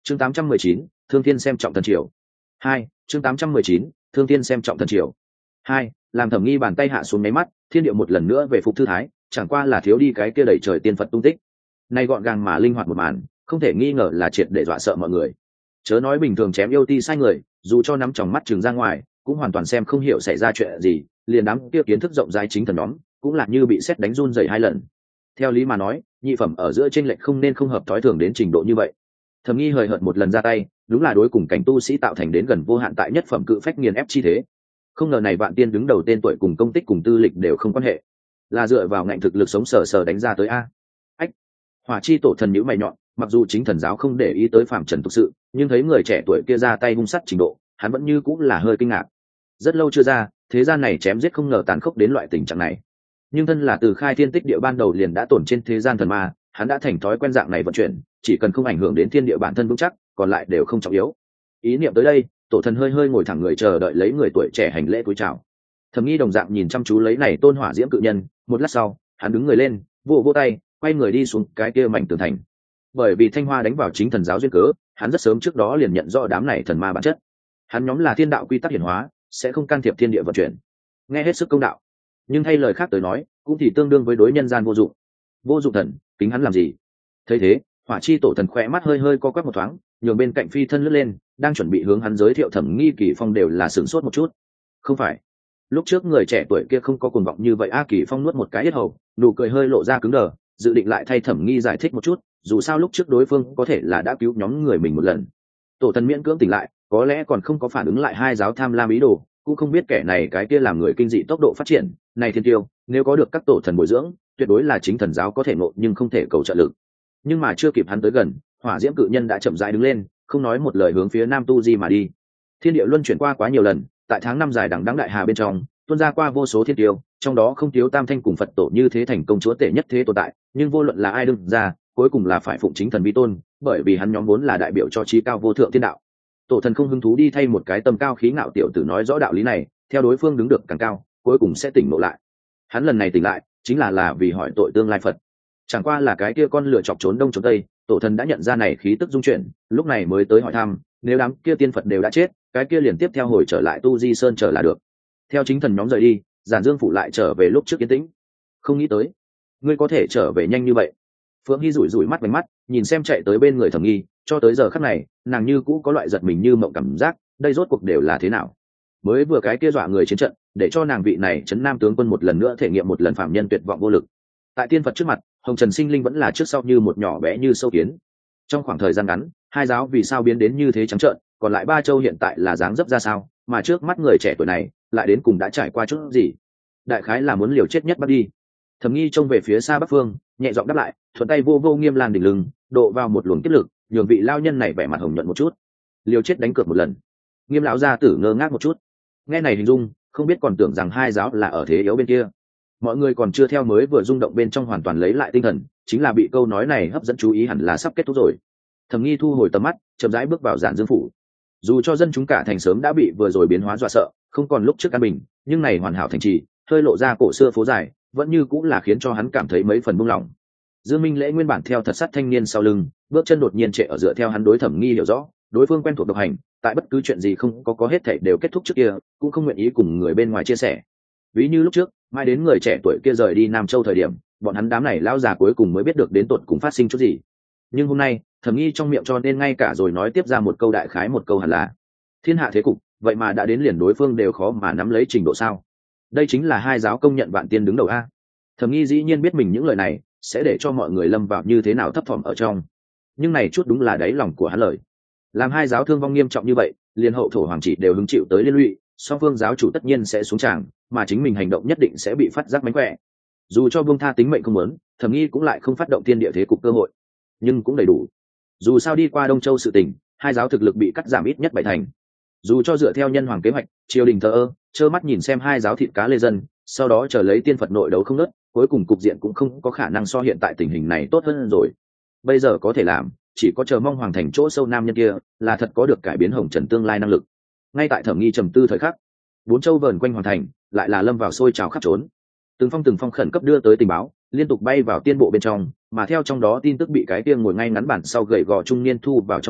chương 819, thương thiên xem trọng thần triều. 2. chương 819, thương thiên xem trọng thần triều. 2. làm Thẩm Nghi bàn tay hạ xuống nháy mắt, thiên địa một lần nữa về phục thư thái, chẳng qua là thiếu đi cái kia đẩy trời tiên Phật tung tích. Nay gọn gàng mà linh hoạt một màn, không thể nghi ngờ là triệt để dọa sợ mọi người. Chớ nói bình thường chém yêu ti sai người, dù cho nắm tròng mắt trừng ra ngoài, cũng hoàn toàn xem không hiểu xảy ra chuyện gì, liền đám kia kiến thức rộng rãi chính thần nhóm, cũng là như bị sét đánh run rẩy 2 lần. Theo lý mà nói, nhị phẩm ở giữa chênh lệch không nên không hợp thói thường đến trình độ như vậy. Thẩm Nghi hời hợt một lần ra tay, đúng là đối cùng cảnh tu sĩ tạo thành đến gần vô hạn tại nhất phẩm cự phách nghiền ép chi thế. Không ngờ này vạn tiên đứng đầu tên tuổi cùng công tích cùng tư lịch đều không quan hệ, là dựa vào ngạnh thực lực sống sờ sờ đánh ra tới a. Ách, Hỏa chi tổ thần nhíu mày nhọn, mặc dù chính thần giáo không để ý tới phàm trần thực sự, nhưng thấy người trẻ tuổi kia ra tay hung sát trình độ, hắn vẫn như cũng là hơi kinh ngạc. Rất lâu chưa ra, thế gian này chém giết không ngờ tàn khốc đến loại tình trạng này. Nhưng thân là từ khai thiên tích địa ban đầu liền đã tổn trên thế gian thần ma, hắn đã thành thói quen dạng này vận chuyển, chỉ cần không ảnh hưởng đến thiên địa bản thân vững chắc, còn lại đều không trọng yếu. Ý niệm tới đây, tổ thần hơi hơi ngồi thẳng người chờ đợi lấy người tuổi trẻ hành lễ cúi chào. Thẩm Nghi đồng dạng nhìn chăm chú lấy này tôn hỏa diễm cự nhân, một lát sau, hắn đứng người lên, vỗ tay, quay người đi xuống cái kia mảnh tường thành. Bởi vì thanh hoa đánh vào chính thần giáo duyên cớ, hắn rất sớm trước đó liền nhận rõ đám này thần ma bản chất. Hắn nhóm là thiên đạo quy tắc hiển hóa, sẽ không can thiệp thiên địa vận chuyển, nghe hết sức công đạo. Nhưng thay lời khác tới nói, cũng thì tương đương với đối nhân gian vô dụng. Vô dụng thần, kính hắn làm gì? Thấy thế, Hỏa chi tổ thần khỏe mắt hơi hơi co quắp một thoáng, nhường bên cạnh phi thân lướt lên, đang chuẩn bị hướng hắn giới thiệu Thẩm Nghi Kỳ Phong đều là sửng sốt một chút. Không phải, lúc trước người trẻ tuổi kia không có cuồng vọng như vậy a. Kỳ Phong nuốt một cái yết hầu, nụ cười hơi lộ ra cứng đờ, dự định lại thay Thẩm Nghi giải thích một chút, dù sao lúc trước đối phương có thể là đã cứu nhóm người mình một lần. Tổ thần miễn cưỡng tỉnh lại, có lẽ còn không có phản ứng lại hai giáo tham lam ý đồ, cũng không biết kẻ này cái kia làm người kinh dị tốc độ phát triển này thiên tiêu, nếu có được các tổ thần bồi dưỡng, tuyệt đối là chính thần giáo có thể ngộ nhưng không thể cầu trợ lực. Nhưng mà chưa kịp hắn tới gần, hỏa diễm cự nhân đã chậm rãi đứng lên, không nói một lời hướng phía Nam Tu Di mà đi. Thiên địa luân chuyển qua quá nhiều lần, tại tháng 5 dài đằng đẵng đại hà bên trong, tuôn ra qua vô số thiên tiêu, trong đó không thiếu Tam Thanh cùng Phật tổ như thế thành công chúa tể nhất thế tồn tại, nhưng vô luận là ai đứng ra, cuối cùng là phải phụng chính thần vi tôn, bởi vì hắn nhóm vốn là đại biểu cho trí cao vô thượng thiên đạo. Tổ thần không hứng thú đi thay một cái tâm cao khí ngạo tiểu tử nói rõ đạo lý này, theo đối phương đứng được càng cao, cuối cùng sẽ tỉnh ngộ lại. Hắn lần này tỉnh lại, chính là vì hỏi tội tương lai Phật. Chẳng qua là cái kia con lửa chọc trốn đông trốn tây, tổ thần đã nhận ra này khí tức dung chuyển, lúc này mới tới hỏi thăm, nếu đám kia tiên Phật đều đã chết, cái kia liền tiếp theo hồi trở lại Tu Di Sơn trở là được. Theo chính thần nhóm rời đi, Giản Dương phủ lại trở về lúc trước yên tĩnh. Không nghĩ tới, ngươi có thể trở về nhanh như vậy. Phượng Hy rủi rủi mắt vành mắt, nhìn xem chạy tới bên người Thẩm Nghi, cho tới giờ khắc này, nàng như cũ có loại giật mình như mộng cảm giác, đây rốt cuộc đều là thế nào? Mới vừa cái kia dọa người chiến trận, để cho nàng vị này trấn nam tướng quân một lần nữa thể nghiệm một lần phạm nhân tuyệt vọng vô lực. Tại tiên Phật trước mặt, Hồng Trần Sinh Linh vẫn là trước sau như một nhỏ bé như sâu kiến. Trong khoảng thời gian ngắn, hai giáo vì sao biến đến như thế trắng trợn, còn lại ba châu hiện tại là dáng dấp ra sao, mà trước mắt người trẻ tuổi này lại đến cùng đã trải qua chút gì? Đại khái là muốn liều chết nhất bắt đi. Thẩm Nghi trông về phía xa bắc phương, nhẹ giọng đáp lại, thuận tay vô vô Nghiêm Lan đỉnh lưng, độ vào một luồng kiếp lực, nhường vị lao nhân này vẻ mặt hồng nhuận một chút. Liều chết đánh cược một lần. Nghiêm lão gia tử ngơ ngác một chút. Nghe này hình dung, không biết còn tưởng rằng hai giáo là ở thế yếu bên kia. Mọi người còn chưa theo mới vừa rung động bên trong hoàn toàn lấy lại tinh thần, chính là bị câu nói này hấp dẫn chú ý hẳn là sắp kết thúc rồi. Thẩm Nghi thu hồi tầm mắt, chậm rãi bước vào Giản Dương phủ. Dù cho dân chúng cả thành sớm đã bị vừa rồi biến hóa dọa sợ, không còn lúc trước an bình, nhưng này hoàn hảo thành trì, hơi lộ ra cổ xưa phố dài, vẫn như cũng là khiến cho hắn cảm thấy mấy phần buông lỏng. Dương Minh Lễ nguyên bản theo thật sát thanh niên sau lưng, bước chân đột nhiên trệ ở dựa theo hắn đối Thẩm Nghi hiểu rõ, đối phương quen thuộc độc hành, tại bất cứ chuyện gì không có hết thảy đều kết thúc trước kia, cũng không nguyện ý cùng người bên ngoài chia sẻ. Ví như lúc trước, mai đến người trẻ tuổi kia rời đi Nam Châu thời điểm, bọn hắn đám này lão già cuối cùng mới biết được đến tột cùng phát sinh chút gì. Nhưng hôm nay, Thẩm Nghi trong miệng cho nên ngay cả rồi nói tiếp ra một câu đại khái một câu hẳn là thiên hạ thế cục, vậy mà đã đến liền đối phương đều khó mà nắm lấy trình độ sao? Đây chính là hai giáo công nhận vạn tiên đứng đầu a. Thẩm Nghi dĩ nhiên biết mình những lời này sẽ để cho mọi người lâm vào như thế nào thấp thỏm ở trong, nhưng này chút đúng là đáy lòng của hắn lời. Làm hai giáo thương vong nghiêm trọng như vậy, liền hậu thổ hoàng chỉ đều hứng chịu tới liên lụy, song phương giáo chủ tất nhiên sẽ xuống tràng, mà chính mình hành động nhất định sẽ bị phát giác mánh khỏe. Dù cho buông tha tính mệnh không muốn, Thẩm Nghi cũng lại không phát động thiên địa thế cục cơ hội, nhưng cũng đầy đủ. Dù sao đi qua Đông Châu sự tình, hai giáo thực lực bị cắt giảm ít nhất 7 thành. Dù cho dựa theo nhân hoàng kế hoạch, triều đình thờ ơ, trơ mắt nhìn xem hai giáo thịt cá lê dân, sau đó chờ lấy tiên Phật nội đấu không nớt, cuối cùng cục diện cũng không có khả năng so hiện tại tình hình này tốt hơn rồi. Bây giờ có thể làm, chỉ có chờ mong hoàng thành chỗ sâu nam nhân kia là thật có được cải biến Hồng Trần tương lai năng lực. Ngay tại Thẩm Nghi trầm tư thời khắc, 4 châu vờn quanh hoàng thành lại là lâm vào sôi trào khắp trốn. Từng phong khẩn cấp đưa tới tình báo, liên tục bay vào tiên bộ bên trong, mà theo trong đó tin tức bị cái kia ngồi ngay ngắn bản sau gầy gò trung niên thu vào trong mắt,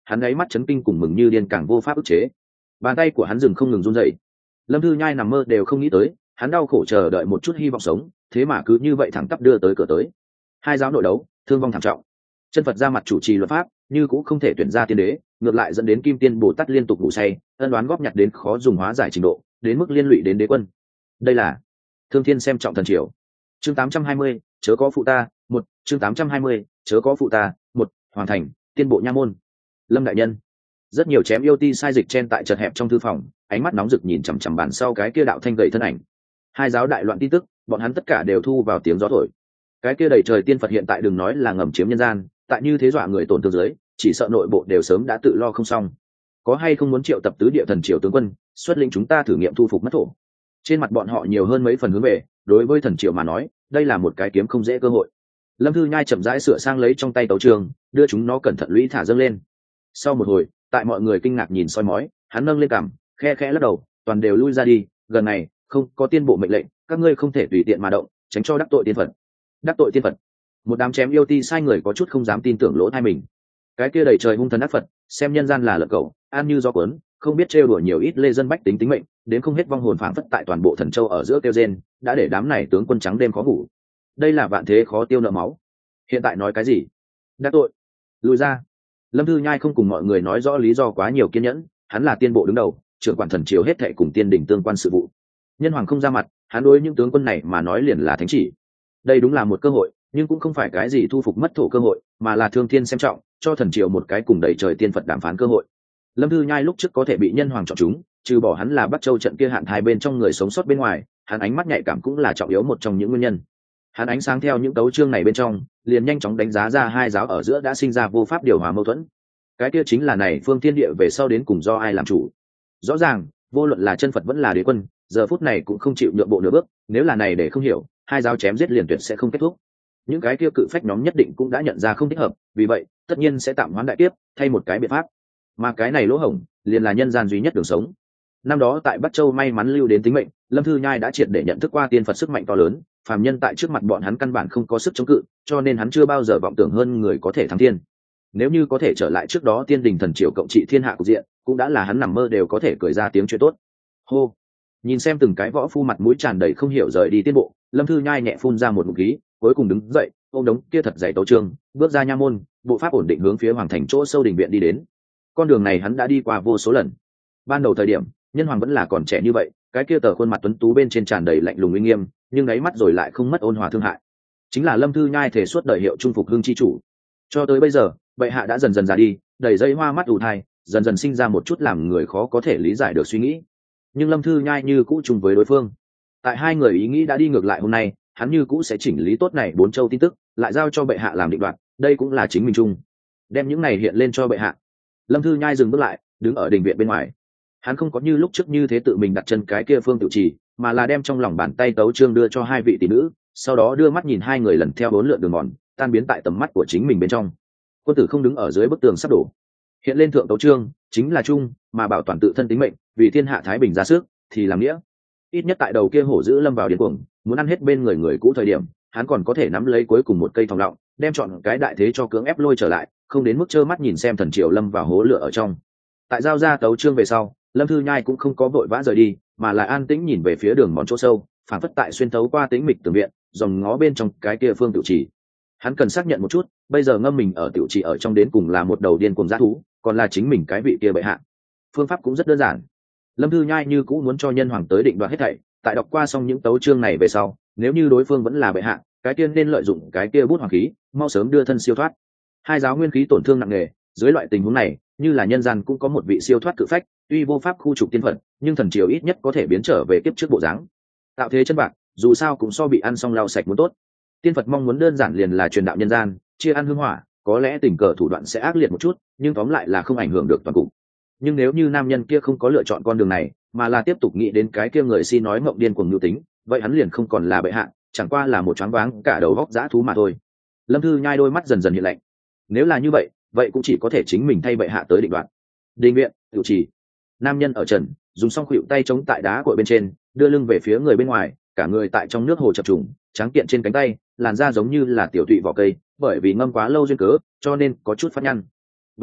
hắn ấy mắt chấn kinh cùng mừng như điên càng vô pháp ức chế. Bàn tay của hắn dừng không ngừng run rẩy. Lâm Thư Nhai nằm mơ đều không nghĩ tới, hắn đau khổ chờ đợi một chút hy vọng sống, thế mà cứ như vậy thẳng tắp đưa tới cửa tới. Hai giáo nội đấu, thương vong thảm trọng. Chân Phật ra mặt chủ trì luật pháp, như cũng không thể tuyển ra tiên đế, ngược lại dẫn đến Kim Tiên Bồ Tát liên tục ngủ say, ân đoán góp nhặt đến khó dùng hóa giải trình độ, đến mức liên lụy đến đế quân. Đây là Thương Thiên xem trọng thần triều. Chương 820, chớ có phụ ta, một chương 820, chớ có phụ ta, một hoàn thành, tiên bộ nha môn. Lâm đại nhân. Rất nhiều chém yêu ti sai dịch chen tại chật hẹp trong thư phòng, ánh mắt nóng rực nhìn chằm chằm bàn sau cái kia đạo thanh gầy thân ảnh. Hai giáo đại loạn tin tức, bọn hắn tất cả đều thu vào tiếng gió thổi. Cái kia đầy trời tiên Phật hiện tại đừng nói là ngầm chiếm nhân gian, tại như thế dọa người tổn thương dưới, chỉ sợ nội bộ đều sớm đã tự lo không xong. Có hay không muốn triệu tập tứ địa thần triều tướng quân, xuất lĩnh chúng ta thử nghiệm thu phục mất thổ. Trên mặt bọn họ nhiều hơn mấy phần hướng về, đối với thần triều mà nói, đây là một cái kiếm không dễ cơ hội. Lâm Thư Nhai chậm rãi sửa sang lấy trong tay tấu trường, đưa chúng nó cẩn thận lũy thả dâng lên. Sau một hồi, tại mọi người kinh ngạc nhìn soi mói, hắn nâng lên cằm, khe khẽ lắc đầu, toàn đều lui ra đi, gần này không có tiên bộ mệnh lệnh, các ngươi không thể tùy tiện mà động, tránh cho đắc tội tiên Phật. Đắc tội tiên Phật? Một đám chém yêu ti sai người có chút không dám tin tưởng lỗ tai mình. Cái kia đầy trời hung thần ác Phật, xem nhân gian là lợn cẩu, an như gió cuốn, không biết trêu đùa nhiều ít lê dân bách tính tính mệnh, đến không hết vong hồn phảng phất tại toàn bộ thần châu ở giữa kêu rên, đã để đám này tướng quân trắng đêm khó ngủ. Đây là vạn thế khó tiêu nợ máu. Hiện tại nói cái gì? Đắc tội? Lùi ra. Lâm Thư Nhai không cùng mọi người nói rõ lý do quá nhiều kiên nhẫn, hắn là tiên bộ đứng đầu, trưởng quản thần triều hết thảy cùng tiên đỉnh tương quan sự vụ. Nhân hoàng không ra mặt, hắn đối những tướng quân này mà nói liền là thánh chỉ. Đây đúng là một cơ hội, nhưng cũng không phải cái gì thu phục mất thổ cơ hội, mà là thương thiên xem trọng, cho thần triều một cái cùng đẩy trời tiên Phật đàm phán cơ hội. Lâm Thư Nhai lúc trước có thể bị nhân hoàng chọn chúng, trừ bỏ hắn là Bắc Châu trận kia hạn thai bên trong người sống sót bên ngoài, hắn ánh mắt nhạy cảm cũng là trọng yếu một trong những nguyên nhân. Hắn ánh sáng theo những tấu chương này bên trong, liền nhanh chóng đánh giá ra hai giáo ở giữa đã sinh ra vô pháp điều hòa mâu thuẫn. Cái kia chính là này phương thiên địa về sau đến cùng do ai làm chủ. Rõ ràng, vô luận là chân Phật vẫn là đế quân, giờ phút này cũng không chịu nhượng bộ nửa bước, nếu là này để không hiểu, hai giáo chém giết liền tuyệt sẽ không kết thúc. Những cái kia cự phách nhóm nhất định cũng đã nhận ra không thích hợp, vì vậy, tất nhiên sẽ tạm hoãn đại kiếp, thay một cái biện pháp. Mà cái này lỗ hổng, liền là nhân gian duy nhất đường sống. Năm đó tại Bắc Châu may mắn lưu đến tính mệnh, Lâm Thư Nhai đã triệt để nhận thức qua tiên Phật sức mạnh to lớn, phàm nhân tại trước mặt bọn hắn căn bản không có sức chống cự, cho nên hắn chưa bao giờ vọng tưởng hơn người có thể thắng thiên. Nếu như có thể trở lại trước đó tiên đình thần triều cộng trị thiên hạ cục diện, cũng đã là hắn nằm mơ đều có thể cười ra tiếng chuyện tốt. Hô, nhìn xem từng cái võ phu mặt mũi tràn đầy không hiểu rời đi tiên bộ, Lâm Thư Nhai nhẹ phun ra một ngụm khí, cuối cùng đứng dậy, ôm đống kia thật dày tấu chương, bước ra nha môn, bộ pháp ổn định hướng phía hoàng thành chỗ sâu đình viện đi đến. Con đường này hắn đã đi qua vô số lần. Ban đầu thời điểm, nhân hoàng vẫn là còn trẻ như vậy, cái kia tờ khuôn mặt tuấn tú bên trên tràn đầy lạnh lùng uy nghiêm, nhưng đáy mắt rồi lại không mất ôn hòa thương hại. Chính là Lâm Thư Nhai thể suốt đời hiệu trung phục hương chi chủ. Cho tới bây giờ, bệ hạ đã dần dần già đi, đầy dây hoa mắt ù thai, dần dần sinh ra một chút làm người khó có thể lý giải được suy nghĩ. Nhưng Lâm Thư Nhai như cũ chung với đối phương. Tại hai người ý nghĩ đã đi ngược lại hôm nay, hắn như cũ sẽ chỉnh lý tốt này bốn châu tin tức, lại giao cho bệ hạ làm định đoạt, đây cũng là chính mình chung. Đem những này hiện lên cho bệ hạ. Lâm Thư Nhai dừng bước lại, đứng ở đình viện bên ngoài. Hắn không có như lúc trước như thế tự mình đặt chân cái kia phương tự trì, mà là đem trong lòng bàn tay tấu chương đưa cho hai vị tỷ nữ, sau đó đưa mắt nhìn hai người lần theo bốn lượn đường mòn, tan biến tại tầm mắt của chính mình bên trong. Quân tử không đứng ở dưới bức tường sắp đổ, hiện lên thượng tấu chương chính là chung, mà bảo toàn tự thân tính mệnh, vì thiên hạ thái bình ra sức thì làm nghĩa. Ít nhất tại đầu kia hổ dữ lâm vào điên cuồng, muốn ăn hết bên người người cũ thời điểm, hắn còn có thể nắm lấy cuối cùng một cây thòng lọng, đem chọn cái đại thế cho cưỡng ép lôi trở lại, không đến mức trơ mắt nhìn xem thần triều lâm vào hố lửa ở trong. Tại giao ra tấu chương về sau, Lâm Thư Nhai cũng không có vội vã rời đi, mà là an tĩnh nhìn về phía đường mòn chỗ sâu, phản phất tại xuyên thấu qua tĩnh mịch tường viện, dòng ngó bên trong cái kia phương tiểu trì. Hắn cần xác nhận một chút, bây giờ ngâm mình ở tiểu trì ở trong đến cùng là một đầu điên cuồng dã thú, còn là chính mình cái vị kia bệ hạ. Phương pháp cũng rất đơn giản. Lâm Thư Nhai như cũ muốn cho nhân hoàng tới định đoạt hết thảy, tại đọc qua xong những tấu chương này về sau, nếu như đối phương vẫn là bệ hạ, cái kia nên lợi dụng cái kia bút hoàng khí, mau sớm đưa thân siêu thoát. Hai giáo nguyên khí tổn thương nặng nề, dưới loại tình huống này, như là nhân gian cũng có một vị siêu thoát cự phách, tuy vô pháp khu trục tiên phận, nhưng thần triều ít nhất có thể biến trở về kiếp trước bộ dáng. Tạo thế chân bạc, dù sao cũng so bị ăn xong lau sạch muốn tốt. Tiên Phật mong muốn đơn giản liền là truyền đạo nhân gian, chia ăn hương hỏa, có lẽ tình cờ thủ đoạn sẽ ác liệt một chút, nhưng tóm lại là không ảnh hưởng được toàn cục. Nhưng nếu như nam nhân kia không có lựa chọn con đường này, mà là tiếp tục nghĩ đến cái kia người si nói mộng điên cuồng nhu tính, vậy hắn liền không còn là bệ hạ, chẳng qua là một choáng váng cả đầu góc dã thú mà thôi. Lâm Thư Nhai đôi mắt dần dần hiện lạnh. Nếu là như vậy, vậy cũng chỉ có thể chính mình thay bệ hạ tới định đoạt. Đình viện, tiểu trì. Nam nhân ở trần, dùng song khuỷu tay chống tại đá cội bên trên, đưa lưng về phía người bên ngoài, cả người tại trong nước hồ chập trùng, trắng kiện trên cánh tay, làn da giống như là tiểu tụy vỏ cây, bởi vì ngâm quá lâu duyên cớ, cho nên có chút phát nhăn. Bệ hạ,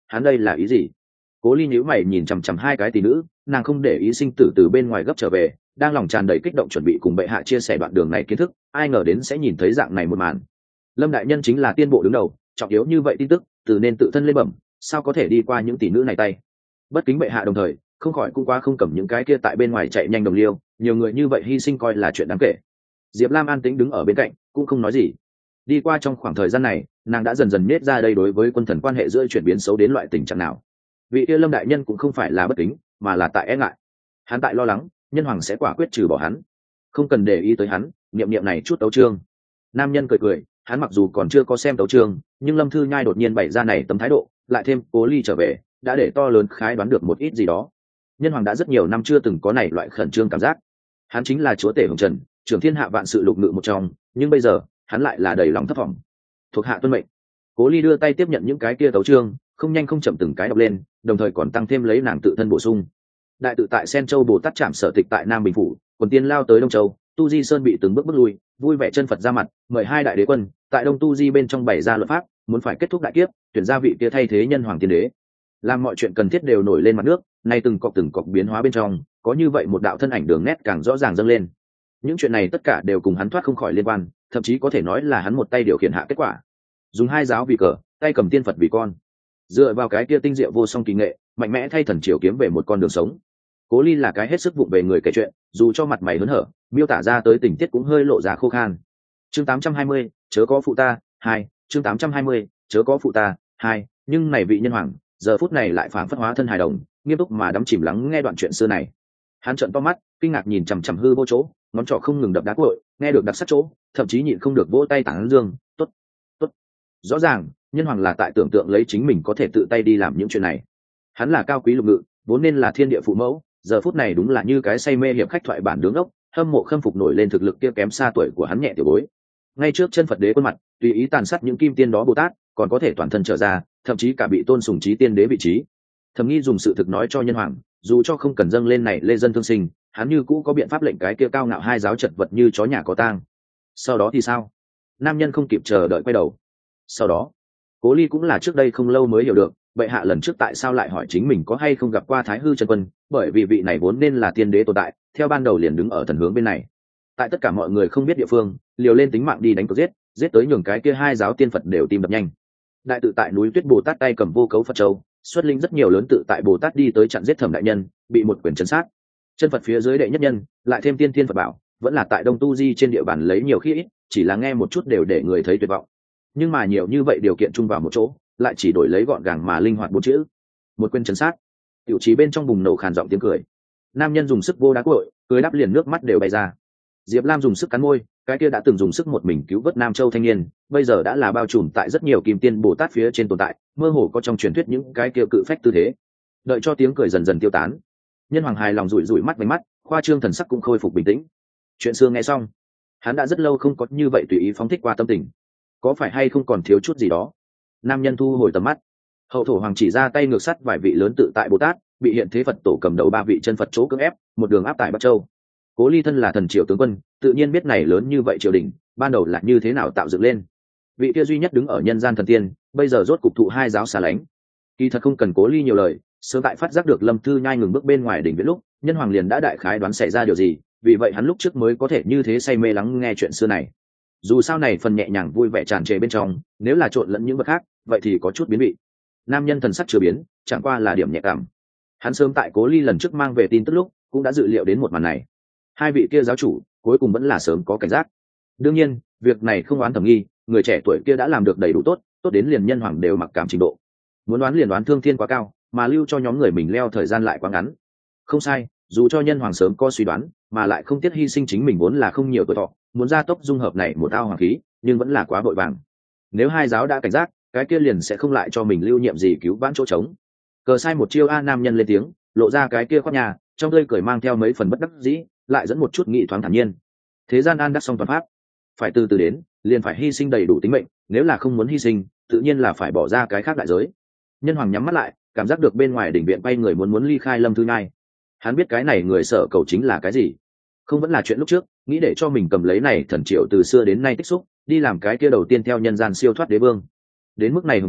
hắn đây là ý gì? Cố Ly nhíu mày nhìn chằm chằm hai cái tỷ nữ, nàng không để ý sinh tử từ bên ngoài gấp trở về, đang lòng tràn đầy kích động chuẩn bị cùng bệ hạ chia sẻ đoạn đường này kiến thức, ai ngờ đến sẽ nhìn thấy dạng này một màn. Lâm đại nhân chính là tiên bộ đứng đầu, trọng yếu như vậy tin tức, từ nên tự thân lên bẩm, sao có thể đi qua những tỷ nữ này tay? Bất kính bệ hạ đồng thời, không khỏi cũng quá không cầm những cái kia tại bên ngoài chạy nhanh đồng liêu, nhiều người như vậy hy sinh coi là chuyện đáng kể. Diệp Lam an tĩnh đứng ở bên cạnh, cũng không nói gì. Đi qua trong khoảng thời gian này, nàng đã dần dần nết ra đây đối với quân thần quan hệ giữa chuyển biến xấu đến loại tình trạng nào. Vị kia Lâm đại nhân cũng không phải là bất kính, mà là tại e ngại. Hắn tại lo lắng, nhân hoàng sẽ quả quyết trừ bỏ hắn. Không cần để ý tới hắn, niệm niệm này chút tấu chương. Nam nhân cười cười, hắn mặc dù còn chưa có xem tấu chương, nhưng Lâm Thư Nhai đột nhiên bày ra này tấm thái độ, lại thêm Cố Ly trở về, đã để to lớn khái đoán được một ít gì đó. Nhân hoàng đã rất nhiều năm chưa từng có này loại khẩn trương cảm giác. Hắn chính là chúa tể hồng trần, trưởng thiên hạ vạn sự lục ngự một trong, nhưng bây giờ hắn lại là đầy lòng thất vọng. Thuộc hạ tuân mệnh. Cố Ly đưa tay tiếp nhận những cái kia tấu chương, không nhanh không chậm từng cái đọc lên, đồng thời còn tăng thêm lấy nàng tự thân bổ sung. Đại tự tại Sen Châu Bồ Tát trảm sở tịch tại Nam Bình phủ, quần tiên lao tới Đông Châu, Tu Di Sơn bị từng bước bước lui, vui vẻ chân Phật ra mặt, mời hai đại đế quân tại Đông Tu Di bên trong bày ra luật pháp, muốn phải kết thúc đại kiếp, tuyển ra vị kia thay thế nhân hoàng tiên đế. Làm mọi chuyện cần thiết đều nổi lên mặt nước, nay từng cọc biến hóa bên trong, có như vậy một đạo thân ảnh đường nét càng rõ ràng dâng lên. Những chuyện này tất cả đều cùng hắn thoát không khỏi liên quan, thậm chí có thể nói là hắn một tay điều khiển hạ kết quả. Dùng hai giáo vì cờ, tay cầm tiên Phật vì con. Dựa vào cái kia tinh diệu vô song kỳ nghệ, mạnh mẽ thay thần triều kiếm về một con đường sống. Cố Ly là cái hết sức vụng về người kể chuyện, dù cho mặt mày hớn hở, miêu tả ra tới tình tiết cũng hơi lộ ra khô khan. Chương 820, chớ có phụ ta, 2, chương 820, chớ có phụ ta, 2, nhưng này vị nhân hoàng, giờ phút này lại phảng phất hóa thân hài đồng, nghiêm túc mà đắm chìm lắng nghe đoạn chuyện xưa này. Hắn trợn to mắt, kinh ngạc nhìn chằm chằm hư vô chỗ, ngón trỏ không ngừng đập đá cội, nghe được đặc sắc chỗ, thậm chí nhịn không được vỗ tay tán dương, tốt, tốt. Rõ ràng, nhân hoàng là tại tưởng tượng lấy chính mình có thể tự tay đi làm những chuyện này. Hắn là cao quý lục ngự, vốn nên là thiên địa phụ mẫu, giờ phút này đúng là như cái say mê hiệp khách thoại bản đứng ốc, hâm mộ khâm phục nổi lên thực lực kia kém xa tuổi của hắn nhẹ tiểu bối. Ngay trước chân Phật đế quân mặt, tùy ý tàn sát những kim tiên đó Bồ Tát, còn có thể toàn thân trở ra, thậm chí cả bị tôn sùng chí tiên đế vị trí. Thẩm Nghi dùng sự thực nói cho nhân hoàng, dù cho không cần dâng lên này lê dân thương sinh, hắn như cũ có biện pháp lệnh cái kia cao ngạo hai giáo chật vật như chó nhà có tang. Sau đó thì sao? Nam nhân không kịp chờ đợi quay đầu. Sau đó, Cố Ly cũng là trước đây không lâu mới hiểu được, bệ hạ lần trước tại sao lại hỏi chính mình có hay không gặp qua Thái Hư chân quân, bởi vì vị này vốn nên là tiên đế tồn tại, theo ban đầu liền đứng ở thần hướng bên này. Tại tất cả mọi người không biết địa phương, liều lên tính mạng đi đánh cược giết tới nhường cái kia hai giáo tiên Phật đều tim đập nhanh. Đại tự tại núi Tuyết Bồ Tát tay cầm vô cấu Phật châu, xuất linh rất nhiều lớn tự tại Bồ Tát đi tới chặn giết Thẩm đại nhân, bị một quyền chấn sát. Chân Phật phía dưới đệ nhất nhân, lại thêm tiên thiên Phật bảo, vẫn là tại Đông Tu Di trên địa bàn lấy nhiều khi ít, chỉ là nghe một chút đều để người thấy tuyệt vọng. Nhưng mà nhiều như vậy điều kiện chung vào một chỗ, lại chỉ đổi lấy gọn gàng mà linh hoạt bốn chữ: một quyền chấn sát. Tiểu trí bên trong bùng nổ khàn giọng tiếng cười. Nam nhân dùng sức vô đá cội, cười đáp liền nước mắt đều bay ra. Diệp Lam dùng sức cắn môi, cái kia đã từng dùng sức một mình cứu vớt Nam Châu thanh niên, bây giờ đã là bao trùm tại rất nhiều kim tiên Bồ Tát phía trên tồn tại, mơ hồ có trong truyền thuyết những cái kia cự phách tư thế. Đợi cho tiếng cười dần dần tiêu tán, nhân hoàng hài lòng rủi rủi mắt vánh mắt, khoa trương thần sắc cũng khôi phục bình tĩnh. Chuyện xưa nghe xong, hắn đã rất lâu không có như vậy tùy ý phóng thích qua tâm tình. Có phải hay không còn thiếu chút gì đó? Nam nhân thu hồi tầm mắt, hậu thổ hoàng chỉ ra tay ngược sắt vài vị lớn tự tại Bồ Tát, bị hiện thế Phật tổ cầm đầu ba vị chân Phật chỗ cưỡng ép, một đường áp tải Bắc Châu. Cố Ly thân là thần triều tướng quân, tự nhiên biết này lớn như vậy triều đình ban đầu là như thế nào tạo dựng lên. Vị kia duy nhất đứng ở nhân gian thần tiên, bây giờ rốt cục thụ hai giáo xa lánh. Kỳ thật không cần Cố Ly nhiều lời, sớm tại phát giác được Lâm Thư Nhai ngừng bước bên ngoài đỉnh viện lúc, nhân hoàng liền đã đại khái đoán xảy ra điều gì, vì vậy hắn lúc trước mới có thể như thế say mê lắng nghe chuyện xưa này. Dù sao này phần nhẹ nhàng vui vẻ tràn trề bên trong, nếu là trộn lẫn những vật khác, vậy thì có chút biến vị. Nam nhân thần sắc chưa biến, chẳng qua là điểm nhẹ cảm. Hắn sớm tại Cố Ly lần trước mang về tin tức lúc, cũng đã dự liệu đến một màn này. Hai vị kia giáo chủ cuối cùng vẫn là sớm có cảnh giác. Đương nhiên, việc này không oán Thẩm Nghi, người trẻ tuổi kia đã làm được đầy đủ tốt, tốt đến liền nhân hoàng đều mặc cảm trình độ. Muốn đoán liền đoán thương thiên quá cao, mà lưu cho nhóm người mình leo thời gian lại quá ngắn. Không sai, dù cho nhân hoàng sớm có suy đoán, mà lại không tiếc hy sinh chính mình vốn là không nhiều tuổi thọ, muốn gia tốc dung hợp này một ao hoàng khí, nhưng vẫn là quá vội vàng. Nếu hai giáo đã cảnh giác, cái kia liền sẽ không lại cho mình lưu nhiệm gì cứu vãn chỗ trống. Cờ sai một chiêu a, nam nhân lên tiếng, lộ ra cái kia khoác nhà, trong tươi cười mang theo mấy phần bất đắc dĩ, lại dẫn một chút nghị thoáng thản nhiên. Thế gian an đắc song toàn pháp, phải từ từ đến, liền phải hy sinh đầy đủ tính mệnh, nếu là không muốn hy sinh, tự nhiên là phải bỏ ra cái khác đại giới. Nhân hoàng nhắm mắt lại, cảm giác được bên ngoài đỉnh viện quay người muốn ly khai Lâm Thư Nhai. Hắn biết cái này người sợ cầu chính là cái gì, không vẫn là chuyện lúc trước, nghĩ để cho mình cầm lấy này thần triệu từ xưa đến nay tích xúc, đi làm cái kia đầu tiên theo nhân gian siêu thoát đế vương. Đến mức này hồng trần,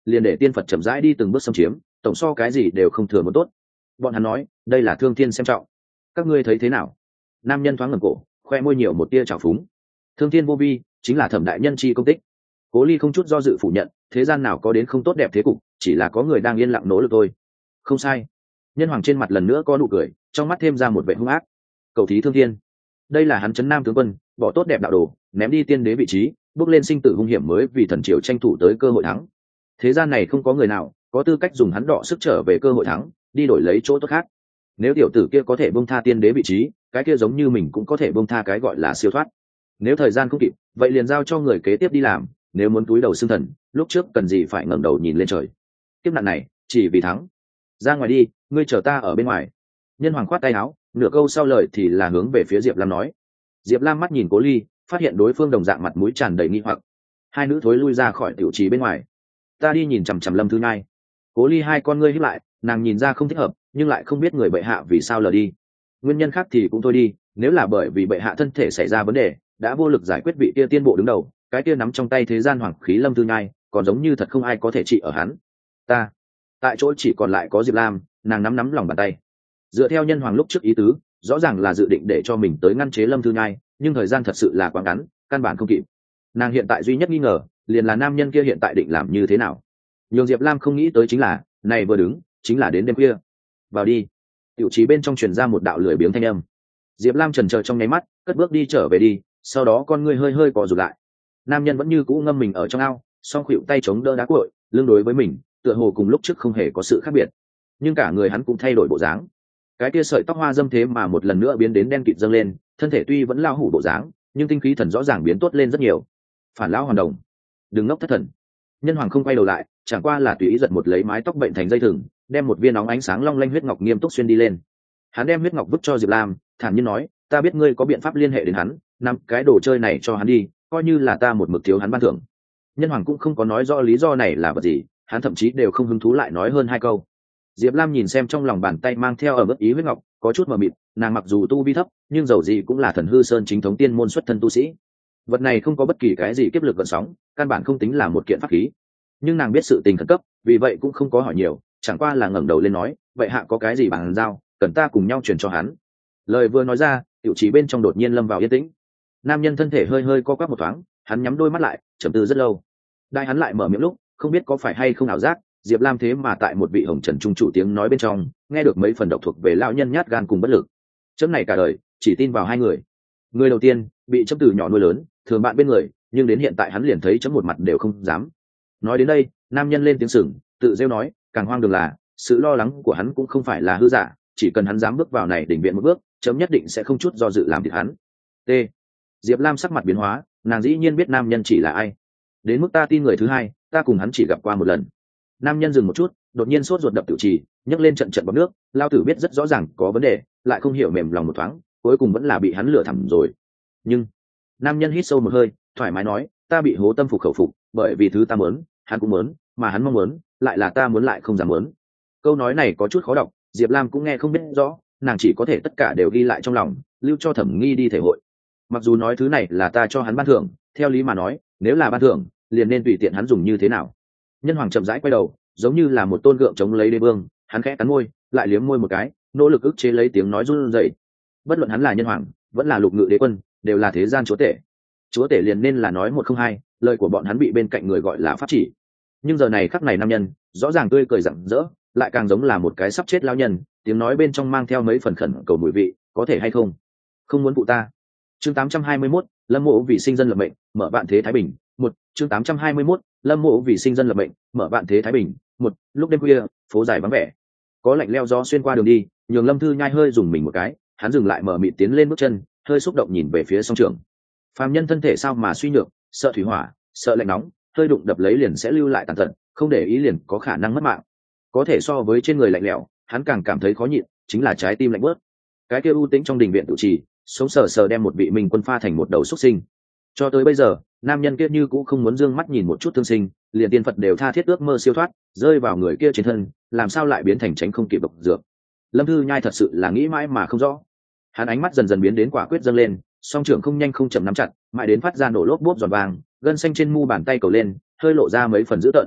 liền để tiên phật chậm rãi đi từng bước xâm chiếm, tổng so cái gì đều không thừa một tốt. Bọn hắn nói đây là thương thiên xem trọng, các ngươi thấy thế nào? Nam nhân thoáng ngẩng cổ, khoe môi nhiều một tia trào phúng. Thương thiên vô vi chính là thẩm đại nhân chi công tích. Cố Ly không chút do dự phủ nhận, thế gian nào có đến không tốt đẹp thế cục, chỉ là có người đang yên lặng nỗ lực thôi. Không sai. Nhân hoàng trên mặt lần nữa có nụ cười, trong mắt thêm ra một vẻ hung ác. Cầu thí thương thiên, đây là hắn trấn nam tướng quân, bỏ tốt đẹp đạo đồ, ném đi tiên đế vị trí, bước lên sinh tử hung hiểm mới vì thần triều tranh thủ tới cơ hội thắng. Thế gian này không có người nào có tư cách dùng hắn đọ sức trở về cơ hội thắng, đi đổi lấy chỗ tốt khác. Nếu tiểu tử kia có thể bông tha tiên đế vị trí, cái kia giống như mình cũng có thể bông tha cái gọi là siêu thoát. Nếu thời gian không kịp, vậy liền giao cho người kế tiếp đi làm. Nếu muốn túi đầu xưng thần, lúc trước cần gì phải ngẩng đầu nhìn lên trời? Kiếp nạn này chỉ vì thắng. Ra ngoài đi, ngươi chờ ta ở bên ngoài. Nhân hoàng khoát tay áo, nửa câu sau lời thì là hướng về phía Diệp Lam nói. Diệp Lam mắt nhìn Cố Ly, phát hiện đối phương đồng dạng mặt mũi tràn đầy nghi hoặc. Hai nữ thối lui ra khỏi tiểu trì bên ngoài. Ta đi nhìn chằm chằm Lâm Thư Nhai. Cố Ly hai con ngươi híp lại, nàng nhìn ra không thích hợp, nhưng lại không biết người bệ hạ vì sao lờ đi. Nguyên nhân khác thì cũng thôi đi, nếu là bởi vì bệ hạ thân thể xảy ra vấn đề, đã vô lực giải quyết vị kia tiên bộ đứng đầu, cái kia nắm trong tay thế gian hoàng khí Lâm Thư Nhai, còn giống như thật không ai có thể trị ở hắn. Ta, tại chỗ chỉ còn lại có Diệp Lam, nàng nắm lòng bàn tay. Dựa theo nhân hoàng lúc trước ý tứ, rõ ràng là dự định để cho mình tới ngăn chế Lâm Thư Nhai, nhưng thời gian thật sự là quá ngắn, căn bản không kịp. Nàng hiện tại duy nhất nghi ngờ liền là nam nhân kia hiện tại định làm như thế nào. Nhường Diệp Lam không nghĩ tới chính là, này vừa đứng chính là đến đêm khuya. Vào đi. Tiểu trí bên trong truyền ra một đạo lười biếng thanh âm. Diệp Lam chần chờ trong nháy mắt, cất bước đi trở về đi, sau đó con ngươi hơi co rụt lại. Nam nhân vẫn như cũ ngâm mình ở trong ao, song khuỵu tay chống đỡ đá cuội, lưng đối với mình, tựa hồ cùng lúc trước không hề có sự khác biệt, nhưng cả người hắn cũng thay đổi bộ dáng. Cái kia sợi tóc hoa dâm thế mà một lần nữa biến đến đen kịt dâng lên, thân thể tuy vẫn lao hủ bộ dáng, nhưng tinh khí thần rõ ràng biến tốt lên rất nhiều. Phản lão hoàn đồng, đừng ngốc thất thần. Nhân hoàng không quay đầu lại, chẳng qua là tùy ý giật một lấy mái tóc bệnh thành dây thừng, đem một viên nóng ánh sáng long lanh huyết ngọc nghiêm túc xuyên đi lên. Hắn đem huyết ngọc vứt cho Diệp Lam, thản nhiên nói, ta biết ngươi có biện pháp liên hệ đến hắn, nắm cái đồ chơi này cho hắn đi, coi như là ta một mực thiếu hắn ban thưởng. Nhân hoàng cũng không có nói rõ lý do này là vật gì, hắn thậm chí đều không hứng thú lại nói hơn hai câu. Diệp Lam nhìn xem trong lòng bàn tay mang theo ở mức ý huyết ngọc, có chút mờ mịt, nàng mặc dù tu vi thấp, nhưng dầu gì cũng là thần hư sơn chính thống tiên môn xuất thân tu sĩ. Vật này không có bất kỳ cái gì kiếp lực gợn sóng, căn bản không tính là một kiện pháp khí. Nhưng nàng biết sự tình khẩn cấp, vì vậy cũng không có hỏi nhiều, chẳng qua là ngẩng đầu lên nói, vậy hạ có cái gì bàn giao, cần ta cùng nhau truyền cho hắn. Lời vừa nói ra, tiểu trí bên trong đột nhiên lâm vào yên tĩnh. Nam nhân thân thể hơi co quắp một thoáng, hắn nhắm đôi mắt lại, trầm tư rất lâu. Đại hắn lại mở miệng lúc, không biết có phải hay không ảo giác, Diệp Lam thế mà tại một vị hồng trần trung chủ tiếng nói bên trong, nghe được mấy phần độc thuộc về lão nhân nhát gan cùng bất lực. Chấm này cả đời, chỉ tin vào hai người. Người đầu tiên, bị chấm từ nhỏ nuôi lớn, thường bạn bên người, nhưng đến hiện tại hắn liền thấy chấm một mặt đều không dám. Nói đến đây, nam nhân lên tiếng sừng, tự rêu nói, càng hoang đường là, sự lo lắng của hắn cũng không phải là hư giả, chỉ cần hắn dám bước vào này đỉnh viện một bước, chấm nhất định sẽ không chút do dự làm thịt hắn. T. Diệp Lam sắc mặt biến hóa, nàng dĩ nhiên biết nam nhân chỉ là ai. Đến mức ta tin người thứ hai, ta cùng hắn chỉ gặp qua một lần. Nam nhân dừng một chút, đột nhiên sốt ruột đập tiểu trì, nhấc lên trận bọt nước, lao tử biết rất rõ ràng có vấn đề, lại không hiểu mềm lòng một thoáng, cuối cùng vẫn là bị hắn lừa thẳm rồi. Nhưng nam nhân hít sâu một hơi, thoải mái nói, ta bị hố tâm phục khẩu phục, bởi vì thứ ta muốn, hắn cũng muốn, mà hắn mong muốn, lại là ta muốn lại không dám muốn. Câu nói này có chút khó đọc, Diệp Lam cũng nghe không biết rõ, nàng chỉ có thể tất cả đều ghi lại trong lòng, lưu cho Thẩm Nghi đi thể hội. Mặc dù nói thứ này là ta cho hắn ban thưởng, theo lý mà nói, nếu là ban thưởng, liền nên tùy tiện hắn dùng như thế nào. Nhân hoàng chậm rãi quay đầu, giống như là một tôn gượng chống lấy đế vương, hắn khẽ cắn môi, lại liếm môi một cái, nỗ lực ức chế lấy tiếng nói run rẩy. Bất luận hắn là nhân hoàng, vẫn là lục ngự đế quân, đều là thế gian chúa tể. Chúa tể liền nên là nói một không hai, lời của bọn hắn bị bên cạnh người gọi là pháp chỉ. Nhưng giờ này khắc này nam nhân, rõ ràng tươi cười rạng rỡ, lại càng giống là một cái sắp chết lão nhân, tiếng nói bên trong mang theo mấy phần khẩn cầu mùi vị, có thể hay không? Không muốn phụ ta. Chương 821, Lâm Mộ vì sinh dân lập mệnh, mở vạn thế thái bình. Một, chương 821, Lâm Mộ vì sinh dân lập mệnh, mở vạn thế thái bình. Một, lúc đêm khuya, phố dài vắng vẻ, có lạnh leo gió xuyên qua đường đi, nhường Lâm Thư Nhai hơi dùng mình một cái, hắn dừng lại mở mịt tiến lên bước chân, hơi xúc động nhìn về phía song trường. Phàm nhân thân thể sao mà suy nhược, sợ thủy hỏa, sợ lạnh nóng, hơi đụng đập lấy liền sẽ lưu lại tàn tật, không để ý liền có khả năng mất mạng. Có thể so với trên người lạnh lẽo, hắn càng cảm thấy khó nhịn, chính là trái tim lạnh bớt. Cái kia u tĩnh trong đình viện tự trì, sống sờ sờ đem một vị minh quân pha thành một đầu xuất sinh. Cho tới bây giờ, nam nhân kia như cũng không muốn dương mắt nhìn một chút thương sinh, liền tiên Phật đều tha thiết ước mơ siêu thoát, rơi vào người kia trên thân, làm sao lại biến thành tránh không kịp độc dược. Lâm Thư Nhai thật sự là nghĩ mãi mà không rõ. Hắn ánh mắt dần dần biến đến quả quyết dâng lên, song trưởng không nhanh không chậm nắm chặt, mãi đến phát ra nổ lốp bốp giòn vàng, gân xanh trên mu bàn tay cầu lên, hơi lộ ra mấy phần dữ tợn.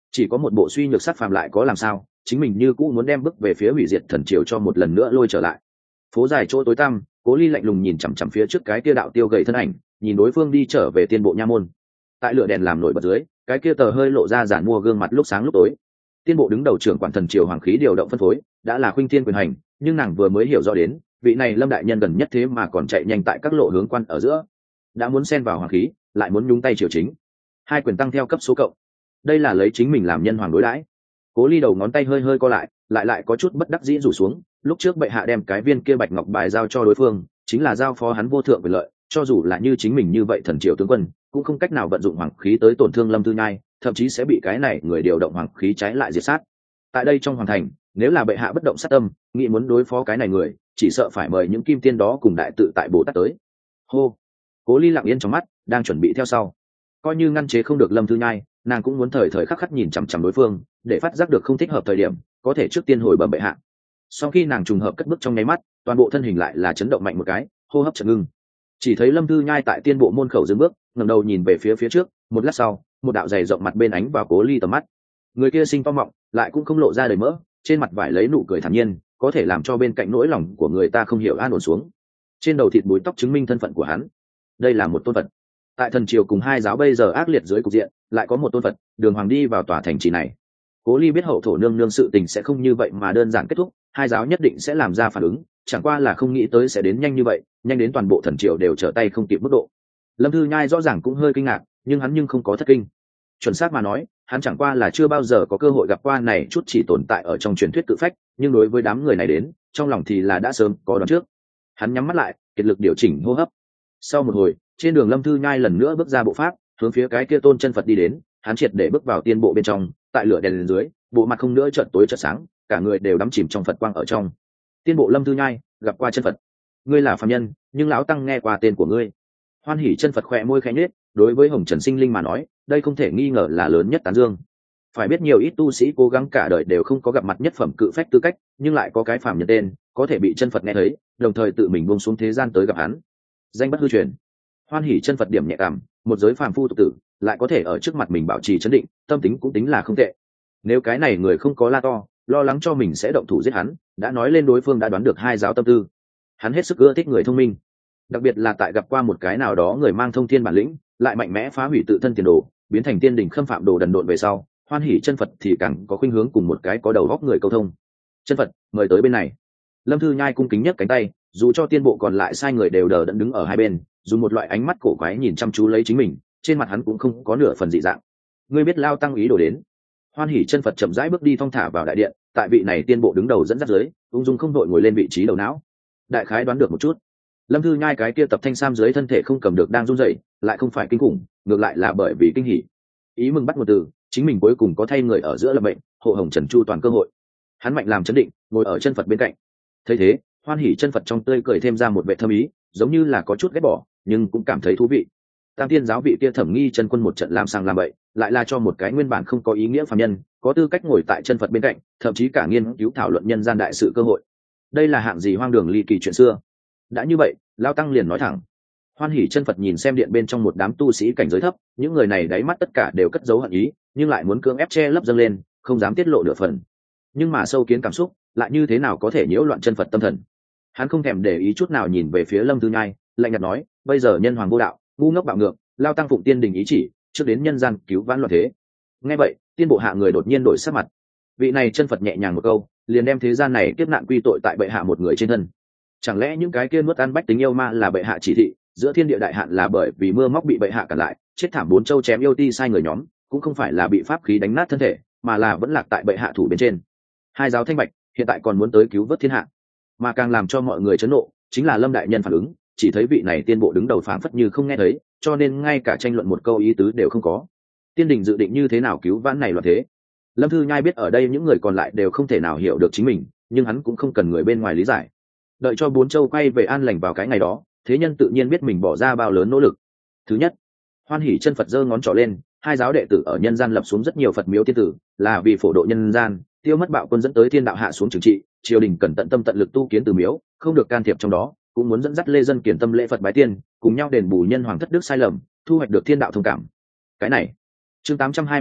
chỉ có một bộ suy nhược sát phàm lại có làm sao, chính mình như cũ muốn đem bước về phía hủy diệt thần triều cho một lần nữa lôi trở lại. Phố dài chỗ tối tăm, Cố Ly lạnh lùng nhìn chằm chằm phía trước cái kia đạo tiêu gầy thân ảnh, nhìn đối phương đi trở về tiên bộ nha môn. Tại lửa đèn làm nổi bật dưới, cái kia tờ hơi lộ ra giản mua gương mặt lúc sáng lúc tối. Tiên bộ đứng đầu trưởng quản thần triều hoàng khí điều động phân phối, đã là khuynh thiên quyền hành, nhưng nàng vừa mới hiểu rõ đến, vị này Lâm đại nhân gần nhất thế mà còn chạy nhanh tại các lộ hướng quan ở giữa, đã muốn xen vào hoàng khí, lại muốn nhúng tay triều chính. Hai quyền tăng theo cấp số cộng. Đây là lấy chính mình làm nhân hoàng đối đãi. Cố Ly đầu ngón tay hơi hơi co lại có chút bất đắc dĩ rủ xuống. Lúc trước bệ hạ đem cái viên kia bạch ngọc bài giao cho đối phương, chính là giao phó hắn vô thượng quyền lợi, cho dù là như chính mình như vậy thần triều tướng quân, cũng không cách nào vận dụng hoàng khí tới tổn thương Lâm Thư Nhai, thậm chí sẽ bị cái này người điều động hoàng khí trái lại diệt sát. Tại đây trong hoàng thành, nếu là bệ hạ bất động sát tâm, nghĩ muốn đối phó cái này người, chỉ sợ phải mời những kim tiên đó cùng đại tự tại Bồ Tát tới. Hô. Cố Ly lặng yên trong mắt, đang chuẩn bị theo sau. Coi như ngăn chế không được Lâm Thư Nhai, nàng cũng muốn thời thời khắc khắc nhìn chằm chằm đối phương, để phát giác được không thích hợp thời điểm, có thể trước tiên hồi bẩm bệ hạ. Sau khi nàng trùng hợp cất bước trong nháy mắt, toàn bộ thân hình lại là chấn động mạnh một cái, hô hấp chợt ngưng. Chỉ thấy Lâm Thư Nhai tại tiên bộ môn khẩu dừng bước, ngẩng đầu nhìn về phía trước, một lát sau, một đạo dày rộng mặt bên ánh vào Cố Ly tầm mắt. Người kia sinh to mọng, lại cũng không lộ ra đầy mỡ, trên mặt vải lấy nụ cười thản nhiên, có thể làm cho bên cạnh nỗi lòng của người ta không hiểu an ổn xuống. Trên đầu thịt búi tóc chứng minh thân phận của hắn. Đây là một tôn Phật. Tại thần triều cùng hai giáo bây giờ ác liệt dưới cục diện, lại có một tôn Phật đường hoàng đi vào tòa thành trì này. Cố Ly biết hậu thổ nương nương sự tình sẽ không như vậy mà đơn giản kết thúc, hai giáo nhất định sẽ làm ra phản ứng, chẳng qua là không nghĩ tới sẽ đến nhanh như vậy, nhanh đến toàn bộ thần triều đều trở tay không kịp mức độ. Lâm Thư Nhai rõ ràng cũng hơi kinh ngạc, nhưng hắn không có thất kinh. Chuẩn xác mà nói, hắn chẳng qua là chưa bao giờ có cơ hội gặp qua này chút chỉ tồn tại ở trong truyền thuyết cự phách, nhưng đối với đám người này đến, trong lòng thì là đã sớm có đoán trước. Hắn nhắm mắt lại, kiệt lực điều chỉnh hô hấp. Sau một hồi, trên đường Lâm Thư Nhai lần nữa bước ra bộ pháp, hướng phía cái kia tôn chân Phật đi đến. Hắn triệt để bước vào tiên bộ bên trong, tại lửa đèn lên dưới, bộ mặt không nữa chợt tối chợt sáng, cả người đều đắm chìm trong Phật quang ở trong. Tiên bộ Lâm Thư Nhai gặp qua chân Phật. Ngươi là phàm nhân, nhưng lão tăng nghe qua tên của ngươi. Hoan Hỉ chân Phật khẽ môi khẽ nhếch, đối với hồng trần sinh linh mà nói, đây không thể nghi ngờ là lớn nhất tán dương. Phải biết nhiều ít tu sĩ cố gắng cả đời đều không có gặp mặt nhất phẩm cự phách tư cách, nhưng lại có cái phàm nhân tên, có thể bị chân Phật nghe thấy, đồng thời tự mình buông xuống thế gian tới gặp hắn. Danh bất hư truyền. Hoan Hỉ chân Phật điểm nhẹ cảm, một giới phàm phu tục tử, lại có thể ở trước mặt mình bảo trì trấn định, tâm tính cũng tính là không tệ. Nếu cái này người không có la to, lo lắng cho mình sẽ động thủ giết hắn, đã nói lên đối phương đã đoán được hai giáo tâm tư. Hắn hết sức ưa thích người thông minh, đặc biệt là tại gặp qua một cái nào đó người mang thông thiên bản lĩnh, lại mạnh mẽ phá hủy tự thân tiền đồ, biến thành tiên đỉnh khâm phạm đồ đần độn về sau, Hoan Hỉ chân Phật thì càng có khuynh hướng cùng một cái có đầu óc người câu thông. Chân Phật, mời tới bên này. Lâm Thư Nhai cung kính nhấc cánh tay, dù cho tiên bộ còn lại sai người đều đờ đẫn đứng ở hai bên, dùng một loại ánh mắt cổ quái nhìn chăm chú lấy chính mình, trên mặt hắn cũng không có nửa phần dị dạng. Ngươi biết lao tăng ý đồ đến. Hoan Hỉ chân Phật chậm rãi bước đi thong thả vào đại điện, tại vị này tiên bộ đứng đầu dẫn dắt dưới, ung dung không đội ngồi lên vị trí đầu não. Đại khái đoán được một chút. Lâm Thư Nhai cái kia tập thanh sam dưới thân thể không cầm được đang run rẩy, lại không phải kinh khủng, ngược lại là bởi vì kinh hỉ. Ý mừng bắt một từ, chính mình cuối cùng có thay người ở giữa lập mệnh, hộ hồng trần chu toàn cơ hội. Hắn mạnh làm chấn định, ngồi ở chân Phật bên cạnh. Thấy thế, Hoan Hỉ chân Phật trong tươi cười thêm ra một vẻ thâm ý, giống như là có chút ghét bỏ, nhưng cũng cảm thấy thú vị. Tam tiên giáo vị kia Thẩm Nghi chân quân một trận làm sang làm bậy, lại là cho một cái nguyên bản không có ý nghĩa phàm nhân, có tư cách ngồi tại chân Phật bên cạnh, thậm chí cả nghiên cứu thảo luận nhân gian đại sự cơ hội. Đây là hạng gì hoang đường ly kỳ chuyện xưa. Đã như vậy, lao tăng liền nói thẳng. Hoan Hỉ chân Phật nhìn xem điện bên trong một đám tu sĩ cảnh giới thấp, những người này đáy mắt tất cả đều cất giấu hận ý, nhưng lại muốn cưỡng ép che lấp dâng lên, không dám tiết lộ nửa phần. Nhưng mà sâu kiến cảm xúc, lại như thế nào có thể nhiễu loạn chân Phật tâm thần. Hắn không thèm để ý chút nào nhìn về phía Lâm Thư Nhai, lạnh nhạt nói, bây giờ nhân hoàng vô đạo, ngu ngốc bạo ngược, lao tăng phụng tiên đình ý chỉ, trước đến nhân gian cứu vãn loạn thế. Nghe vậy, tiên bộ hạ người đột nhiên đổi sắc mặt. Vị này chân Phật nhẹ nhàng một câu, liền đem thế gian này kiếp nạn quy tội tại bệ hạ một người trên thân. Chẳng lẽ những cái kia nuốt ăn bách tính yêu ma là bệ hạ chỉ thị, giữa thiên địa đại hạn là bởi vì mưa móc bị bệ hạ cản lại, chết thảm bốn châu chém yêu ti sai người nhóm, cũng không phải là bị pháp khí đánh nát thân thể, mà là vẫn lạc tại bệ hạ thủ bên trên. Hai giáo thanh bạch, hiện tại còn muốn tới cứu vớt thiên hạ, mà càng làm cho mọi người chấn nộ chính là Lâm đại nhân phản ứng, chỉ thấy vị này tiên bộ đứng đầu phảng phất như không nghe thấy, cho nên ngay cả tranh luận một câu ý tứ đều không có. Tiên đình dự định như thế nào cứu vãn này loạn thế? Lâm Thư Nhai biết ở đây những người còn lại đều không thể nào hiểu được chính mình, nhưng hắn cũng không cần người bên ngoài lý giải. Đợi cho bốn châu quay về an lành vào cái ngày đó, thế nhân tự nhiên biết mình bỏ ra bao lớn nỗ lực. Thứ nhất, Hoan Hỉ chân Phật giơ ngón trỏ lên, hai giáo đệ tử ở nhân gian lập xuống rất nhiều Phật miếu tiên tử, là vì phổ độ nhân gian, tiêu mất bạo quân dẫn tới thiên đạo hạ xuống trừng trị, triều đình cần tận tâm tận lực tu kiến từ miếu, không được can thiệp trong đó, cũng muốn dẫn dắt lê dân kiền tâm lễ Phật bái tiên, cùng nhau đền bù nhân hoàng thất đức sai lầm, thu hoạch được thiên đạo thông cảm. Cái này, chương 821,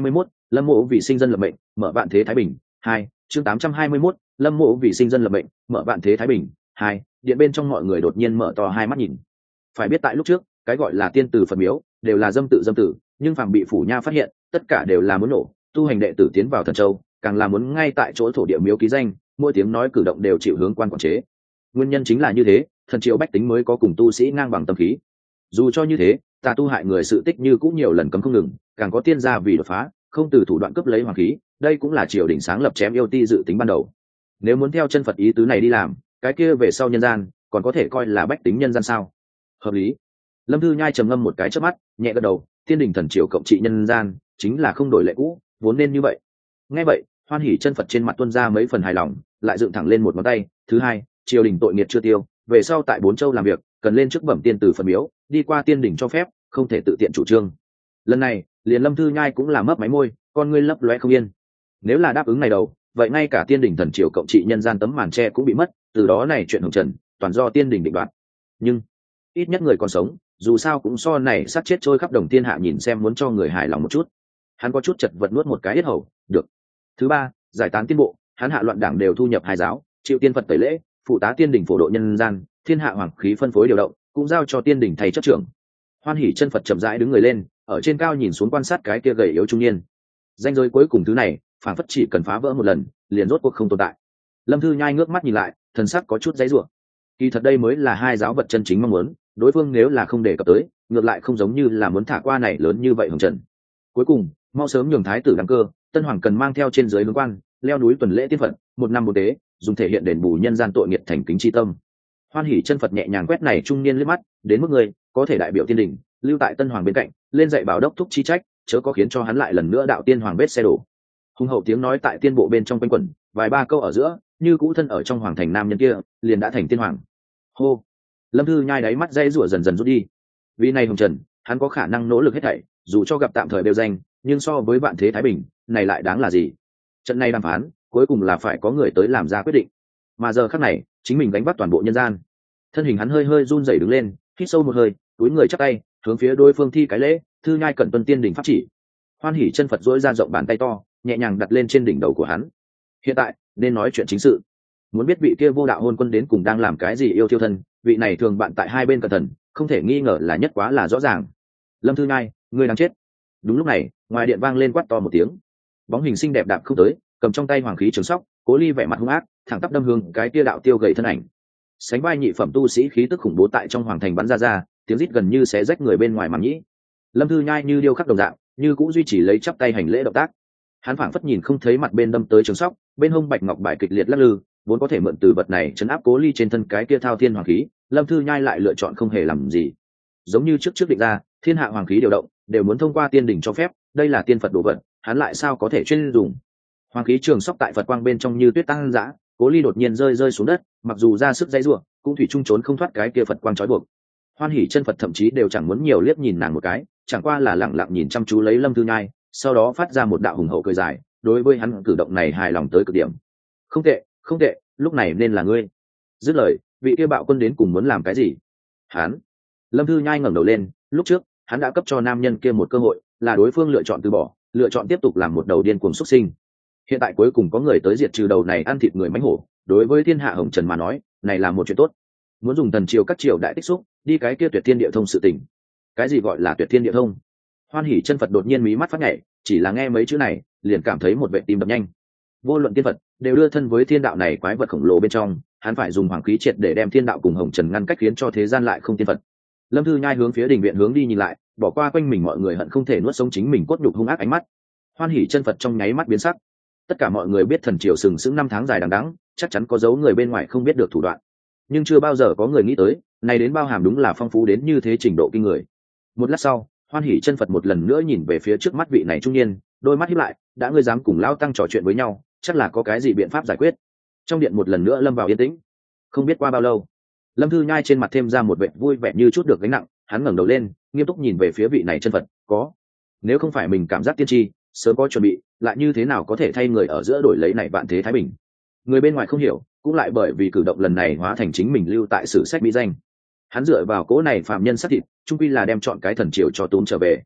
Lâm Mộ vì sinh dân lập mệnh, mở vạn thế thái bình. 2, chương 821, Lâm Mộ vì sinh dân lập mệnh, mở vạn thế thái bình. 2, điện bên trong mọi người đột nhiên mở to hai mắt nhìn. Phải biết tại lúc trước, cái gọi là tiên tử Phật miếu đều là dâm tử, nhưng phàm bị phủ nha phát hiện, tất cả đều là muốn nổ. Tu hành đệ tử tiến vào Thần Châu, càng là muốn ngay tại chỗ thổ địa miếu ký danh, mỗi tiếng nói cử động đều chịu hướng quan quản chế. Nguyên nhân chính là như thế, thần triều bách tính mới có cùng tu sĩ ngang bằng tâm khí. Dù cho như thế, tà tu hại người sự tích như cũng nhiều lần cấm không ngừng, càng có tiên gia vì đột phá, không từ thủ đoạn cướp lấy hoàng khí, đây cũng là triều đình sáng lập chém yêu ti dự tính ban đầu. Nếu muốn theo chân Phật ý tứ này đi làm, cái kia về sau nhân gian còn có thể coi là bách tính nhân gian sao? Hợp lý. Lâm Thư Nhai trầm ngâm một cái chớp mắt, nhẹ gật đầu, tiên đình thần triều cộng trị nhân gian, chính là không đổi lệ cũ, vốn nên như vậy. Nghe vậy, Hoan Hỷ chân Phật trên mặt tuôn ra mấy phần hài lòng, lại dựng thẳng lên một ngón tay. Thứ hai, triều đình tội nghiệp chưa tiêu, về sau tại bốn châu làm việc, cần lên trước bẩm tiên từ Phật miếu, đi qua tiên đình cho phép, không thể tự tiện chủ trương. Lần này, liền Lâm Thư Nhai cũng là mấp máy môi, con ngươi lấp lóe không yên. Nếu là đáp ứng này đầu, vậy ngay cả tiên đình thần triều cộng trị nhân gian tấm màn tre cũng bị mất, từ đó này chuyện hồng trần, toàn do tiên đình định đoạt. Nhưng ít nhất người còn sống, dù sao cũng so này sát chết trôi khắp đồng thiên hạ nhìn xem muốn cho người hài lòng một chút. Hắn có chút chật vật nuốt một cái yết hầu, được. Thứ ba, giải tán tiên bộ, hắn hạ loạn đảng đều thu nhập hai giáo, chịu tiên Phật tẩy lễ, phụ tá tiên đình phổ độ nhân gian, thiên hạ hoàng khí phân phối điều động, cũng giao cho tiên đình thầy chấp trưởng. Hoan Hỷ chân Phật chậm rãi đứng người lên, ở trên cao nhìn xuống quan sát cái kia gầy yếu trung niên. Danh giới cuối cùng thứ này, phản phất chỉ cần phá vỡ một lần, liền rốt cuộc không tồn tại. Lâm Thư Nhai ngước mắt nhìn lại, thần sắc có chút giãy giụa. Kỳ thật đây mới là hai giáo vật chân chính mong muốn, đối phương nếu là không đề cập tới, ngược lại không giống như là muốn thả qua này lớn như vậy hồng trần. Cuối cùng, mau sớm nhường thái tử đăng cơ, tân hoàng cần mang theo trên dưới hướng quan, leo núi tuần lễ tiên Phật, một năm một tế, dùng thể hiện đền bù nhân gian tội nghiệp thành kính chi tâm. Hoan Hỷ chân Phật nhẹ nhàng quét này trung niên liếc mắt, đến mức người có thể đại biểu tiên đình, lưu tại tân hoàng bên cạnh, lên dạy bảo đốc thúc chi trách, chớ có khiến cho hắn lại lần nữa đạo tiên hoàng vết xe đổ. Hùng hậu tiếng nói tại tiên bộ bên trong quanh quẩn, vài ba câu ở giữa, như cũ thân ở trong hoàng thành nam nhân kia, liền đã thành tiên hoàng. Hô. Lâm Thư Nhai đáy mắt dây rủa dần dần rút đi. Vì này hồng trần, hắn có khả năng nỗ lực hết thảy, dù cho gặp tạm thời đều danh, nhưng so với vạn thế thái bình, này lại đáng là gì? Trận này đàm phán, cuối cùng là phải có người tới làm ra quyết định. Mà giờ khắc này, chính mình gánh vác toàn bộ nhân gian. Thân hình hắn hơi hơi run rẩy đứng lên, hít sâu một hơi, túi người chắp tay, hướng phía đối phương thi cái lễ. Thư Nhai cẩn tuân tiên đình pháp chỉ. Hoan Hỷ chân Phật duỗi ra rộng bàn tay to, nhẹ nhàng đặt lên trên đỉnh đầu của hắn. Hiện tại nên nói chuyện chính sự. Muốn biết vị kia vô đạo hôn quân đến cùng đang làm cái gì yêu thiêu thân, vị này thường bạn tại hai bên cẩn thận, không thể nghi ngờ là nhất quá là rõ ràng. Lâm Thư Nhai, ngươi đang chết. Đúng lúc này, ngoài điện vang lên quát to một tiếng. Bóng hình xinh đẹp đạp không tới, cầm trong tay hoàng khí trường sóc, Cố Ly vẻ mặt hung ác, thẳng tắp đâm hướng cái kia đạo tiêu gầy thân ảnh. Sánh vai nhị phẩm tu sĩ khí tức khủng bố tại trong hoàng thành bắn ra, tiếng rít gần như xé rách người bên ngoài màng nhĩ. Lâm Thư Nhai như điêu khắc đồng dạng, như cũng duy trì lấy chắp tay hành lễ động tác. Hắn phảng phất nhìn không thấy mặt bên đâm tới trường sóc, bên hông bạch ngọc bài kịch liệt lắc lư, vốn có thể mượn từ vật này chấn áp Cố Ly trên thân cái kia thao thiên hoàng khí, Lâm Thư Nhai lại lựa chọn không hề làm gì. Giống như trước định ra, thiên hạ hoàng khí điều động đều muốn thông qua tiên đỉnh cho phép, đây là tiên Phật đồ vật, hắn lại sao có thể chuyên dùng. Hoàng khí trường sóc tại Phật quang bên trong như tuyết tăng dã, Cố Ly đột nhiên rơi xuống đất, mặc dù ra sức dãy rủa, cũng thủy chung trốn không thoát cái kia Phật quang trói buộc. Hoan Hỷ chân Phật thậm chí đều chẳng muốn nhiều liếc nhìn nàng một cái, chẳng qua là lẳng lặng nhìn chăm chú lấy Lâm Thư Nhai, sau đó phát ra một đạo hùng hậu cười dài, đối với hắn cử động này hài lòng tới cực điểm. Không tệ, không tệ, lúc này nên là ngươi. Dứt lời, vị kia bạo quân đến cùng muốn làm cái gì? Hắn. Lâm Thư Nhai ngẩng đầu lên, lúc trước hắn đã cấp cho nam nhân kia một cơ hội, là đối phương lựa chọn từ bỏ, lựa chọn tiếp tục làm một đầu điên cuồng xuất sinh. Hiện tại cuối cùng có người tới diệt trừ đầu này ăn thịt người mãnh hổ, đối với thiên hạ hồng trần mà nói, này là một chuyện tốt. Muốn dùng thần triều các triều đại tích xúc, đi cái kia tuyệt thiên địa thông sự tình. Cái gì gọi là tuyệt thiên địa thông? Hoan Hỷ chân Phật đột nhiên mí mắt phát nhảy, chỉ là nghe mấy chữ này, liền cảm thấy một vệ tim đập nhanh. Vô luận tiên Phật đều đưa thân với thiên đạo này quái vật khổng lồ bên trong, hắn phải dùng hoàng khí triệt để đem thiên đạo cùng hồng trần ngăn cách, khiến cho thế gian lại không tiên Phật. Lâm Thư Nhai hướng phía đình viện hướng đi nhìn lại, bỏ qua quanh mình mọi người hận không thể nuốt sống chính mình cốt nhục hung ác ánh mắt. Hoan Hỷ chân Phật trong nháy mắt biến sắc. Tất cả mọi người biết thần triều sừng sững 5 tháng dài đằng đẵng, chắc chắn có dấu người bên ngoài không biết được thủ đoạn, nhưng chưa bao giờ có người nghĩ tới, này đến bao hàm đúng là phong phú đến như thế trình độ kinh người. Một lát sau, Hoan Hỷ chân Phật một lần nữa nhìn về phía trước mắt vị này trung niên, đôi mắt híp lại, đã ngươi dám cùng lão tăng trò chuyện với nhau, chắc là có cái gì biện pháp giải quyết. Trong điện một lần nữa lâm vào yên tĩnh. Không biết qua bao lâu, Lâm Thư Nhai trên mặt thêm ra một vẻ vui vẻ như chút được gánh nặng, hắn ngẩng đầu lên, nghiêm túc nhìn về phía vị này chân Phật, có, nếu không phải mình cảm giác tiên tri, sớm có chuẩn bị, lại như thế nào có thể thay người ở giữa đổi lấy này vạn thế thái bình. Người bên ngoài không hiểu, cũng lại bởi vì cử động lần này hóa thành chính mình lưu tại sử sách mỹ danh. Hắn dựa vào cỗ này phạm nhân sát thịt, chung quy là đem chọn cái thần triều cho tốn trở về.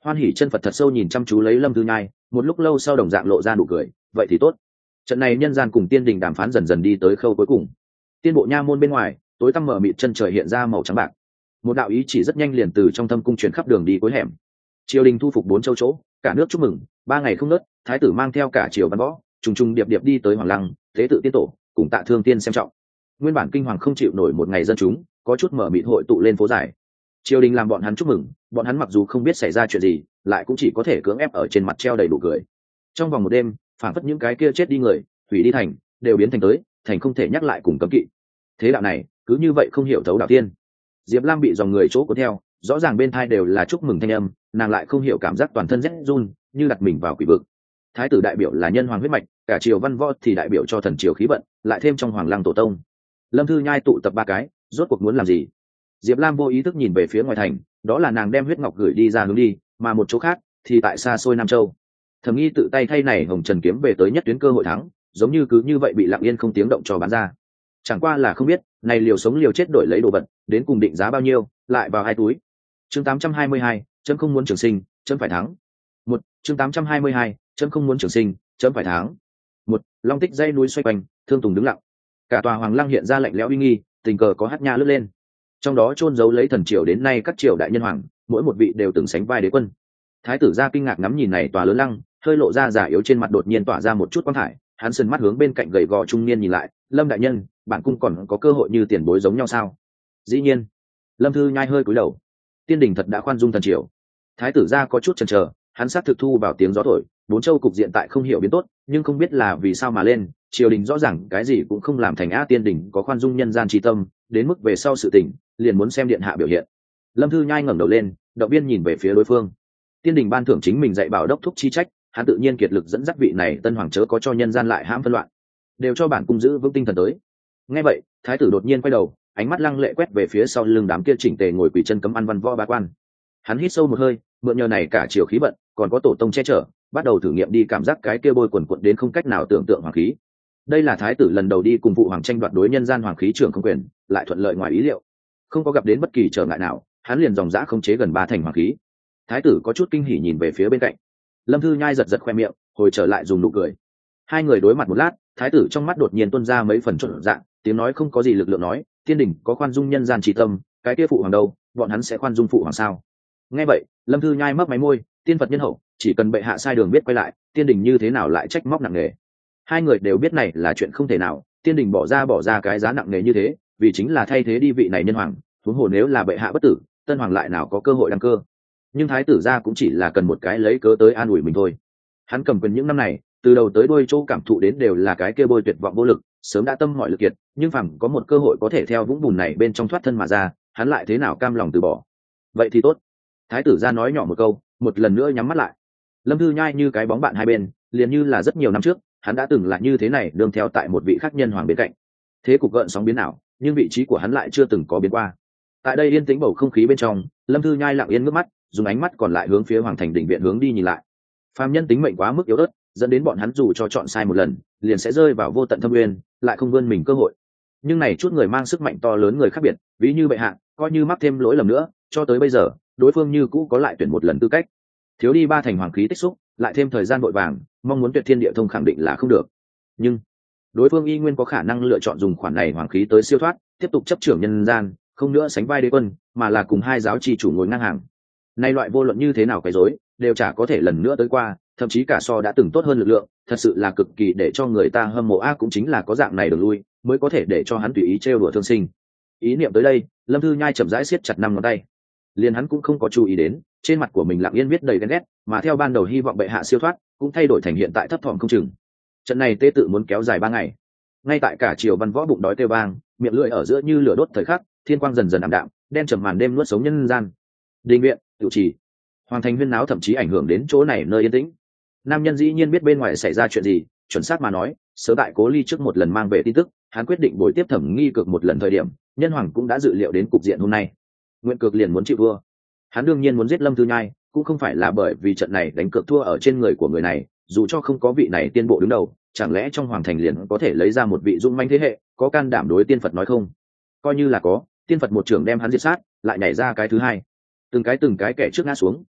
Hoan Hỷ chân Phật thật sâu nhìn chăm chú lấy Lâm Thư Nhai, một lúc lâu sau đồng dạng lộ ra nụ cười, vậy thì tốt. Trận này nhân gian cùng tiên đình đàm phán dần dần đi tới khâu cuối cùng. Tiên bộ nha môn bên ngoài, tối tăm mở mịt chân trời hiện ra màu trắng bạc. Một đạo ý chỉ rất nhanh liền từ trong thâm cung truyền khắp đường đi cuối hẻm. Triều đình thu phục 4 châu chỗ, cả nước chúc mừng, 3 ngày không ngớt, thái tử mang theo cả triều văn võ, trùng trùng điệp điệp đi tới Hoàng Lăng, tế tự tiên tổ, cùng tạ thương tiên xem trọng. Nguyên bản kinh hoàng không chịu nổi một ngày dân chúng, có chút mở mịt hội tụ lên phố dài. Triều đình làm bọn hắn chúc mừng, bọn hắn mặc dù không biết xảy ra chuyện gì, lại cũng chỉ có thể cưỡng ép ở trên mặt treo đầy đủ cười. Trong vòng một đêm, phản phất những cái kia chết đi người, hủy đi thành, đều biến thành tới, thành không thể nhắc lại cùng cấm kỵ. Thế đạo này, cứ như vậy không hiểu thấu đạo tiên. Diệp Lam bị dòng người chỗ cuốn theo, rõ ràng bên tai đều là chúc mừng thanh âm, nàng lại không hiểu cảm giác toàn thân rét run, như đặt mình vào quỷ vực. Thái tử đại biểu là nhân hoàng huyết mạch, cả triều văn võ thì đại biểu cho thần triều khí vận, lại thêm trong Hoàng Lăng tổ tông. Lâm Thư Nhai tụ tập 3 cái, rốt cuộc muốn làm gì? Diệp Lam vô ý thức nhìn về phía ngoài thành, đó là nàng đem huyết ngọc gửi đi ra hướng đi, mà một chỗ khác thì tại xa xôi Nam Châu. Thẩm Nghi tự tay thay này Hồng Trần kiếm về tới nhất tuyến cơ hội thắng, giống như cứ như vậy bị lặng yên không tiếng động cho bán ra. Chẳng qua là không biết, này liều sống liều chết đổi lấy đồ vật, đến cùng định giá bao nhiêu, lại vào 2 túi. Chương 822, chấm không muốn trường sinh, chấm phải thắng. Chương 822, chấm không muốn trường sinh, chấm phải thắng. Long tích dãy núi xoay quanh, Thương Tùng đứng lặng. Cả tòa Hoàng Lăng hiện ra lạnh lẽo uy nghi, tình cờ có hát nha lướt lên. Trong đó chôn giấu lấy thần triều đến nay các triều đại nhân hoàng, mỗi một vị đều từng sánh vai đế quân. Thái tử gia kinh ngạc ngắm nhìn này tòa lớn lăng, hơi lộ ra giả yếu trên mặt đột nhiên tỏa ra một chút quang thải, hắn sân mắt hướng bên cạnh gầy gò trung niên nhìn lại, Lâm đại nhân, bản cung còn có cơ hội như tiền bối giống nhau sao? Dĩ nhiên. Lâm Thư Nhai hơi cúi đầu. Tiên đình thật đã khoan dung thần triều. Thái tử gia có chút chần chờ, hắn sát thực thu vào tiếng gió thổi, 4 châu cục diện tại không hiểu biến tốt, nhưng không biết là vì sao mà lên, triều đình rõ ràng cái gì cũng không làm thành á, tiên đình có khoan dung nhân gian tri tâm, đến mức về sau sự tình, liền muốn xem điện hạ biểu hiện. Lâm Thư Nhai ngẩng đầu lên, động viên nhìn về phía đối phương. Tiên đình ban thưởng chính mình dạy bảo đốc thúc chi trách, hắn tự nhiên kiệt lực dẫn dắt vị này tân hoàng chớ có cho nhân gian lại hãm phân loạn, đều cho bản cung giữ vững tinh thần tới. Nghe vậy, thái tử đột nhiên quay đầu, ánh mắt lăng lệ quét về phía sau lưng đám kia chỉnh tề ngồi quỳ chân cấm ăn văn võ bá quan. Hắn hít sâu một hơi, mượn nhờ này cả triều khí vận, còn có tổ tông che chở, bắt đầu thử nghiệm đi cảm giác cái kia bôi quần quật đến không cách nào tưởng tượng hoàng khí. Đây là thái tử lần đầu đi cùng phụ hoàng tranh đoạt đối nhân gian hoàng khí trưởng không quyền, lại thuận lợi ngoài ý liệu, không có gặp đến bất kỳ trở ngại nào, hắn liền dòng dã khống chế gần 3 thành hoàng khí. Thái tử có chút kinh hỉ nhìn về phía bên cạnh. Lâm Thư Nhai giật giật khoe miệng, hồi trở lại dùng nụ cười. Hai người đối mặt một lát, thái tử trong mắt đột nhiên tuôn ra mấy phần trộn dạng, tiếng nói không có gì lực lượng nói, tiên đình có khoan dung nhân gian tri tâm, cái kia phụ hoàng đâu, bọn hắn sẽ khoan dung phụ hoàng sao? Nghe vậy, Lâm Thư Nhai mấp máy môi, tiên Phật nhân hậu, chỉ cần bệ hạ sai đường biết quay lại, tiên đình như thế nào lại trách móc nặng nề. Hai người đều biết này là chuyện không thể nào, tiên đình bỏ ra cái giá nặng nề như thế, vì chính là thay thế đi vị này nhân hoàng, huống hồ nếu là bệ hạ bất tử, tân hoàng lại nào có cơ hội đăng cơ. Nhưng thái tử gia cũng chỉ là cần một cái lấy cớ tới an ủi mình thôi. Hắn cầm quyền những năm này, từ đầu tới đuôi chỗ cảm thụ đến đều là cái kia bôi tuyệt vọng vô lực, sớm đã tâm mọi lực kiệt, nhưng phàm có một cơ hội có thể theo vũng bùn này bên trong thoát thân mà ra, hắn lại thế nào cam lòng từ bỏ. Vậy thì tốt. Thái tử gia nói nhỏ một câu, một lần nữa nhắm mắt lại. Lâm Thư Nhai như cái bóng bạn hai bên, liền như là rất nhiều năm trước, hắn đã từng là như thế này đương theo tại một vị khách nhân hoàng bên cạnh. Thế cục gợn sóng biến ảo, nhưng vị trí của hắn lại chưa từng có biến qua. Tại đây yên tĩnh bầu không khí bên trong, Lâm Thư Nhai lặng yên ngước mắt, dùng ánh mắt còn lại hướng phía hoàng thành đỉnh viện hướng đi nhìn lại. Phàm nhân tính mệnh quá mức yếu ớt, dẫn đến bọn hắn dù cho chọn sai một lần, liền sẽ rơi vào vô tận thâm nguyên, lại không vươn mình cơ hội. Nhưng này chút người mang sức mạnh to lớn người khác biệt, ví như bệ hạ, coi như mắc thêm lỗi lầm nữa, cho tới bây giờ, đối phương như cũ có lại tuyển một lần tư cách. Thiếu đi 3 thành hoàng khí tích xúc, lại thêm thời gian vội vàng, mong muốn tuyệt thiên địa thông khẳng định là không được. Nhưng đối phương y nguyên có khả năng lựa chọn dùng khoản này hoàng khí tới siêu thoát, tiếp tục chấp trưởng nhân gian, không nữa sánh vai đế quân, mà là cùng hai giáo chi chủ ngồi ngang hàng. Nay loại vô luận như thế nào quấy rối, đều chả có thể lần nữa tới qua, thậm chí cả so đã từng tốt hơn lực lượng, thật sự là cực kỳ để cho người ta hâm mộ a, cũng chính là có dạng này đường lui, mới có thể để cho hắn tùy ý trêu đùa thương sinh. Ý niệm tới đây, Lâm Thư Nhai chậm rãi siết chặt 5 ngón tay. Liền hắn cũng không có chú ý đến, trên mặt của mình lặng yên viết đầy ghen ghét, mà theo ban đầu hy vọng bệ hạ siêu thoát, cũng thay đổi thành hiện tại thấp thỏm không chừng. Trận này tê tự muốn kéo dài 3 ngày. Ngay tại cả triều văn võ bụng đói kêu vang, miệng lưỡi ở giữa như lửa đốt thời khắc, thiên quang dần dần ảm đạm, đen trầm màn đêm nuốt sống nhân gian. Đình viện, tiểu trì, hoàng thành huyên náo thậm chí ảnh hưởng đến chỗ này nơi yên tĩnh. Nam nhân dĩ nhiên biết bên ngoài xảy ra chuyện gì, chuẩn xác mà nói, sớm tại Cố Ly trước một lần mang về tin tức, hắn quyết định bồi tiếp Thẩm Nghi cược một lần thời điểm, nhân hoàng cũng đã dự liệu đến cục diện hôm nay. Nguyện cược liền muốn chịu thua. Hắn đương nhiên muốn giết Lâm Thư Nhai, cũng không phải là bởi vì trận này đánh cược thua ở trên người của người này, dù cho không có vị này tiên bộ đứng đầu, chẳng lẽ trong hoàng thành liền có thể lấy ra một vị dũng manh thế hệ, có can đảm đối tiên Phật nói không? Coi như là có, tiên Phật một trưởng đem hắn diệt sát, lại nhảy ra cái thứ hai. Từng cái kẻ trước ngã xuống,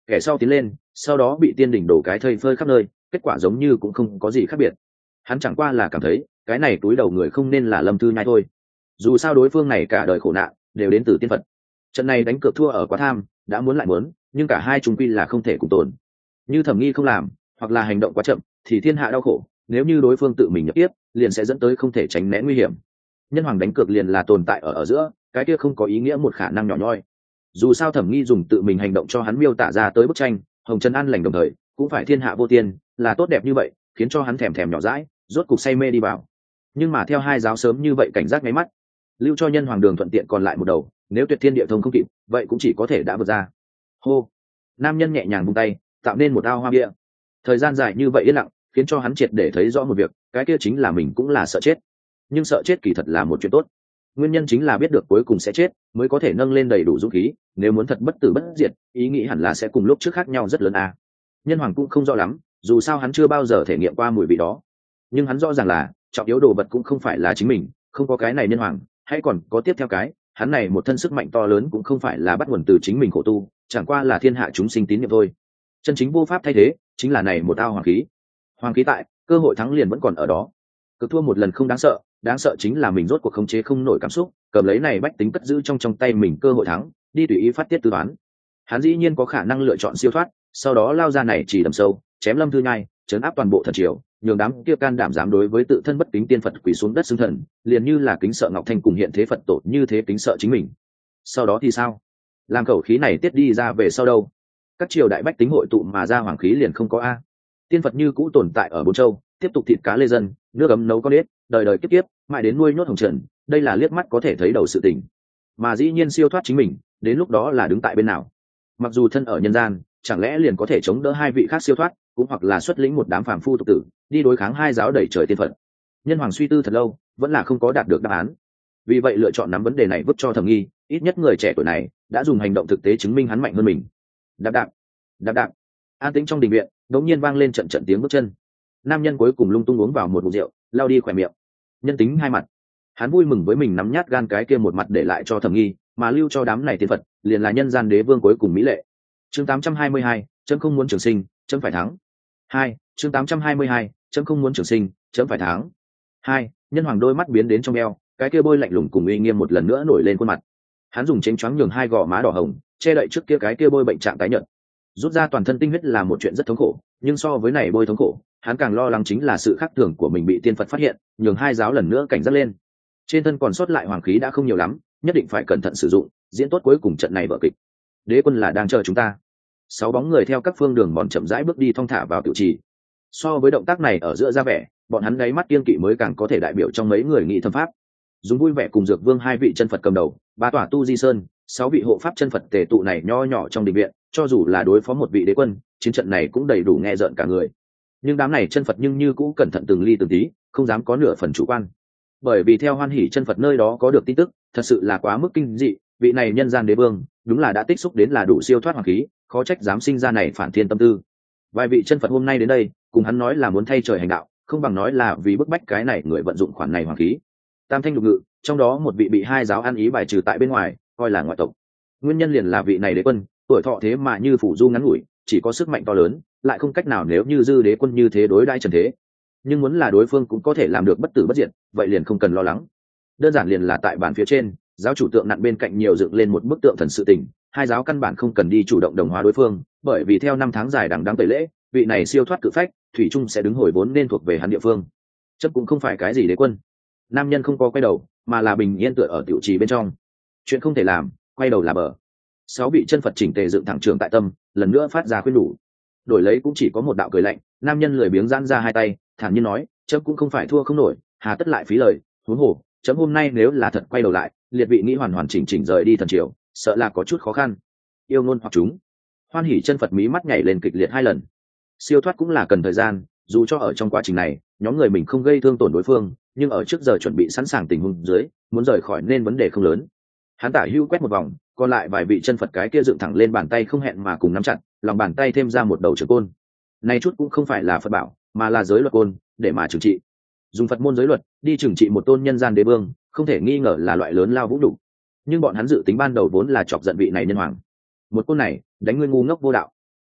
kẻ sau tiến lên, sau đó bị tiên đỉnh đổ cái thây phơi khắp nơi, kết quả giống như cũng không có gì khác biệt. Hắn chẳng qua là cảm thấy cái này túi đầu người không nên là Lâm Thư Nhai thôi, dù sao đối phương này cả đời khổ nạn đều đến từ tiên Phật. Trận này đánh cược thua ở quá tham, đã muốn lại muốn, nhưng cả hai chúng quy là không thể cùng tồn. Như Thẩm Nghi không làm, hoặc là hành động quá chậm, thì thiên hạ đau khổ, nếu như đối phương tự mình nhập tiếp, liền sẽ dẫn tới không thể tránh né nguy hiểm. Nhân hoàng đánh cược liền là tồn tại ở giữa, cái kia không có ý nghĩa một khả năng nhỏ nhoi. Dù sao Thẩm Nghi dùng tự mình hành động cho hắn miêu tả ra tới bức tranh hồng trần an lành, đồng thời cũng phải thiên hạ vô tiên, là tốt đẹp như vậy, khiến cho hắn thèm thèm nhỏ dãi, rốt cục say mê đi vào. Nhưng mà theo hai giáo sớm như vậy cảnh giác ngáy mắt, lưu cho nhân hoàng đường thuận tiện còn lại một đầu, nếu tuyệt thiên địa thông không kịp, vậy cũng chỉ có thể đã vượt ra. Hô, nam nhân nhẹ nhàng buông tay, tạo nên một ao hoa bia. Thời gian dài như vậy yên lặng, khiến cho hắn triệt để thấy rõ một việc, cái kia chính là mình cũng là sợ chết. Nhưng sợ chết kỳ thật là một chuyện tốt, nguyên nhân chính là biết được cuối cùng sẽ chết mới có thể nâng lên đầy đủ dũng khí. Nếu muốn thật bất tử bất diệt, ý nghĩ hẳn là sẽ cùng lúc trước khác nhau rất lớn à. Nhân hoàng cũng không rõ lắm, dù sao hắn chưa bao giờ thể nghiệm qua mùi vị đó, nhưng hắn rõ ràng là trọng yếu đồ vật cũng không phải là chính mình, không có cái này nhân hoàng hay còn có tiếp theo cái, hắn này một thân sức mạnh to lớn cũng không phải là bắt nguồn từ chính mình khổ tu, chẳng qua là thiên hạ chúng sinh tín nhiệm thôi. Chân chính vô pháp thay thế chính là này một ao hoàng khí. Hoàng khí tại, cơ hội thắng liền vẫn còn ở đó. Cực thua một lần không đáng sợ chính là mình rốt cuộc khống chế không nổi cảm xúc, cầm lấy này bách tính cất giữ trong tay mình cơ hội thắng, đi tùy ý phát tiết tư toán. Hắn dĩ nhiên có khả năng lựa chọn siêu thoát, sau đó lao ra này chỉ đầm sâu, chém Lâm Thư Nhai, trấn áp toàn bộ thần triều, nhường đám kia can đảm dám đối với tự thân bất kính tiên Phật quỳ xuống đất xưng thần, liền như là kính sợ Ngọc Thanh cùng hiện thế Phật tổ như thế kính sợ chính mình. Sau đó thì sao? Làm khẩu khí này tiết đi ra về sau đâu? Các triều đại bách tính hội tụ mà ra hoàng khí liền không có a. Tiên Phật như cũ tồn tại ở bốn châu, tiếp tục thịt cá lê dân, nước ấm nấu con ếch, đời đời kiếp kiếp, mãi đến nuôi nhốt hồng trần, đây là liếc mắt có thể thấy đầu sự tình. Mà dĩ nhiên siêu thoát chính mình, đến lúc đó là đứng tại bên nào? Mặc dù thân ở nhân gian, chẳng lẽ liền có thể chống đỡ hai vị khác siêu thoát, cũng hoặc là xuất lĩnh một đám phàm phu tục tử, đi đối kháng hai giáo đẩy trời tiên Phật? Nhân hoàng suy tư thật lâu, vẫn là không có đạt được đáp án. Vì vậy lựa chọn nắm vấn đề này vứt cho Thẩm Nghi, ít nhất người trẻ tuổi này đã dùng hành động thực tế chứng minh hắn mạnh hơn mình. Đạp đạp, đạp đạp. An tĩnh trong đình viện, đống nhiên vang lên trận trận tiếng bước chân. Nam nhân cuối cùng lung tung uống vào một ngụm rượu, lao đi khỏe miệng. Nhân tính hai mặt, hắn vui mừng với mình nắm nhát gan cái kia một mặt để lại cho Thẩm Nghi, mà lưu cho đám này tiên Phật liền là nhân gian đế vương cuối cùng mỹ lệ. Chương 822, chấm không muốn trường sinh, chấm phải thắng. 2, chương 822, chấm không muốn trường sinh, chấm phải thắng. 2, nhân hoàng đôi mắt biến đến trong eo, cái kia bôi lạnh lùng cùng uy nghiêm một lần nữa nổi lên khuôn mặt. Hắn dùng chén choáng nhường hai gò má đỏ hồng che đậy trước kia cái kia bôi bệnh trạng tái nhợt. Rút ra toàn thân tinh huyết là một chuyện rất thống khổ, nhưng so với này bôi thống khổ, hắn càng lo lắng chính là sự khác thường của mình bị tiên Phật phát hiện, nhường hai giáo lần nữa cảnh giác lên. Trên thân còn sót lại hoàng khí đã không nhiều lắm, nhất định phải cẩn thận sử dụng, diễn tốt cuối cùng trận này vở kịch. Đế quân là đang chờ chúng ta. 6 bóng người theo các phương đường mòn chậm rãi bước đi thong thả vào tiểu trì. So với động tác này ở giữa ra vẻ, bọn hắn đáy mắt kiên kỵ mới càng có thể đại biểu trong mấy người nghị thâm pháp. Dùng vui vẻ cùng Dược Vương hai vị chân Phật cầm đầu, ba tòa tu di sơn, 6 vị hộ pháp chân Phật tề tụ này nho nhỏ trong đình viện, cho dù là đối phó một vị đế quân, chiến trận này cũng đầy đủ nghe rợn cả người. Nhưng đám này chân Phật nhưng như cũng cẩn thận từng ly từng tí, không dám có nửa phần chủ quan. Bởi vì theo Hoan Hỷ chân Phật nơi đó có được tin tức, thật sự là quá mức kinh dị, vị này nhân gian đế vương, đúng là đã tích xúc đến là đủ siêu thoát hoàng khí, khó trách dám sinh ra này phản thiên tâm tư. Vài vị chân Phật hôm nay đến đây, cùng hắn nói là muốn thay trời hành đạo, không bằng nói là vì bức bách cái này người vận dụng khoản này hoàng khí. Tam thanh lục ngự, trong đó một vị bị hai giáo ăn ý bài trừ tại bên ngoài, coi là ngoại tộc. Nguyên nhân liền là vị này đế quân, tuổi thọ thế mà như phủ du ngắn ngủi, chỉ có sức mạnh to lớn, lại không cách nào nếu như dư đế quân như thế đối đãi trần thế. Nhưng muốn là đối phương cũng có thể làm được bất tử bất diệt, vậy liền không cần lo lắng. Đơn giản liền là tại bàn phía trên, giáo chủ tượng nặn bên cạnh nhiều dựng lên một bức tượng thần sự tình, hai giáo căn bản không cần đi chủ động đồng hóa đối phương, bởi vì theo năm tháng dài đằng đẵng tẩy lễ, vị này siêu thoát cự phách, thủy trung sẽ đứng hồi vốn nên thuộc về hắn địa phương. Chấp cũng không phải cái gì đế quân. Nam nhân không có quay đầu, mà là bình yên tựa ở tiểu trì bên trong. Chuyện không thể làm, quay đầu là bờ. 6 vị chân Phật chỉnh tề dựng thẳng trường tại tâm, lần nữa phát ra khuyên đủ. Đổi lấy cũng chỉ có một đạo cười lạnh, nam nhân lười biếng giãn ra hai tay, thản nhiên nói, chấm cũng không phải thua không nổi, hà tất lại phí lời, huống hồ, chấm hôm nay nếu là thật quay đầu lại, liệt vị nghĩ hoàn hoàn chỉnh chỉnh rời đi thần triều, sợ là có chút khó khăn. Yêu ngôn hoặc chúng. Hoan Hỷ chân Phật mí mắt nhảy lên kịch liệt 2 lần. Siêu thoát cũng là cần thời gian, dù cho ở trong quá trình này, nhóm người mình không gây thương tổn đối phương, nhưng ở trước giờ chuẩn bị sẵn sàng tình huống dưới, muốn rời khỏi nên vấn đề không lớn. Hắn tả hưu quét một vòng, còn lại vài vị chân Phật cái kia dựng thẳng lên bàn tay không hẹn mà cùng nắm chặt, lòng bàn tay thêm ra một đầu trường côn. Này chút cũng không phải là Phật bảo, mà là giới luật côn, để mà trừng trị. Dùng Phật môn giới luật đi trừng trị một tôn nhân gian đế vương, không thể nghi ngờ là loại lớn lao vũ đủ. Nhưng bọn hắn dự tính ban đầu vốn là chọc giận vị này nhân hoàng. Một côn này, đánh ngươi ngu ngốc vô đạo.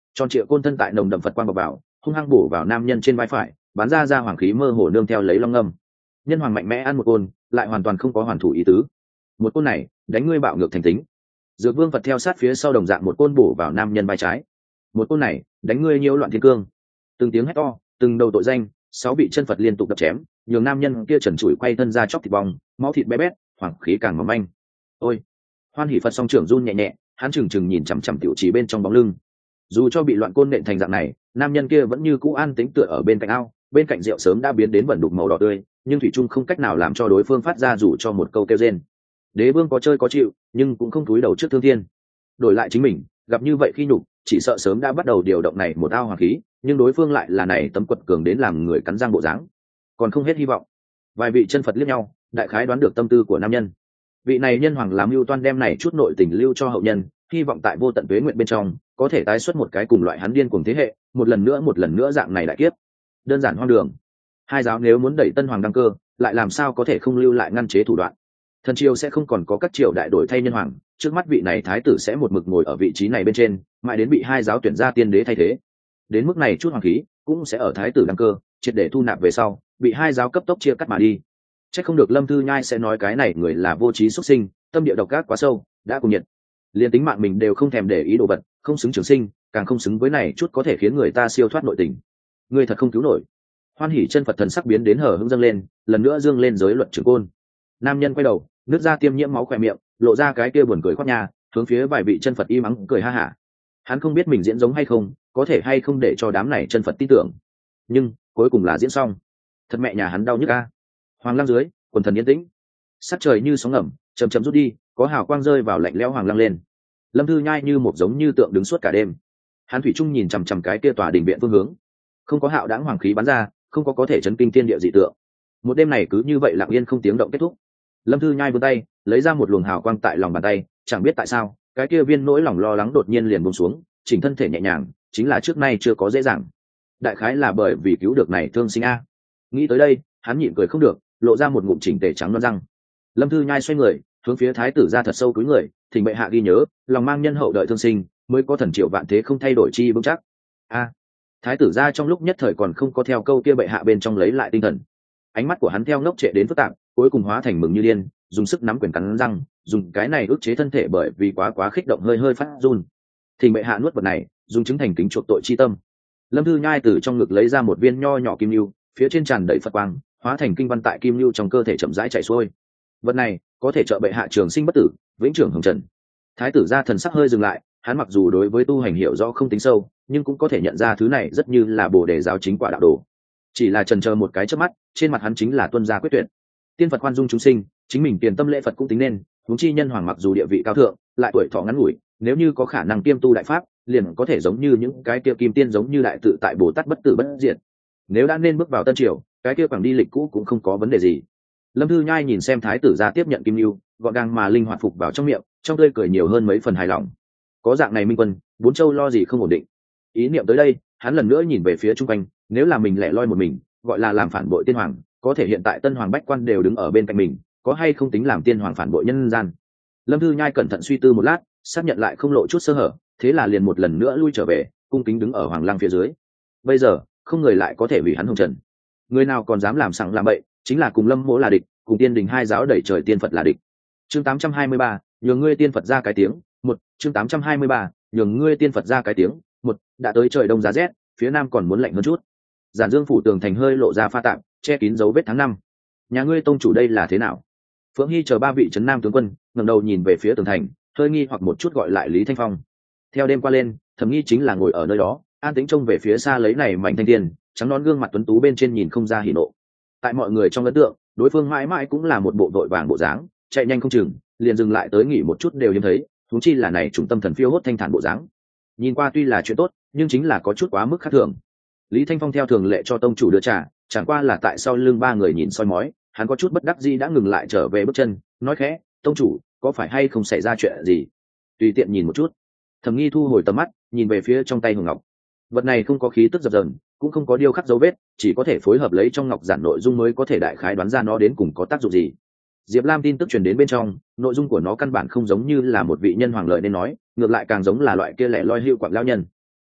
tròn trịa côn thân tại nồng đậm Phật quang bọc vào, hung hăng bổ vào nam nhân trên vai phải, bắn ra hoàng khí mơ hồ nương theo lấy long ngâm. Nhân hoàng mạnh mẽ ăn một côn, lại hoàn toàn không có hoàn thủ ý tứ. Một côn này, đánh ngươi bạo ngược thành tính. Dược Vương Phật theo sát phía sau đồng dạng một côn bổ vào nam nhân vai trái. Một côn này, đánh ngươi nhiễu loạn thiên cương. Từng tiếng hét to, từng đầu tội danh, 6 vị chân Phật liên tục đập chém, nhường nam nhân kia trần trụi quay thân ra chóc thịt bong, máu thịt bé bét, hoàng khí càng mỏng manh. Ôi! Hoan Hỷ Phật song trưởng run nhẹ nhẹ, hắn chừng nhìn chằm chằm tiểu trì bên trong bóng lưng. Dù cho bị loạn côn nện thành dạng này, nam nhân kia vẫn như cũ an tĩnh tựa ở bên cạnh ao, bên cạnh rượu sớm đã biến đến vẩn đục màu đỏ tươi, nhưng thủy trung không cách nào làm cho đối phương phát ra dù cho một câu kêu rên. Đế vương có chơi có chịu, nhưng cũng không cúi đầu trước thương thiên. Đổi lại chính mình, gặp như vậy khi nhục, chỉ sợ sớm đã bắt đầu điều động này một ao hoàng khí, nhưng đối phương lại là này tấm quật cường đến làm người cắn răng bộ dáng, còn không hết hy vọng. Vài vị chân Phật liếc nhau, đại khái đoán được tâm tư của nam nhân. Vị này nhân hoàng làm mưu toan đem này chút nội tình lưu cho hậu nhân, hy vọng tại vô tận tuế nguyện bên trong có thể tái xuất một cái cùng loại hắn điên cuồng thế hệ, một lần nữa dạng này đại kiếp. Đơn giản hoang đường. Hai giáo nếu muốn đẩy tân hoàng đăng cơ, lại làm sao có thể không lưu lại ngăn chế thủ đoạn. Thần triều sẽ không còn có các triều đại đổi thay nhân hoàng, trước mắt vị này thái tử sẽ một mực ngồi ở vị trí này bên trên, mãi đến bị hai giáo tuyển ra tiên đế thay thế. Đến mức này chút hoàng khí cũng sẽ ở thái tử đăng cơ triệt để thu nạp về sau, bị hai giáo cấp tốc chia cắt mà đi. Chắc không được Lâm Thư Nhai sẽ nói cái này người là vô trí xuất sinh, tâm địa độc ác quá sâu, đã cùng nhiệt. Liên tính mạng mình đều không thèm để ý đồ vật, không xứng trường sinh, càng không xứng với này chút có thể khiến người ta siêu thoát nội tình. Người thật không cứu nổi. Hoan Hỷ chân Phật thần sắc biến đến hở hững dâng lên, lần nữa dương lên giới luật trường côn. Nam nhân quay đầu, nước ra tiêm nhiễm máu khỏe miệng, lộ ra cái kia buồn cười khoát nha, hướng phía vài vị chân Phật im ắng cười ha hả. Hắn không biết mình diễn giống hay không, có thể hay không để cho đám này chân Phật tin tưởng, nhưng cuối cùng là diễn xong. Thật mẹ nhà hắn đau nhức a. Hoàng lăng dưới, quần thần yên tĩnh, sắc trời như sóng ngầm chầm chậm rút đi, có hào quang rơi vào lạnh lẽo hoàng lăng lên. Lâm Thư Nhai như một giống như tượng đứng suốt cả đêm, hắn thủy trung nhìn chằm chằm cái kia tòa đình viện phương hướng, không có hạo đãng hoàng khí bắn ra, không có thể chấn kinh thiên địa dị tượng. Một đêm này cứ như vậy lặng yên không tiếng động kết thúc. Lâm Thư Nhai vươn tay lấy ra một luồng hào quang tại lòng bàn tay, chẳng biết tại sao cái kia viên nỗi lòng lo lắng đột nhiên liền buông xuống, chỉnh thân thể nhẹ nhàng, chính là trước nay chưa có dễ dàng. Đại khái là bởi vì cứu được này thương sinh a. Nghĩ tới đây, hắn nhịn cười không được, lộ ra một ngụm chỉnh tề trắng non răng. Lâm Thư Nhai xoay người hướng phía thái tử ra thật sâu cúi người, thỉnh bệ hạ ghi nhớ, lòng mang nhân hậu đợi thương sinh, mới có thần triệu vạn thế không thay đổi chi vững chắc. A. Thái tử ra trong lúc nhất thời còn không có theo câu kia bệ hạ bên trong lấy lại tinh thần. Ánh mắt của hắn theo ngốc trệ đến phức tạp, cuối cùng hóa thành mừng như điên, dùng sức nắm quyền cắn răng, dùng cái này ức chế thân thể bởi vì quá kích động hơi phát run. Thỉnh bệ hạ nuốt vật này, dùng chứng thành kính chuộc tội chi tâm. Lâm Thư Nhai từ trong ngực lấy ra một viên nho nhỏ kim lưu, phía trên tràn đầy Phật quang, hóa thành kinh văn tại kim lưu trong cơ thể chậm rãi chảy xuôi. Vật này có thể trợ bệ hạ trường sinh bất tử, vĩnh trưởng hồng trần. Thái tử gia thần sắc hơi dừng lại, hắn mặc dù đối với tu hành hiểu rõ không tính sâu, nhưng cũng có thể nhận ra thứ này rất như là Bồ Đề giáo chính quả đạo đồ. Chỉ là chần chờ một cái chớp mắt, trên mặt hắn chính là tuân gia quyết tuyệt. Tiên Phật khoan dung chúng sinh, chính mình tiền tâm lễ Phật cũng tính nên, huống chi nhân hoàng mặc dù địa vị cao thượng, lại tuổi thọ ngắn ngủi, nếu như có khả năng kiêm tu đại pháp, liền có thể giống như những cái kia kim tiên giống như đại tự tại Bồ Tát bất tử bất diệt. Nếu đã nên bước vào tân triều, cái kia quảng đi lịch cũ cũng không có vấn đề gì. Lâm Thư Nhai nhìn xem thái tử gia tiếp nhận kim lưu, gọn gàng mà linh hoạt phục vào trong miệng, trong tươi cười nhiều hơn mấy phần hài lòng. Có dạng này minh quân, bốn châu lo gì không ổn định. Ý niệm tới đây, hắn lần nữa nhìn về phía trung quanh, nếu là mình lẻ loi một mình, gọi là làm phản bội tiên hoàng, có thể hiện tại tân hoàng bách quan đều đứng ở bên cạnh mình, có hay không tính làm tiên hoàng phản bội nhân gian. Lâm Thư Nhai cẩn thận suy tư một lát, xác nhận lại không lộ chút sơ hở, thế là liền một lần nữa lui trở về, cung kính đứng ở hoàng lăng phía dưới. Bây giờ không người lại có thể hủy hắn hồng trần, người nào còn dám làm sằng làm bậy, chính là cùng Lâm Mỗ là địch, cùng tiên đình hai giáo đẩy trời tiên Phật là địch. Chương 823, nhường ngươi tiên Phật ra cái tiếng. Một, chương 823, nhường ngươi tiên Phật ra cái tiếng. Một, đã tới trời đông giá rét, phía nam còn muốn lạnh hơn chút. Giản Dương phủ tường thành hơi lộ ra pha tạm, che kín dấu vết tháng năm. Nhà ngươi tông chủ đây là thế nào? Phượng Hy chờ ba vị trấn nam tướng quân ngẩng đầu nhìn về phía tường thành, hơi nghi hoặc một chút gọi lại Lý Thanh Phong. Theo đêm qua lên, Thẩm Nghi chính là ngồi ở nơi đó, an tĩnh trông về phía xa lấy này mảnh thanh tiền, trắng nón gương mặt tuấn tú bên trên nhìn không ra hỉ nộ. Tại mọi người trong ấn tượng, đối phương mãi mãi cũng là một bộ vội vàng bộ dáng, chạy nhanh không chừng, liền dừng lại tới nghỉ một chút đều hiếm thấy, huống chi là này trung tâm thần phiêu hốt thanh thản bộ dáng. Nhìn qua tuy là chuyện tốt, nhưng chính là có chút quá mức khác thường. Lý Thanh Phong theo thường lệ cho tông chủ đưa trà, chẳng qua là tại sau lưng ba người nhìn soi mói, hắn có chút bất đắc dĩ đã ngừng lại trở về bước chân, nói khẽ, tông chủ, có phải hay không xảy ra chuyện gì? Tùy tiện nhìn một chút. Thẩm Nghi thu hồi tầm mắt, nhìn về phía trong tay hồng ngọc. Vật này không có khí tức dập dờn, cũng không có điêu khắc dấu vết, chỉ có thể phối hợp lấy trong ngọc giản nội dung mới có thể đại khái đoán ra nó đến cùng có tác dụng gì. Diệp Lam tin tức truyền đến bên trong, nội dung của nó căn bản không giống như là một vị nhân hoàng lợi nên nói, ngược lại càng giống là loại kia lẻ loi hữu quạng lão nhân.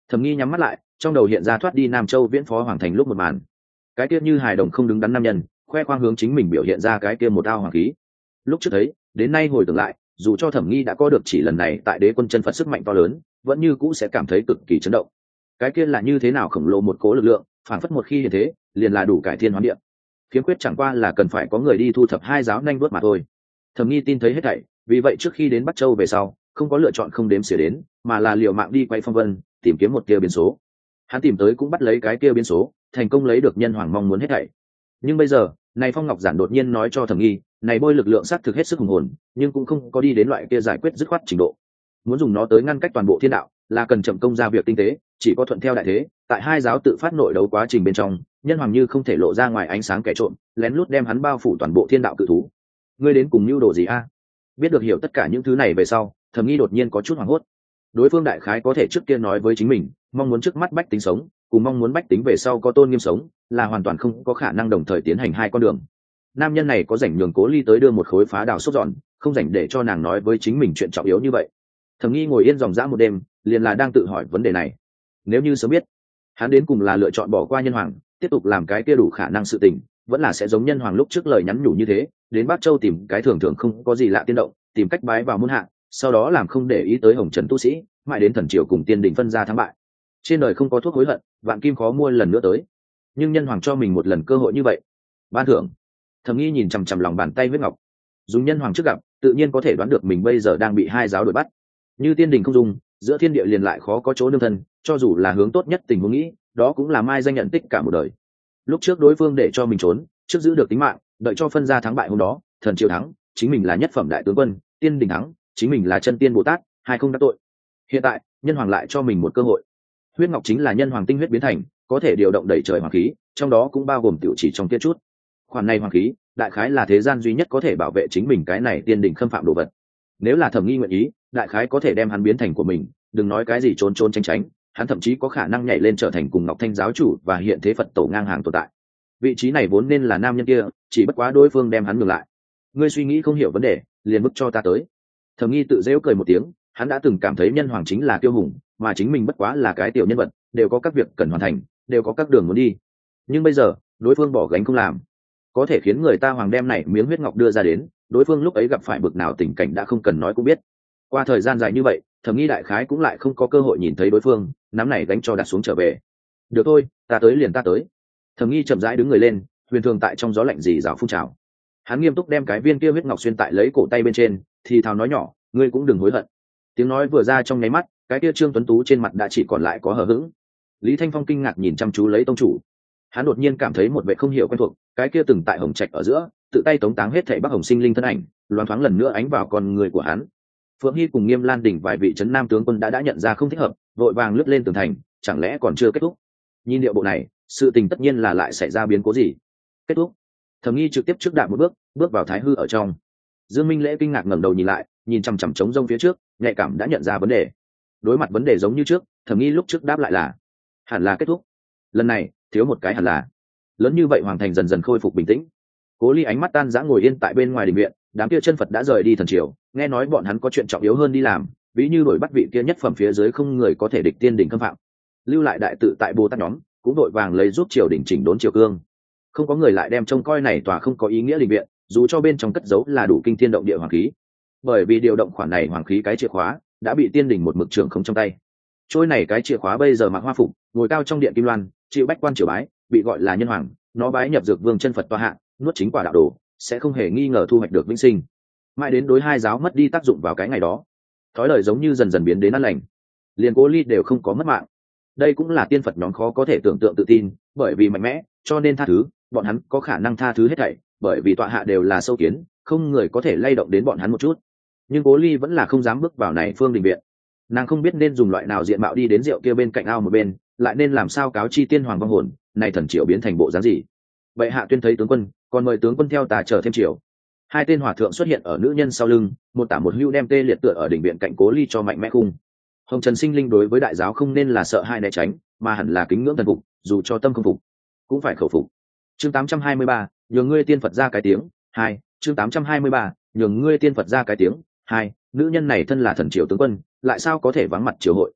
Thẩm Nghi nhắm mắt lại, trong đầu hiện ra thoát đi Nam Châu Viễn Phó Hoàng Thành lúc một màn. Cái kia như hài đồng không đứng đắn nam nhân, khoe khoang hướng chính mình biểu hiện ra cái kia một ao hoàng khí. Lúc trước thấy, đến nay hồi tưởng lại, dù cho Thẩm Nghi đã có được chỉ lần này tại Đế Quân chân Phật sức mạnh to lớn, vẫn như cũ sẽ cảm thấy cực kỳ chấn động. Cái kia là như thế nào khổng lồ một cố lực lượng, phản phất một khi như thế, liền là đủ cải thiên hóa địa. Khiếm khuyết chẳng qua là cần phải có người đi thu thập hai giáo nhanh vuốt mà thôi. Thẩm Nghi tin thấy hết thảy, vì vậy trước khi đến Bắc Châu về sau, không có lựa chọn không đếm xỉa đến, mà là liều mạng đi quay phong vân, tìm kiếm một kia biến số. Hắn tìm tới cũng bắt lấy cái kia biến số, thành công lấy được nhân hoàng mong muốn hết thảy. Nhưng bây giờ, này Phong Ngọc Giản đột nhiên nói cho Thẩm Nghi, này bôi lực lượng sát thực hết sức hùng hồn, nhưng cũng không có đi đến loại kia giải quyết dứt khoát trình độ. Muốn dùng nó tới ngăn cách toàn bộ thiên đạo, là cần chậm công ra việc tinh tế, chỉ có thuận theo đại thế, tại hai giáo tự phát nội đấu quá trình bên trong, nhân hoàng như không thể lộ ra ngoài ánh sáng kẻ trộm, lén lút đem hắn bao phủ toàn bộ thiên đạo cự thú. Ngươi đến cùng mưu đồ gì a? Biết được hiểu tất cả những thứ này về sau, Thẩm Nghi đột nhiên có chút hoảng hốt. Đối phương đại khái có thể trước kia nói với chính mình, mong muốn trước mắt bách tính sống, cùng mong muốn bách tính về sau có tôn nghiêm sống, là hoàn toàn không có khả năng đồng thời tiến hành hai con đường. Nam nhân này có rảnh nhường Cố Ly tới đưa một khối phá đào xốp giòn, không rảnh để cho nàng nói với chính mình chuyện trọng yếu như vậy. Thẩm Nghi ngồi yên dòng dã một đêm, liền là đang tự hỏi vấn đề này. Nếu như sớm biết, hắn đến cùng là lựa chọn bỏ qua nhân hoàng, tiếp tục làm cái kia đủ khả năng sự tình, vẫn là sẽ giống nhân hoàng lúc trước lời nhắn nhủ như thế, đến Bắc Châu tìm cái thường thường không có gì lạ tiên động, tìm cách bái vào môn hạ, sau đó làm không để ý tới hồng trần tu sĩ, mãi đến thần triều cùng tiên đình phân ra thắng bại. Trên đời không có thuốc hối hận, vạn kim khó mua lần nữa tới. Nhưng nhân hoàng cho mình một lần cơ hội như vậy, ban thưởng. Thẩm Nghi nhìn chằm chằm lòng bàn tay huyết ngọc, dùng nhân hoàng trước gặp, tự nhiên có thể đoán được mình bây giờ đang bị hai giáo đuổi bắt. Như tiên đình không dùng, giữa thiên địa liền lại khó có chỗ nương thân, cho dù là hướng tốt nhất tình huống nghĩ, đó cũng là mai danh nhận tích cả một đời. Lúc trước đối phương để cho mình trốn, trước giữ được tính mạng, đợi cho phân ra thắng bại hôm đó, thần triều thắng, chính mình là nhất phẩm đại tướng quân, tiên đình thắng, chính mình là chân tiên Bồ Tát, hai không đắc tội. Hiện tại, nhân hoàng lại cho mình một cơ hội. Huyết ngọc chính là nhân hoàng tinh huyết biến thành, có thể điều động đẩy trời hoàng khí, trong đó cũng bao gồm tiểu chỉ trong tiết chút. Khoản này hoàng khí, đại khái là thế gian duy nhất có thể bảo vệ chính mình cái này tiên đình khâm phạm đồ vật. Nếu là Thẩm Nghi nguyện ý, đại khái có thể đem hắn biến thành của mình, đừng nói cái gì trốn trốn tránh tránh, hắn thậm chí có khả năng nhảy lên trở thành cùng Ngọc Thanh giáo chủ và hiện thế Phật tổ ngang hàng tồn tại. Vị trí này vốn nên là nam nhân kia, chỉ bất quá đối phương đem hắn ngược lại. Ngươi suy nghĩ không hiểu vấn đề, liền bức cho ta tới. Thẩm Nghi tự giễu cười một tiếng, hắn đã từng cảm thấy nhân hoàng chính là kiêu hùng, mà chính mình bất quá là cái tiểu nhân vật, đều có các việc cần hoàn thành, đều có các đường muốn đi. Nhưng bây giờ, đối phương bỏ gánh không làm, có thể khiến người ta hoàng đem này miếng huyết ngọc đưa ra đến, đối phương lúc ấy gặp phải bực nào tình cảnh đã không cần nói cũng biết. Qua thời gian dài như vậy, Thẩm Nghi đại khái cũng lại không có cơ hội nhìn thấy đối phương, nắm này gánh cho đặt xuống trở về. Được thôi, ta tới liền ta tới. Thẩm Nghi chậm rãi đứng người lên, huyền thường tại trong gió lạnh rì rào phun trào. Hắn nghiêm túc đem cái viên kia huyết ngọc xuyên tại lấy cổ tay bên trên, thì thào nói nhỏ, ngươi cũng đừng hối hận. Tiếng nói vừa ra trong nháy mắt, cái kia Trương Tuấn Tú trên mặt đã chỉ còn lại có hờ hững. Lý Thanh Phong kinh ngạc nhìn chăm chú lấy tông chủ. Hắn đột nhiên cảm thấy một vẻ không hiểu quen thuộc, cái kia từng tại Hồng Trạch ở giữa, tự tay tống táng hết thảy Bắc Hồng sinh linh thân ảnh, loáng thoáng lần nữa ánh vào con người của hắn. Phượng Hy cùng Nghiêm Lan đỉnh vài vị trấn nam tướng quân đã nhận ra không thích hợp, vội vàng lướt lên tường thành, chẳng lẽ còn chưa kết thúc? Nhìn điệu bộ này, sự tình tất nhiên là lại xảy ra biến cố gì. Kết thúc. Thẩm Nghi trực tiếp trước đạp một bước, bước vào Thái Hư ở trong. Dương Minh Lễ kinh ngạc ngẩng đầu nhìn lại, nhìn chằm chằm trống rông phía trước, nhạy cảm đã nhận ra vấn đề. Đối mặt vấn đề giống như trước, Thẩm Nghi lúc trước đáp lại là hẳn là kết thúc. Lần này, thiếu một cái hẳn là. Lớn như vậy hoàng thành dần dần khôi phục bình tĩnh. Cố Ly ánh mắt tan rã ngồi yên tại bên ngoài đình viện, đám kia chân Phật đã rời đi thần triều, nghe nói bọn hắn có chuyện trọng yếu hơn đi làm, ví như đuổi bắt vị kia nhất phẩm phía dưới không người có thể địch tiên đỉnh khâm phạm. Lưu lại đại tự tại Bồ Tát nhóm, cũng đội vàng lấy giúp triều đình chỉnh đốn triều cương. Không có người lại đem trông coi này tòa không có ý nghĩa đình viện, dù cho bên trong cất giấu là đủ kinh thiên động địa hoàng khí. Bởi vì điều động khoản này hoàng khí cái chìa khóa đã bị tiên đỉnh một mực trưởng không trong tay. Trôi này cái chìa khóa bây giờ mặc hoa phục, ngồi cao trong điện kim loan, chịu bách quan triều bái, bị gọi là nhân hoàng, nó bái nhập dược vương chân Phật toa hạ, nuốt chính quả đạo đồ, sẽ không hề nghi ngờ thu hoạch được vĩnh sinh. Mãi đến đối hai giáo mất đi tác dụng vào cái ngày đó, thói lời giống như dần dần biến đến ăn lành, liền Cố Ly đều không có mất mạng. Đây cũng là tiên Phật nhóm khó có thể tưởng tượng tự tin, bởi vì mạnh mẽ, cho nên tha thứ, bọn hắn có khả năng tha thứ hết thảy, bởi vì tọa hạ đều là sâu kiến, không người có thể lay động đến bọn hắn một chút. Nhưng Cố Ly vẫn là không dám bước vào này phương đình viện. Nàng không biết nên dùng loại nào diện mạo đi đến rượu kia bên cạnh ao một bên, lại nên làm sao cáo chi tiên hoàng vong hồn, này thần triều biến thành bộ dáng gì. Bệ hạ tuyên thấy tướng quân, còn mời tướng quân theo tà chờ thêm triều. Hai tên hòa thượng xuất hiện ở nữ nhân sau lưng, một tả một hữu đem tê liệt tựa ở đỉnh viện cạnh Cố Ly cho mạnh mẽ khung. Hồng Trần sinh linh đối với đại giáo không nên là sợ hai né tránh, mà hẳn là kính ngưỡng thần phục, dù cho tâm không phục, cũng phải khẩu phục. Chương 823, nhường ngươi tiên Phật ra cái tiếng. 2. Chương 823, nhường ngươi tiên Phật ra cái tiếng. 2. Nữ nhân này thân là thần triều tướng quân, lại sao có thể vắng mặt triều hội?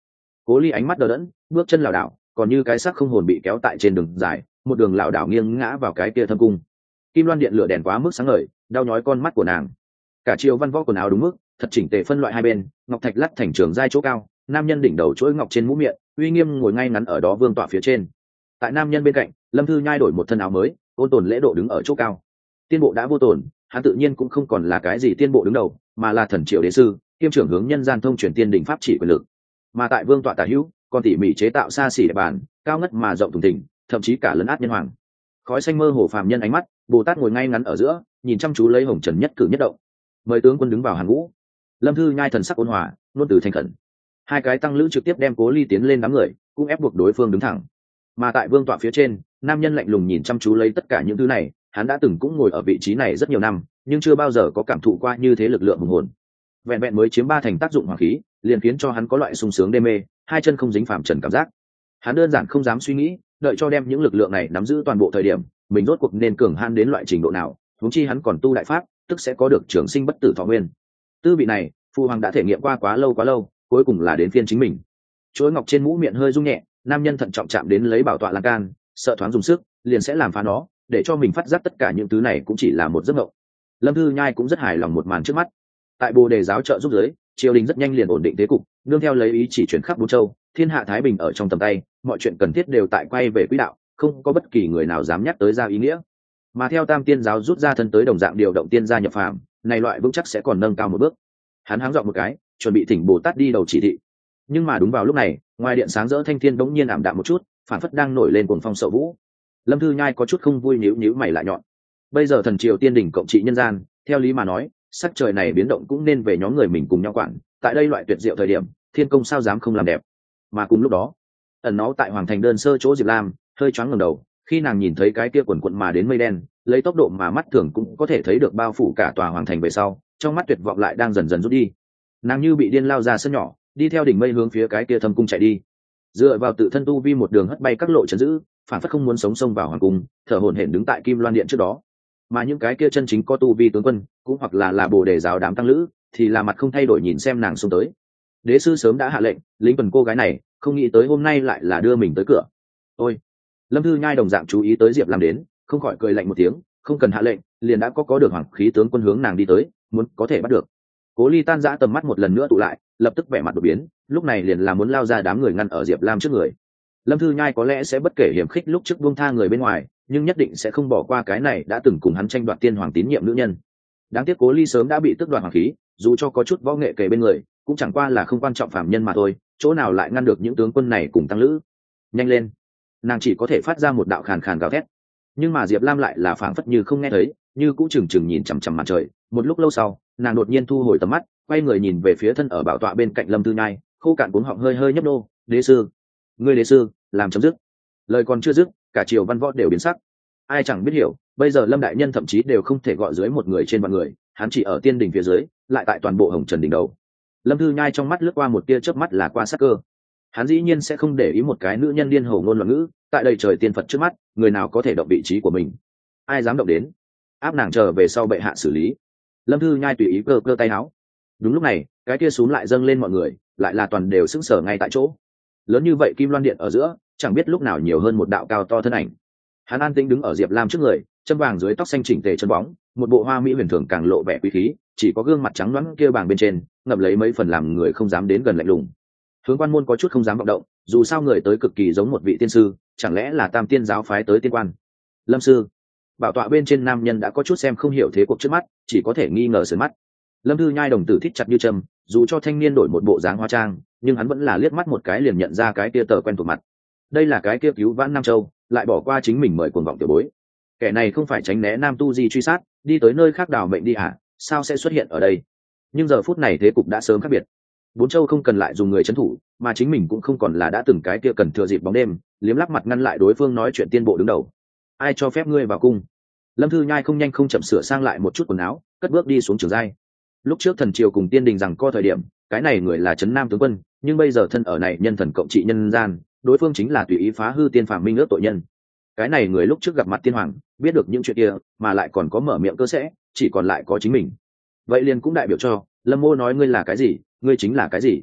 Cố Ly ánh mắt đờ đẫn, bước chân lảo đảo, còn như cái xác không hồn bị kéo tại trên đường dài, một đường lảo đảo nghiêng ngã vào cái kia thâm cung. Kim loan điện lửa đèn quá mức sáng ngời, đau nhói con mắt của nàng. Cả Triều Văn Võ quần áo đúng mức, thật chỉnh tề phân loại hai bên, ngọc thạch lắt thành trường giai chỗ cao, nam nhân đỉnh đầu chuỗi ngọc trên mũ miệng, uy nghiêm ngồi ngay ngắn ở đó vương tọa phía trên. Tại nam nhân bên cạnh, Lâm Thư Nhai đổi một thân áo mới, ôn tồn lễ độ đứng ở chỗ cao. Tiên bộ đã vô tồn, hắn tự nhiên cũng không còn là cái gì tiên bộ đứng đầu, mà là thần triệu đế sư, kiêm trưởng hướng nhân gian thông truyền tiên đỉnh pháp chỉ quyền lực. Mà tại vương tọa tả hữu, còn tỉ mỉ chế tạo xa xỉ đẹp bàn, cao ngất mà rộng thùng thình, thậm chí cả lấn át nhân hoàng. Khói xanh mơ hồ phàm nhân ánh mắt, Bồ Tát ngồi ngay ngắn ở giữa, nhìn chăm chú lấy hồng trần nhất cử nhất động. Mời tướng quân đứng vào hàng ngũ. Lâm Thư Nhai thần sắc ôn hòa, luôn từ thành khẩn. Hai cái tăng lữ trực tiếp đem Cố Ly tiến lên đám người, cũng ép buộc đối phương đứng thẳng. Mà tại vương tọa phía trên, nam nhân lạnh lùng nhìn chăm chú lấy tất cả những thứ này, hắn đã từng cũng ngồi ở vị trí này rất nhiều năm, nhưng chưa bao giờ có cảm thụ qua như thế lực lượng hùng hồn. Vẹn vẹn mới chiếm 3 thành tác dụng hoàng khí, liền khiến cho hắn có loại sung sướng đê mê, hai chân không dính phàm trần cảm giác. Hắn đơn giản không dám suy nghĩ, đợi cho đem những lực lượng này nắm giữ toàn bộ thời điểm, mình rốt cuộc nên cường hãn đến loại trình độ nào, huống chi hắn còn tu đại pháp, tức sẽ có được trường sinh bất tử thọ nguyên. Tư vị này, Phu Hoàng đã thể nghiệm qua quá lâu, cuối cùng là đến phiên chính mình. Chuỗi ngọc trên mũ miệng hơi rung nhẹ, nam nhân thận trọng chạm đến lấy bảo tọa lan can, sợ thoáng dùng sức, liền sẽ làm phá nó, để cho mình phát giác tất cả những thứ này cũng chỉ là một giấc mộng. Lâm Thư Nhai cũng rất hài lòng một màn trước mắt. Tại Bồ Đề giáo trợ giúp giới, triều đình rất nhanh liền ổn định thế cục, nương theo lấy ý chỉ chuyển khắp bốn châu, thiên hạ thái bình ở trong tầm tay, mọi chuyện cần thiết đều tại quay về quỹ đạo, không có bất kỳ người nào dám nhắc tới ra ý nghĩa. Mà theo Tam Tiên giáo rút ra thân tới đồng dạng điều động tiên gia nhập phàm, này loại vững chắc sẽ còn nâng cao một bước. Hắn háng dọn một cái, chuẩn bị thỉnh Bồ Tát đi đầu chỉ thị. Nhưng mà đúng vào lúc này, ngoài điện sáng rỡ thanh thiên bỗng nhiên ảm đạm một chút, phản phất đang nổi lên cuồng phong sậu vũ. Lâm Thư Nhai có chút không vui, nhíu mày lại nhọn. Bây giờ thần triều tiên đỉnh cộng trị nhân gian, theo lý mà nói, sắc trời này biến động cũng nên về nhóm người mình cùng nhau quản. Tại đây loại tuyệt diệu thời điểm, thiên công sao dám không làm đẹp. Mà cùng lúc đó, ẩn náu tại hoàng thành đơn sơ chỗ Diệp Lam hơi choáng ngẩng đầu, khi nàng nhìn thấy cái kia quần quận mà đến mây đen, lấy tốc độ mà mắt thường cũng có thể thấy được bao phủ cả tòa hoàng thành về sau, trong mắt tuyệt vọng lại đang dần dần rút đi. Nàng như bị điên lao ra sân nhỏ, đi theo đỉnh mây hướng phía cái kia thâm cung chạy đi, dựa vào tự thân tu vi một đường hất bay các lộ trấn giữ, phản phất không muốn sống xông vào hoàng cung, thở hổn hển đứng tại Kim Loan điện trước đó. Mà những cái kia chân chính có tu vi tướng quân, cũng hoặc là Bồ Đề giáo đám tăng lữ, thì là mặt không thay đổi nhìn xem nàng xông tới. Đế sư sớm đã hạ lệnh, lính tuần cô gái này, không nghĩ tới hôm nay lại là đưa mình tới cửa. Ôi, Lâm Thư Nhai đồng dạng chú ý tới Diệp Lam đến, không khỏi cười lạnh một tiếng, không cần hạ lệnh, liền đã có được hoàng khí tướng quân hướng nàng đi tới, muốn có thể bắt được. Cố Ly tan rã tầm mắt một lần nữa tụ lại, lập tức vẻ mặt đột biến, lúc này liền là muốn lao ra đám người ngăn ở Diệp Lam trước người. Lâm Thư Nhai có lẽ sẽ bất kể hiểm khích lúc trước buông tha người bên ngoài, nhưng nhất định sẽ không bỏ qua cái này đã từng cùng hắn tranh đoạt tiên hoàng tín nhiệm nữ nhân. Đáng tiếc Cố Ly sớm đã bị tước đoạt hoàng khí, dù cho có chút võ nghệ kề bên người, cũng chẳng qua là không quan trọng phàm nhân mà thôi, chỗ nào lại ngăn được những tướng quân này cùng tăng lữ. Nhanh lên! Nàng chỉ có thể phát ra một đạo khàn khàn gào thét. Nhưng mà Diệp Lam lại là phảng phất như không nghe thấy, như cũ chừng chừng nhìn chằm chằm mặt trời. Một lúc lâu sau, nàng đột nhiên thu hồi tầm mắt, quay người nhìn về phía thân ở bảo tọa bên cạnh Lâm Thư Nhai, khô cạn cuống họng hơi nhấp nô. Đế sư, ngươi đế sư, làm chấm dứt. Lời còn chưa dứt, cả triều văn võ đều biến sắc. Ai chẳng biết hiểu, bây giờ Lâm đại nhân thậm chí đều không thể gọi dưới một người trên vạn người, hắn chỉ ở tiên đình phía dưới, lại tại toàn bộ hồng trần đỉnh đầu. Lâm Thư Nhai trong mắt lướt qua một tia chớp mắt là qua sắc cơ. Hắn dĩ nhiên sẽ không để ý một cái nữ nhân điên hổ ngôn loạn ngữ, tại đây trời tiên Phật trước mắt, người nào có thể động vị trí của mình? Ai dám động đến? Áp nàng trở về sau bệ hạ xử lý. Lâm Thư Nhai tùy ý cơ tay áo. Đúng lúc này, cái kia xuống lại dâng lên mọi người, lại là toàn đều sững sờ ngay tại chỗ. Lớn như vậy Kim Loan điện ở giữa, chẳng biết lúc nào nhiều hơn một đạo cao to thân ảnh. Hắn an tĩnh đứng ở Diệp Lam trước người, chân vàng dưới tóc xanh chỉnh tề chân bóng, một bộ hoa mỹ huyền thường càng lộ vẻ quý khí, chỉ có gương mặt trắng nõn kia bàng bên trên, ngậm lấy mấy phần làm người không dám đến gần lạnh lùng. Hướng quan môn có chút không dám vọng động, dù sao người tới cực kỳ giống một vị tiên sư, chẳng lẽ là Tam Tiên giáo phái tới tiên quan? Lâm sư, bảo tọa bên trên nam nhân đã có chút xem không hiểu thế cuộc trước mắt, chỉ có thể nghi ngờ sườn mắt. Lâm Thư Nhai đồng tử thít chặt như châm, dù cho thanh niên đổi một bộ dáng hóa trang, nhưng hắn vẫn là liếc mắt một cái liền nhận ra cái kia tờ quen thuộc mặt. Đây là cái kia cứu vãn Nam Châu, lại bỏ qua chính mình mời cuồng vọng tiểu bối. Kẻ này không phải tránh né Nam Tu Di truy sát, đi tới nơi khác đào mệnh đi hả? Sao sẽ xuất hiện ở đây? Nhưng giờ phút này thế cục đã sớm khác biệt. Bốn châu không cần lại dùng người trấn thủ, mà chính mình cũng không còn là đã từng cái kia cần thừa dịp bóng đêm, liếm lắp mặt ngăn lại đối phương nói chuyện tiên bộ đứng đầu. Ai cho phép ngươi vào cung? Lâm Thư Nhai không nhanh không chậm sửa sang lại một chút quần áo, cất bước đi xuống trường giai. Lúc trước thần triều cùng tiên đình rằng co thời điểm, cái này người là trấn nam tướng quân, nhưng bây giờ thân ở này nhân thần cộng trị nhân gian, đối phương chính là tùy ý phá hư tiên phàm minh ước tội nhân. Cái này người lúc trước gặp mặt tiên hoàng, biết được những chuyện kia, mà lại còn có mở miệng cơ sẽ, chỉ còn lại có chính mình. Vậy liền cũng đại biểu cho Lâm Mô nói ngươi là cái gì, ngươi chính là cái gì.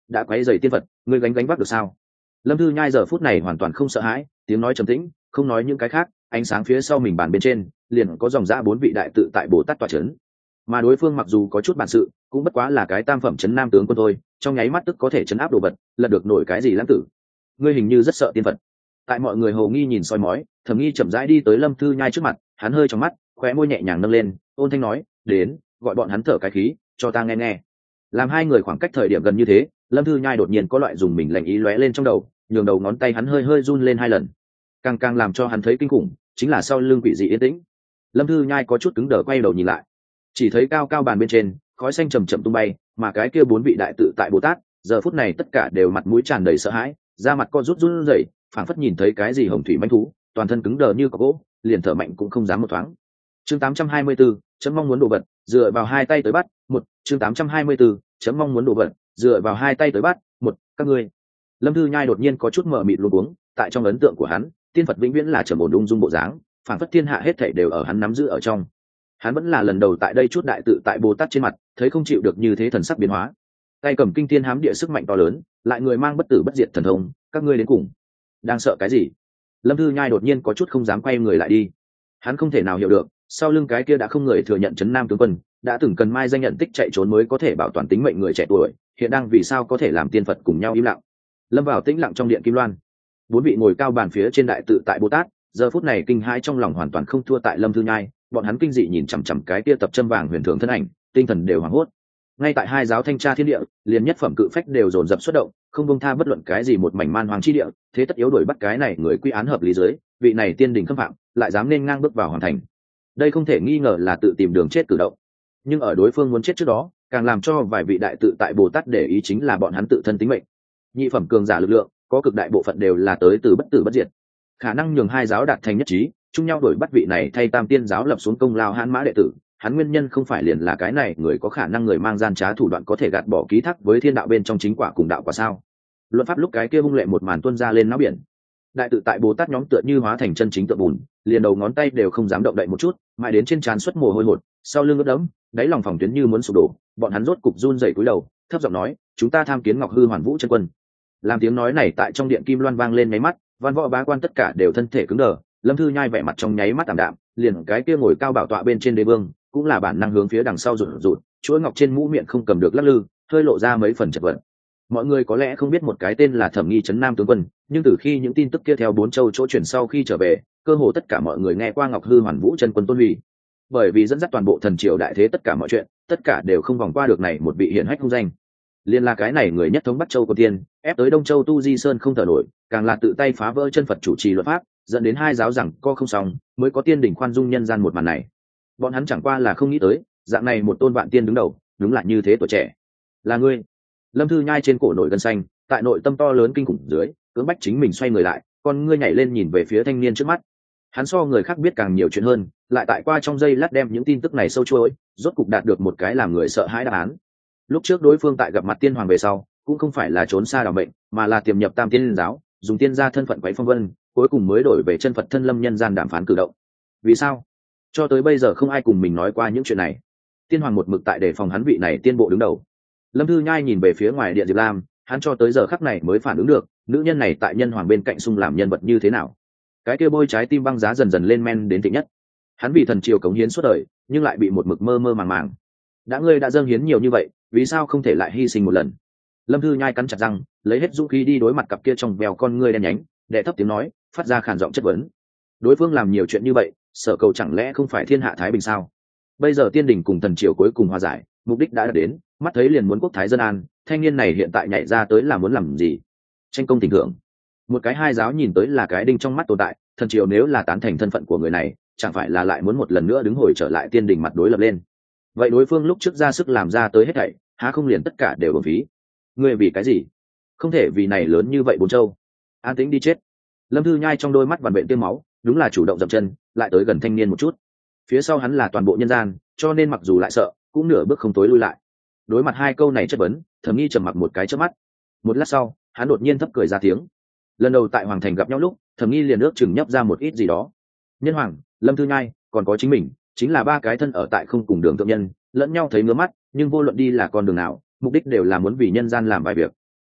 đã quấy rầy tiên phật, ngươi gánh vác được sao? Lâm Thư Nhai giờ phút này hoàn toàn không sợ hãi, tiếng nói trầm tĩnh, không nói những cái khác, ánh sáng phía sau mình bàn bên trên liền có dòng dã 4 vị đại tự tại Bồ Tát tọa chấn. Mà đối phương mặc dù có chút bản sự, cũng bất quá là cái tam phẩm trấn nam tướng quân thôi, trong nháy mắt tức có thể trấn áp đồ vật, lật được nổi cái gì lãng tử. Ngươi hình như rất sợ tiên phật. Tại mọi người hồ nghi nhìn soi mói, Thẩm Nghi chậm rãi đi tới Lâm Thư Nhai trước mặt, hắn hơi trong mắt, khóe môi nhẹ nhàng nâng lên, ôn thanh nói, đến, gọi bọn hắn thở cái khí, cho ta nghe nghe. Làm hai người khoảng cách thời điểm gần như thế, Lâm Thư Nhai đột nhiên có loại dùng mình lạnh ý lóe lên trong đầu, nhường đầu ngón tay hắn hơi hơi run lên 2 lần. Càng làm cho hắn thấy kinh khủng, chính là sau lưng quỷ dị yên tĩnh. Lâm Thư Nhai có chút cứng đờ quay đầu nhìn lại, chỉ thấy cao cao bàn bên trên, khói xanh chậm chậm tung bay, mà cái kia 4 vị đại tự tại Bồ Tát, giờ phút này tất cả đều mặt mũi tràn đầy sợ hãi, da mặt co run rẩy, phảng phất nhìn thấy cái gì hồng thủy manh thú, toàn thân cứng đờ như cọc gỗ, liền thở mạnh cũng không dám một thoáng. Chương 824, chấm mong muốn đồ vật, dựa vào 2 tay tới bắt, chương 824, chấm mong muốn đồ vật, dựa vào 2 tay tới bắt, các ngươi. Lâm Thư Nhai đột nhiên có chút mờ mịt luống cuống, tại trong ấn tượng của hắn, tiên Phật vĩnh viễn là trầm ổn ung dung bộ dáng, phảng phất thiên hạ hết thảy đều ở hắn nắm giữ ở trong. Hắn vẫn là lần đầu tại đây chút đại tự tại Bồ Tát trên mặt, thấy không chịu được như thế thần sắc biến hóa. Tay cầm kinh thiên hám địa sức mạnh to lớn, lại người mang bất tử bất diệt thần thông, các ngươi đến cùng đang sợ cái gì? Lâm Thư Nhai đột nhiên có chút không dám quay người lại đi. Hắn không thể nào hiểu được, sau lưng cái kia đã không người thừa nhận trấn nam tướng quân, đã từng cần mai danh nhận tích chạy trốn mới có thể bảo toàn tính mệnh người trẻ tuổi, hiện đang vì sao có thể làm tiên Phật cùng nhau im lặng. Lâm vào tĩnh lặng trong điện kim loan, 4 vị ngồi cao bàn phía trên đại tự tại Bồ Tát, giờ phút này kinh hãi trong lòng hoàn toàn không thua tại Lâm Thư Nhai, bọn hắn kinh dị nhìn chằm chằm cái kia tập châm vàng huyền thượng thân ảnh, tinh thần đều hoảng hốt. Ngay tại hai giáo thanh tra thiên địa, liền nhất phẩm cự phách đều dồn dập xuất động, không buông tha bất luận cái gì một mảnh man hoàng chi địa, thế tất yếu đuổi bắt cái này người quy án hợp lý dưới, vị này tiên đình khâm phạm, lại dám nên ngang bước vào hoàn thành. Đây không thể nghi ngờ là tự tìm đường chết cử động. Nhưng ở đối phương muốn chết trước đó, càng làm cho vài vị đại tự tại Bồ Tát để ý chính là bọn hắn tự thân tính mệnh. Nhị phẩm cường giả lực lượng, có cực đại bộ phận đều là tới từ bất tử bất diệt. Khả năng nhường hai giáo đạt thành nhất trí, chung nhau đuổi bắt vị này thay Tam Tiên giáo lập xuống công lao hãn mã đệ tử, hắn nguyên nhân không phải liền là cái này người có khả năng người mang gian trá thủ đoạn có thể gạt bỏ ký thác với thiên đạo bên trong chính quả cùng đạo quả sao? Luận pháp lúc cái kia hung lệ một màn tuôn ra lên não biển. Đại tự tại Bồ Tát nhóm tựa như hóa thành chân chính tượng bùn, liền đầu ngón tay đều không dám động đậy một chút, mãi đến trên trán xuất mồ hôi hột, sau lưng ướt đẫm, đáy lòng phòng tuyến như muốn sụp đổ, bọn hắn rốt cục run rẩy cúi đầu, thấp giọng nói, chúng ta tham kiến Ngọc Hư Hoàn Vũ chân quân. Làm tiếng nói này tại trong điện kim loan vang lên nháy mắt, văn võ bá quan tất cả đều thân thể cứng đờ. Lâm Thư Nhai vẻ mặt trong nháy mắt tạm đạm, liền cái kia ngồi cao bảo tọa bên trên đế vương cũng là bản năng hướng phía đằng sau rụt rụt, chuỗi ngọc trên mũ miệng không cầm được lắc lư, hơi lộ ra mấy phần chật vật. Mọi người có lẽ không biết một cái tên là Thẩm Nghi trấn nam tướng quân, nhưng từ khi những tin tức kia theo 4 châu chỗ chuyển sau khi trở về, cơ hồ tất cả mọi người nghe qua Ngọc Hư Hoàn Vũ chân quân tôn hủy. Bởi vì dẫn dắt toàn bộ thần triều đại thế tất cả mọi chuyện, tất cả đều không vòng qua được này một vị hiển hách hung danh. Liên là cái này người nhất thống Bắc Châu của tiên, ép tới Đông Châu Tu Di Sơn không thở nổi, càng là tự tay phá vỡ chân Phật chủ trì luật pháp, dẫn đến hai giáo rằng co không xong, mới có tiên đỉnh khoan dung nhân gian một màn này. Bọn hắn chẳng qua là không nghĩ tới, dạng này một tôn vạn tiên đứng đầu, đúng là như thế tuổi trẻ. Là ngươi. Lâm Thư Nhai trên cổ nổi gân xanh, tại nội tâm to lớn kinh khủng dưới, cưỡng bách chính mình xoay người lại, con ngươi nhảy lên nhìn về phía thanh niên trước mắt. Hắn so người khác biết càng nhiều chuyện hơn, lại tại qua trong giây lát đem những tin tức này sâu chuỗi, rốt cục đạt được một cái làm người sợ hãi đáp án. Lúc trước đối phương tại gặp mặt tiên hoàng về sau, cũng không phải là trốn xa đảo mệnh, mà là tiềm nhập Tam Tiên giáo, dùng tiên gia thân phận quấy phong vân, cuối cùng mới đổi về chân Phật thân lâm nhân gian đàm phán cử động. Vì sao? Cho tới bây giờ không ai cùng mình nói qua những chuyện này. Tiên hoàng một mực tại để phòng hắn vị này tiên bộ đứng đầu. Lâm Thư Nhai nhìn về phía ngoài điện Diệp Lam, hắn cho tới giờ khắc này mới phản ứng được, nữ nhân này tại nhân hoàng bên cạnh xung làm nhân vật như thế nào. Cái kia bôi trái tim băng giá dần dần lên men đến thịnh nhất. Hắn vì thần triều cống hiến suốt đời, nhưng lại bị một mực mơ mơ màng màng. Ngươi đã dâng hiến nhiều như vậy, vì sao không thể lại hy sinh một lần? Lâm Thư Nhai cắn chặt răng, lấy hết dũng khí đi đối mặt cặp kia trong vèo con ngươi đen nhánh, đệ thấp tiếng nói, phát ra khàn giọng chất vấn. Đối phương làm nhiều chuyện như vậy, sở cầu chẳng lẽ không phải thiên hạ thái bình sao? Bây giờ tiên đình cùng thần triều cuối cùng hòa giải, mục đích đã đạt đến, mắt thấy liền muốn quốc thái dân an, thanh niên này hiện tại nhảy ra tới là muốn làm gì? Tranh công tình thưởng. Một cái hai giáo nhìn tới là cái đinh trong mắt tồn tại, thần triều nếu là tán thành thân phận của người này, chẳng phải là lại muốn một lần nữa đứng hồi trở lại tiên đình mặt đối lập lên. Vậy đối phương lúc trước ra sức làm ra tới hết thảy, há không liền tất cả đều uổng phí? Ngươi vì cái gì? Không thể vì này lớn như vậy bốn châu. An tĩnh đi chết. Lâm Thư Nhai trong đôi mắt vằn vện tiêm máu, đúng là chủ động dậm chân, lại tới gần thanh niên một chút. Phía sau hắn là toàn bộ nhân gian, cho nên mặc dù lại sợ, cũng nửa bước không tối lui lại. Đối mặt hai câu này chất vấn, Thẩm Nghi trầm mặc một cái chớp mắt. Một lát sau, hắn đột nhiên thấp cười ra tiếng. Lần đầu tại hoàng thành gặp nhau lúc, Thẩm Nghi liền ước chừng nhấp ra một ít gì đó. Nhân hoàng, Lâm Thư Nhai, còn có chính mình, chính là ba cái thân ở tại không cùng đường thượng nhân, lẫn nhau thấy ngứa mắt, nhưng vô luận đi là con đường nào, mục đích đều là muốn vì nhân gian làm vài việc.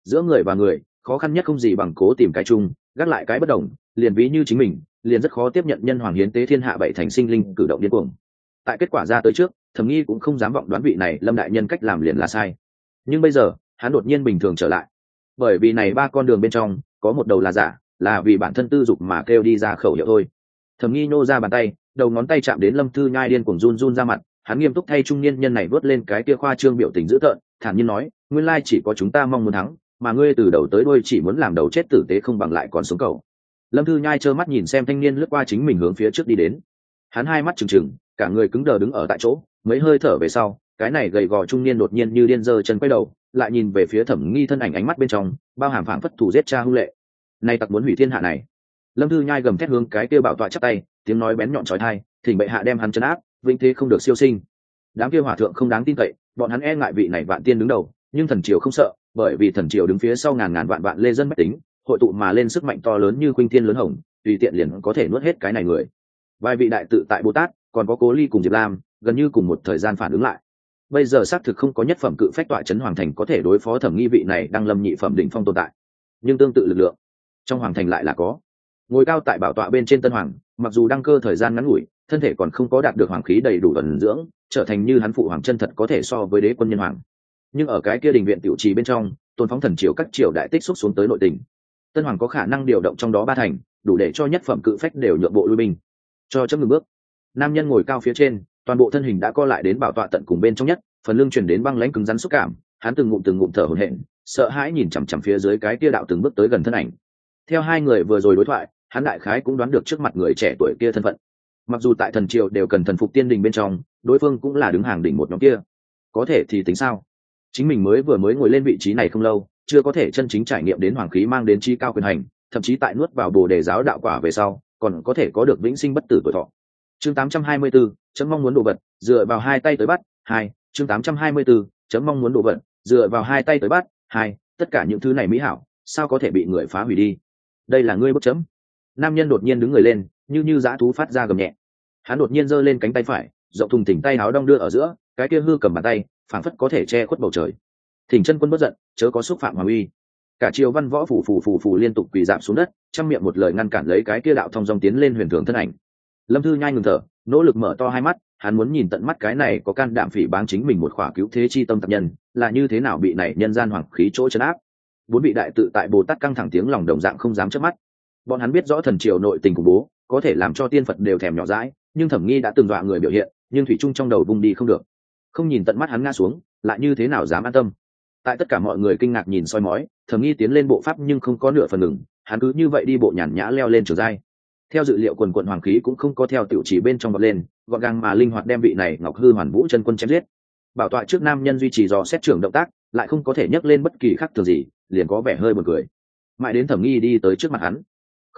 giữa người và người khó khăn nhất không gì bằng cố tìm cái chung, gác lại cái bất đồng. Liền ví như chính mình liền rất khó tiếp nhận nhân hoàng hiến tế thiên hạ bảy thành sinh linh cử động điên cuồng. Tại kết quả ra tới trước, Thẩm Nghi cũng không dám vọng đoán vị này Lâm đại nhân cách làm liền là sai, nhưng bây giờ hắn đột nhiên bình thường trở lại, bởi vì này ba con đường bên trong có một đầu là giả, là vì bản thân tư dục mà kêu đi ra khẩu hiệu thôi. Thẩm Nghi nhô ra bàn tay, đầu ngón tay chạm đến Lâm Thư Nhai điên cuồng run run ra mặt, hắn nghiêm túc thay trung niên nhân này vớt lên cái kia khoa trương biểu tình dữ tợn, thản nhiên nói, nguyên lai chỉ có chúng ta mong muốn thắng, mà ngươi từ đầu tới đuôi chỉ muốn làm đầu chết tử tế không bằng lại còn sống cầu. Lâm Thư Nhai trơ mắt nhìn xem thanh niên lướt qua chính mình hướng phía trước đi đến, hắn hai mắt trừng trừng, cả người cứng đờ đứng ở tại chỗ. Mấy hơi thở về sau, cái này gầy gò trung niên đột nhiên như điên giơ chân quay đầu, lại nhìn về phía Thẩm Nghi thân ảnh, ánh mắt bên trong bao hàm phảng phất thù giết cha hung lệ. Này tặc muốn hủy thiên hạ này. Lâm Thư Nhai gầm thét hướng cái kia bảo tọa chắp tay, tiếng nói bén nhọn chói tai, thỉnh bệ hạ đem hắn trấn áp, vĩnh thế không được siêu sinh. Đám kia hòa thượng không đáng tin cậy, bọn hắn e ngại vị này vạn tiên đứng đầu, nhưng thần triều không sợ, bởi vì thần triều đứng phía sau ngàn ngàn vạn vạn lê dân bách tính, hội tụ mà lên sức mạnh to lớn như khuynh thiên lớn hồng, tùy tiện liền có thể nuốt hết cái này người. Vài vị đại tự tại Bồ Tát, còn có Cố Ly cùng Diệp Lam, gần như cùng một thời gian phản ứng lại. Bây giờ xác thực không có nhất phẩm cự phách tọa trấn hoàng thành có thể đối phó Thẩm Nghi vị này đang lâm nhị phẩm đỉnh phong tồn tại, nhưng tương tự lực lượng trong hoàng thành lại là có. Ngồi cao tại bảo tọa bên trên tân hoàng, mặc dù đăng cơ thời gian ngắn ngủi, thân thể còn không có đạt được hoàng khí đầy đủ ẩn dưỡng, trở thành như hắn phụ hoàng chân thật có thể so với đế quân nhân hoàng. Nhưng ở cái kia đình viện tiểu trì bên trong, tôn phóng thần triều các triều đại tích xúc xuống tới nội tình, tân hoàng có khả năng điều động trong đó ba thành, đủ để cho nhất phẩm cự phách đều nhượng bộ lui binh. Cho chấm ngừng bước. Nam nhân ngồi cao phía trên, toàn bộ thân hình đã co lại đến bảo tọa tận cùng bên trong nhất, phần lưng chuyển đến băng lãnh cứng rắn xúc cảm, hắn từng ngụm thở hổn hển, sợ hãi nhìn chằm chằm phía dưới cái kia đạo từng bước tới gần thân ảnh. Theo hai người vừa rồi đối thoại, hắn đại khái cũng đoán được trước mặt người trẻ tuổi kia thân phận. Mặc dù tại thần triều đều cần thần phục tiên đình bên trong, đối phương cũng là đứng hàng đỉnh một nhóm kia. Có thể thì tính sao? Chính mình mới ngồi lên vị trí này không lâu, chưa có thể chân chính trải nghiệm đến hoàng khí mang đến chi cao quyền hành, thậm chí tại nuốt vào Bồ Đề giáo đạo quả về sau, còn có thể có được vĩnh sinh bất tử tuổi thọ. Chương 824, chấm mong muốn đồ vật, dựa vào hai tay tới bắt. 2, chương 824, chấm mong muốn đồ vật, dựa vào hai tay tới bắt. 2, tất cả những thứ này mỹ hảo, sao có thể bị người phá hủy đi? Đây là ngươi bức chấm. Nam nhân đột nhiên đứng người lên, như dã thú phát ra gầm nhẹ. Hắn đột nhiên giơ lên cánh tay phải, rộng thùng thình tay áo đong đưa ở giữa, cái kia hư cầm bàn tay, phảng phất có thể che khuất bầu trời. Thỉnh chân quân bất giận, chớ có xúc phạm hoàng uy. Cả triều văn võ phủ liên tục quỳ rạp xuống đất, trăm miệng một lời ngăn cản lấy cái kia đạo thông dong tiến lên huyền thường thân ảnh. Lâm Thư Nhai ngừng thở, nỗ lực mở to hai mắt, hắn muốn nhìn tận mắt cái này có can đảm phỉ báng chính mình một khỏa cứu thế chi tâm tập nhân, là như thế nào bị này nhân gian hoàng khí chỗ trấn áp. Bốn vị đại tự tại Bồ Tát căng thẳng tiếng lòng đồng dạng không dám chớp mắt. Bọn hắn biết rõ thần triều nội tình của bố, có thể làm cho tiên Phật đều thèm nhỏ dãi, nhưng Thẩm Nghi đã từng dọa người biểu hiện, nhưng thủy chung trong đầu vùng đi không được. Không nhìn tận mắt hắn ngã xuống, lại như thế nào dám an tâm. Tại tất cả mọi người kinh ngạc nhìn soi mói, Thẩm Nghi tiến lên bộ pháp nhưng không có nửa phần ngừng, hắn cứ như vậy đi bộ nhàn nhã leo lên trường giai. Theo dự liệu quần quần hoàng khí cũng không có theo tiểu chỉ bên trong bật lên, gọn gàng mà linh hoạt đem vị này Ngọc Hư Hoàn Vũ chân quân chém giết. Bảo tọa trước nam nhân duy trì dò xét trưởng động tác, lại không có thể nhấc lên bất kỳ khác thường gì, liền có vẻ hơi buồn cười. Mãi đến Thẩm Nghi đi tới trước mặt hắn.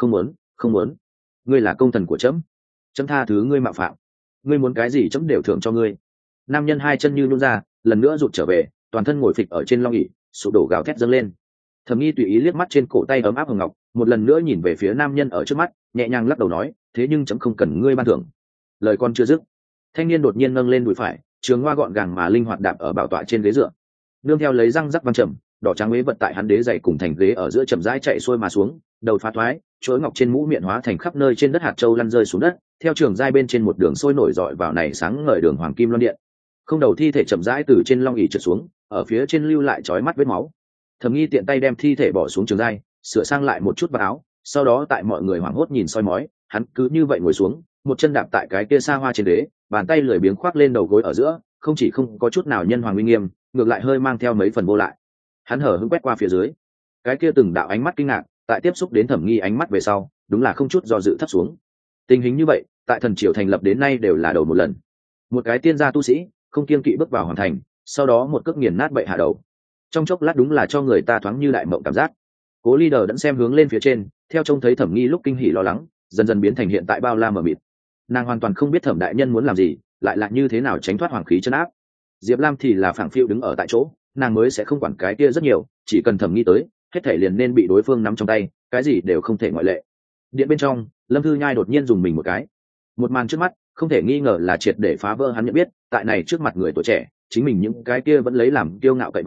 Không muốn, ngươi là công thần của chấm, chấm tha thứ ngươi mạo phạm, ngươi muốn cái gì chấm đều thưởng cho ngươi. Nam nhân hai chân như nhún ra, lần nữa rụt trở về, toàn thân ngồi phịch ở trên long ỷ, sụp đổ gào thét dâng lên. Thẩm Nghi tùy ý liếc mắt trên cổ tay ấm áp hồng ngọc, một lần nữa nhìn về phía nam nhân ở trước mắt, nhẹ nhàng lắc đầu nói, thế nhưng chấm không cần ngươi ban thưởng. Lời con chưa dứt, thanh niên đột nhiên nâng lên đùi phải, trường hoa gọn gàng mà linh hoạt đạp ở bảo tọa trên ghế dựa, nương theo lấy răng rắc vang trầm, đỏ trắng ế vật tại hắn đế dày cùng thành ghế ở giữa chậm rãi chạy xuôi mà xuống, đầu phá thoái, chuỗi ngọc trên mũ miệng hóa thành khắp nơi trên đất hạt châu lăn rơi xuống đất, theo trường giai bên trên một đường sôi nổi dọi vào này sáng ngời đường hoàng kim loan điện. Không đầu thi thể chậm rãi từ trên long ỷ trượt xuống, ở phía trên lưu lại chói mắt vết máu. Thẩm Nghi tiện tay đem thi thể bỏ xuống trường giai, sửa sang lại một chút vào áo, sau đó tại mọi người hoảng hốt nhìn soi mói, hắn cứ như vậy ngồi xuống, một chân đạp tại cái kia xa hoa trên đế, bàn tay lười biếng khoác lên đầu gối ở giữa, không chỉ không có chút nào nhân hoàng uy nghiêm, ngược lại hơi mang theo mấy phần vô lại. Hắn hở hững quét qua phía dưới, cái kia từng đạo ánh mắt kinh ngạc, tại tiếp xúc đến Thẩm Nghi ánh mắt về sau, đúng là không chút do dự thấp xuống. Tình hình như vậy, tại thần triều thành lập đến nay đều là đầu một lần. Một cái tiên gia tu sĩ, không kiêng kỵ bước vào hoàng thành, sau đó một cước nghiền nát bệ hạ đầu. Trong chốc lát đúng là cho người ta thoáng như đại mộng cảm giác. Cố leader đẫn xem hướng lên phía trên, theo trông thấy Thẩm Nghi lúc kinh hỉ lo lắng, dần dần biến thành hiện tại bao la mờ mịt. Nàng hoàn toàn không biết Thẩm đại nhân muốn làm gì, lại là như thế nào tránh thoát hoàng khí chân áp. Diệp Lam thì là phảng phiu đứng ở tại chỗ, nàng mới sẽ không quản cái kia rất nhiều, chỉ cần Thẩm Nghi tới, hết thể liền nên bị đối phương nắm trong tay, cái gì đều không thể ngoại lệ. Điện bên trong, Lâm Thư Nhai đột nhiên dùng mình một cái. Một màn trước mắt, không thể nghi ngờ là triệt để phá vỡ hắn nhận biết, tại này trước mặt người tuổi trẻ, chính mình những cái kia vẫn lấy làm kiêu ngạo cậy vào,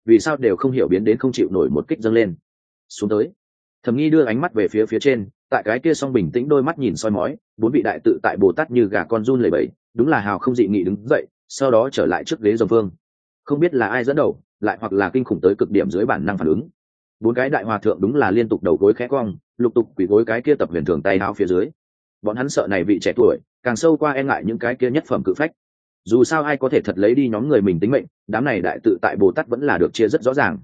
vì sao đều không hiểu biến đến không chịu nổi một kích dâng lên xuống tới. Thẩm Nghi đưa ánh mắt về phía trên, tại cái kia song bình tĩnh đôi mắt nhìn soi mói, bốn vị đại tự tại Bồ Tát như gà con run lẩy bẩy, đúng là hào không dị nghị đứng dậy, sau đó trở lại trước ghế rồng vương. Không biết là ai dẫn đầu, lại hoặc là kinh khủng tới cực điểm dưới bản năng phản ứng. Bốn cái đại hòa thượng đúng là liên tục đầu gối khẽ cong, lục tục quỳ gối cái kia tập huyền thường tay áo phía dưới. Bọn hắn sợ này vị trẻ tuổi, càng sâu qua e ngại những cái kia nhất phẩm cự phách. Dù sao ai có thể thật lấy đi nhóm người mình tính mệnh, đám này đại tự tại Bồ Tát vẫn là được chia rất rõ ràng.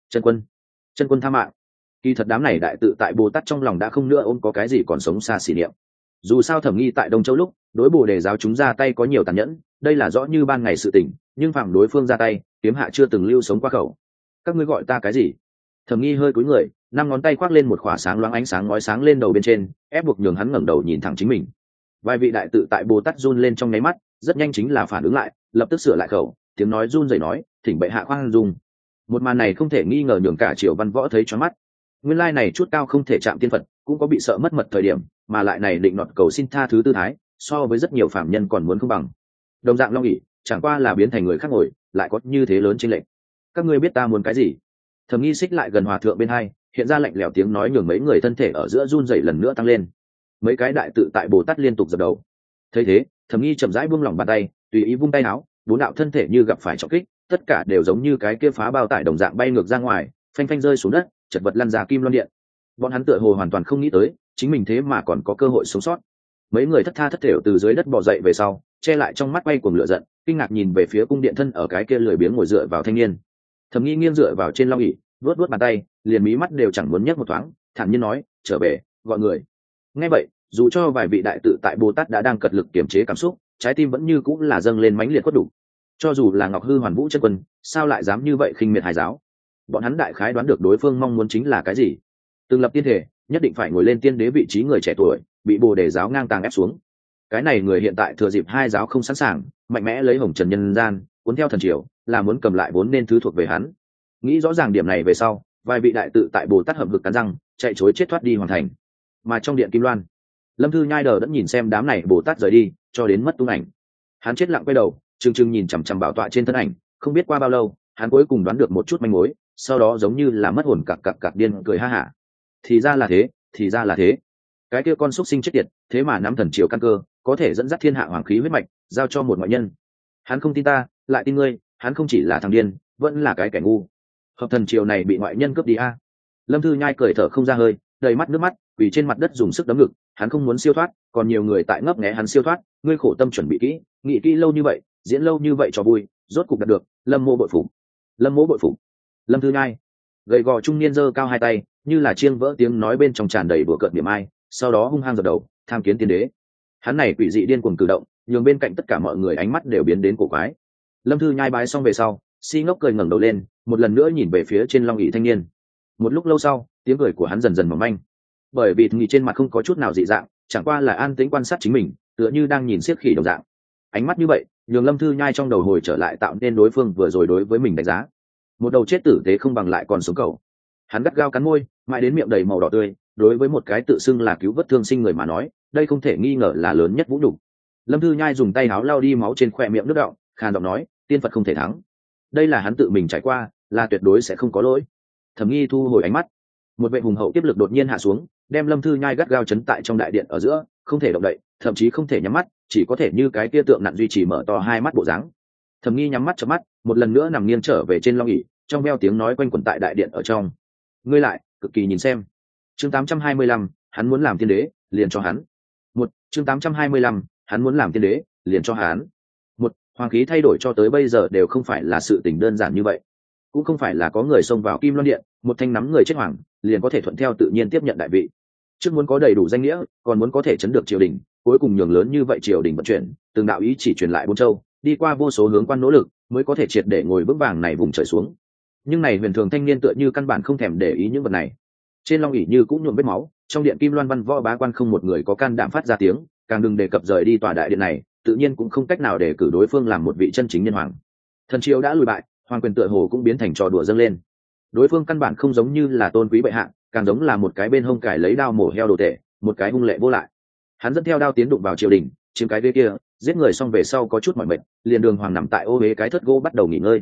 Chân quân tha mạng. Kỳ thật đám này đại tự tại Bồ Tát trong lòng đã không nữa ôm có cái gì còn sống xa xỉ niệm. Dù sao Thẩm Nghi tại Đông Châu lúc, đối Bồ Đề giáo chúng ra tay có nhiều tàn nhẫn, đây là rõ như ban ngày sự tình, nhưng phạm đối phương ra tay, kiếm hạ chưa từng lưu sống qua khẩu. Các ngươi gọi ta cái gì? Thẩm Nghi hơi cúi người, năm ngón tay khoác lên một khỏa sáng loáng ánh sáng ngói sáng lên đầu bên trên, ép buộc nhường hắn ngẩng đầu nhìn thẳng chính mình. Vài vị đại tự tại Bồ Tát run lên trong nháy mắt, rất nhanh chính là phản ứng lại, lập tức sửa lại khẩu, tiếng nói run rẩy nói, thỉnh bệ hạ khoan dung. Một màn này không thể nghi ngờ nhường cả Triệu Văn Võ thấy choáng mắt. Nguyên lai này chút cao không thể chạm tiên Phật, cũng có bị sợ mất mật thời điểm, mà lại này định nọt cầu xin tha thứ tư thái, so với rất nhiều phạm nhân còn muốn không bằng. Đồng dạng long ỷ, chẳng qua là biến thành người khác ngồi, lại có như thế lớn chênh lệch. Các ngươi biết ta muốn cái gì? Thẩm Nghi xích lại gần hòa thượng bên hai, hiện ra lạnh lẽo tiếng nói nhường mấy người thân thể ở giữa run rẩy lần nữa tăng lên. Mấy cái đại tự tại Bồ Tát liên tục dập đầu. Thấy thế, Thẩm Nghi chậm rãi buông lỏng bàn tay, tùy ý vung tay áo, bốn đạo thân thể như gặp phải trọng kích, tất cả đều giống như cái kia phá bao tải đồng dạng bay ngược ra ngoài, phanh phanh rơi xuống đất, chật vật lăn ra kim loan điện. Bọn hắn tựa hồ hoàn toàn không nghĩ tới, chính mình thế mà còn có cơ hội sống sót. Mấy người thất tha thất thểu từ dưới đất bò dậy về sau, che lại trong mắt bay cuồng lửa giận, kinh ngạc nhìn về phía cung điện thân ở cái kia lười biếng ngồi dựa vào thanh niên. Thẩm Nghi nghiêng dựa vào trên long ỷ, vuốt vuốt bàn tay, liền mí mắt đều chẳng muốn nhấc một thoáng, thản nhiên nói, trở về, gọi người. Nghe vậy, dù cho vài vị đại tự tại Bồ Tát đã đang cật lực kiềm chế cảm xúc, trái tim vẫn như cũng là dâng lên mãnh liệt quất đủ. Cho dù là Ngọc Hư Hoàn Vũ chân quân, sao lại dám như vậy khinh miệt Hải giáo? Bọn hắn đại khái đoán được đối phương mong muốn chính là cái gì. Từng lập tiên thể, nhất định phải ngồi lên tiên đế vị trí người trẻ tuổi, bị Bồ Đề giáo ngang tàng ép xuống. Cái này người hiện tại thừa dịp hai giáo không sẵn sàng, mạnh mẽ lấy hồng trần nhân gian, cuốn theo thần triều, là muốn cầm lại vốn nên thứ thuộc về hắn. Nghĩ rõ ràng điểm này về sau, vài vị đại tự tại Bồ Tát hậm hực cắn răng, chạy trối chết thoát đi hoàn thành. Mà trong điện Kim Loan, Lâm Thư Nhai đờ đẫn nhìn xem đám này Bồ Tát rời đi, cho đến mất tung ảnh. Hắn chết lặng quay đầu, trừng trừng nhìn chằm chằm bảo tọa trên thân ảnh, không biết qua bao lâu, hắn cuối cùng đoán được một chút manh mối, sau đó giống như là mất hồn cặc điên cười ha hả. Thì ra là thế, thì ra là thế. Cái kia con xúc sinh chết tiệt, thế mà nắm thần triều căn cơ, có thể dẫn dắt thiên hạ hoàng khí huyết mạch, giao cho một ngoại nhân. Hắn không tin ta, lại tin ngươi, hắn không chỉ là thằng điên, vẫn là cái kẻ ngu. Hợp thần triều này bị ngoại nhân cướp đi a. Lâm Thư Nhai cười thở không ra hơi, đầy mắt nước mắt, quỳ trên mặt đất dùng sức đấm ngực, hắn không muốn siêu thoát, còn nhiều người tại ngấp nghé hắn siêu thoát, ngươi khổ tâm chuẩn bị kỹ, nghĩ kỹ lâu như vậy, diễn lâu như vậy cho vui, rốt cục đạt được, Lâm Mỗ bội phục. Lâm Mỗ bội phục. Lâm Thư Nhai, gầy gò trung niên giơ cao hai tay, như là chiêng vỡ tiếng nói bên trong tràn đầy bừa cợt niệm ai, sau đó hung hăng giật đầu, tham kiến tiên đế. Hắn này quỷ dị điên cuồng cử động, nhường bên cạnh tất cả mọi người ánh mắt đều biến đến cổ quái. Lâm Thư Nhai bái xong về sau, si ngốc cười ngẩng đầu lên, một lần nữa nhìn về phía trên long ỷ thanh niên. Một lúc lâu sau, tiếng cười của hắn dần dần mỏng manh, bởi vì nghỉ trên mặt không có chút nào dị dạng, chẳng qua là an tĩnh quan sát chính mình, tựa như đang nhìn xiếc khỉ đồng dạng. Ánh mắt như vậy, nhường Lâm Thư Nhai trong đầu hồi trở lại tạo nên đối phương vừa rồi đối với mình đánh giá. Một đầu chết tử tế không bằng lại còn sống cầu. Hắn gắt gao cắn môi, mãi đến miệng đầy màu đỏ tươi, đối với một cái tự xưng là cứu vớt thương sinh người mà nói, đây không thể nghi ngờ là lớn nhất vũ nhục. Lâm Thư Nhai dùng tay áo lau đi máu trên khóe miệng nước đọng, khàn giọng nói, tiên Phật không thể thắng. Đây là hắn tự mình trải qua, là tuyệt đối sẽ không có lỗi. Thẩm Nghi thu hồi ánh mắt, một vệ hùng hậu tiếp lực đột nhiên hạ xuống, đem Lâm Thư Nhai gắt gao chấn tại trong đại điện ở giữa, không thể động đậy, thậm chí không thể nhắm mắt, chỉ có thể như cái kia tượng nặn duy trì mở to hai mắt bộ dáng. Thẩm Nghi nhắm mắt chớp mắt, một lần nữa nằm nghiêng trở về trên long ỷ, trong veo tiếng nói quanh quẩn tại đại điện ở trong. Ngươi lại, cực kỳ nhìn xem. Chương 825, hắn muốn làm tiên đế, liền cho hắn. Chương 825, hắn muốn làm tiên đế, liền cho hắn. Hoàng khí thay đổi cho tới bây giờ đều không phải là sự tình đơn giản như vậy, cũng không phải là có người xông vào Kim Loan điện, một thanh nắm người chết hoàng, liền có thể thuận theo tự nhiên tiếp nhận đại vị. Trước muốn có đầy đủ danh nghĩa, còn muốn có thể chấn được triều đình, cuối cùng nhường lớn như vậy triều đình vận chuyển, từng đạo ý chỉ truyền lại bốn châu, đi qua vô số hướng quan nỗ lực, mới có thể triệt để ngồi vững vàng này vùng trời xuống. Nhưng này huyền thường thanh niên tựa như căn bản không thèm để ý những vật này. Trên long ỷ như cũng nhuộm vết máu, trong điện Kim Loan văn võ bá quan không một người có can đảm phát ra tiếng, càng đừng đề cập rời đi tòa đại điện này, tự nhiên cũng không cách nào để cử đối phương làm một vị chân chính nhân hoàng. Thần triều đã lùi bại, hoàng quyền tựa hồ cũng biến thành trò đùa dâng lên. Đối phương căn bản không giống như là tôn quý bệ hạ, càng giống là một cái bên hông cải lấy đao mổ heo đồ tể, một cái hung lệ vô lại. Hắn dẫn theo đao tiến đụng vào triều đình, chiếm cái ghế kia, giết người xong về sau có chút mỏi mệt, liền đường hoàng nằm tại ô huế cái thất gỗ bắt đầu nghỉ ngơi.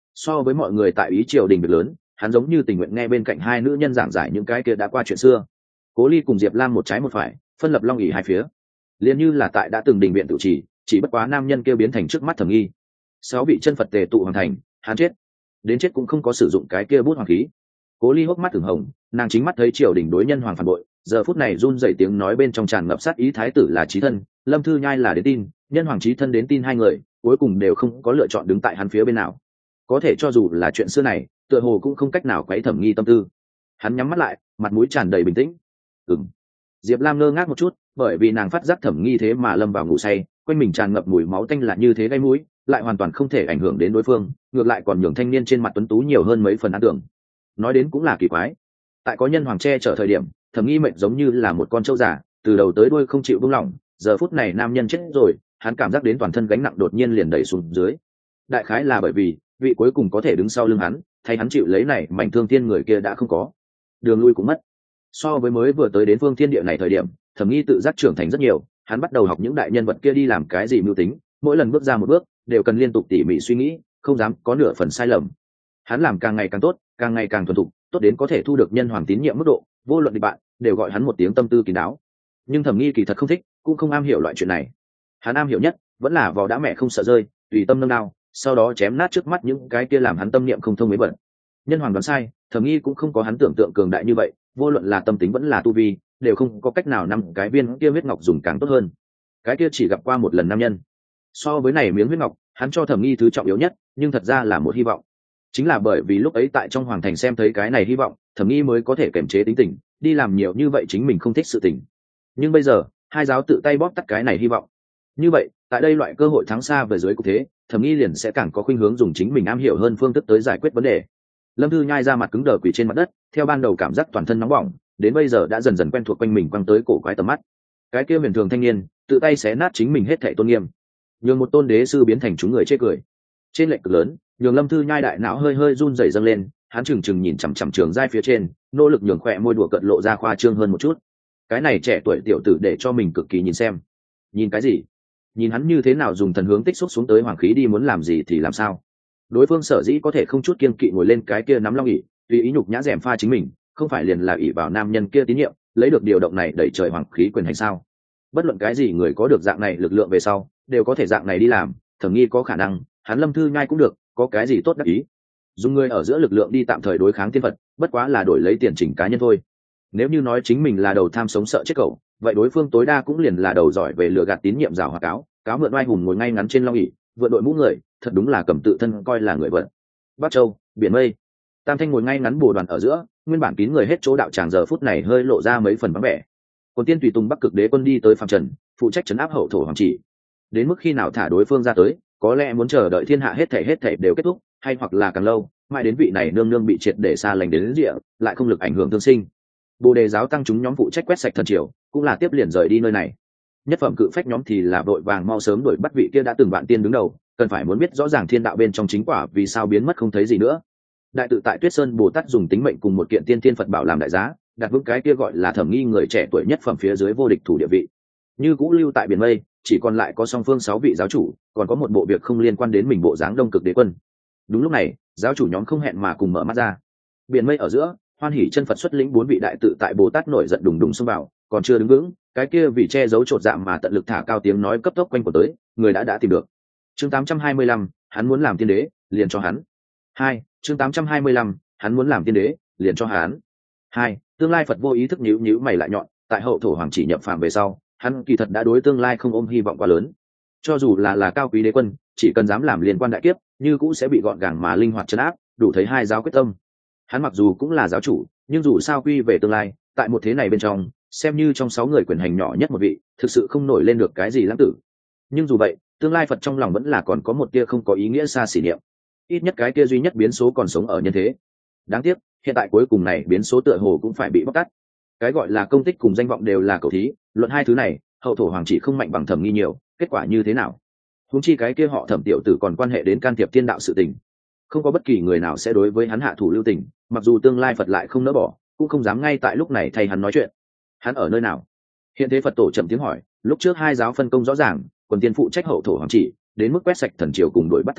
So với mọi người tại ý triều đình việc lớn, hắn giống như tình nguyện nghe bên cạnh hai nữ nhân giảng giải những cái kia đã qua chuyện xưa. Cố Ly cùng Diệp Lam một trái một phải, phân lập long ỷ hai phía, liền như là tại đã từng đình viện tự chỉ bất quá nam nhân kia biến thành trước mắt Thẩm Nghi. 6 vị chân Phật tề tụ hoàn thành, hắn chết, đến chết cũng không có sử dụng cái kia bút hoàng khí. Cố Ly hốc mắt ửng hồng, nàng chính mắt thấy triều đình đối nhân hoàng phản bội, giờ phút này run rẩy tiếng nói bên trong tràn ngập sát ý, thái tử là chí thân, Lâm Thư Nhai là đến tin, nhân hoàng chí thân đến tin, hai người cuối cùng đều không có lựa chọn đứng tại hắn phía bên nào. Có thể cho dù là chuyện xưa này, tựa hồ cũng không cách nào quấy Thẩm Nghi tâm tư. Hắn nhắm mắt lại, mặt mũi tràn đầy bình tĩnh. Diệp Lam ngơ ngác một chút, bởi vì nàng phát giác Thẩm Nghi thế mà lâm vào ngủ say, quanh mình tràn ngập mùi máu tanh là như thế gây mũi, lại hoàn toàn không thể ảnh hưởng đến đối phương, ngược lại còn nhường thanh niên trên mặt tuấn tú nhiều hơn mấy phần ấn tượng. Nói đến cũng là kỳ quái, tại có nhân hoàng che chở thời điểm, Thẩm Nghi mệnh giống như là một con trâu già, từ đầu tới đuôi không chịu buông lỏng, giờ phút này nam nhân chết rồi, hắn cảm giác đến toàn thân gánh nặng đột nhiên liền đẩy xuống dưới. Đại khái là bởi vì vị cuối cùng có thể đứng sau lưng hắn, thay hắn chịu lấy này mảnh thương thiên người kia đã không có, đường lui cũng mất. So với mới vừa tới đến phương thiên địa này thời điểm, Thẩm Nghi tự giác trưởng thành rất nhiều, hắn bắt đầu học những đại nhân vật kia đi làm cái gì mưu tính, mỗi lần bước ra một bước đều cần liên tục tỉ mỉ suy nghĩ, không dám có nửa phần sai lầm. Hắn làm càng ngày càng tốt, càng ngày càng thuần thục, tốt đến có thể thu được nhân hoàng tín nhiệm mức độ, vô luận địch bạn đều gọi hắn một tiếng tâm tư kín đáo. Nhưng Thẩm Nghi kỳ thật không thích, cũng không am hiểu loại chuyện này. Hắn am hiểu nhất vẫn là vò đã mẹ không sợ rơi, tùy tâm nâng đao, sau đó chém nát trước mắt những cái kia làm hắn tâm niệm không thông mới bận. Nhân hoàng đoán sai, Thẩm Nghi cũng không có hắn tưởng tượng cường đại như vậy, vô luận là tâm tính vẫn là tu vi, đều không có cách nào năm cái viên kia huyết ngọc dùng càng tốt hơn. Cái kia chỉ gặp qua một lần nam nhân. So với này miếng huyết ngọc, hắn cho Thẩm Nghi thứ trọng yếu nhất, nhưng thật ra là một hy vọng. Chính là bởi vì lúc ấy tại trong hoàng thành xem thấy cái này hy vọng, Thẩm Nghi mới có thể kiềm chế tính tình, đi làm nhiều như vậy chính mình không thích sự tình. Nhưng bây giờ, hai giáo tự tay bóp tắt cái này hy vọng. Như vậy, tại đây loại cơ hội thắng xa về dưới cục thế, Thẩm Nghi liền sẽ càng có khuynh hướng dùng chính mình am hiểu hơn phương thức tới giải quyết vấn đề. Lâm Thư Nhai ra mặt cứng đờ quỳ trên mặt đất, theo ban đầu cảm giác toàn thân nóng bỏng, đến bây giờ đã dần dần quen thuộc quanh mình quăng tới cổ quái tầm mắt. Cái kia huyền thường thanh niên, tự tay xé nát chính mình hết thảy tôn nghiêm, nhường một tôn đế sư biến thành chúng người chê cười. Trên lệch cực lớn, nhường Lâm Thư Nhai đại não hơi hơi run rẩy dâng lên, hắn chừng chừng nhìn chằm chằm Trường Giai phía trên, nỗ lực nhường khỏe môi đùa cận lộ ra khoa trương hơn một chút. Cái này trẻ tuổi tiểu tử để cho mình cực kỳ nhìn xem. Nhìn cái gì? Nhìn hắn như thế nào dùng thần hướng tích xúc xuống tới hoàng khí đi muốn làm gì thì làm sao? Đối phương sở dĩ có thể không chút kiêng kỵ ngồi lên cái kia nắm long ỷ, tùy ý nhục nhã rèm pha chính mình, không phải liền là ỷ vào nam nhân kia tín nhiệm, lấy được điều động này đẩy trời hoàng khí quyền hành sao? Bất luận cái gì người có được dạng này lực lượng về sau, đều có thể dạng này đi làm. Thẩm Nghi có khả năng, hắn Lâm Thư Nhai cũng được, có cái gì tốt đắc ý? Dùng người ở giữa lực lượng đi tạm thời đối kháng tiên Phật, bất quá là đổi lấy tiền chỉnh cá nhân thôi. Nếu như nói chính mình là đầu tham sống sợ chết cẩu, vậy đối phương tối đa cũng liền là đầu giỏi về lừa gạt tín nhiệm giảo hòa cáo mượn oai hùng ngồi ngay ngắn trên long ỷ, vượn đội mũ người, thật đúng là cầm tự thân coi là người vận. Bắc Châu, biển mây, Tam Thanh ngồi ngay ngắn bồ đoàn ở giữa, nguyên bản kín người hết chỗ đạo tràng giờ phút này hơi lộ ra mấy phần vắng vẻ. Còn tiên tùy tùng Bắc Cực Đế quân đi tới phàm trần, phụ trách trấn áp hậu thổ hoàng chỉ. Đến mức khi nào thả đối phương ra tới, có lẽ muốn chờ đợi thiên hạ hết thảy đều kết thúc, hay hoặc là càng lâu, mãi đến vị này nương nương bị triệt để xa lánh đến địa, lại không lực ảnh hưởng tương sinh. Bồ Đề giáo tăng chúng nhóm phụ trách quét sạch thần triều, cũng là tiếp liền rời đi nơi này. Nhất phẩm cự phách nhóm thì là vội vàng mau sớm đuổi bắt vị kia đã từng vạn tiên đứng đầu, cần phải muốn biết rõ ràng thiên đạo bên trong chính quả vì sao biến mất không thấy gì nữa. Đại tự tại Tuyết Sơn Bồ Tát dùng tính mệnh cùng một kiện tiên thiên Phật bảo làm đại giá, đặt vững cái kia gọi là Thẩm Nghi người trẻ tuổi nhất phẩm phía dưới vô địch thủ địa vị. Như cũ lưu tại biển mây, chỉ còn lại có song phương 6 vị giáo chủ, còn có một bộ việc không liên quan đến mình bộ dáng Đông Cực Đế quân. Đúng lúc này, giáo chủ nhóm không hẹn mà cùng mở mắt ra. Biển mây ở giữa, Hoan Hỷ chân Phật xuất lĩnh 4 vị đại tự tại Bồ Tát nổi giận đùng đùng xông vào, còn chưa đứng vững, cái kia vì che giấu chột dạ mà tận lực thả cao tiếng nói cấp tốc quanh của tới, người đã tìm được. Chương 825, hắn muốn làm tiên đế, liền cho hắn. 2, chương 825, hắn muốn làm tiên đế, liền cho hắn. 2, tương lai Phật vô ý thức nhíu mày lại nhọn, tại hậu thổ hoàng chỉ nhập phàm về sau, hắn kỳ thật đã đối tương lai không ôm hy vọng quá lớn. Cho dù là cao quý đế quân, chỉ cần dám làm liên quan đại kiếp, như cũng sẽ bị gọn gàng mà linh hoạt trấn áp, đủ thấy hai giáo quyết tâm. Hắn mặc dù cũng là giáo chủ, nhưng dù sao quy về tương lai, tại một thế này bên trong, xem như trong 6 người quyền hành nhỏ nhất một vị, thực sự không nổi lên được cái gì lãng tử. Nhưng dù vậy, tương lai Phật trong lòng vẫn là còn có một tia không có ý nghĩa xa xỉ niệm. Ít nhất cái tia duy nhất biến số còn sống ở nhân thế. Đáng tiếc, hiện tại cuối cùng này biến số tựa hồ cũng phải bị bóc tát. Cái gọi là công tích cùng danh vọng đều là cầu thí, luận hai thứ này, hậu thổ hoàng chỉ không mạnh bằng Thẩm Nghi nhiều, kết quả như thế nào? Huống chi cái kia họ Thẩm tiểu tử còn quan hệ đến can thiệp thiên đạo sự tình. Không có bất kỳ người nào sẽ đối với hắn hạ thủ lưu tình, mặc dù tương lai Phật lại không nỡ bỏ, cũng không dám ngay tại lúc này thay hắn nói chuyện. Hắn ở nơi nào? Hiện thế Phật tổ chậm tiếng hỏi, lúc trước hai giáo phân công rõ ràng, quần tiên phụ trách hậu thổ hoàng chỉ, đến mức quét sạch thần triều cùng đuổi bắt Thẩm Nghi,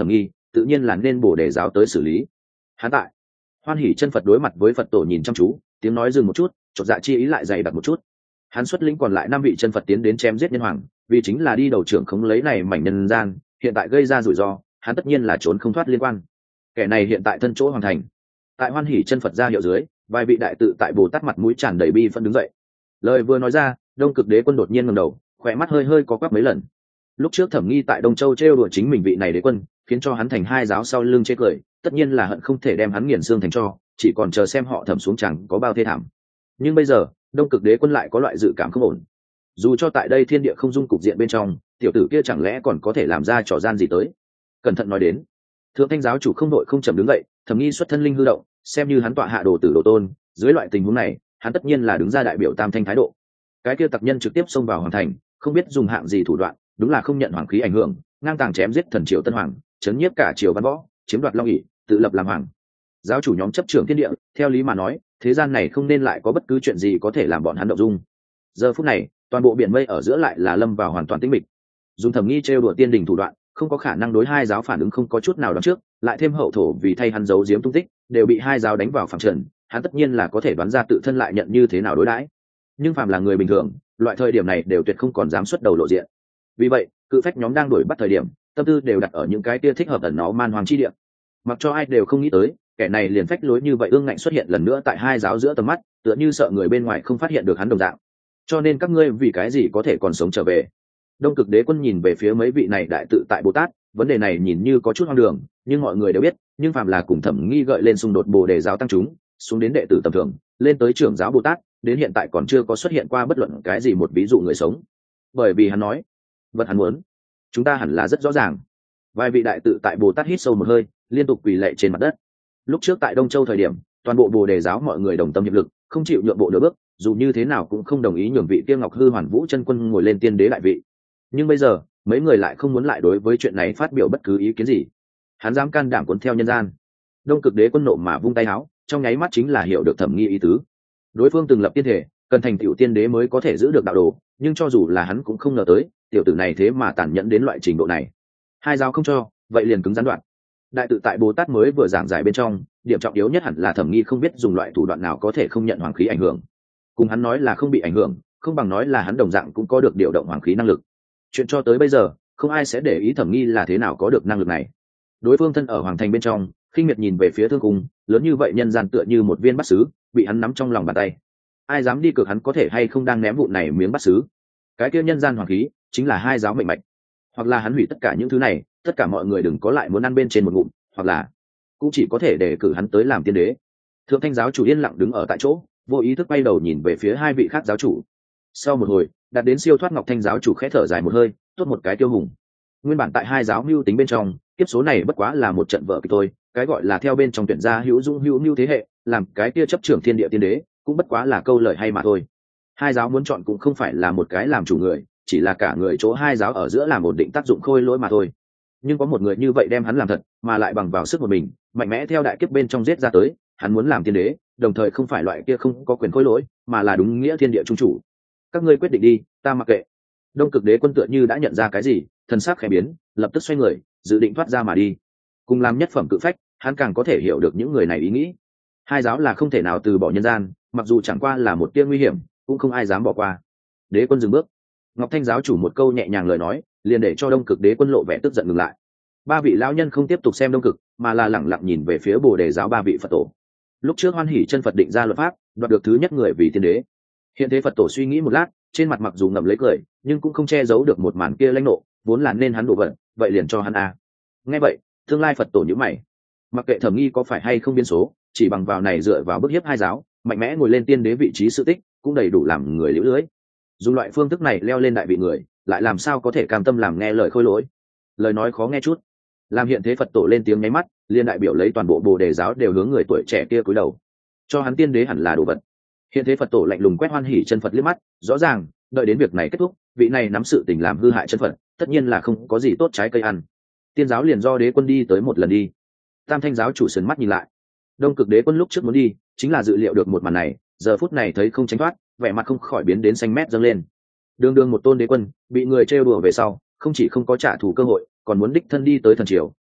tự nhiên là nên bồ đề giáo tới xử lý. Hắn tại Hoan Hỷ Chân Phật đối mặt với Phật tổ nhìn chăm chú, tiếng nói dừng một chút, chột dạ chi ý lại dày đặc một chút. Hắn xuất lĩnh còn lại 5 vị chân Phật tiến đến chém giết nhân hoàng, vì chính là đi đầu trưởng khống lấy này mảnh nhân gian, hiện tại gây ra rủi ro, hắn tất nhiên là trốn không thoát liên quan. Kẻ này hiện tại thân chỗ hoàn thành. Tại Hoan Hỷ Chân Phật ra hiệu dưới, vài vị đại tự tại Bồ Tát mặt mũi tràn đầy bi phẫn đứng dậy. Lời vừa nói ra, Đông Cực Đế Quân đột nhiên ngẩng đầu, khỏe mắt hơi hơi có quắp mấy lần. Lúc trước Thẩm Nghi tại Đông Châu trêu đùa chính mình vị này đế quân, khiến cho hắn thành hai giáo sau lưng chê cười, tất nhiên là hận không thể đem hắn nghiền xương thành tro, chỉ còn chờ xem họ Thẩm xuống chẳng có bao thê thảm. Nhưng bây giờ, Đông Cực Đế Quân lại có loại dự cảm không ổn. Dù cho tại đây thiên địa không dung cục diện bên trong, tiểu tử kia chẳng lẽ còn có thể làm ra trò gian gì tới? Cẩn thận nói đến, Thượng Thanh giáo chủ không đội không chậm đứng dậy, Thẩm Nghi xuất thân linh hư động, xem như hắn tọa hạ đồ tử đồ tôn, dưới loại tình huống này, hắn tất nhiên là đứng ra đại biểu Tam Thanh thái độ. Cái kia tặc nhân trực tiếp xông vào hoàng thành, không biết dùng hạng gì thủ đoạn, đúng là không nhận hoàng khí ảnh hưởng, ngang tàng chém giết thần triều tân hoàng, chấn nhiếp cả triều văn võ, chiếm đoạt long ỷ, tự lập làm hoàng. Giáo chủ nhóm chấp trưởng thiên địa, theo lý mà nói, thế gian này không nên lại có bất cứ chuyện gì có thể làm bọn hắn động dung. Giờ phút này, toàn bộ biển mây ở giữa lại là lâm vào hoàn toàn tĩnh mịch. Dùng Thẩm Nghi trêu đùa tiên đình thủ đoạn, không có khả năng đối hai giáo phản ứng không có chút nào đoán trước, lại thêm hậu thổ vì thay hắn giấu giếm tung tích, đều bị hai giáo đánh vào phẳng trần, hắn tất nhiên là có thể đoán ra tự thân lại nhận như thế nào đối đãi. Nhưng phàm là người bình thường, loại thời điểm này đều tuyệt không còn dám xuất đầu lộ diện. Vì vậy, cự phách nhóm đang đuổi bắt thời điểm, tâm tư đều đặt ở những cái kia thích hợp ẩn nó man hoàng chi địa. Mặc cho ai đều không nghĩ tới, kẻ này liền phách lối như vậy ương ngạnh xuất hiện lần nữa tại hai giáo giữa tầm mắt, tựa như sợ người bên ngoài không phát hiện được hắn đồng dạng. Cho nên các ngươi vì cái gì có thể còn sống trở về? Đông Cực Đế Quân nhìn về phía mấy vị này đại tự tại Bồ Tát, vấn đề này nhìn như có chút hoang đường, nhưng mọi người đều biết, nhưng phàm là cùng Thẩm Nghi gợi lên xung đột Bồ Đề giáo tăng chúng, xuống đến đệ tử tầm thường, lên tới trưởng giáo Bồ Tát, đến hiện tại còn chưa có xuất hiện qua bất luận cái gì một ví dụ người sống. Bởi vì hắn nói, vật hắn muốn, chúng ta hẳn là rất rõ ràng. Vài vị đại tự tại Bồ Tát hít sâu một hơi, liên tục quỳ lạy trên mặt đất. Lúc trước tại Đông Châu thời điểm, toàn bộ Bồ Đề giáo mọi người đồng tâm hiệp lực, không chịu nhượng bộ nửa bước, dù như thế nào cũng không đồng ý nhường vị Tiêu Ngọc Hư Hoàn Vũ chân quân ngồi lên tiên đế đại vị. Nhưng bây giờ, mấy người lại không muốn lại đối với chuyện này phát biểu bất cứ ý kiến gì. Hắn dám can đảm cuốn theo nhân gian. Đông Cực Đế Quân nộ mà vung tay áo, trong nháy mắt chính là hiểu được Thẩm Nghi ý tứ. Đối phương từng lập tiên thể, cần thành tiểu tiên đế mới có thể giữ được đạo đồ, nhưng cho dù là hắn cũng không ngờ tới, tiểu tử này thế mà tàn nhẫn đến loại trình độ này. Hai giáo không cho, vậy liền cứng rắn đoạn. Đại tự tại Bồ Tát mới vừa giảng giải bên trong, điểm trọng yếu nhất hẳn là Thẩm Nghi không biết dùng loại thủ đoạn nào có thể không nhận hoàng khí ảnh hưởng. Cùng hắn nói là không bị ảnh hưởng, không bằng nói là hắn đồng dạng cũng có được điều động hoàng khí năng lực. Chuyện cho tới bây giờ, không ai sẽ để ý Thẩm Nghi là thế nào có được năng lực này. Đối phương thân ở hoàng thành bên trong, khinh miệt nhìn về phía thương cung, lớn như vậy nhân gian tựa như một viên bát sứ, bị hắn nắm trong lòng bàn tay. Ai dám đi cược hắn có thể hay không đang ném vụn này miếng bát sứ? Cái kia nhân gian hoàng khí chính là hai giáo mệnh mạch, hoặc là hắn hủy tất cả những thứ này, tất cả mọi người đừng có lại muốn ăn bên trên một ngụm, hoặc là cũng chỉ có thể để cử hắn tới làm tiên đế. Thượng Thanh giáo chủ yên lặng đứng ở tại chỗ, vô ý thức bay đầu nhìn về phía hai vị khác giáo chủ. Sau một hồi, đạt đến siêu thoát Ngọc Thanh giáo chủ khẽ thở dài một hơi, tốt một cái tiêu hùng. Nguyên bản tại hai giáo mưu tính bên trong, kiếp số này bất quá là một trận vở kịch thôi, cái gọi là theo bên trong tuyển gia hữu dung hữu mưu thế hệ, làm cái kia chấp trưởng thiên địa tiên đế, cũng bất quá là câu lời hay mà thôi. Hai giáo muốn chọn cũng không phải là một cái làm chủ người, chỉ là cả người chỗ hai giáo ở giữa làm ổn định tác dụng khôi lỗi mà thôi. Nhưng có một người như vậy đem hắn làm thật, mà lại bằng vào sức một mình, mạnh mẽ theo đại kiếp bên trong giết ra tới, hắn muốn làm tiên đế, đồng thời không phải loại kia không có quyền khôi lỗi, mà là đúng nghĩa thiên địa trung chủ. Các ngươi quyết định đi, ta mặc kệ. Đông Cực Đế Quân tựa như đã nhận ra cái gì, thần sắc khẽ biến, lập tức xoay người, dự định thoát ra mà đi. Cùng làm nhất phẩm cự phách, hắn càng có thể hiểu được những người này ý nghĩ. Hai giáo là không thể nào từ bỏ nhân gian, mặc dù chẳng qua là một tia nguy hiểm, cũng không ai dám bỏ qua. Đế Quân dừng bước. Ngọc Thanh giáo chủ một câu nhẹ nhàng lời nói, liền để cho Đông Cực Đế Quân lộ vẻ tức giận ngừng lại. Ba vị lão nhân không tiếp tục xem Đông Cực, mà là lẳng lặng nhìn về phía Bồ Đề giáo ba vị Phật tổ. Lúc trước Hoan Hỷ Chân Phật định ra luật pháp, đoạt được thứ nhất người vì tiên đế. Hiện thế Phật tổ suy nghĩ một lát, trên mặt mặc dù ngậm lấy cười, nhưng cũng không che giấu được một màn kia lãnh nộ, vốn là nên hắn đổ vận, vậy liền cho hắn a. Nghe vậy, tương lai Phật tổ nhíu mày. Mặc kệ Thẩm Nghi có phải hay không biến số, chỉ bằng vào này dựa vào bức hiếp hai giáo, mạnh mẽ ngồi lên tiên đế vị trí sự tích, cũng đầy đủ làm người liễu lưới. Dùng loại phương thức này leo lên đại vị người, lại làm sao có thể cam tâm làm nghe lời khôi lỗi? Lời nói khó nghe chút. Làm hiện thế Phật tổ lên tiếng nháy mắt, liên đại biểu lấy toàn bộ Bồ Đề giáo đều hướng người tuổi trẻ kia cúi đầu. Cho hắn tiên đế hẳn là đồ vật. Hiện thế Phật tổ lạnh lùng quét Hoan Hỷ Chân Phật liếc mắt, rõ ràng, đợi đến việc này kết thúc, vị này nắm sự tình làm hư hại chân Phật, tất nhiên là không có gì tốt trái cây ăn. Tiên giáo liền do Đế Quân đi tới một lần đi. Tam Thanh giáo chủ sườn mắt nhìn lại. Đông Cực Đế Quân lúc trước muốn đi, chính là dự liệu được một màn này, giờ phút này thấy không tránh thoát, vẻ mặt không khỏi biến đến xanh mét dâng lên. Đường đường một tôn đế quân, bị người trêu đùa về sau, không chỉ không có trả thù cơ hội, còn muốn đích thân đi tới thần triều,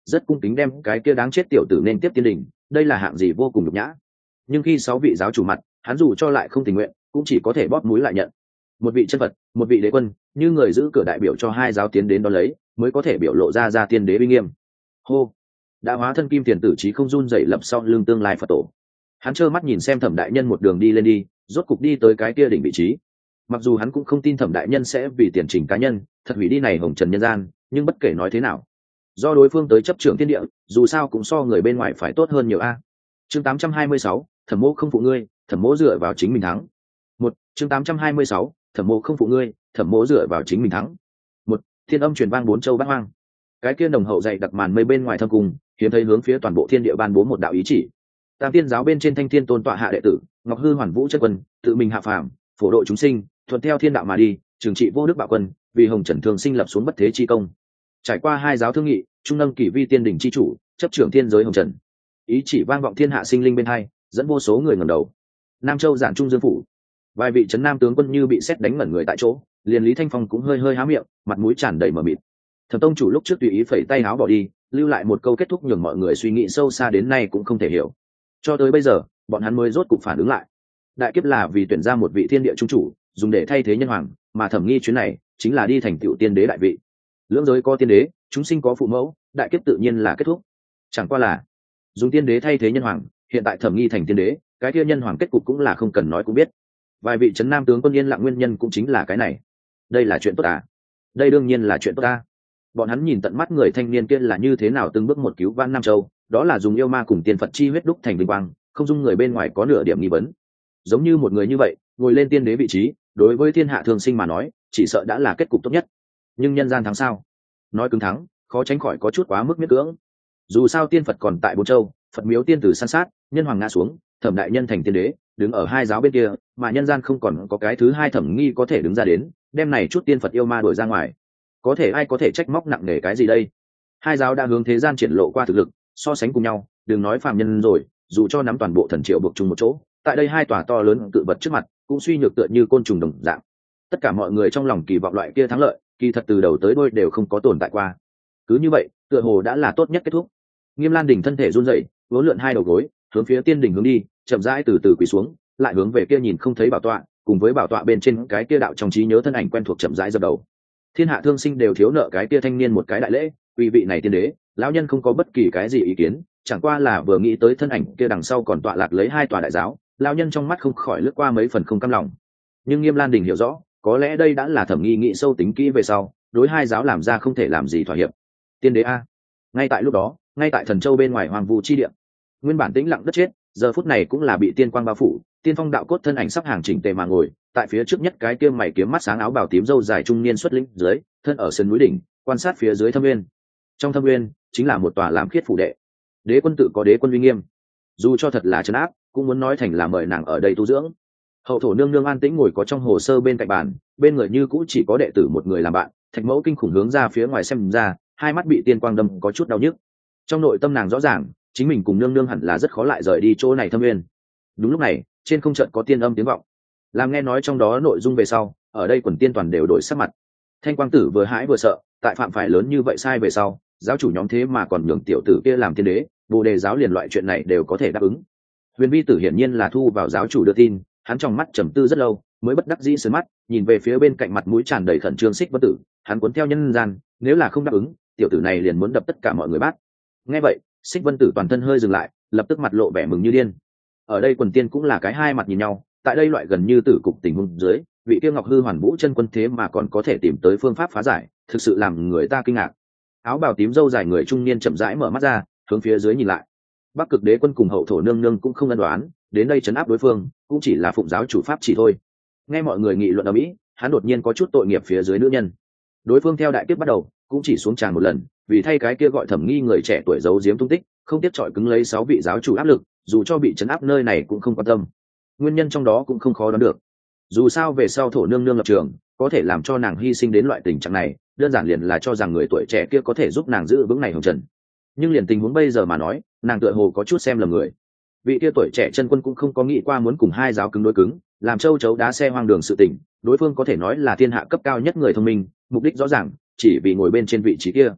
rất cung kính đem cái kia đáng chết tiểu tử nên tiếp tiên đình, đây là hạng gì vô cùng nhục nhã. Nhưng khi 6 vị giáo chủ mặt, hắn dù cho lại không tình nguyện cũng chỉ có thể bóp mũi lại nhận. Một vị chân Phật, một vị đế quân, như người giữ cửa đại biểu cho hai giáo tiến đến đó lấy, mới có thể biểu lộ ra tiên đế uy nghiêm. Hô, đã hóa thân kim tiền tử trí không run dậy lập sau lưng tương lai Phật tổ. Hắn trơ mắt nhìn xem Thẩm đại nhân một đường đi lên đi, rốt cục đi tới cái kia đỉnh vị trí. Mặc dù hắn cũng không tin Thẩm đại nhân sẽ vì tiền trình cá nhân thật hủy đi này hồng trần nhân gian, nhưng bất kể nói thế nào, do đối phương tới chấp trưởng thiên địa, dù sao cũng so người bên ngoài phải tốt hơn nhiều a. Chương 826, Thẩm mỗ không phụ ngươi, Thẩm mỗ dựa vào chính mình thắng. Chương 826, Thẩm mỗ không phụ ngươi, Thẩm mỗ dựa vào chính mình thắng. Thiên âm truyền vang 4 châu bát hoang. Cái kia nồng hậu dày đặc màn mây bên ngoài thâm cung, hiếm thấy hướng phía toàn bộ thiên địa ban bố một đạo ý chỉ. Tam tiên giáo bên trên Thanh Thiên Tôn tọa hạ đệ tử, Ngọc Hư Hoàn Vũ chân quân, tự mình hạ phàm, phổ độ chúng sinh, thuận theo thiên đạo mà đi, trừng trị vô đức bạo quân, vì hồng trần thường sinh lập xuống bất thế chi công. Trải qua 2 giáo thương nghị, trung nâng kỷ vi tiên đỉnh chi chủ, chấp trưởng thiên giới hồng trần. Ý chỉ vang vọng thiên hạ sinh linh bên hai, dẫn vô số người ngẩng đầu. Nam Châu giản trung dương phủ, vài vị trấn nam tướng quân như bị sét đánh ngẩn người tại chỗ, liền Lý Thanh Phong cũng hơi há miệng, mặt mũi tràn đầy mờ mịt. Thẩm tông chủ lúc trước tùy ý phẩy tay áo bỏ đi, lưu lại một câu kết thúc nhường mọi người suy nghĩ sâu xa đến nay cũng không thể hiểu. Cho tới bây giờ, bọn hắn mới rốt cục phản ứng lại. Đại kiếp là vì tuyển ra một vị thiên địa trung chủ, dùng để thay thế nhân hoàng, mà Thẩm Nghi chuyến này chính là đi thành tựu tiên đế đại vị. Lưỡng giới có tiên đế, chúng sinh có phụ mẫu, đại kiếp tự nhiên là kết thúc. Chẳng qua là dùng tiên đế thay thế nhân hoàng, hiện tại Thẩm Nghi thành tiên đế, cái kia nhân hoàng kết cục cũng là không cần nói cũng biết. Vài vị trấn nam tướng quân yên lặng nguyên nhân cũng chính là cái này. Đây là chuyện tốt à? Đây đương nhiên là chuyện tốt à? Bọn hắn nhìn tận mắt người thanh niên kia là như thế nào từng bước một cứu vãn Nam Châu, đó là dùng yêu ma cùng tiên Phật chi huyết đúc thành vinh quang, không dung người bên ngoài có nửa điểm nghi vấn. Giống như một người như vậy, ngồi lên tiên đế vị trí, đối với thiên hạ thường sinh mà nói, chỉ sợ đã là kết cục tốt nhất. Nhưng nhân gian thắng sao? Nói cứng thắng, khó tránh khỏi có chút quá mức miễn cưỡng. Dù sao tiên Phật còn tại 4 châu, Phật miếu tiên tử san sát, nhân hoàng ngã xuống, Thẩm đại nhân thành tiên đế, đứng ở 2 giáo bên kia, mà nhân gian không còn có cái thứ hai Thẩm Nghi có thể đứng ra đến, đem này chút tiên Phật yêu ma đuổi ra ngoài. Có thể ai có thể trách móc nặng nề cái gì đây? 2 giáo đã hướng thế gian triển lộ qua thực lực, so sánh cùng nhau, đừng nói phàm nhân rồi, dù cho nắm toàn bộ thần triệu buộc chung một chỗ, tại đây 2 tòa to lớn cự vật trước mặt, cũng suy nhược tựa như côn trùng đồng dạng. Tất cả mọi người trong lòng kỳ vọng loại kia thắng lợi, kỳ thật từ đầu tới đuôi đều không có tồn tại qua. Cứ như vậy, tựa hồ đã là tốt nhất kết thúc. Nghiêm Lan Đình thân thể run rẩy, uốn lượn 2 đầu gối, hướng phía tiên đỉnh hướng đi, chậm rãi từ từ quỳ xuống, lại hướng về kia nhìn không thấy bảo tọa, cùng với bảo tọa bên trên cái kia đạo trong trí nhớ thân ảnh quen thuộc chậm rãi dập đầu. Thiên hạ thương sinh đều thiếu nợ cái kia thanh niên một cái đại lễ, quý vị này tiên đế, lão nhân không có bất kỳ cái gì ý kiến, chẳng qua là vừa nghĩ tới thân ảnh kia đằng sau còn tọa lạc lấy 2 tòa đại giáo, lão nhân trong mắt không khỏi lướt qua mấy phần không cam lòng. Nhưng Nghiêm Lan Đình hiểu rõ, có lẽ đây đã là Thẩm Nghi nghĩ sâu tính kỹ về sau, đối 2 giáo làm ra không thể làm gì thỏa hiệp. Tiên đế a. Ngay tại lúc đó, ngay tại Thần Châu bên ngoài Hoàng Vu chi địa, nguyên bản tĩnh lặng đất chết, giờ phút này cũng là bị tiên quang bao phủ, tiên phong đạo cốt thân ảnh sắp hàng chỉnh tề mà ngồi, tại phía trước nhất cái kia mày kiếm mắt sáng áo bào tím râu dài trung niên xuất lĩnh dưới, thân ở sườn núi đỉnh, quan sát phía dưới thâm nguyên. Trong thâm nguyên chính là một tòa làm khiết phủ đệ. Đế quân tự có đế quân uy nghiêm, dù cho thật là trấn áp, cũng muốn nói thành là mời nàng ở đây tu dưỡng. Hậu thổ nương nương an tĩnh ngồi có trong hồ sơ bên cạnh bàn, bên người như cũ chỉ có đệ tử một người làm bạn. Thạch mẫu kinh khủng hướng ra phía ngoài xem ra, 2 mắt bị tiên quang đâm có chút đau nhức. Trong nội tâm nàng rõ ràng, chính mình cùng nương nương hẳn là rất khó lại rời đi chỗ này thâm nguyên. Đúng lúc này, trên không trận có tiên âm tiếng vọng, làm nghe nói trong đó nội dung về sau, ở đây quần tiên toàn đều đổi sắc mặt. Thanh quang tử vừa hãi vừa sợ, tại phạm phải lớn như vậy sai về sau, giáo chủ nhóm thế mà còn nhường tiểu tử kia làm tiên đế, Bồ Đề giáo liền loại chuyện này đều có thể đáp ứng. Huyền Vi tử hiển nhiên là thu vào giáo chủ đưa tin, hắn trong mắt trầm tư rất lâu, mới bất đắc dĩ sớm mắt, nhìn về phía bên cạnh mặt mũi tràn đầy khẩn trương Xích Vân Tử, hắn cuốn theo nhân gian, nếu là không đáp ứng, tiểu tử này liền muốn đập tất cả mọi người bát. Nghe vậy, Xích Vân Tử toàn thân hơi dừng lại, lập tức mặt lộ vẻ mừng như điên. Ở đây quần tiên cũng là cái 2 mặt nhìn nhau, tại đây loại gần như tử cục tình huống dưới, vị kia Ngọc Hư Hoàn Vũ chân quân thế mà còn có thể tìm tới phương pháp phá giải, thực sự làm người ta kinh ngạc. Áo bào tím râu dài người trung niên chậm rãi mở mắt ra, hướng phía dưới nhìn lại. Bắc Cực Đế quân cùng Hậu thổ nương nương cũng không ân đoán, đến đây trấn áp đối phương, cũng chỉ là phụng giáo chủ pháp chỉ thôi. Nghe mọi người nghị luận ầm ĩ, hắn đột nhiên có chút tội nghiệp phía dưới nữ nhân. Đối phương theo đại kiếp bắt đầu, cũng chỉ xuống tràn một lần, vì thay cái kia gọi Thẩm Nghi người trẻ tuổi giấu giếm tung tích, không tiếp chọi cứng lấy 6 vị giáo chủ áp lực, dù cho bị trấn áp nơi này cũng không quan tâm. Nguyên nhân trong đó cũng không khó đoán được. Dù sao về sau thổ nương nương lập trường, có thể làm cho nàng hy sinh đến loại tình trạng này, đơn giản liền là cho rằng người tuổi trẻ kia có thể giúp nàng giữ vững này hồng trần. Nhưng liền tình huống bây giờ mà nói, nàng tựa hồ có chút xem lầm người. Vị kia tuổi trẻ chân quân cũng không có nghĩ qua muốn cùng 2 giáo cứng đối cứng, làm châu chấu đá xe hoang đường sự tình, đối phương có thể nói là thiên hạ cấp cao nhất người thông minh, mục đích rõ ràng, chỉ vì ngồi bên trên vị trí kia.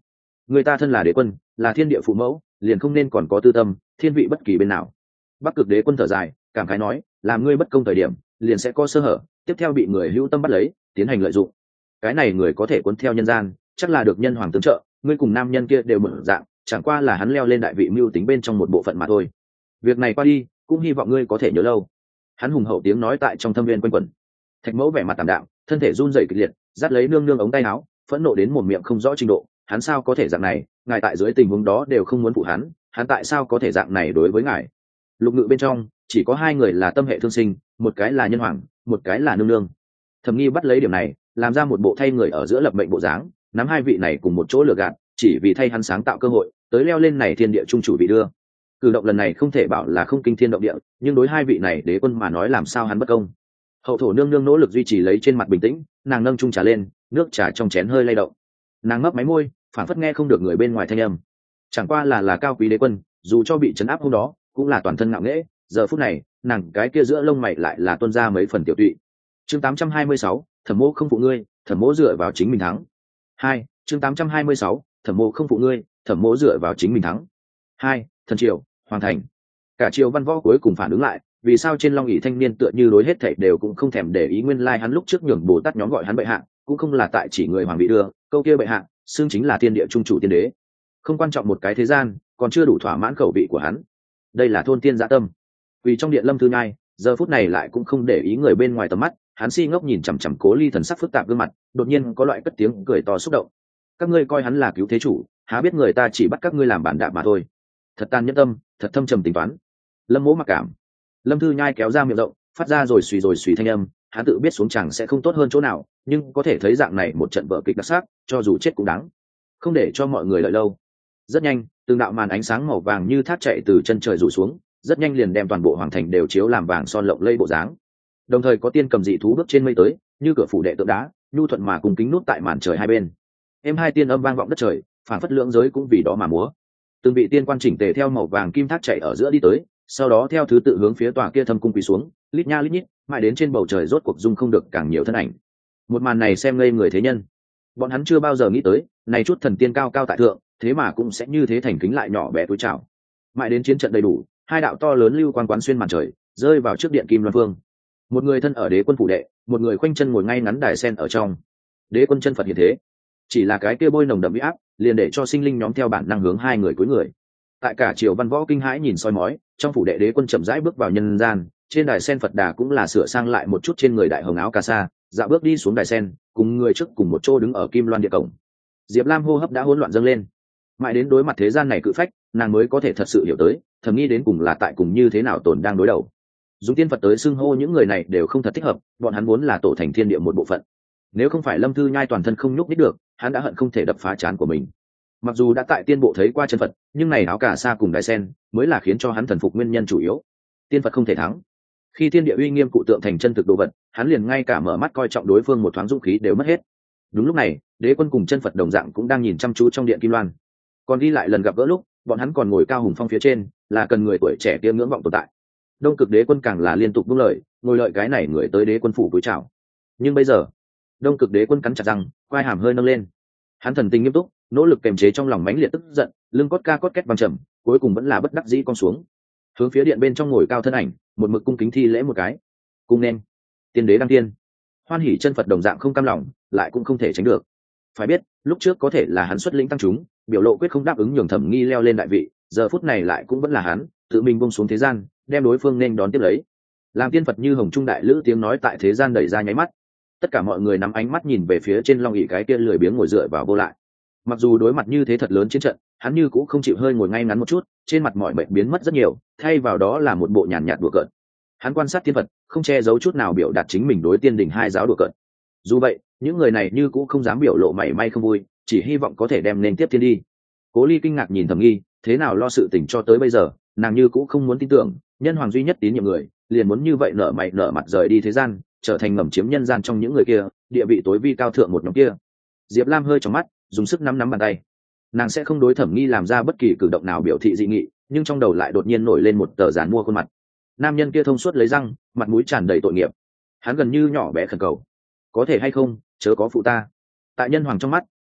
người ta thân là đế quân, là thiên địa phụ mẫu, liền không nên còn có tư tâm thiên vị bất kỳ bên nào. Bắc Cực đế quân thở dài cảm khái nói, làm ngươi bất công thời điểm liền sẽ có sơ hở, tiếp theo bị người hữu tâm bắt lấy tiến hành lợi dụng. Cái này người có thể cuốn theo nhân gian, chắc là được nhân hoàng tương trợ. Ngươi cùng nam nhân kia đều một dạng, chẳng qua là hắn leo lên đại vị mưu tính bên trong một bộ phận mà thôi. Việc này qua đi, cũng hy vọng ngươi có thể nhớ lâu. Hắn hùng hậu tiếng nói tại trong thâm viên quanh quẩn. Thạch Mẫu vẻ mặt tạm đạm, thân thể run rẩy kịch liệt, dắt lấy nương nương ống tay áo, phẫn nộ đến một miệng không rõ trình độ. Hắn sao có thể dạng này, ngài tại dưới tình huống đó đều không muốn phụ hắn, hắn tại sao có thể dạng này đối với ngài? Lục ngự bên trong chỉ có hai người là tâm hệ thương sinh, một cái là nhân hoàng, một cái là nương nương. Thẩm Nghi bắt lấy điểm này, làm ra một bộ thay người ở giữa lập mệnh bộ dáng, nắm hai vị này cùng một chỗ lừa gạt, chỉ vì thay hắn sáng tạo cơ hội tới leo lên này thiên địa trung chủ vị đưa. Cử động lần này không thể bảo là không kinh thiên động địa, nhưng đối hai vị này đế quân mà nói làm sao hắn bất công. Hậu thổ nương nương nỗ lực duy trì lấy trên mặt bình tĩnh, nàng nâng chung trà lên, nước trà trong chén hơi lay động. Nàng mấp máy môi, phản phất nghe không được người bên ngoài thanh âm. Chẳng qua là cao quý đế quân, dù cho bị trấn áp hôm đó, cũng là toàn thân ngạo nghễ. Giờ phút này, nàng cái kia giữa lông mày lại là tuôn ra mấy phần tiểu tụy. Chương 826, Thẩm Mỗ không phụ ngươi, Thẩm Mỗ dựa vào chính mình thắng. 2. Chương 826, Thẩm Mỗ không phụ ngươi, Thẩm Mỗ dựa vào chính mình thắng. 2. Thần triều, hoàng thành. Cả triều văn võ cuối cùng phản ứng lại, vì sao trên long ỷ thanh niên tựa như đối hết thảy đều cũng không thèm để ý, nguyên lai hắn lúc trước nhường Bồ Tát nhóm gọi hắn bệ hạ, cũng không là tại chỉ người hoàng vị đưa, câu kia bệ hạ, xưng chính là thiên địa trung chủ tiên đế. Không quan trọng một cái thế gian, còn chưa đủ thỏa mãn khẩu vị của hắn. Đây là thôn tiên dạ tâm. Vì trong điện Lâm Thư Nhai, giờ phút này lại cũng không để ý người bên ngoài tầm mắt, hắn si ngốc nhìn chằm chằm Cố Ly thần sắc phức tạp gương mặt, đột nhiên có loại cất tiếng cười to xúc động. Các ngươi coi hắn là cứu thế chủ, há biết người ta chỉ bắt các ngươi làm bản đạp mà thôi. Thật tàn nhẫn tâm, thật thâm trầm tính toán. Lâm Mỗ mặc cảm. Lâm Thư Nhai kéo ra miệng rộng, phát ra rồi xùy thanh âm, hắn tự biết xuống chẳng sẽ không tốt hơn chỗ nào, nhưng có thể thấy dạng này một trận vở kịch đặc sắc, cho dù chết cũng đáng. Không để cho mọi người đợi lâu. Rất nhanh, từng đạo màn ánh sáng màu vàng như thác chạy từ chân trời rủ xuống, rất nhanh liền đem toàn bộ hoàng thành đều chiếu làm vàng son lộng lẫy bộ dáng. Đồng thời có tiên cầm dị thú bước trên mây tới, như cửa phủ đệ tượng đá, nhu thuận mà cùng kính nút tại màn trời hai bên. Êm hai tiên âm vang vọng đất trời, phản phất lưỡng giới cũng vì đó mà múa. Từng vị tiên quan chỉnh tề theo màu vàng kim thác chạy ở giữa đi tới, sau đó theo thứ tự hướng phía tòa kia thâm cung quỳ xuống, lít nha lít nhít, mãi đến trên bầu trời rốt cuộc dung không được càng nhiều thân ảnh. Một màn này xem ngây người thế nhân. Bọn hắn chưa bao giờ nghĩ tới, này chút thần tiên cao cao tại thượng, thế mà cũng sẽ như thế thành kính lại nhỏ bé túi trào. Mãi đến chiến trận đầy đủ, hai đạo to lớn lưu quan quán xuyên màn trời, rơi vào trước điện Kim Loan Vương. Một người thân ở đế quân phủ đệ, một người khoanh chân ngồi ngay ngắn đài sen ở trong. Đế quân chân Phật hiện thế, chỉ là cái kia bôi nồng đậm uy áp, liền để cho sinh linh nhóm theo bản năng hướng hai người cúi người. Tại cả triều văn võ kinh hãi nhìn soi mói, trong phủ đệ đế quân chậm rãi bước vào nhân gian, trên đài sen Phật đà cũng là sửa sang lại một chút trên người đại hồng áo cà sa, dạo bước đi xuống đài sen, cùng người trước cùng một chỗ đứng ở Kim Loan địa cổng. Diệp Lam hô hấp đã hỗn loạn dâng lên. Mãi đến đối mặt thế gian này cự phách, nàng mới có thể thật sự hiểu tới, Thẩm Nghi đến cùng là tại cùng như thế nào tồn đang đối đầu. Dùng tiên Phật tới xưng hô những người này đều không thật thích hợp, bọn hắn vốn là tổ thành thiên địa một bộ phận. Nếu không phải Lâm Thư Nhai toàn thân không nhúc nhích được, hắn đã hận không thể đập phá trán của mình. Mặc dù đã tại tiên bộ thấy qua chân Phật, nhưng này áo cà sa cùng đài sen mới là khiến cho hắn thần phục nguyên nhân chủ yếu. Tiên Phật không thể thắng. Khi thiên địa uy nghiêm cụ tượng thành chân thực đồ vật, hắn liền ngay cả mở mắt coi trọng đối phương một thoáng dũng khí đều mất hết. Đúng lúc này, đế quân cùng chân Phật đồng dạng cũng đang nhìn chăm chú trong điện Kim Loan. Còn đi lại lần gặp gỡ lúc, bọn hắn còn ngồi cao hùng phong phía trên, là cần người tuổi trẻ kia ngưỡng vọng tồn tại. Đông Cực đế quân càng là liên tục buông lời, ngồi lợi cái này người tới đế quân phủ cúi chào. Nhưng bây giờ, Đông Cực đế quân cắn chặt răng, quai hàm hơi nâng lên. Hắn thần tình nghiêm túc, nỗ lực kềm chế trong lòng mãnh liệt tức giận, lưng cốt ca cốt két vang trầm, cuối cùng vẫn là bất đắc dĩ con xuống. Hướng phía điện bên trong ngồi cao thân ảnh, một mực cung kính thi lễ một cái. Cung nên tiên đế đăng tiên. Hoan hỉ chân Phật đồng dạng không cam lòng, lại cũng không thể tránh được. Phải biết, lúc trước có thể là hắn xuất lĩnh tăng chúng, biểu lộ quyết không đáp ứng nhường Thẩm Nghi leo lên đại vị, giờ phút này lại cũng vẫn là hắn, tự mình buông xuống thế gian, đem đối phương nên đón tiếp lấy. Làm tiên Phật như hồng trung đại lữ tiếng nói tại thế gian đẩy ra nháy mắt. Tất cả mọi người nắm ánh mắt nhìn về phía trên long ỷ cái kia lười biếng ngồi dựa vào vô lại. Mặc dù đối mặt như thế thật lớn chiến trận, hắn như cũng không chịu hơi ngồi ngay ngắn một chút, trên mặt mọi mệt biến mất rất nhiều, thay vào đó là một bộ nhàn nhạt đùa cợt. Hắn quan sát tiên Phật, không che giấu chút nào biểu đạt chính mình đối tiên đình hai giáo đùa cợt. Dù vậy, những người này như cũng không dám biểu lộ mảy may không vui, chỉ hy vọng có thể đem nên tiếp tiên đi. Cố Ly kinh ngạc nhìn Thẩm Nghi, thế nào lo sự tình cho tới bây giờ, nàng như cũng không muốn tin tưởng, nhân hoàng duy nhất tín nhiệm người, liền muốn như vậy nở mày nở mặt rời đi thế gian, trở thành ngầm chiếm nhân gian trong những người kia, địa vị tối vi cao thượng một nhóm kia. Diệp Lam hơi trong mắt, dùng sức nắm bàn tay. Nàng sẽ không đối Thẩm Nghi làm ra bất kỳ cử động nào biểu thị dị nghị, nhưng trong đầu lại đột nhiên nổi lên một tờ giản mua khuôn mặt. Nam nhân kia thông suốt lấy răng, mặt mũi tràn đầy tội nghiệp. Hắn gần như nhỏ bé khẩn cầu: "Có thể hay không, chớ có phụ ta." Tại nhân hoàng trong mắt,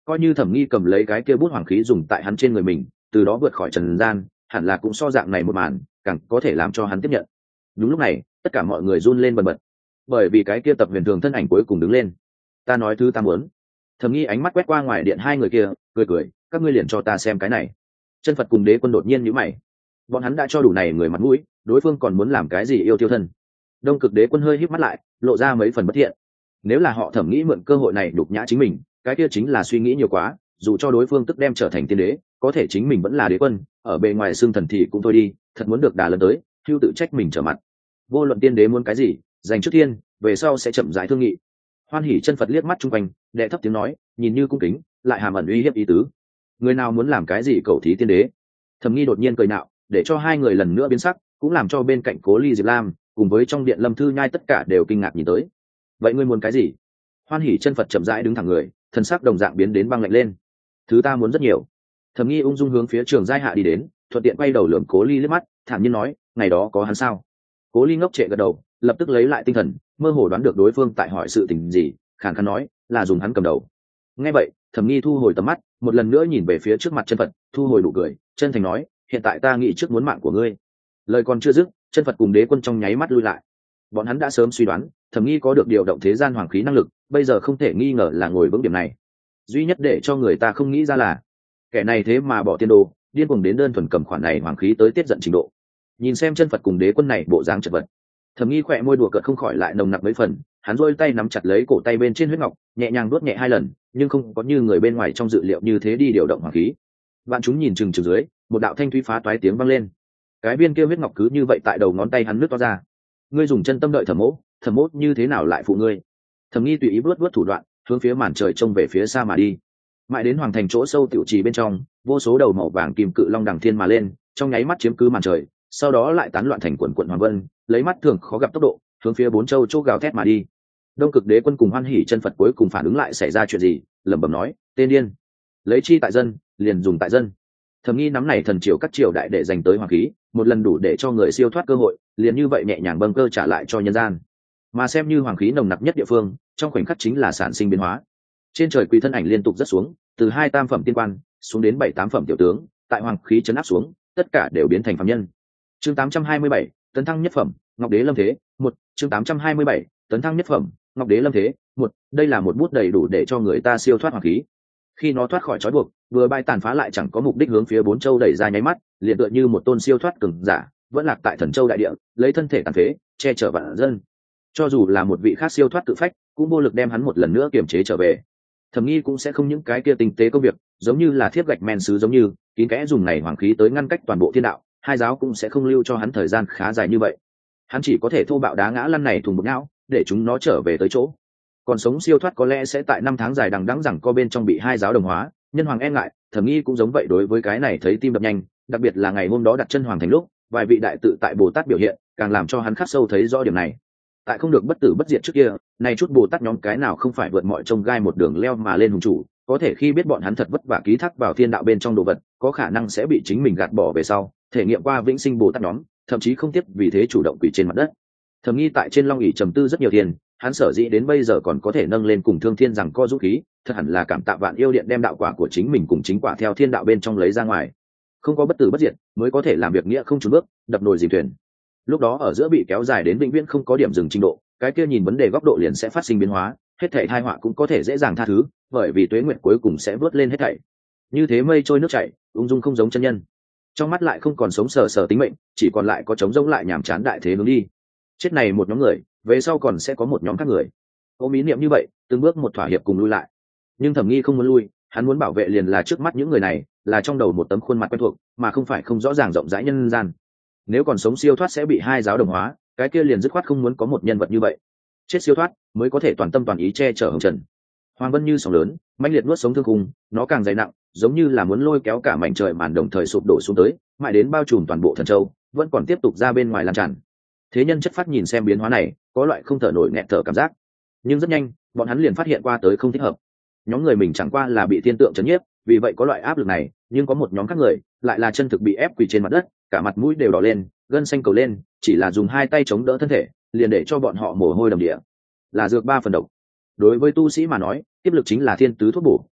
coi như Thẩm Nghi cầm lấy cái kia bút hoàng khí dùng tại hắn trên người mình, từ đó vượt khỏi trần gian, hẳn là cũng so dạng này một màn càng có thể làm cho hắn tiếp nhận. Đúng lúc này, tất cả mọi người run lên bần bật, bởi vì cái kia Tập Huyền Thường thân ảnh cuối cùng đứng lên. Ta nói thứ ta muốn. Thẩm Nghi ánh mắt quét qua ngoài điện hai người kia, cười cười, các ngươi liền cho ta xem cái này. Chân Phật cùng Đế Quân đột nhiên nhíu mày, bọn hắn đã cho đủ này người mặt mũi, đối phương còn muốn làm cái gì yêu tiêu thân. Đông Cực Đế Quân hơi híp mắt lại, lộ ra mấy phần bất thiện. Nếu là họ Thẩm nghĩ mượn cơ hội này đục nhã chính mình, cái kia chính là suy nghĩ nhiều quá, dù cho đối phương tức đem trở thành tiên đế, có thể chính mình vẫn là đế quân, ở bề ngoài xương thần thì cũng thôi đi, thật muốn được đà lần tới, hưu tự trách mình trở mặt. Vô luận tiên đế muốn cái gì, dành trước thiên, về sau sẽ chậm rãi thương nghị. Hoan Hỉ Chân Phật liếc mắt chung quanh, đệ thấp tiếng nói, nhìn như cung kính, lại hàm ẩn uy hiếp ý tứ. Người nào muốn làm cái gì cầu thí tiên đế? Thẩm Nghi đột nhiên cười nạo, để cho hai người lần nữa biến sắc, cũng làm cho bên cạnh Cố Ly Diệp Lam cùng với trong điện Lâm Thư Nhai tất cả đều kinh ngạc nhìn tới. Vậy ngươi muốn cái gì? Hoan Hỉ Chân Phật chậm rãi đứng thẳng người, thân sắc đồng dạng biến đến băng lạnh lên. Thứ ta muốn rất nhiều. Thẩm Nghi ung dung hướng phía Trường Giai Hạ đi đến, thuận tiện quay đầu lườm Cố Ly liếc mắt, thản nhiên nói, ngày đó có hắn sao? Cố Ly ngốc trệ gật đầu, lập tức lấy lại tinh thần, mơ hồ đoán được đối phương tại hỏi sự tình gì, khàn khàn nói, là dùng hắn cầm đầu. Nghe vậy, Thẩm Nghi thu hồi tầm mắt, một lần nữa nhìn về phía trước mặt Chân Phật, thu hồi nụ cười, chân thành nói, hiện tại ta nghĩ trước muốn mạng của ngươi. Lời còn chưa dứt, Chân Phật cùng Đế Quân trong nháy mắt lui lại. Bọn hắn đã sớm suy đoán, Thẩm Nghi có được điều động thế gian hoàng khí năng lực, bây giờ không thể nghi ngờ là ngồi vững điểm này. Duy nhất để cho người ta không nghĩ ra là, kẻ này thế mà bỏ tiên đồ, điên cuồng đến đơn thuần cầm khoản này hoàng khí tới tiết giận trình độ. Nhìn xem Chân Phật cùng Đế Quân này bộ dáng chật vật, Thẩm Nghi khỏe môi đùa cợt không khỏi lại nồng nặc mấy phần, hắn rôi tay nắm chặt lấy cổ tay bên trên huyết ngọc, nhẹ nhàng đuốt nhẹ hai lần, nhưng không có như người bên ngoài trong dự liệu như thế đi điều động hoàng khí. Vạn chúng nhìn chừng chừng dưới, một đạo thanh thúy phá toái tiếng vang lên. Cái viên kia huyết ngọc cứ như vậy tại đầu ngón tay hắn nứt to ra. Ngươi dùng chân tâm đợi Thẩm Mỗ như thế nào lại phụ ngươi? Thẩm Nghi tùy ý vớt thủ đoạn, hướng phía màn trời trông về phía xa mà đi. Mãi đến hoàng thành chỗ sâu tiểu trì bên trong, vô số đầu màu vàng kim cự long đằng thiên mà lên, trong nháy mắt chiếm cứ màn trời, sau đó lại tán loạn thành quần quần hoàng vân, lấy mắt thường khó gặp tốc độ, hướng phía bốn châu chỗ gào thét mà đi. Đông Cực Đế Quân cùng Hoan Hỉ Chân Phật cuối cùng phản ứng lại xảy ra chuyện gì, lẩm bẩm nói, tên điên, lấy chi tại dân, liền dùng tại dân. Thẩm Nghi nắm này thần triều các triều đại để dành tới hoàng khí, một lần đủ để cho người siêu thoát cơ hội, liền như vậy nhẹ nhàng bâng cơ trả lại cho nhân gian. Mà xem như hoàng khí nồng nặc nhất địa phương, trong khoảnh khắc chính là sản sinh biến hóa. Trên trời quỷ thân ảnh liên tục rất xuống, từ 2 tam phẩm tiên quan xuống đến 7 tám phẩm tiểu tướng, tại hoàng khí chấn áp xuống, tất cả đều biến thành phàm nhân. Chương 827, tấn thăng nhất phẩm, Ngọc Đế Lâm Thế, 1, chương 827, tấn thăng nhất phẩm, Ngọc Đế Lâm Thế, 1, đây là một bút đầy đủ để cho người ta siêu thoát hoàng khí. Khi nó thoát khỏi trói buộc, vừa bay tàn phá lại chẳng có mục đích hướng phía bốn châu đẩy ra nháy mắt, liền tựa như một tôn siêu thoát cường giả, vẫn lạc tại Thần Châu đại địa, lấy thân thể tàn phế, che chở vạn dân. Cho dù là một vị khác siêu thoát tự phách, cũng vô lực đem hắn một lần nữa kiềm chế trở về. Thẩm Nghi cũng sẽ không những cái kia tinh tế công việc, giống như là thiếp gạch men sứ giống như, kín kẽ dùng này hoàng khí tới ngăn cách toàn bộ thiên đạo, hai giáo cũng sẽ không lưu cho hắn thời gian khá dài như vậy. Hắn chỉ có thể thô bạo đá ngã lăn này thùng một não, để chúng nó trở về tới chỗ. Còn sống siêu thoát có lẽ sẽ tại 5 tháng dài đằng đẵng rằng co bên trong bị hai giáo đồng hóa, nhân hoàng e ngại. Thẩm Nghi cũng giống vậy, đối với cái này thấy tim đập nhanh, đặc biệt là ngày hôm đó đặt chân hoàng thành lúc, vài vị đại tự tại Bồ Tát biểu hiện, càng làm cho hắn khắc sâu thấy rõ điểm này. Tại không được bất tử bất diệt trước kia, này chút Bồ Tát nhóm cái nào không phải vượt mọi trông gai một đường leo mà lên hùng chủ, có thể khi biết bọn hắn thật vất vả ký thác vào thiên đạo bên trong đồ vật, có khả năng sẽ bị chính mình gạt bỏ về sau, thể nghiệm qua vĩnh sinh Bồ Tát nhóm, thậm chí không tiếp vì thế chủ động quỷ trên mặt đất. Thẩm Nghi tại trên Long ỷ trầm tư rất nhiều tiền, hắn sở dĩ đến bây giờ còn có thể nâng lên cùng Thương Thiên rằng co dũng khí, thật hẳn là cảm tạ Vạn Yêu Điện đem đạo quả của chính mình cùng chính quả theo thiên đạo bên trong lấy ra ngoài. Không có bất tử bất diệt, mới có thể làm việc nghĩa không chùn bước, đập nồi dìm thuyền. Lúc đó ở giữa bị kéo dài đến vĩnh viễn không có điểm dừng trình độ, cái kia nhìn vấn đề góc độ liền sẽ phát sinh biến hóa, hết thảy tai họa cũng có thể dễ dàng tha thứ, bởi vì tuế nguyệt cuối cùng sẽ vớt lên hết thảy. Như thế mây trôi nước chảy, ung dung không giống chân nhân. Trong mắt lại không còn sống sờ sờ tính mệnh, chỉ còn lại có trống rỗng lại nhàm chán đại thế hướng đi. Chết này một nhóm người, về sau còn sẽ có một nhóm khác người. Ôm ý niệm như vậy, từng bước một thỏa hiệp cùng lui lại. Nhưng Thẩm Nghi không muốn lui, hắn muốn bảo vệ liền là trước mắt những người này, là trong đầu một tấm khuôn mặt quen thuộc, mà không phải không rõ ràng rộng rãi nhân gian. Nếu còn sống siêu thoát sẽ bị hai giáo đồng hóa, cái kia liền dứt khoát không muốn có một nhân vật như vậy. Chết siêu thoát mới có thể toàn tâm toàn ý che chở hồng trần. Hoàng vân như sóng lớn, mãnh liệt nuốt sống thương khung, nó càng dày nặng, giống như là muốn lôi kéo cả mảnh trời màn đồng thời sụp đổ xuống tới, mãi đến bao trùm toàn bộ Thần Châu, vẫn còn tiếp tục ra bên ngoài lan tràn. Thế nhân chất phát nhìn xem biến hóa này, có loại không thở nổi nghẹt thở cảm giác. Nhưng rất nhanh, bọn hắn liền phát hiện qua tới không thích hợp. Nhóm người mình chẳng qua là bị thiên tượng chấn nhiếp, vì vậy có loại áp lực này, nhưng có một nhóm khác người, lại là chân thực bị ép quỳ trên mặt đất, cả mặt mũi đều đỏ lên, gân xanh cầu lên, chỉ là dùng hai tay chống đỡ thân thể, liền để cho bọn họ mồ hôi đầm đìa. Là dược 3 phần độc. Đối với tu sĩ mà nói, tiếp lực chính là thiên tứ thuốc bổ,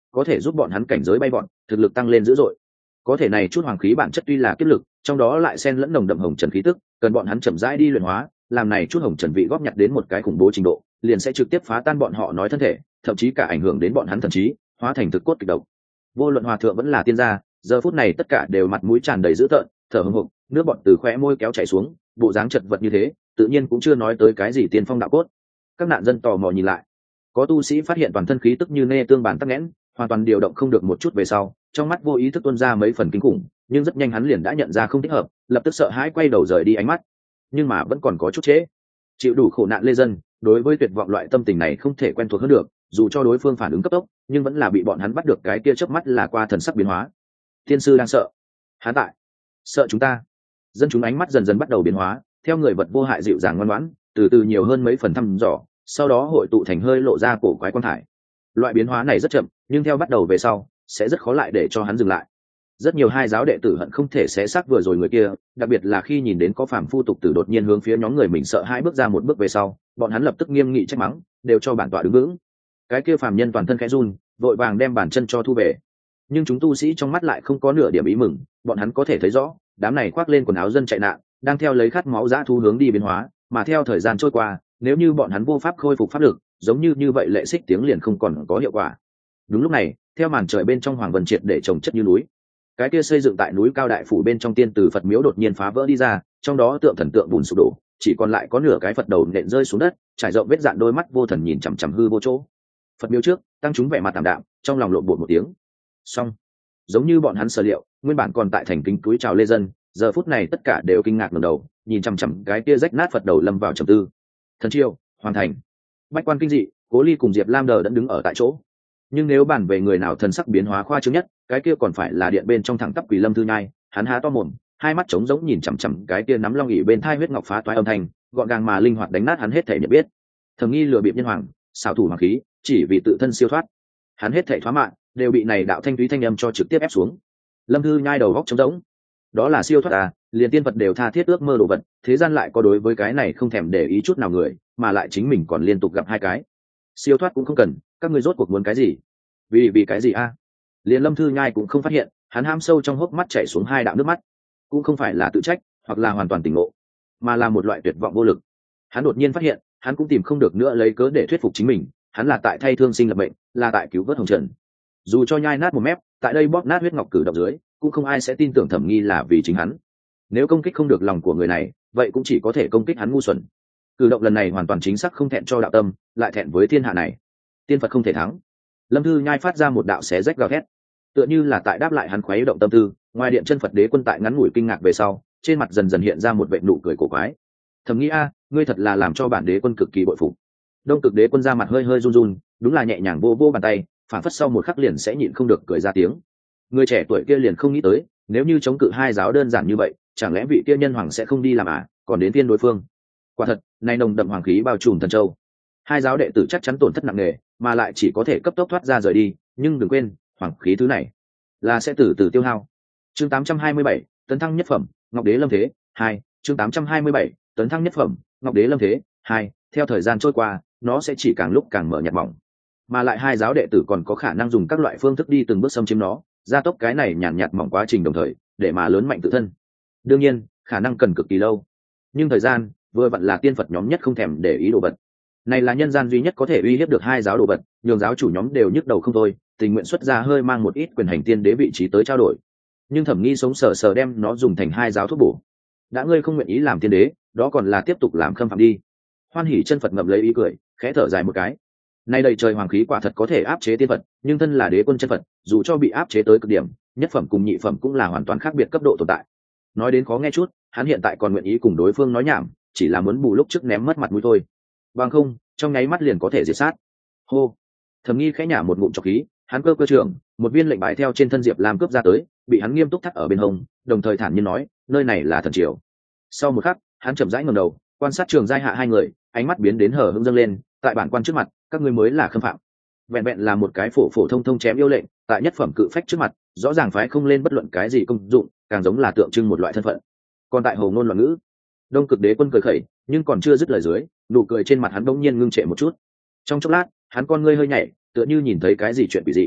có thể giúp bọn hắn cảnh giới bay bọn, thực lực tăng lên dữ dội. Có thể này chút hoàng khí bản chất tuy là kiếp lực, trong đó lại xen lẫn nồng đậm hồng trần khí tức, cần bọn hắn chậm rãi đi luyện hóa, làm này chút hồng trần vị góp nhặt đến một cái khủng bố trình độ, liền sẽ trực tiếp phá tan bọn họ nói thân thể, thậm chí cả ảnh hưởng đến bọn hắn thần trí, hóa thành thực cốt kịch độc. Vô luận hòa thượng vẫn là tiên gia, giờ phút này tất cả đều mặt mũi tràn đầy dữ tợn, thở hổn hộc, nước bọt từ khóe môi kéo chảy xuống, bộ dáng chật vật như thế, tự nhiên cũng chưa nói tới cái gì tiên phong đạo cốt. Các nạn dân tò mò nhìn lại, có tu sĩ phát hiện toàn thân khí tức như nê tương bản tắc nghẽn, hoàn toàn điều động không được một chút về sau, trong mắt vô ý thức tuôn ra mấy phần kinh khủng, nhưng rất nhanh hắn liền đã nhận ra không thích hợp, lập tức sợ hãi quay đầu rời đi ánh mắt. Nhưng mà vẫn còn có chút trễ. Chịu đủ khổ nạn lê dân, đối với tuyệt vọng loại tâm tình này không thể quen thuộc hơn được, dù cho đối phương phản ứng cấp tốc, nhưng vẫn là bị bọn hắn bắt được cái kia chớp mắt là qua thần sắc biến hóa. Thiên sư đang sợ. Hắn tại sợ chúng ta. Dân chúng ánh mắt dần dần bắt đầu biến hóa, theo người vật vô hại dịu dàng ngoan ngoãn, từ từ nhiều hơn mấy phần thăm dò, sau đó hội tụ thành hơi lộ ra cổ quái quan thải. Loại biến hóa này rất chậm, nhưng theo bắt đầu về sau, sẽ rất khó lại để cho hắn dừng lại. Rất nhiều hai giáo đệ tử hận không thể xé xác vừa rồi người kia, đặc biệt là khi nhìn đến có phàm phu tục tử đột nhiên hướng phía nhóm người mình sợ hai bước ra một bước về sau, bọn hắn lập tức nghiêm nghị trách mắng, đều cho bản tọa đứng vững. Cái kia phàm nhân toàn thân khẽ run, vội vàng đem bàn chân cho thu về. Nhưng chúng tu sĩ trong mắt lại không có nửa điểm ý mừng, bọn hắn có thể thấy rõ, đám này khoác lên quần áo dân chạy nạn, đang theo lấy khát máu dã thú hướng đi biến hóa, mà theo thời gian trôi qua, nếu như bọn hắn vô pháp khôi phục pháp lực, giống như vậy lệ xích tiếng liền không còn có hiệu quả. Đúng lúc này, theo màn trời bên trong hoàng vân triệt để trồng chất như núi, cái kia xây dựng tại núi cao đại phủ bên trong tiên từ Phật miếu đột nhiên phá vỡ đi ra, trong đó tượng thần tượng bùn sụp đổ, chỉ còn lại có nửa cái Phật đầu nện rơi xuống đất, trải rộng vết dạn, đôi mắt vô thần nhìn chằm chằm hư vô chỗ. Phật miếu trước, tăng chúng vẻ mặt tạm đạm, trong lòng lộn bột một tiếng. Xong, giống như bọn hắn sở liệu, nguyên bản còn tại thành kính cúi chào lê dân, giờ phút này tất cả đều kinh ngạc ngẩng đầu, nhìn chằm chằm cái kia rách nát Phật đầu lâm vào trầm tư. Thần chiêu, hoàn thành. Bách quan kinh dị, Cố Ly cùng Diệp Lam đờ đẫn đứng ở tại chỗ. Nhưng nếu bàn về người nào thần sắc biến hóa khoa trương nhất, cái kia còn phải là điện bên trong thẳng tắp Quỷ Lâm Thư Nhai, hắn há to mồm, hai mắt trống rỗng nhìn chằm chằm cái kia nắm long ỷ bên thai huyết ngọc phá toái âm thanh, gọn gàng mà linh hoạt đánh nát hắn hết thể nhận biết. Thẩm Nghi lừa bịp nhân hoàng, xảo thủ hoàng khí, chỉ vì tự thân siêu thoát. Hắn hết thể thoá mạng, đều bị này đạo thanh thúy thanh âm cho trực tiếp ép xuống. Lâm Thư Nhai đầu góc trống rỗng. Đó là siêu thoát à, liền tiên Phật đều tha thiết ước mơ đồ vật, thế gian lại có đối với cái này không thèm để ý chút nào người, mà lại chính mình còn liên tục gặp hai cái. Siêu thoát cũng không cần, các ngươi rốt cuộc muốn cái gì? Vì cái gì a? Liền Lâm Thư Nhai cũng không phát hiện, hắn ham sâu trong hốc mắt chảy xuống hai đạo nước mắt, cũng không phải là tự trách, hoặc là hoàn toàn tỉnh ngộ, mà là một loại tuyệt vọng vô lực. Hắn đột nhiên phát hiện, hắn cũng tìm không được nữa lấy cớ để thuyết phục chính mình, hắn là tại thay thương sinh lập mệnh, là tại cứu vớt hồng trần. Dù cho nhai nát một mép, tại đây bóp nát huyết ngọc cử động dưới, cũng không ai sẽ tin tưởng Thẩm Nghi là vì chính hắn. Nếu công kích không được lòng của người này, vậy cũng chỉ có thể công kích hắn ngu xuẩn. Cử động lần này hoàn toàn chính xác không thẹn cho đạo tâm, lại thẹn với thiên hạ này. Tiên Phật không thể thắng. Lâm Thư Nhai phát ra một đạo xé rách gào thét, tựa như là tại đáp lại hắn khuấy động tâm tư. Ngoài điện chân Phật đế quân tại ngắn ngủi kinh ngạc về sau, trên mặt dần dần hiện ra một vệt nụ cười cổ quái. Thẩm Nghi a, ngươi thật là làm cho bản đế quân cực kỳ bội phục. Đông Cực đế quân ra mặt hơi hơi run run, đúng là nhẹ nhàng vô vô bàn tay, phản phất sau một khắc liền sẽ nhịn không được cười ra tiếng. Người trẻ tuổi kia liền không nghĩ tới, nếu như chống cự hai giáo đơn giản như vậy, chẳng lẽ vị kia nhân hoàng sẽ không đi làm còn đến tiên đối phương. Quả thật, nay nồng đậm hoàng khí bao trùm thần châu, hai giáo đệ tử chắc chắn tổn thất nặng nề, mà lại chỉ có thể cấp tốc thoát ra rời đi. Nhưng đừng quên, hoàng khí thứ này là sẽ từ từ tiêu hao. Chương 827, tấn thăng nhất phẩm, Ngọc Đế Lâm Thế 2. Chương 827, tấn thăng nhất phẩm, Ngọc Đế Lâm Thế 2. Theo thời gian trôi qua, nó sẽ chỉ càng lúc càng mở nhạt mỏng, mà lại hai giáo đệ tử còn có khả năng dùng các loại phương thức đi từng bước xâm chiếm nó, gia tốc cái này nhàn nhạt mỏng quá trình đồng thời, để mà lớn mạnh tự thân. Đương nhiên, khả năng cần cực kỳ lâu, nhưng thời gian vừa vặn là tiên Phật nhóm nhất không thèm để ý đồ vật. Này là nhân gian duy nhất có thể uy hiếp được hai giáo đồ vật, nhường giáo chủ nhóm đều nhức đầu không thôi, tình nguyện xuất ra hơi mang một ít quyền hành tiên đế vị trí tới trao đổi. Nhưng Thẩm Nghi sống sờ sờ đem nó dùng thành hai giáo thuốc bổ. Đã ngươi không nguyện ý làm tiên đế, đó còn là tiếp tục làm khâm phạm đi. Hoan Hỉ chân Phật ngậm lấy ý cười, khẽ thở dài một cái. Nay đầy trời hoàng khí quả thật có thể áp chế tiên Phật, nhưng thân là đế quân chân Phật, dù cho bị áp chế tới cực điểm, nhất phẩm cùng nhị phẩm cũng là hoàn toàn khác biệt cấp độ tồn tại. Nói đến khó nghe chút, hắn hiện tại còn nguyện ý cùng đối phương nói nhảm, chỉ là muốn bù lúc trước ném mất mặt mũi thôi. Bằng không, trong nháy mắt liền có thể diệt sát. Hô. Thẩm Nghi khẽ nhả một ngụm trọc khí, hắn cơ trưởng, một viên lệnh bài theo trên thân Diệp Lam cướp ra tới, bị hắn nghiêm túc thắt ở bên hông, đồng thời thản nhiên nói, nơi này là thần triều. Sau một khắc, hắn chậm rãi ngẩng đầu, quan sát Trường Giai hạ hai người, ánh mắt biến đến hờ hững dâng lên, tại bản quan trước mặt, các ngươi mới là khâm phạm. Vẹn vẹn là một cái phổ phổ thông thông chém yêu lệnh, tại nhất phẩm cự phách trước mặt, rõ ràng phái không lên bất luận cái gì công dụng, càng giống là tượng trưng một loại thân phận. Còn tại hồ ngôn loạn ngữ, Đông Cực đế quân cười khẩy, nhưng còn chưa dứt lời dưới, nụ cười trên mặt hắn bỗng nhiên ngưng trệ một chút. Trong chốc lát, hắn con ngươi hơi nhảy, tựa như nhìn thấy cái gì chuyện quỷ dị.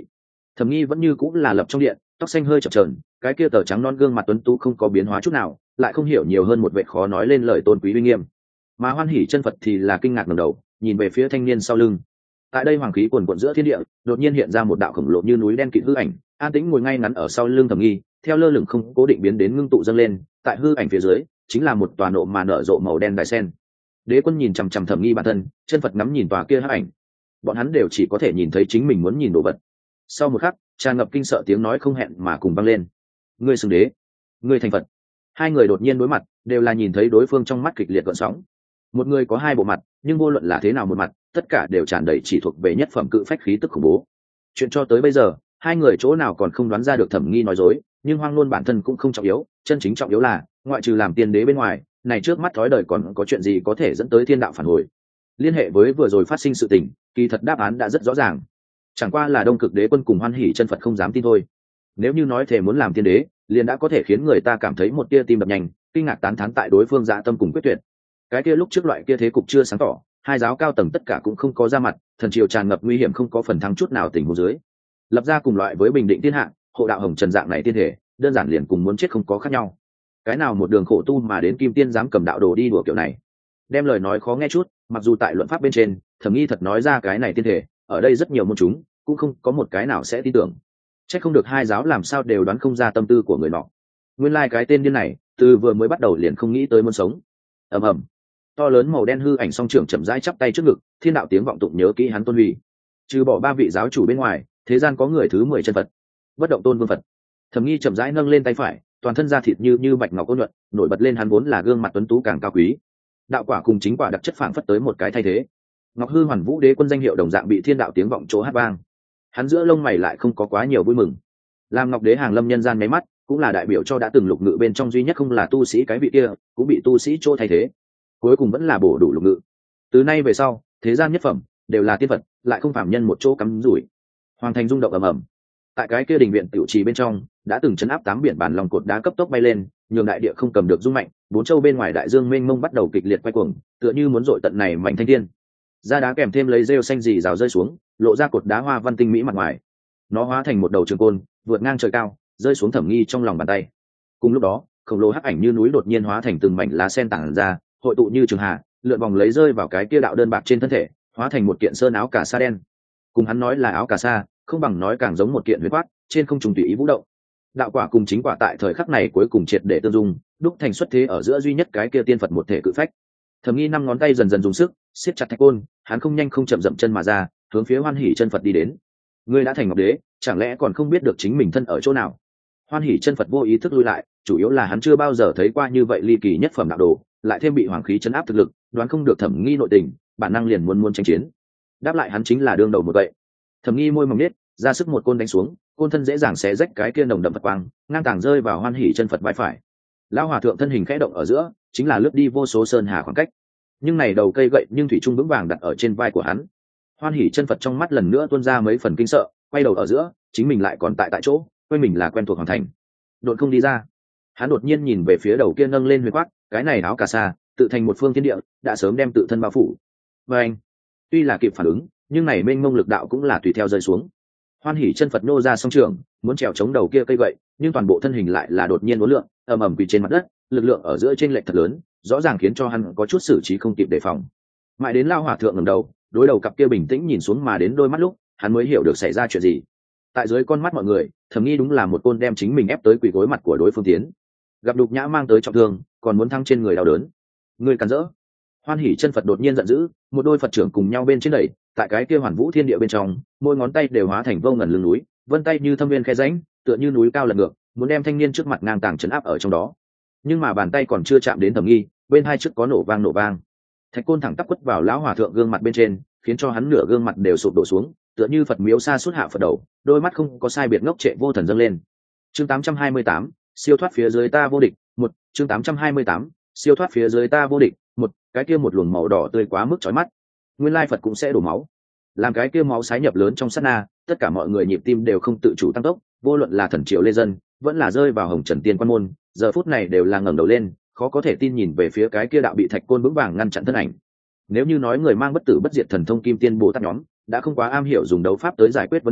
Thẩm Nghi vẫn như cũng là lập trong điện, tóc xanh hơi chập chờn, cái kia tờ trắng non gương mặt tuấn tú không có biến hóa chút nào, lại không hiểu nhiều hơn một vẻ khó nói lên lời tôn quý uy nghiêm. Mà Hoan Hỉ Chân Phật thì là kinh ngạc ngẩng đầu, nhìn về phía thanh niên sau lưng. Tại đây hoàng khí quần quần giữa thiên địa, đột nhiên hiện ra một đạo khổng lồ như núi đen kịt hư ảnh, an tĩnh ngồi ngay ngắn ở sau lưng Thẩm Nghi, theo lơ lửng không cố định biến đến ngưng tụ dâng lên, tại hư ảnh phía dưới chính là một tòa nộ mà nở rộ màu đen đài sen. Đế Quân nhìn chằm chằm Thẩm Nghi bản thân, Chân Phật ngắm nhìn tòa kia hắc ảnh. Bọn hắn đều chỉ có thể nhìn thấy chính mình muốn nhìn đồ vật. Sau một khắc, tràn ngập kinh sợ tiếng nói không hẹn mà cùng vang lên. Ngươi xưng đế, ngươi thành Phật. Hai người đột nhiên đối mặt, đều là nhìn thấy đối phương trong mắt kịch liệt gợn sóng. Một người có hai bộ mặt, nhưng vô luận là thế nào một mặt, tất cả đều tràn đầy chỉ thuộc về nhất phẩm cự phách khí tức khủng bố. Chuyện cho tới bây giờ, hai người chỗ nào còn không đoán ra được Thẩm Nghi nói dối, nhưng Hoang Luân bản thân cũng không trọng yếu, chân chính trọng yếu là, ngoại trừ làm tiên đế bên ngoài, này trước mắt thói đời còn có chuyện gì có thể dẫn tới thiên đạo phản hồi. Liên hệ với vừa rồi phát sinh sự tình, kỳ thật đáp án đã rất rõ ràng. Chẳng qua là Đông Cực Đế Quân cùng Hoan Hỉ Chân Phật không dám tin thôi. Nếu như nói thể muốn làm tiên đế, liền đã có thể khiến người ta cảm thấy một tia tim đập nhanh, kinh ngạc tán thán tại đối phương dạ tâm cùng quyết tuyệt. Cái kia lúc trước loại kia thế cục chưa sáng tỏ, hai giáo cao tầng tất cả cũng không có ra mặt, thần triều tràn ngập nguy hiểm không có phần thắng chút nào tình huống dưới, lập ra cùng loại với bình định thiên hạ, hộ đạo hồng trần dạng này tiên thể, đơn giản liền cùng muốn chết không có khác nhau. Cái nào một đường khổ tu mà đến kim tiên dám cầm đạo đồ đi đùa kiểu này, đem lời nói khó nghe chút, mặc dù tại luận pháp bên trên, Thẩm Nghi thật nói ra cái này tiên thể, ở đây rất nhiều môn chúng cũng không có một cái nào sẽ tin tưởng. Chắc không được hai giáo làm sao đều đoán không ra tâm tư của người nọ. Nguyên lai cái tên điên này, từ vừa mới bắt đầu liền không nghĩ tới muốn sống. Ầm ầm. To lớn màu đen hư ảnh song trưởng chậm rãi chắp tay trước ngực, thiên đạo tiếng vọng tụng nhớ kỹ hắn tôn hủy. Trừ bỏ ba vị giáo chủ bên ngoài, thế gian có người thứ 10 chân Phật. Bất động tôn vương Phật. Thẩm Nghi chậm rãi nâng lên tay phải, toàn thân da thịt như bạch ngọc ôn nhuận, nổi bật lên hắn vốn là gương mặt tuấn tú càng cao quý. Đạo quả cùng chính quả đặc chất phảng phất tới một cái thay thế. Ngọc Hư Hoàn Vũ Đế Quân danh hiệu đồng dạng bị thiên đạo tiếng vọng chỗ hát vang. Hắn giữa lông mày lại không có quá nhiều vui mừng. Làm Ngọc Đế hàng lâm nhân gian mấy mắt, cũng là đại biểu cho đã từng lục ngự bên trong duy nhất không là tu sĩ cái vị kia, cũng bị tu sĩ chỗ thay thế. Cuối cùng vẫn là bổ đủ lục ngự. Từ nay về sau, thế gian nhất phẩm đều là tiên Phật, lại không phạm nhân một chỗ cắm rủi. Hoàng thành rung động ầm ầm. Tại cái kia đình viện tiểu trì bên trong, đã từng chấn áp 8 biển bản lòng cột đá cấp tốc bay lên, nhường đại địa không cầm được rung mạnh, bốn châu bên ngoài đại dương mênh mông bắt đầu kịch liệt quay cuồng, tựa như muốn dội tận này mạnh thanh thiên. Ra đá kèm thêm lấy rêu xanh rì rào rơi xuống, lộ ra cột đá hoa văn tinh mỹ mặt ngoài. Nó hóa thành một đầu trường côn, vượt ngang trời cao, rơi xuống Thẩm Nghi trong lòng bàn tay. Cùng lúc đó, khổng lồ hắc ảnh như núi đột nhiên hóa thành từng mảnh lá sen tản ra, hội tụ như trường hà, lượn vòng lấy rơi vào cái kia đạo đơn bạc trên thân thể, hóa thành một kiện sơn áo cà sa đen. Cùng hắn nói là áo cà sa, không bằng nói càng giống một kiện huyền quát, trên không trung tùy ý vũ động. Đạo quả cùng chính quả tại thời khắc này cuối cùng triệt để tương dung, đúc thành xuất thế ở giữa duy nhất cái kia tiên Phật một thể cự phách. Thẩm Nghi 5 ngón tay dần dần dùng sức, siết chặt thạch côn, hắn không nhanh không chậm dậm chân mà ra, hướng phía Hoan Hỉ Chân Phật đi đến. Ngươi đã thành Ngọc Đế, chẳng lẽ còn không biết được chính mình thân ở chỗ nào? Hoan Hỉ Chân Phật vô ý thức lui lại, chủ yếu là hắn chưa bao giờ thấy qua như vậy ly kỳ nhất phẩm đạo đồ, lại thêm bị hoàng khí chấn áp thực lực, đoán không được Thẩm Nghi nội tình, bản năng liền muốn tranh chiến. Đáp lại hắn chính là đương đầu một vậy. Thẩm Nghi môi mỏng nết, ra sức một côn đánh xuống, côn thân dễ dàng xé rách cái kia nồng đậm Phật quang, ngang tàng rơi vào Hoan Hỉ Chân Phật vai phải. Lão hòa thượng thân hình khẽ động ở giữa, chính là lướt đi vô số sơn hà khoảng cách. Nhưng này đầu cây gậy nhưng thủy trung vững vàng đặt ở trên vai của hắn. Hoan Hỉ Chân Phật trong mắt lần nữa tuôn ra mấy phần kinh sợ, quay đầu ở giữa, chính mình lại còn tại chỗ, quay mình là quen thuộc hoàn thành. Đột không đi ra. Hắn đột nhiên nhìn về phía đầu kia nâng lên huyền quát, cái này áo cà sa, tự thành một phương thiên địa, đã sớm đem tự thân bao phủ. Và anh, tuy là kịp phản ứng, nhưng này mênh mông lực đạo cũng là tùy theo rơi xuống. Hoan Hỉ Chân Phật nô ra song trường, muốn trèo chống đầu kia cây gậy, nhưng toàn bộ thân hình lại là đột nhiên uốn lượn, ầm ầm quỳ trên mặt đất, lực lượng ở giữa trên lệch thật lớn, rõ ràng khiến cho hắn có chút xử trí không kịp đề phòng. Mãi đến lao hòa thượng ngẩng đầu, đối đầu cặp kia bình tĩnh nhìn xuống mà đến đôi mắt lúc, hắn mới hiểu được xảy ra chuyện gì. Tại dưới con mắt mọi người, Thẩm Nghi đúng là một côn đem chính mình ép tới quỳ gối mặt của đối phương tiến. Gặp đục nhã mang tới trọng thương, còn muốn thăng trên người đau đớn. Người cản rỡ. Hoan Hỉ Chân Phật đột nhiên giận dữ, một đôi Phật trưởng cùng nhau bên trên đẩy, tại cái kia hoàn vũ thiên địa bên trong, mỗi ngón tay đều hóa thành vô ngần lưng núi, vân tay như thâm viên khe rãnh, tựa như núi cao lật ngược, muốn đem thanh niên trước mặt ngang tàng trấn áp ở trong đó. Nhưng mà bàn tay còn chưa chạm đến Thẩm Nghi, bên hai trước có nổ vang. Thạch côn thẳng tắp quất vào lão hòa thượng gương mặt bên trên, khiến cho hắn nửa gương mặt đều sụp đổ xuống, tựa như Phật miếu sa sút hạ Phật đầu, đôi mắt không có sai biệt ngốc trệ vô thần dâng lên. Chương 828, siêu thoát phía dưới ta vô địch, một chương 828, siêu thoát phía dưới ta vô địch, một cái kia một luồng màu đỏ tươi quá mức chói mắt. Nguyên lai Phật cũng sẽ đổ máu. Làm cái kia máu sái nhập lớn trong sát na, tất cả mọi người nhịp tim đều không tự chủ tăng tốc, vô luận là thần triều lê dân, vẫn là rơi vào hồng trần tiên quan môn, giờ phút này đều là ngẩng đầu lên, khó có thể tin nhìn về phía cái kia đạo bị thạch côn vững vàng ngăn chặn thân ảnh. Nếu như nói người mang bất tử bất diệt thần thông kim tiên bồ tát nhóm đã không quá am hiểu dùng đấu pháp tới giải quyết vấn đề,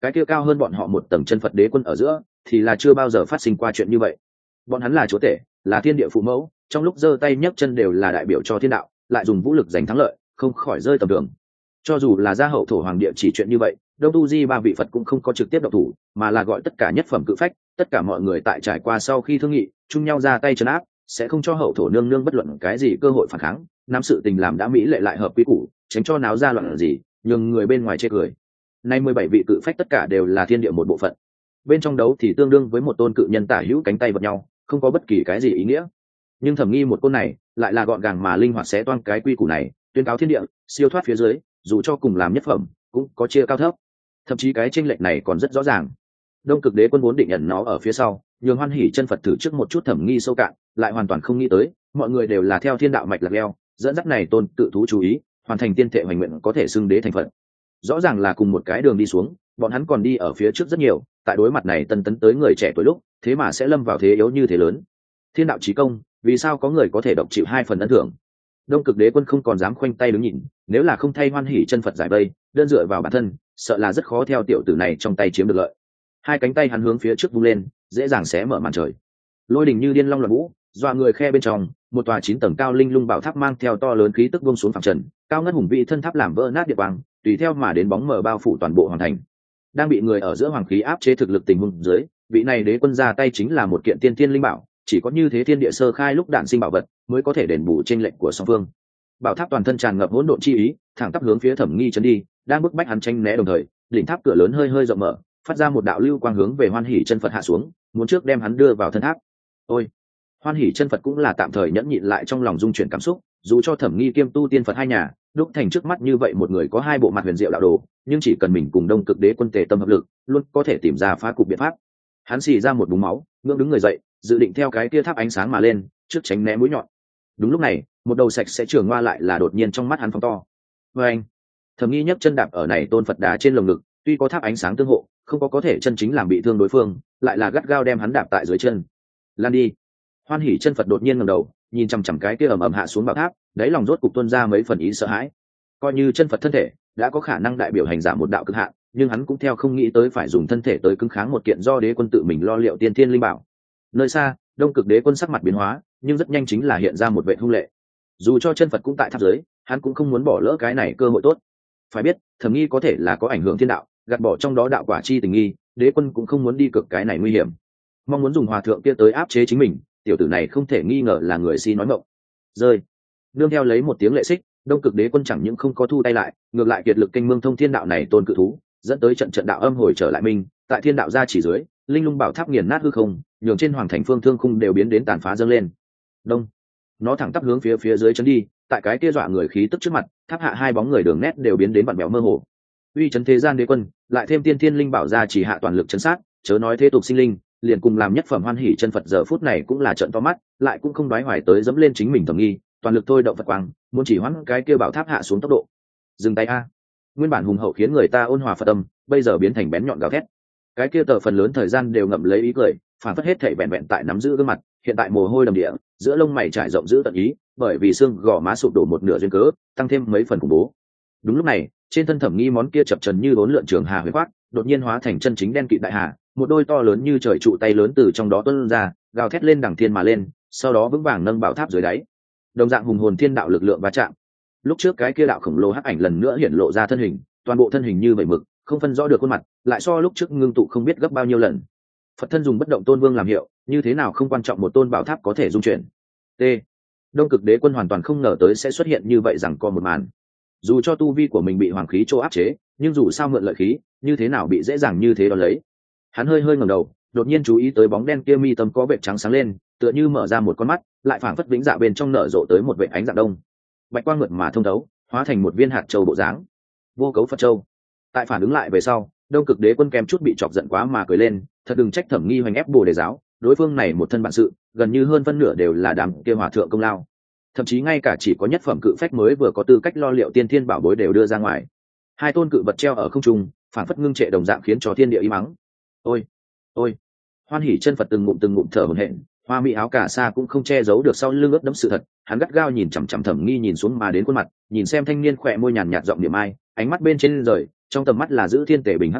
cái kia cao hơn bọn họ một tầng chân Phật đế quân ở giữa thì là chưa bao giờ phát sinh qua chuyện như vậy. Bọn hắn là chúa tể, là thiên địa phụ mẫu, trong lúc giơ tay nhấc chân đều là đại biểu cho thiên đạo, lại dùng vũ lực giành thắng lợi, không khỏi rơi tầm thường. Cho dù là gia hậu thổ hoàng địa chỉ chuyện như vậy, Đông Tu Di ba vị Phật cũng không có trực tiếp động thủ, mà là gọi tất cả nhất phẩm cự phách, tất cả mọi người tại trải qua sau khi thương nghị, chung nhau ra tay trấn áp, sẽ không cho hậu thổ nương nương bất luận cái gì cơ hội phản kháng, nắm sự tình làm đã mỹ lệ lại hợp quy củ, tránh cho náo ra loạn gì, nhường người bên ngoài chê cười. Nay 17 vị cự phách tất cả đều là thiên địa một bộ phận. Bên trong đấu thì tương đương với một tôn cự nhân tả hữu cánh tay vật nhau, không có bất kỳ cái gì ý nghĩa. Nhưng Thẩm Nghi một côn này, lại là gọn gàng mà linh hoạt xé toang cái quy củ này, tuyên cáo thiên địa, siêu thoát phía dưới, dù cho cùng làm nhất phẩm, cũng có chia cao thấp. Thậm chí cái chênh lệch này còn rất rõ ràng. Đông Cực Đế quân vốn định nhận nó ở phía sau, nhường Hoan Hỷ chân Phật thử trước một chút Thẩm Nghi sâu cạn, lại hoàn toàn không nghĩ tới, mọi người đều là theo thiên đạo mạch lạc leo, dẫn dắt này tôn tự thú chú ý, hoàn thành tiên thệ hoành nguyện có thể xưng đế thành Phật. Rõ ràng là cùng một cái đường đi xuống, bọn hắn còn đi ở phía trước rất nhiều, tại đối mặt này tân tấn tới người trẻ tuổi lúc, thế mà sẽ lâm vào thế yếu như thế lớn. Thiên đạo chí công, vì sao có người có thể độc chịu 2 phần ân thưởng? Đông Cực Đế quân không còn dám khoanh tay đứng nhìn, nếu là không thay Hoan Hỷ chân Phật giải vây, đơn dựa vào bản thân, sợ là rất khó theo tiểu tử này trong tay chiếm được lợi. Hai cánh tay hắn hướng phía trước vung lên, dễ dàng xé mở màn trời. Lôi đỉnh như điên long loạn vũ, dọa người khe bên trong, một tòa 9 tầng cao linh lung bảo tháp mang theo to lớn khí tức buông xuống phẳng trần, cao ngất hùng vĩ thân tháp làm vỡ nát địa quang, tùy theo mà đến bóng mờ bao phủ toàn bộ hoàng thành. Đang bị người ở giữa hoàng khí áp chế thực lực tình huống dưới, vị này đế quân ra tay chính là một kiện tiên tiên linh bảo, chỉ có như thế thiên địa sơ khai lúc đản sinh bảo vật mới có thể đền bù chênh lệch của song phương. Bảo tháp toàn thân tràn ngập hỗn độn chi ý, thẳng tắp hướng phía Thẩm Nghi chấn đi, đang bức bách hắn tranh né đồng thời, đỉnh tháp cửa lớn hơi hơi rộng mở, phát ra một đạo lưu quang hướng về Hoan Hỷ chân Phật hạ xuống, muốn trước đem hắn đưa vào thân tháp. Ôi, Hoan Hỷ chân Phật cũng là tạm thời nhẫn nhịn lại trong lòng dung chuyển cảm xúc, dù cho Thẩm Nghi kiêm tu tiên Phật hai nhà, đúc thành trước mắt như vậy một người có 2 bộ mặt huyền diệu đạo đồ, nhưng chỉ cần mình cùng Đông Cực Đế quân tề tâm hợp lực, luôn có thể tìm ra phá cục biện pháp. Hắn xì ra một búng máu, ngưỡng đứng người dậy, dự định theo cái kia tháp ánh sáng mà lên, trước tránh né mũi nhọn. Đúng lúc này, một đầu sạch sẽ trường hoa lại là đột nhiên trong mắt hắn phóng to. Và anh, Thẩm Nghi nhấc chân đạp ở này tôn Phật đá trên lồng ngực, tuy có tháp ánh sáng tương hộ, không có thể chân chính làm bị thương đối phương, lại là gắt gao đem hắn đạp tại dưới chân. Lan đi. Hoan Hỷ chân Phật đột nhiên ngẩng đầu, nhìn chằm chằm cái kia ầm ầm hạ xuống bảo tháp, đáy lòng rốt cục tuôn ra mấy phần ý sợ hãi. Coi như chân Phật thân thể đã có khả năng đại biểu hành giả một đạo cực hạn, nhưng hắn cũng theo không nghĩ tới phải dùng thân thể tới cứng kháng một kiện do đế quân tự mình lo liệu tiên thiên linh bảo. Nơi xa, Đông Cực Đế quân sắc mặt biến hóa, nhưng rất nhanh chính là hiện ra một vẻ hung lệ. Dù cho chân Phật cũng tại tháp dưới, hắn cũng không muốn bỏ lỡ cái này cơ hội tốt. Phải biết, Thẩm Nghi có thể là có ảnh hưởng thiên đạo, gạt bỏ trong đó đạo quả chi tình nghi, đế quân cũng không muốn đi cực cái này nguy hiểm. Mong muốn dùng hòa thượng kia tới áp chế chính mình, tiểu tử này không thể nghi ngờ là người si nói mộng. Rơi. Nương theo lấy một tiếng lệ xích, Đông Cực Đế quân chẳng những không có thu tay lại, ngược lại kiệt lực kênh mương thông thiên đạo này tôn cự thú, dẫn tới trận đạo âm hồi trở lại mình, tại thiên đạo gia chỉ dưới, linh lung bảo tháp nghiền nát hư không, nhường trên hoàng thành phương thương khung đều biến đến tàn phá dâng lên. Đông. Nó thẳng tắp hướng phía dưới chấn đi, tại cái kia dọa người khí tức trước mặt, tháp hạ 2 bóng người đường nét đều biến đến vặn vẹo mơ hồ. Uy chấn thế gian đế quân, lại thêm tiên thiên linh bảo gia chỉ hạ toàn lực chấn sát, chớ nói thế tục sinh linh, liền cùng làm nhất phẩm Hoan Hỷ chân Phật giờ phút này cũng là trận to mắt, lại cũng không đoái hoài tới dẫm lên chính mình Thẩm Nghi, toàn lực thôi động Phật quang, muốn chỉ hoãn cái kia bảo tháp hạ xuống tốc độ. Dừng tay a! Nguyên bản hùng hậu khiến người ta ôn hòa Phật tâm, bây giờ biến thành bén nhọn gào thét. Cái kia tờ phần lớn thời gian đều ngậm lấy ý cười, phản phất hết thảy vẹn tại nắm giữ gương mặt, hiện tại mồ hôi đầm địa, giữa lông mày trải rộng giữ tận ý, bởi vì xương gò má sụp đổ một nửa duyên cớ, tăng thêm mấy phần khủng bố. Đúng lúc này, trên thân Thẩm Nghi món kia chập chờn như bốn lượn trường hà huyền quát, đột nhiên hóa thành chân chính đen kịt đại hà, một đôi to lớn như trời trụ tay lớn từ trong đó tuôn ra, gào thét lên đằng thiên mà lên, sau đó vững vàng nâng bảo tháp dưới đáy. Đồng dạng hùng hồn thiên đạo lực lượng va chạm. Lúc trước cái kia đạo khổng lồ hắc ảnh lần nữa hiện lộ ra thân hình, toàn bộ thân hình như vậy mực, không phân rõ được khuôn mặt, lại so lúc trước ngưng tụ không biết gấp bao nhiêu lần. Phật thân dùng bất động tôn vương làm hiệu, như thế nào không quan trọng một tôn bảo tháp có thể dung chuyển. T. Đông Cực Đế quân hoàn toàn không ngờ tới sẽ xuất hiện như vậy rằng co một màn. Dù cho tu vi của mình bị hoàng khí chỗ áp chế, nhưng dù sao mượn lợi khí, như thế nào bị dễ dàng như thế đón lấy. Hắn hơi ngẩng đầu, đột nhiên chú ý tới bóng đen kia mi tâm có vệt trắng sáng lên, tựa như mở ra một con mắt, lại phảng phất vĩnh dạ bên trong nở rộ tới một vệt ánh dạng đông. Bạch quang mượt mà thông thấu, hóa thành một viên hạt châu bộ dáng. Vô cấu Phật châu. Tại phản ứng lại về sau, Đông Cực Đế quân kèm chút bị chọc giận quá mà cười lên, thật đừng trách Thẩm Nghi hoành ép Bồ Đề giáo, đối phương này một thân bản sự, gần như hơn phân nửa đều là đám kia hòa thượng công lao. Thậm chí ngay cả chỉ có nhất phẩm cự phách mới vừa có tư cách lo liệu tiên thiên bảo bối đều đưa ra ngoài. 2 tôn cự vật treo ở không trung, phản phất ngưng trệ đồng dạng khiến cho thiên địa im mắng. Ôi, ôi! Hoan Hỷ chân Phật từng ngụm thở hổn hển, hoa mỹ áo cà sa cũng không che giấu được sau lưng ướt đẫm sự thật, hắn gắt gao nhìn chằm chằm Thẩm Nghi nhìn xuống mà đến khuôn mặt, nhìn xem thanh niên khỏe môi nhàn nhạt giọng niệm ai, ánh mắt bên trên rời, trong tầm mắt là giữ thiên tể bình hắc ảnh,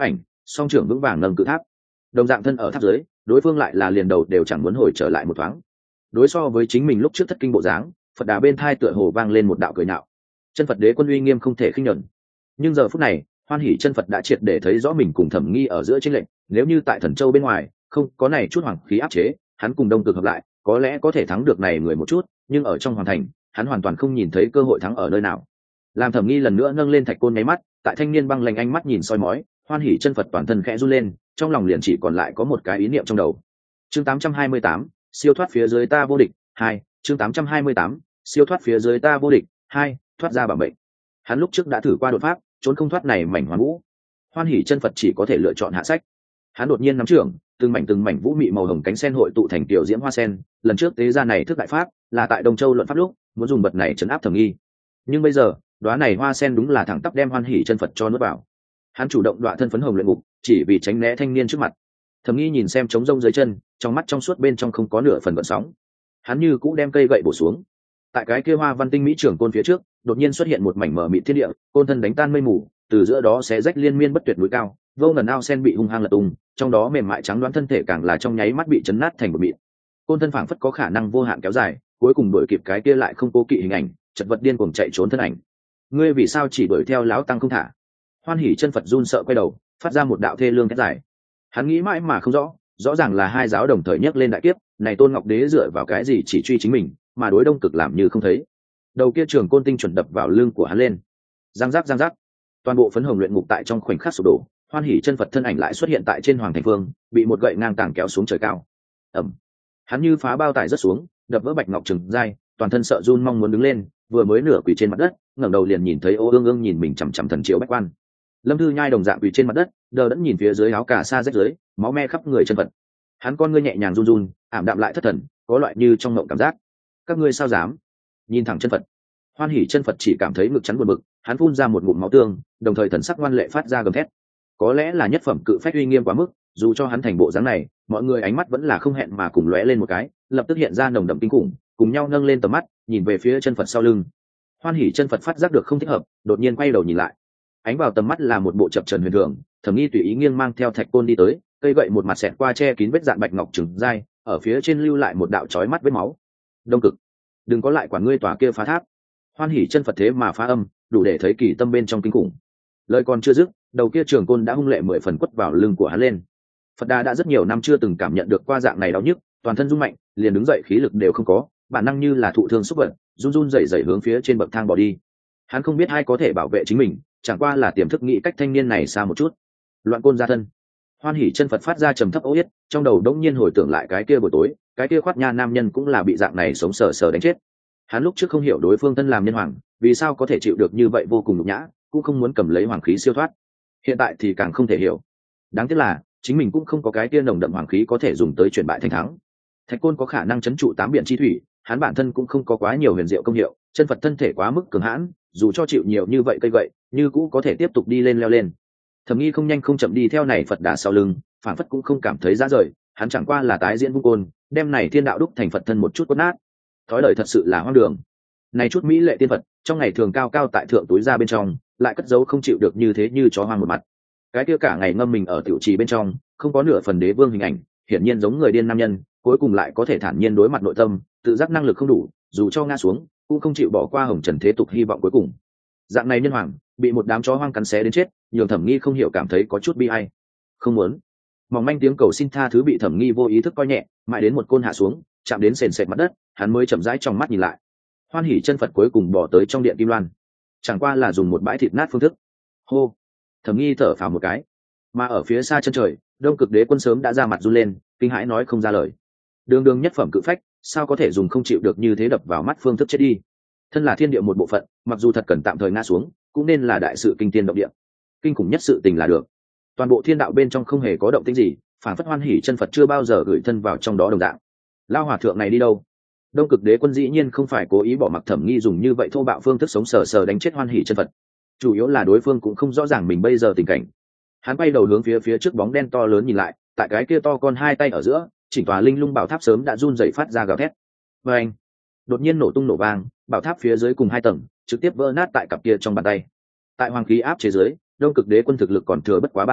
song trưởng vững vàng nâng cự tháp. Đồng dạng thân ở tháp dưới, đối phương lại là liền đầu đều chẳng muốn hồi trở lại một thoáng. Đối so với chính mình lúc trước thất kinh bộ dáng, Phật Đà bên thai tựa hồ vang lên một đạo cười nhạo. Chân Phật Đế Quân uy nghiêm không thể khinh nhẫn. Nhưng giờ phút này, Hoan Hỷ Chân Phật đã triệt để thấy rõ mình cùng Thẩm Nghi ở giữa chênh lệch, nếu như tại Thần Châu bên ngoài, không có này chút hoàng khí áp chế, hắn cùng Đông Cực hợp lại, có lẽ có thể thắng được này người một chút, nhưng ở trong hoàng thành, hắn hoàn toàn không nhìn thấy cơ hội thắng ở nơi nào. Làm Thẩm Nghi lần nữa nâng lên thạch côn nháy mắt, tại thanh niên băng lạnh ánh mắt nhìn soi mói, Hoan Hỷ Chân Phật toàn thân khẽ run lên, trong lòng liền chỉ còn lại có một cái ý niệm trong đầu. Chương 828, siêu thoát phía dưới ta vô địch 2, chương 828, siêu thoát phía dưới ta vô địch 2, thoát ra bảo mệnh. Hắn lúc trước đã thử qua đột pháp, trốn không thoát này mảnh hoàn vũ. Hoan Hỷ Chân Phật chỉ có thể lựa chọn hạ sách. Hắn đột nhiên nắm trưởng, từng mảnh vũ mị màu hồng cánh sen hội tụ thành tiểu diễm hoa sen, lần trước tế ra này thức đại pháp, là tại Đông Châu luận pháp lúc, muốn dùng bật này trấn áp Thẩm Nghi. Nhưng bây giờ, đóa này hoa sen đúng là thẳng tắp đem Hoan Hỷ Chân Phật cho nuốt vào. Hắn chủ động đọa thân phấn hồng luyện ngục, chỉ vì tránh né thanh niên trước mặt. Thẩm Nghi nhìn xem trống rông dưới chân, trong mắt trong suốt bên trong không có nửa phần gợn sóng. Hắn như cũ đem cây gậy bổ xuống. Tại cái kia hoa văn tinh mỹ trưởng côn phía trước, đột nhiên xuất hiện một mảnh mờ mịt thiên địa, côn thân đánh tan mây mù, từ giữa đó sẽ rách liên miên bất tuyệt núi cao, vô ngần ao sen bị hung hăng lật tung, trong đó mềm mại trắng đoán thân thể càng là trong nháy mắt bị chấn nát thành một mịn. Côn thân phảng phất có khả năng vô hạn kéo dài, cuối cùng đuổi kịp cái kia lại không cố kỵ hình ảnh, chật vật điên cuồng chạy trốn thân ảnh. Ngươi vì sao chỉ đuổi theo lão tăng không thả? Hoan Hỷ Chân Phật run sợ quay đầu, phát ra một đạo thê lương thét dài. Hắn nghĩ mãi mà không rõ ràng là hai giáo đồng thời nhấc lên đại kiếp, này Tôn Ngọc Đế dựa vào cái gì chỉ truy chính mình, mà đối Đông Cực làm như không thấy. Đầu kia trường côn tinh chuẩn đập vào lưng của hắn lên. Giang giác, toàn bộ phấn hồng luyện ngục tại trong khoảnh khắc sụp đổ. Hoan Hỷ Chân Phật thân ảnh lại xuất hiện tại trên hoàng thành phương, bị một gậy ngang tàng kéo xuống trời cao. Ầm. Hắn như phá bao tải rất xuống, đập vỡ bạch ngọc trừng dai, toàn thân sợ run mong muốn đứng lên, vừa mới nửa quỳ trên mặt đất, ngẩng đầu liền nhìn thấy Ô Ương Ương nhìn mình chằm chằm Thần Triệu Bách Quan. Lâm Thư Nhai đồng dạng quỳ trên mặt đất, đờ đẫn nhìn phía dưới áo cà sa rách dưới, máu me khắp người chân Phật. Hắn con ngươi nhẹ nhàng run run, ảm đạm lại thất thần, có loại như trong mộng cảm giác. Các ngươi sao dám? Nhìn thẳng chân Phật. Hoan Hỷ Chân Phật chỉ cảm thấy ngực chắn buồn bực, hắn phun ra một ngụm máu tương, đồng thời thần sắc ngoan lệ phát ra gầm thét. Có lẽ là nhất phẩm cự phách uy nghiêm quá mức, dù cho hắn thành bộ dáng này, mọi người ánh mắt vẫn là không hẹn mà cùng lóe lên một cái, lập tức hiện ra nồng đậm kinh khủng, cùng nhau nâng lên tầm mắt, nhìn về phía chân Phật sau lưng. Hoan Hỷ Chân Phật phát giác được không thích hợp, đột nhiên quay đầu nhìn lại. Ánh vào tầm mắt là một bộ chập trần huyền thường, Thẩm Nghi tùy ý nghiêng mang theo thạch côn đi tới, cây gậy một mặt xẹt qua che kín vết dạn bạch ngọc trừng dai, ở phía trên lưu lại một đạo chói mắt vết máu. Đông Cực, đừng có lại quản ngươi tòa kia phá tháp. Hoan Hỷ Chân Phật thế mà phá âm, đủ để thấy kỳ tâm bên trong kinh khủng. Lời còn chưa dứt, đầu kia trường côn đã hung lệ 10 phần quất vào lưng của hắn lên. Phật Đà đã rất nhiều năm chưa từng cảm nhận được qua dạng này đau nhức, toàn thân rung mạnh, liền đứng dậy khí lực đều không có, bản năng như là thụ thương xúc vật, run run rẩy rẩy hướng phía trên bậc thang bỏ đi. Hắn không biết ai có thể bảo vệ chính mình, chẳng qua là tiềm thức nghĩ cách thanh niên này xa một chút. Loạn côn ra thân. Hoan Hỷ Chân Phật phát ra trầm thấp ố yết, trong đầu đống nhiên hồi tưởng lại cái kia buổi tối, cái kia khoát nha nam nhân cũng là bị dạng này sống sờ sờ đánh chết. Hắn lúc trước không hiểu đối phương thân làm nhân hoàng, vì sao có thể chịu được như vậy vô cùng nhục nhã, cũng không muốn cầm lấy hoàng khí siêu thoát. Hiện tại thì càng không thể hiểu. Đáng tiếc là chính mình cũng không có cái kia nồng đậm hoàng khí có thể dùng tới chuyển bại thành thắng. Thạch côn có khả năng chấn trụ 8 biển chi thủy, hắn bản thân cũng không có quá nhiều huyền diệu công hiệu, chân Phật thân thể quá mức cường hãn, dù cho chịu nhiều như vậy cây gậy, như cũ có thể tiếp tục đi lên leo lên. Thẩm Nghi không nhanh không chậm đi theo này Phật Đà sau lưng, phản phất cũng không cảm thấy ra rời, hắn chẳng qua là tái diễn vung côn, đem này thiên đạo đúc thành Phật thân một chút cốt nát. Thói lời thật sự là hoang đường. Này chút mỹ lệ tiên Phật, trong ngày thường cao cao tại thượng túi ra bên trong, lại cất giấu không chịu được như thế như chó hoang một mặt. Cái kia cả ngày ngâm mình ở tiểu trì bên trong, không có nửa phần đế vương hình ảnh, hiển nhiên giống người điên nam nhân, cuối cùng lại có thể thản nhiên đối mặt nội tâm, tự giác năng lực không đủ, dù cho ngã xuống, cũng không chịu bỏ qua hồng trần thế tục hy vọng cuối cùng. Dạng này nhân hoàng, bị một đám chó hoang cắn xé đến chết, nhường Thẩm Nghi không hiểu cảm thấy có chút bi ai. Không muốn. Mỏng manh tiếng cầu xin tha thứ bị Thẩm Nghi vô ý thức coi nhẹ, mãi đến một côn hạ xuống, chạm đến sền sệt mặt đất, hắn mới chậm rãi trong mắt nhìn lại. Hoan Hỷ Chân Phật cuối cùng bỏ tới trong điện kim loan, chẳng qua là dùng một bãi thịt nát phương thức. Hô. Thẩm Nghi thở phào một cái. Mà ở phía xa chân trời, Đông Cực Đế Quân sớm đã ra mặt run lên, kinh hãi nói không ra lời. Đường đường nhất phẩm cự phách, sao có thể dùng không chịu được như thế đập vào mắt phương thức chết đi. Thân là thiên địa một bộ phận, mặc dù thật cần tạm thời ngã xuống, cũng nên là đại sự kinh thiên động địa. Kinh khủng nhất sự tình là được. Toàn bộ thiên đạo bên trong không hề có động tĩnh gì, phản phất Hoan Hỷ Chân Phật chưa bao giờ gửi thân vào trong đó đồng dạng. Lao hòa thượng này đi đâu? Đông Cực Đế Quân dĩ nhiên không phải cố ý bỏ mặc Thẩm Nghi dùng như vậy thô bạo phương thức sống sờ sờ đánh chết Hoan Hỷ Chân Phật, chủ yếu là đối phương cũng không rõ ràng mình bây giờ tình cảnh. Hắn quay đầu hướng phía trước bóng đen to lớn nhìn lại, tại cái kia to con hai tay ở giữa, chỉnh tòa linh lung bảo tháp sớm đã run rẩy phát ra gào thét. Và anh, đột nhiên nổ tung nổ vang, bảo tháp phía dưới cùng 2 tầng trực tiếp vỡ nát tại cặp kia trong bàn tay. Tại hoàng khí áp chế dưới, Đông Cực Đế Quân thực lực còn thừa bất quá 3 thành,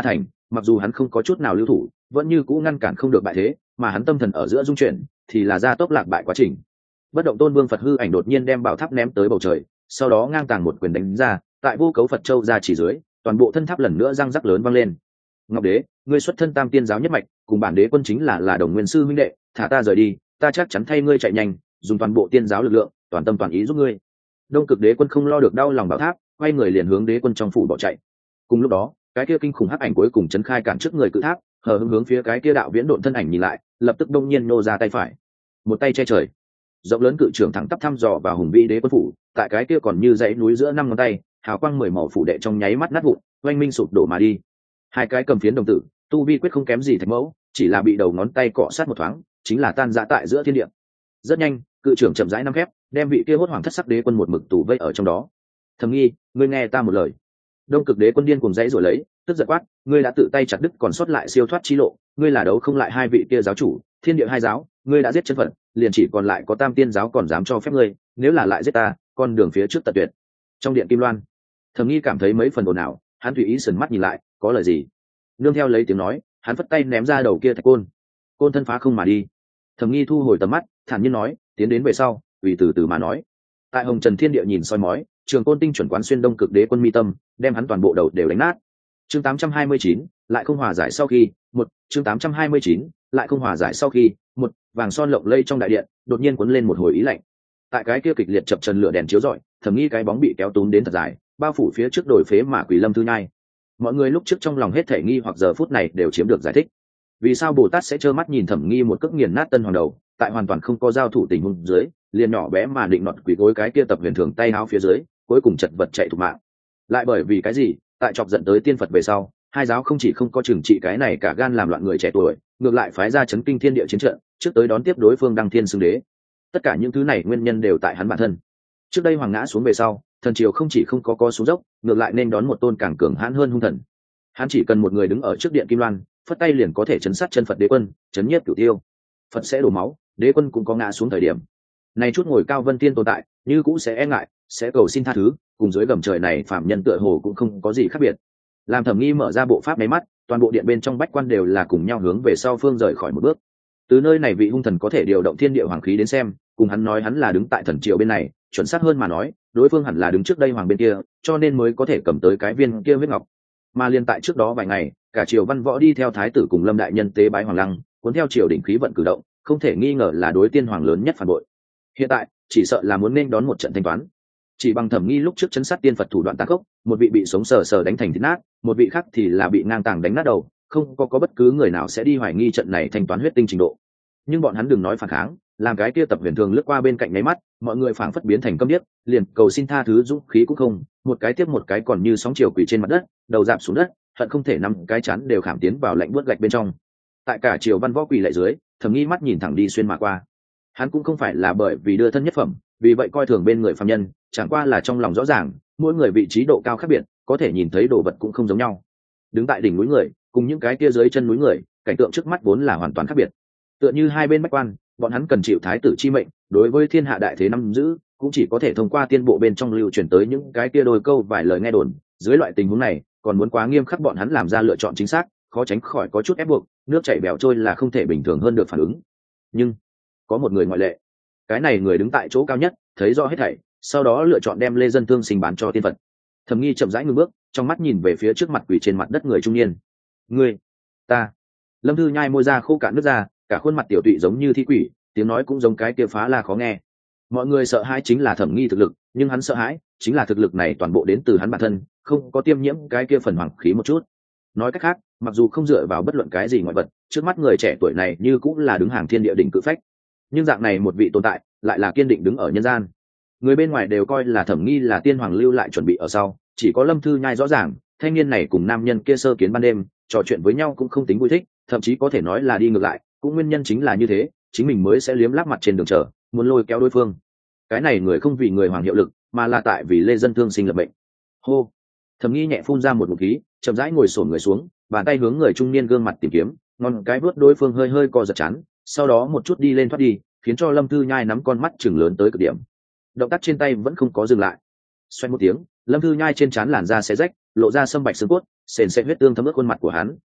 mặc dù hắn không có chút nào lưu thủ, vẫn như cũ ngăn cản không được bại thế, mà hắn tâm thần ở giữa dung chuyển thì là gia tốc lạc bại quá trình. Bất động tôn vương Phật hư ảnh đột nhiên đem bảo tháp ném tới bầu trời, sau đó ngang tàng một quyền đánh ra, tại vô cấu Phật châu ra chỉ dưới, toàn bộ thân tháp lần nữa răng rắc lớn vang lên. Ngọc đế, ngươi xuất thân Tam Tiên giáo nhất mạch, cùng bản đế quân chính là đồng nguyên sư huynh đệ, thả ta rời đi, ta chắc chắn thay ngươi chạy nhanh, dùng toàn bộ tiên giáo lực lượng, toàn tâm toàn ý giúp ngươi. Đông Cực đế quân không lo được đau lòng bảo tháp, quay người liền hướng đế quân trong phủ bỏ chạy. Cùng lúc đó, cái kia kinh khủng hắc ảnh cuối cùng chấn khai cản trước người cự tháp, hờ hững hướng phía cái kia đạo viễn độn thân ảnh nhìn lại, lập tức đông nhiên nô ra tay phải, một tay che trời, rộng lớn cự trưởng thẳng tắp thăm dò vào hùng vĩ đế quân phủ, tại cái kia còn như dãy núi giữa năm ngón tay, hào quang 10 màu phủ đệ trong nháy mắt nát vụn, oanh minh sụp đổ mà đi. Hai cái cầm phiến đồng tử, tu vi quyết không kém gì thạch mẫu, chỉ là bị đầu ngón tay cọ sát một thoáng, chính là tan rã tại giữa thiên địa. Rất nhanh, cự trưởng chậm rãi năm phép, đem vị kia hốt hoàng thất sắc đế quân một mực tù vây ở trong đó. Thầm nghi, ngươi nghe ta một lời. Đông Cực đế quân điên cuồng dãy rồi lấy, tức giận quát, ngươi đã tự tay chặt đứt còn sót lại siêu thoát chi lộ, ngươi là đấu không lại hai vị kia giáo chủ, thiên địa hai giáo, ngươi đã giết chân phận, liền chỉ còn lại có Tam Tiên giáo còn dám cho phép ngươi, nếu là lại giết ta, con đường phía trước tận tuyệt. Trong điện Kim Loan, Thẩm Nghi cảm thấy mấy phần ồn ào, hắn tùy ý sườn mắt nhìn lại, có lời gì? Nương theo lấy tiếng nói, hắn phất tay ném ra đầu kia thạch côn, côn thân phá không mà đi. Thẩm Nghi thu hồi tầm mắt, thản nhiên nói, tiến đến về sau, tùy từ từ mà nói. Tại Hồng Trần Thiên Địa nhìn soi mói, trường côn tinh chuẩn quán xuyên Đông Cực đế quân mi tâm, đem hắn toàn bộ đầu đều đánh nát. Chương 829, lại không hòa giải sau khi, chương 829, lại không hòa giải sau khi, vàng son lộng lây trong đại điện, đột nhiên cuốn lên một hồi ý lạnh. Tại cái kia kịch liệt chập trần lửa đèn chiếu rọi, Thẩm Nghi cái bóng bị kéo túm đến thật dài, bao phủ phía trước đồi phế mà Quỷ Lâm Thư Nhai. Mọi người lúc trước trong lòng hết thể nghi hoặc giờ phút này đều chiếm được giải thích. Vì sao Bồ Tát sẽ trơ mắt nhìn Thẩm Nghi một cước nghiền nát tân hoàng đầu, tại hoàn toàn không có giao thủ tình huống dưới, liền nhỏ bé mà định nọt quỳ gối cái kia tập huyền thường tay áo phía dưới, cuối cùng chật vật chạy thục mạng. Lại bởi vì cái gì? Tại chọc giận tới tiên Phật về sau, hai giáo không chỉ không có trừng trị cái này cả gan làm loạn người trẻ tuổi, ngược lại phái ra chấn kinh thiên địa chiến trận, trước tới đón tiếp đối phương đăng thiên xưng đế. Tất cả những thứ này nguyên nhân đều tại hắn bản thân. Trước đây hoàng ngã xuống về sau, thần triều không chỉ không có xuống dốc, ngược lại nên đón một tôn càng cường hãn hơn hung thần. Hắn chỉ cần một người đứng ở trước điện Kim Loan, phất tay liền có thể chấn sát chân Phật đế quân, chấn nhiếp cửu tiêu. Phật sẽ đổ máu, đế quân cũng có ngã xuống thời điểm. Này chút ngồi cao vân tiên tồn tại, như cũng sẽ e ngại, sẽ cầu xin tha thứ, cùng dưới gầm trời này phạm nhân tựa hồ cũng không có gì khác biệt. Làm Thẩm Nghi mở ra bộ pháp máy mắt, toàn bộ điện bên trong bách quan đều là cùng nhau hướng về sau phương rời khỏi một bước. Từ nơi này vị hung thần có thể điều động thiên địa hoàng khí đến xem, cùng hắn nói hắn là đứng tại thần triều bên này, chuẩn xác hơn mà nói, đối phương hẳn là đứng trước đây hoàng bên kia, cho nên mới có thể cầm tới cái viên kia huyết ngọc. Mà liên tại trước đó vài ngày, cả triều văn võ đi theo thái tử cùng Lâm đại nhân tế bái hoàng lăng, cuốn theo triều đỉnh khí vận cử động, không thể nghi ngờ là đối tiên hoàng lớn nhất phản bội. Hiện tại, chỉ sợ là muốn nên đón một trận thanh toán. Chỉ bằng Thẩm Nghi lúc trước chấn sát tiên Phật thủ đoạn tàn khốc, một vị bị sống sờ sờ đánh thành thịt nát, một vị khác thì là bị ngang tàng đánh nát đầu, không có bất cứ người nào sẽ đi hoài nghi trận này thanh toán huyết tinh trình độ. Nhưng bọn hắn đừng nói phản kháng, làm cái kia tập huyền thường lướt qua bên cạnh nháy mắt, mọi người phảng phất biến thành câm điếc, liền cầu xin tha thứ dũng khí cũng không, một cái tiếp một cái còn như sóng chiều quỳ trên mặt đất, đầu dạp xuống đất, hận không thể nằm cái chán đều khảm tiến vào lạnh buốt gạch bên trong. Tại cả triều văn võ quỳ lạy dưới, Thẩm Nghi mắt nhìn thẳng đi xuyên mà qua. Hắn cũng không phải là bởi vì đưa thân nhất phẩm, vì vậy coi thường bên người phàm nhân, chẳng qua là trong lòng rõ ràng, mỗi người vị trí độ cao khác biệt, có thể nhìn thấy đồ vật cũng không giống nhau. Đứng tại đỉnh núi người, cùng những cái kia dưới chân núi người, cảnh tượng trước mắt vốn là hoàn toàn khác biệt. Tựa như hai bên bách quan, bọn hắn cần chịu thái tử chi mệnh, đối với thiên hạ đại thế nắm giữ, cũng chỉ có thể thông qua tiên bộ bên trong lưu truyền tới những cái kia đôi câu vài lời nghe đồn. Dưới loại tình huống này, còn muốn quá nghiêm khắc bọn hắn làm ra lựa chọn chính xác, khó tránh khỏi có chút ép buộc, nước chảy bèo trôi là không thể bình thường hơn được phản ứng. Nhưng có một người ngoại lệ, cái này người đứng tại chỗ cao nhất, thấy rõ hết thảy, sau đó lựa chọn đem Lê Dân Thương sinh bán cho tiên Phật. Thẩm Nghi chậm rãi ngưng bước, trong mắt nhìn về phía trước mặt quỳ trên mặt đất người trung niên. Ngươi, ta. Lâm Thư Nhai môi ra khô cạn nước ra, cả khuôn mặt tiểu tụy giống như thi quỷ, tiếng nói cũng giống cái kia phá la khó nghe. Mọi người sợ hãi chính là Thẩm Nghi thực lực, nhưng hắn sợ hãi chính là thực lực này toàn bộ đến từ hắn bản thân, không có tiêm nhiễm cái kia phần hoàng khí một chút. Nói cách khác, mặc dù không dựa vào bất luận cái gì ngoại vật, trước mắt người trẻ tuổi này như cũng là đứng hàng thiên địa đỉnh cự phách. Nhưng dạng này một vị tồn tại, lại là kiên định đứng ở nhân gian. Người bên ngoài đều coi là Thẩm Nghi là tiên hoàng lưu lại chuẩn bị ở sau, chỉ có Lâm Thư Nhai rõ ràng, thanh niên này cùng nam nhân kia sơ kiến ban đêm, trò chuyện với nhau cũng không tính vui thích, thậm chí có thể nói là đi ngược lại, cũng nguyên nhân chính là như thế, chính mình mới sẽ liếm láp mặt trên đường chờ, muốn lôi kéo đối phương. Cái này người không vì người hoàng hiệu lực, mà là tại vì Lê Dân Thương sinh lập bệnh. Hô. Thẩm Nghi nhẹ phun ra một ngụm khí, chậm rãi ngồi xổm người xuống, bàn tay hướng người trung niên gương mặt tìm kiếm, ngón cái vớt đối phương hơi hơi co giật chán, sau đó một chút đi lên thoát đi, khiến cho Lâm Thư Nhai nắm con mắt chừng lớn tới cực điểm. Động tác trên tay vẫn không có dừng lại. Xoay một tiếng, Lâm Thư Nhai trên trán làn da xé rách, lộ ra sâm bạch xương cốt, sền sệt huyết tương thấm ướt khuôn mặt của hắn,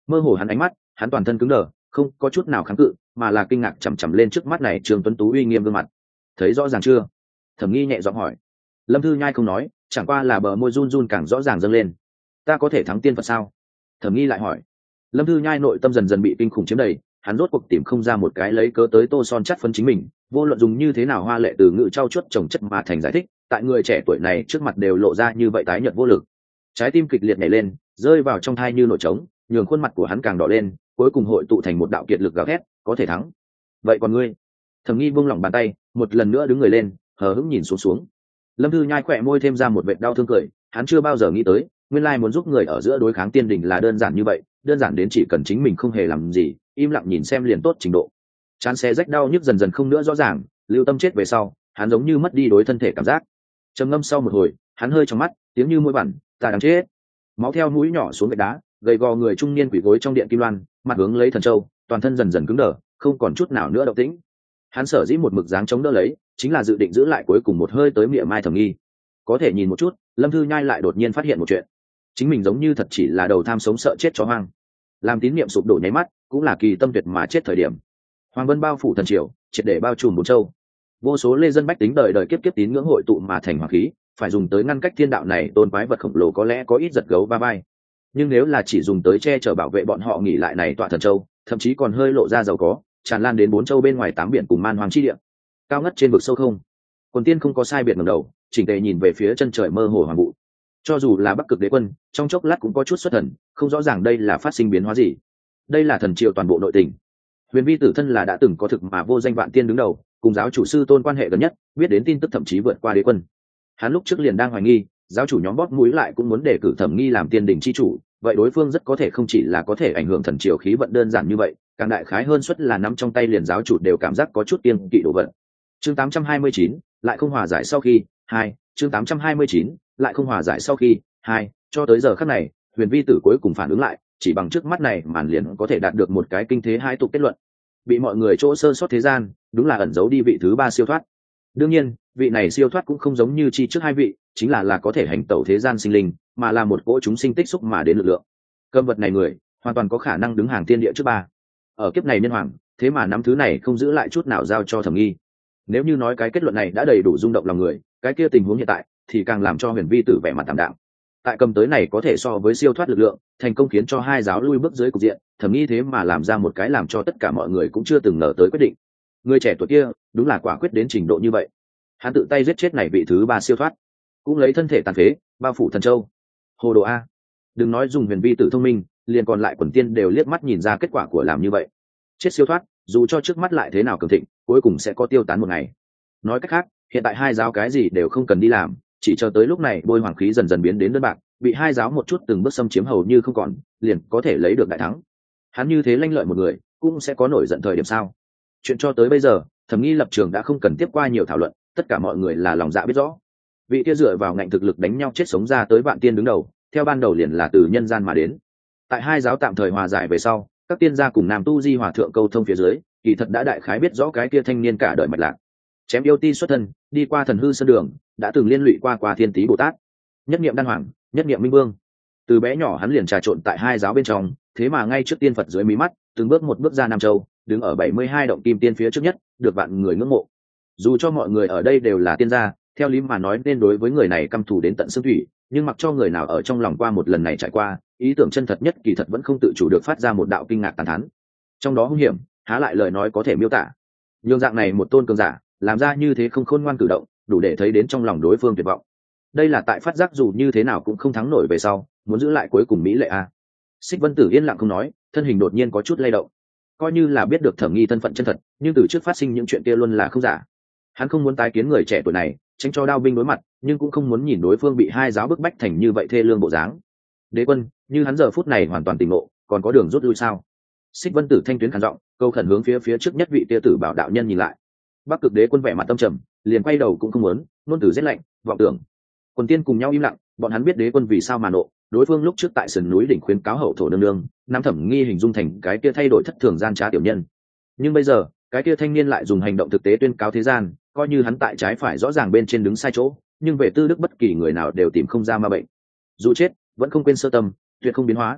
Mơ hồ hắn ánh mắt, hắn toàn thân cứng đờ, không có chút nào kháng cự, mà là kinh ngạc chằm chằm lên trước mắt này Trương Tuấn Tú uy nghiêm gương mặt. Thấy rõ ràng chưa? Thẩm Nghi nhẹ giọng hỏi. Lâm Thư Nhai không nói, chẳng qua là bờ môi run run càng rõ ràng dâng lên. Ta có thể thắng tiên Phật sao? Thẩm Nghi lại hỏi. Lâm Thư Nhai nội tâm dần dần bị kinh khủng chiếm đầy, hắn rốt cuộc tìm không ra một cái lấy cớ tới tô son chắt phấn chính mình, vô luận dùng như thế nào hoa lệ từ ngữ trau chuốt trồng chất mà thành giải thích, tại người trẻ tuổi này trước mặt đều lộ ra như vậy tái nhợt vô lực. Trái tim kịch liệt nhảy lên, rơi vào trong thai như nổi trống, nhường khuôn mặt của hắn càng đỏ lên, cuối cùng hội tụ thành một đạo kiệt lực gào thét, có thể thắng. Vậy còn ngươi? Thẩm Nghi buông lỏng bàn tay, một lần nữa đứng người lên, hờ hững nhìn xuống. Lâm Thư Nhai khỏe môi thêm ra một vệt đau thương cười, hắn chưa bao giờ nghĩ tới, nguyên lai muốn giúp người ở giữa đối kháng tiên đình là đơn giản như vậy, đơn giản đến chỉ cần chính mình không hề làm gì, im lặng nhìn xem liền tốt trình độ. Chán xé rách đau nhức dần dần không nữa rõ ràng, Lưu Tâm chết về sau, hắn giống như mất đi đối thân thể cảm giác. Trầm ngâm sau một hồi, hắn hơi trong mắt, tiếng như mũi bẩn, ta đang chết. Máu theo mũi nhỏ xuống gạch đá, gầy gò người trung niên quỳ gối trong điện kim loan, mặt hướng lấy thần châu, toàn thân dần dần cứng đờ, không còn chút nào nữa động tĩnh. Hắn sở dĩ một mực dáng chống đỡ lấy, chính là dự định giữ lại cuối cùng một hơi tới miệng mai Thẩm Nghi. Có thể nhìn một chút, Lâm Thư Nhai lại đột nhiên phát hiện một chuyện, chính mình giống như thật chỉ là đầu tham sống sợ chết chó hoang. Làm tín niệm sụp đổ nháy mắt, cũng là kỳ tâm tuyệt mà chết thời điểm. Hoàng vân bao phủ thần triều, triệt để bao trùm bốn châu. Vô số lê dân bách tính đời đời kiếp kiếp tín ngưỡng hội tụ mà thành hoàng khí, phải dùng tới ngăn cách thiên đạo này tôn quái vật khổng lồ có lẽ có ít giật gấu ba bay. Nhưng nếu là chỉ dùng tới che chở bảo vệ bọn họ nghỉ lại này tọa thần châu, thậm chí còn hơi lộ ra giàu có, tràn lan đến bốn châu bên ngoài tám biển cùng man hoàng chi địa. Cao ngất trên vực sâu không, Quần Tiên không có sai biệt ngẩng đầu, chỉnh tề nhìn về phía chân trời mơ hồ hoàng vụ. Cho dù là Bắc Cực Đế Quân, trong chốc lát cũng có chút xuất thần, không rõ ràng đây là phát sinh biến hóa gì. Đây là thần triều toàn bộ nội tình. Huyền Vi tử thân là đã từng có thực mà vô danh vạn tiên đứng đầu, cùng giáo chủ sư tôn quan hệ gần nhất, biết đến tin tức thậm chí vượt qua Đế Quân. Hắn lúc trước liền đang hoài nghi, giáo chủ nhóm bóp mũi lại cũng muốn đề cử Thẩm Nghi làm tiên đỉnh chi chủ, vậy đối phương rất có thể không chỉ là có thể ảnh hưởng thần triều khí vận đơn giản như vậy, càng đại khái hơn suất là nắm trong tay liền giáo chủ đều cảm giác có chút kiêng kỵ đồ vật. Chương 829, lại không hòa giải sau khi, chương 829, lại không hòa giải sau khi, cho tới giờ khắc này, Huyền Vi tử cuối cùng phản ứng lại, chỉ bằng trước mắt này màn liền có thể đạt được một cái kinh thế hai tục kết luận. Bị mọi người chỗ sơ sót thế gian, đúng là ẩn giấu đi vị thứ ba siêu thoát. Đương nhiên, vị này siêu thoát cũng không giống như chi trước hai vị, chính là có thể hành tẩu thế gian sinh linh, mà là một cỗ chúng sinh tích xúc mà đến lực lượng. Cơm vật này người, hoàn toàn có khả năng đứng hàng thiên địa trước ba. Ở kiếp này nhân hoàng, thế mà nắm thứ này không giữ lại chút nào giao cho Thẩm Nghi. Nếu như nói cái kết luận này đã đầy đủ rung động lòng người, cái kia tình huống hiện tại thì càng làm cho Huyền Vi tử vẻ mặt tạm đạm. Tại cầm tới này có thể so với siêu thoát lực lượng, thành công khiến cho hai giáo lui bước dưới cục diện, Thẩm Nghi thế mà làm ra một cái làm cho tất cả mọi người cũng chưa từng ngờ tới quyết định. Người trẻ tuổi kia đúng là quả quyết đến trình độ như vậy. Hắn tự tay giết chết này vị thứ ba siêu thoát, cũng lấy thân thể tàn phế bao phủ thần châu. Hồ đồ a! Đừng nói dùng Huyền Vi tử thông minh, liền còn lại Quần Tiên đều liếc mắt nhìn ra kết quả của làm như vậy. Chết siêu thoát, dù cho trước mắt lại thế nào cường thịnh, cuối cùng sẽ có tiêu tán một ngày. Nói cách khác, hiện tại hai giáo cái gì đều không cần đi làm, chỉ chờ tới lúc này bôi hoàng khí dần dần biến đến đơn bạc, bị hai giáo một chút từng bước xâm chiếm hầu như không còn, liền có thể lấy được đại thắng. Hắn như thế lanh lợi một người, cũng sẽ có nổi giận thời điểm sao? Chuyện cho tới bây giờ, Thẩm Nghi lập trường đã không cần tiếp qua nhiều thảo luận, tất cả mọi người là lòng dạ biết rõ. Vị kia dựa vào ngạnh thực lực đánh nhau chết sống ra tới vạn tiên đứng đầu, theo ban đầu liền là từ nhân gian mà đến. Tại hai giáo tạm thời hòa giải về sau, các tiên gia cùng Nam Tu Di Hòa thượng câu thông phía dưới, kỳ thật đã đại khái biết rõ cái kia thanh niên cả đời mạch lạc. Chém yêu ti xuất thân, đi qua thần hư sơn đường, đã từng liên lụy qua Thiên Tý Bồ Tát, nhất niệm đan hoàng, nhất niệm minh vương. Từ bé nhỏ hắn liền trà trộn tại hai giáo bên trong, thế mà ngay trước tiên Phật dưới mí mắt, từng bước một bước ra Nam Châu, đứng ở 72 động kim tiên phía trước nhất, được vạn người ngưỡng mộ. Dù cho mọi người ở đây đều là tiên gia, theo lý mà nói nên đối với người này căm thù đến tận xương thủy, nhưng mặc cho người nào ở trong lòng qua một lần này trải qua, ý tưởng chân thật nhất kỳ thật vẫn không tự chủ được phát ra một đạo kinh ngạc tàn thán. Trong đó hung hiểm, há lại lời nói có thể miêu tả. Nhưng dạng này một tôn cường giả, làm ra như thế không khôn ngoan cử động, đủ để thấy đến trong lòng đối phương tuyệt vọng. Đây là tại phát giác dù như thế nào cũng không thắng nổi về sau, muốn giữ lại cuối cùng mỹ lệ a. Xích Vân Tử yên lặng không nói, thân hình đột nhiên có chút lay động. Coi như là biết được Thẩm Nghi thân phận chân thật, nhưng từ trước phát sinh những chuyện kia luôn là không giả. Hắn không muốn tái kiến người trẻ tuổi này, tránh cho đao binh đối mặt, nhưng cũng không muốn nhìn đối phương bị hai giáo bức bách thành như vậy thê lương bộ dáng. Đế Quân, như hắn giờ phút này hoàn toàn tỉnh ngộ, còn có đường rút lui sao? Xích Vân Tử thanh tuyến khàn giọng, câu khẩn hướng phía trước nhất vị tia tử bảo đạo nhân nhìn lại. Bắc Cực Đế Quân vẻ mặt tâm trầm, liền quay đầu cũng không muốn, luôn từ giết lạnh, vọng tưởng. Quần Tiên cùng nhau im lặng, bọn hắn biết Đế Quân vì sao mà nộ, đối phương lúc trước tại sườn núi đỉnh khuyến cáo hậu thổ nương nương, nam Thẩm Nghi hình dung thành cái kia thay đổi thất thường gian trá tiểu nhân. Nhưng bây giờ, cái kia thanh niên lại dùng hành động thực tế tuyên cáo thế gian, coi như hắn tại trái phải rõ ràng bên trên đứng sai chỗ, nhưng về tư đức bất kỳ người nào đều tìm không ra ma bệnh. Dù chết, vẫn không quên sơ tâm, tuyệt không biến hóa.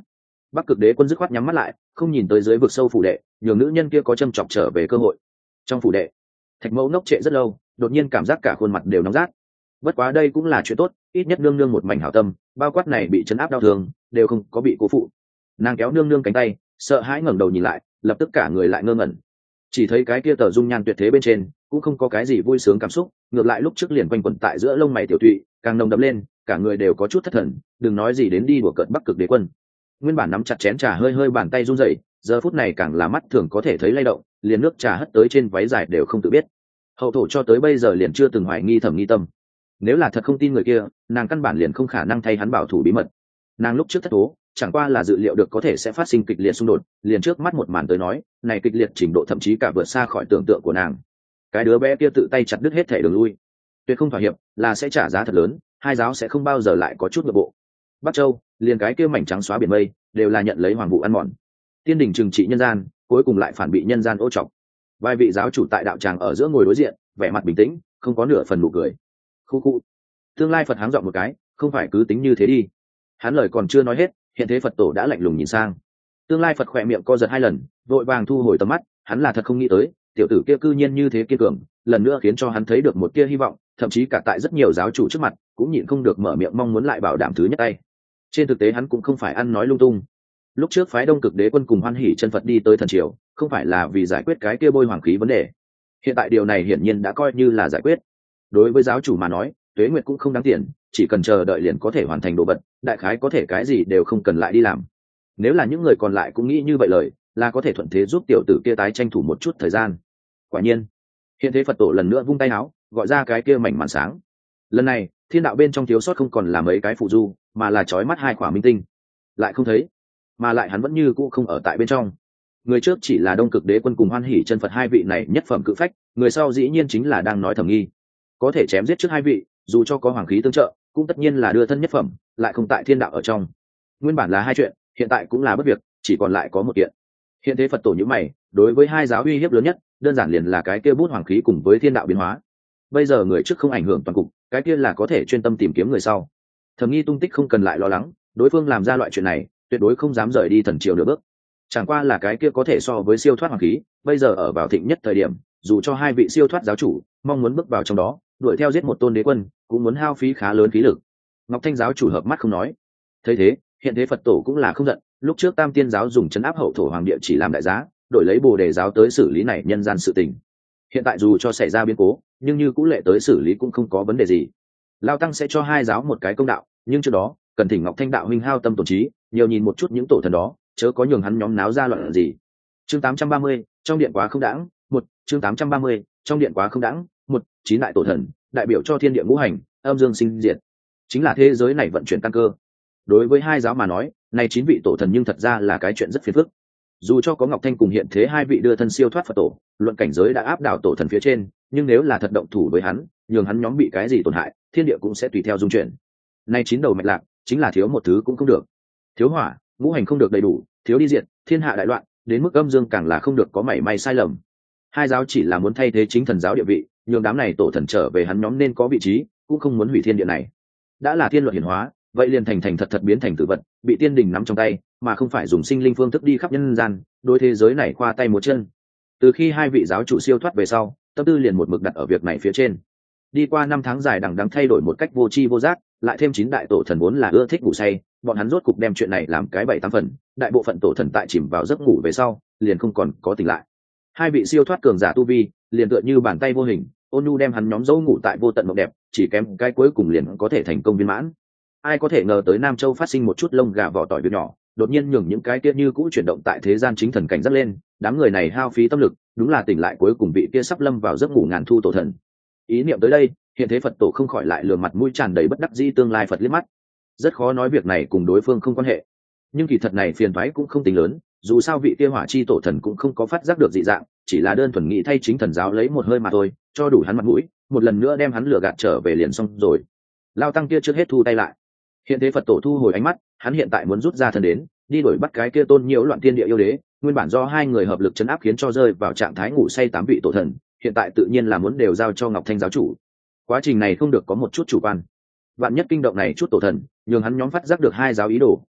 Bắc Cực Đế Quân dứt khoát nhắm mắt lại, không nhìn tới dưới vực sâu phủ đệ, nhường nữ nhân kia có châm chọc trở về cơ hội. Trong phủ đệ, Thạch Mẫu ngốc trệ rất lâu, đột nhiên cảm giác cả khuôn mặt đều nóng rát. Bất quá đây cũng là chuyện tốt, ít nhất nương nương một mảnh hảo tâm, bao quát này bị chấn áp đau thương, đều không có bị cố phụ. Nàng kéo nương nương cánh tay, sợ hãi ngẩng đầu nhìn lại, lập tức cả người lại ngơ ngẩn. Chỉ thấy cái kia tờ dung nhan tuyệt thế bên trên, cũng không có cái gì vui sướng cảm xúc, ngược lại lúc trước liền quanh quẩn tại giữa lông mày tiểu tụy, càng nồng đậm lên, cả người đều có chút thất thần, đừng nói gì đến đi đùa cợt Bắc Cực Đế Quân. Nguyên bản nắm chặt chén trà hơi hơi bàn tay run rẩy, giờ phút này càng là mắt thường có thể thấy lay động, liền nước trà hất tới trên váy dài đều không tự biết. Hậu thổ cho tới bây giờ liền chưa từng hoài nghi Thẩm Nghi Tâm. Nếu là thật không tin người kia, nàng căn bản liền không khả năng thay hắn bảo thủ bí mật. Nàng lúc trước thất thố, chẳng qua là dự liệu được có thể sẽ phát sinh kịch liệt xung đột, liền trước mắt một màn tới nói, này kịch liệt trình độ thậm chí cả vượt xa khỏi tưởng tượng của nàng. Cái đứa bé kia tự tay chặt đứt hết thể đường lui, tuyệt không thỏa hiệp, là sẽ trả giá thật lớn, hai giáo sẽ không bao giờ lại có chút nội bộ. Bắc Châu, liền cái kia mảnh trắng xóa biển mây, đều là nhận lấy hoàng vụ ăn mòn. Tiên đình trừng trị nhân gian, cuối cùng lại phản bị nhân gian ô trọc. Vài vị giáo chủ tại đạo tràng ở giữa ngồi đối diện, vẻ mặt bình tĩnh, không có nửa phần nụ cười. Khu khu. Tương Lai Phật háng giọng một cái, không phải cứ tính như thế đi. Hắn lời còn chưa nói hết, hiện thế Phật tổ đã lạnh lùng nhìn sang. Tương Lai Phật khỏe miệng co giật hai lần, vội vàng thu hồi tầm mắt, hắn là thật không nghĩ tới, tiểu tử kia cư nhiên như thế kiên cường, lần nữa khiến cho hắn thấy được một tia hy vọng, thậm chí cả tại rất nhiều giáo chủ trước mặt, cũng nhịn không được mở miệng mong muốn lại bảo đảm thứ nhất tay. Trên thực tế hắn cũng không phải ăn nói lung tung. Lúc trước phái Đông Cực Đế Quân cùng Hoan Hỷ chân Phật đi tới thần triều, không phải là vì giải quyết cái kia bôi hoàng khí vấn đề. Hiện tại điều này hiển nhiên đã coi như là giải quyết. Đối với giáo chủ mà nói, tuế nguyệt cũng không đáng tiền, chỉ cần chờ đợi liền có thể hoàn thành đồ vật, đại khái có thể cái gì đều không cần lại đi làm. Nếu là những người còn lại cũng nghĩ như vậy lời, là có thể thuận thế giúp tiểu tử kia tái tranh thủ một chút thời gian. Quả nhiên, hiện thế Phật tổ lần nữa vung tay áo, gọi ra cái kia mảnh màn sáng. Lần này, thiên đạo bên trong thiếu sót không còn là mấy cái phụ du, mà là chói mắt hai quả minh tinh. Lại không thấy, mà lại hắn vẫn như cũ không ở tại bên trong. Người trước chỉ là Đông Cực Đế Quân cùng Hoan Hỷ chân Phật hai vị này nhất phẩm cự phách, người sau dĩ nhiên chính là đang nói Thẩm Nghi. Có thể chém giết trước hai vị, dù cho có hoàng khí tương trợ, cũng tất nhiên là đưa thân nhất phẩm, lại không tại thiên đạo ở trong. Nguyên bản là hai chuyện, hiện tại cũng là bất việc, chỉ còn lại có một kiện. Hiện thế Phật tổ như mày, đối với hai giáo uy hiếp lớn nhất, đơn giản liền là cái kia bút hoàng khí cùng với thiên đạo biến hóa. Bây giờ người trước không ảnh hưởng toàn cục, cái kia là có thể chuyên tâm tìm kiếm người sau. Thẩm Nghi tung tích không cần lại lo lắng, đối phương làm ra loại chuyện này, tuyệt đối không dám rời đi thần triều nửa bước. Chẳng qua là cái kia có thể so với siêu thoát hoàng khí, bây giờ ở vào thịnh nhất thời điểm, dù cho hai vị siêu thoát giáo chủ mong muốn bước vào trong đó, đuổi theo giết một tôn đế quân, cũng muốn hao phí khá lớn khí lực. Ngọc Thanh giáo chủ hợp mắt không nói. Thấy thế, hiện thế Phật tổ cũng là không giận, lúc trước Tam Tiên giáo dùng trấn áp hậu thổ hoàng địa chỉ làm đại giá, đổi lấy Bồ Đề giáo tới xử lý này nhân gian sự tình. Hiện tại dù cho xảy ra biến cố, nhưng như cũ lệ tới xử lý cũng không có vấn đề gì. Lao tăng sẽ cho hai giáo một cái công đạo, nhưng trước đó cần thỉnh Ngọc Thanh đạo huynh hao tâm tổn trí, nhiều nhìn một chút những tổ thần đó, chớ có nhường hắn nhóm náo ra loạn gì. Chương 830, trong điện quá không đãng, một chương 830, trong điện quá không đãng, một chín đại tổ thần, đại biểu cho thiên địa ngũ hành, âm dương sinh diệt, chính là thế giới này vận chuyển căn cơ. Đối với hai giáo mà nói, này chín vị tổ thần nhưng thật ra là cái chuyện rất phiền phức. Dù cho có Ngọc Thanh cùng hiện thế hai vị đưa thân siêu thoát Phật tổ, luận cảnh giới đã áp đảo tổ thần phía trên, nhưng nếu là thật động thủ với hắn, nhường hắn nhóm bị cái gì tổn hại, thiên địa cũng sẽ tùy theo dung chuyển. Này chín đầu mạch lạc, chính là thiếu một thứ cũng không được. Thiếu hỏa, ngũ hành không được đầy đủ, thiếu đi diệt, thiên hạ đại loạn, đến mức âm dương càng là không được có mảy may sai lầm. Hai giáo chỉ là muốn thay thế chính thần giáo địa vị, nhường đám này tổ thần trở về hắn nhóm nên có vị trí, cũng không muốn hủy thiên địa này. Đã là thiên luật hiển hóa, vậy liền thành thành thật thật biến thành tử vật, bị tiên đình nắm trong tay, mà không phải dùng sinh linh phương thức đi khắp nhân gian, đối thế giới này khoa tay múa chân. Từ khi hai vị giáo chủ siêu thoát về sau, tâm tư liền một mực đặt ở việc này phía trên. Đi qua 5 tháng dài đằng đẵng thay đổi một cách vô tri vô giác, lại thêm 9 đại tổ thần vốn là ưa thích ngủ say, bọn hắn rốt cục đem chuyện này làm cái 7-8 phần, đại bộ phận tổ thần tại chìm vào giấc ngủ về sau, liền không còn có tỉnh lại. Hai vị siêu thoát cường giả tu vi, liền tựa như bàn tay vô hình, ôn nhu đem hắn nhóm dấu ngủ tại vô tận mộng đẹp, chỉ kém cái cuối cùng liền có thể thành công viên mãn. Ai có thể ngờ tới Nam Châu phát sinh một chút lông gà vỏ tỏi việc nhỏ, đột nhiên nhường những cái kia như cũ chuyển động tại thế gian chính thần cảnh dắt lên, đám người này hao phí tâm lực, đúng là tỉnh lại cuối cùng vị kia sắp lâm vào giấc ngủ ngàn thu tổ thần. Ý niệm tới đây, hiện thế Phật tổ không khỏi lại lườm mặt mũi tràn đầy bất đắc dĩ tương lai Phật liếc mắt. Rất khó nói việc này cùng đối phương không quan hệ, nhưng kỳ thật này phiền toái cũng không tính lớn, dù sao vị kia hỏa chi tổ thần cũng không có phát giác được dị dạng, chỉ là đơn thuần nghĩ thay chính thần giáo lấy một hơi mà thôi, cho đủ hắn mặt mũi, một lần nữa đem hắn lừa gạt trở về liền xong rồi. Lao tăng kia trước hết thu tay lại. Hiện thế Phật tổ thu hồi ánh mắt, hắn hiện tại muốn rút ra thân đến, đi đuổi bắt cái kia tôn nhiễu loạn thiên địa yêu đế, nguyên bản do hai người hợp lực chấn áp khiến cho rơi vào trạng thái ngủ say 8 vị tổ thần, hiện tại tự nhiên là muốn đều giao cho Ngọc Thanh giáo chủ. Quá trình này không được có một chút chủ quan, vạn nhất kinh động này chút tổ thần, nhường hắn nhóm phát giác được hai giáo ý đồ,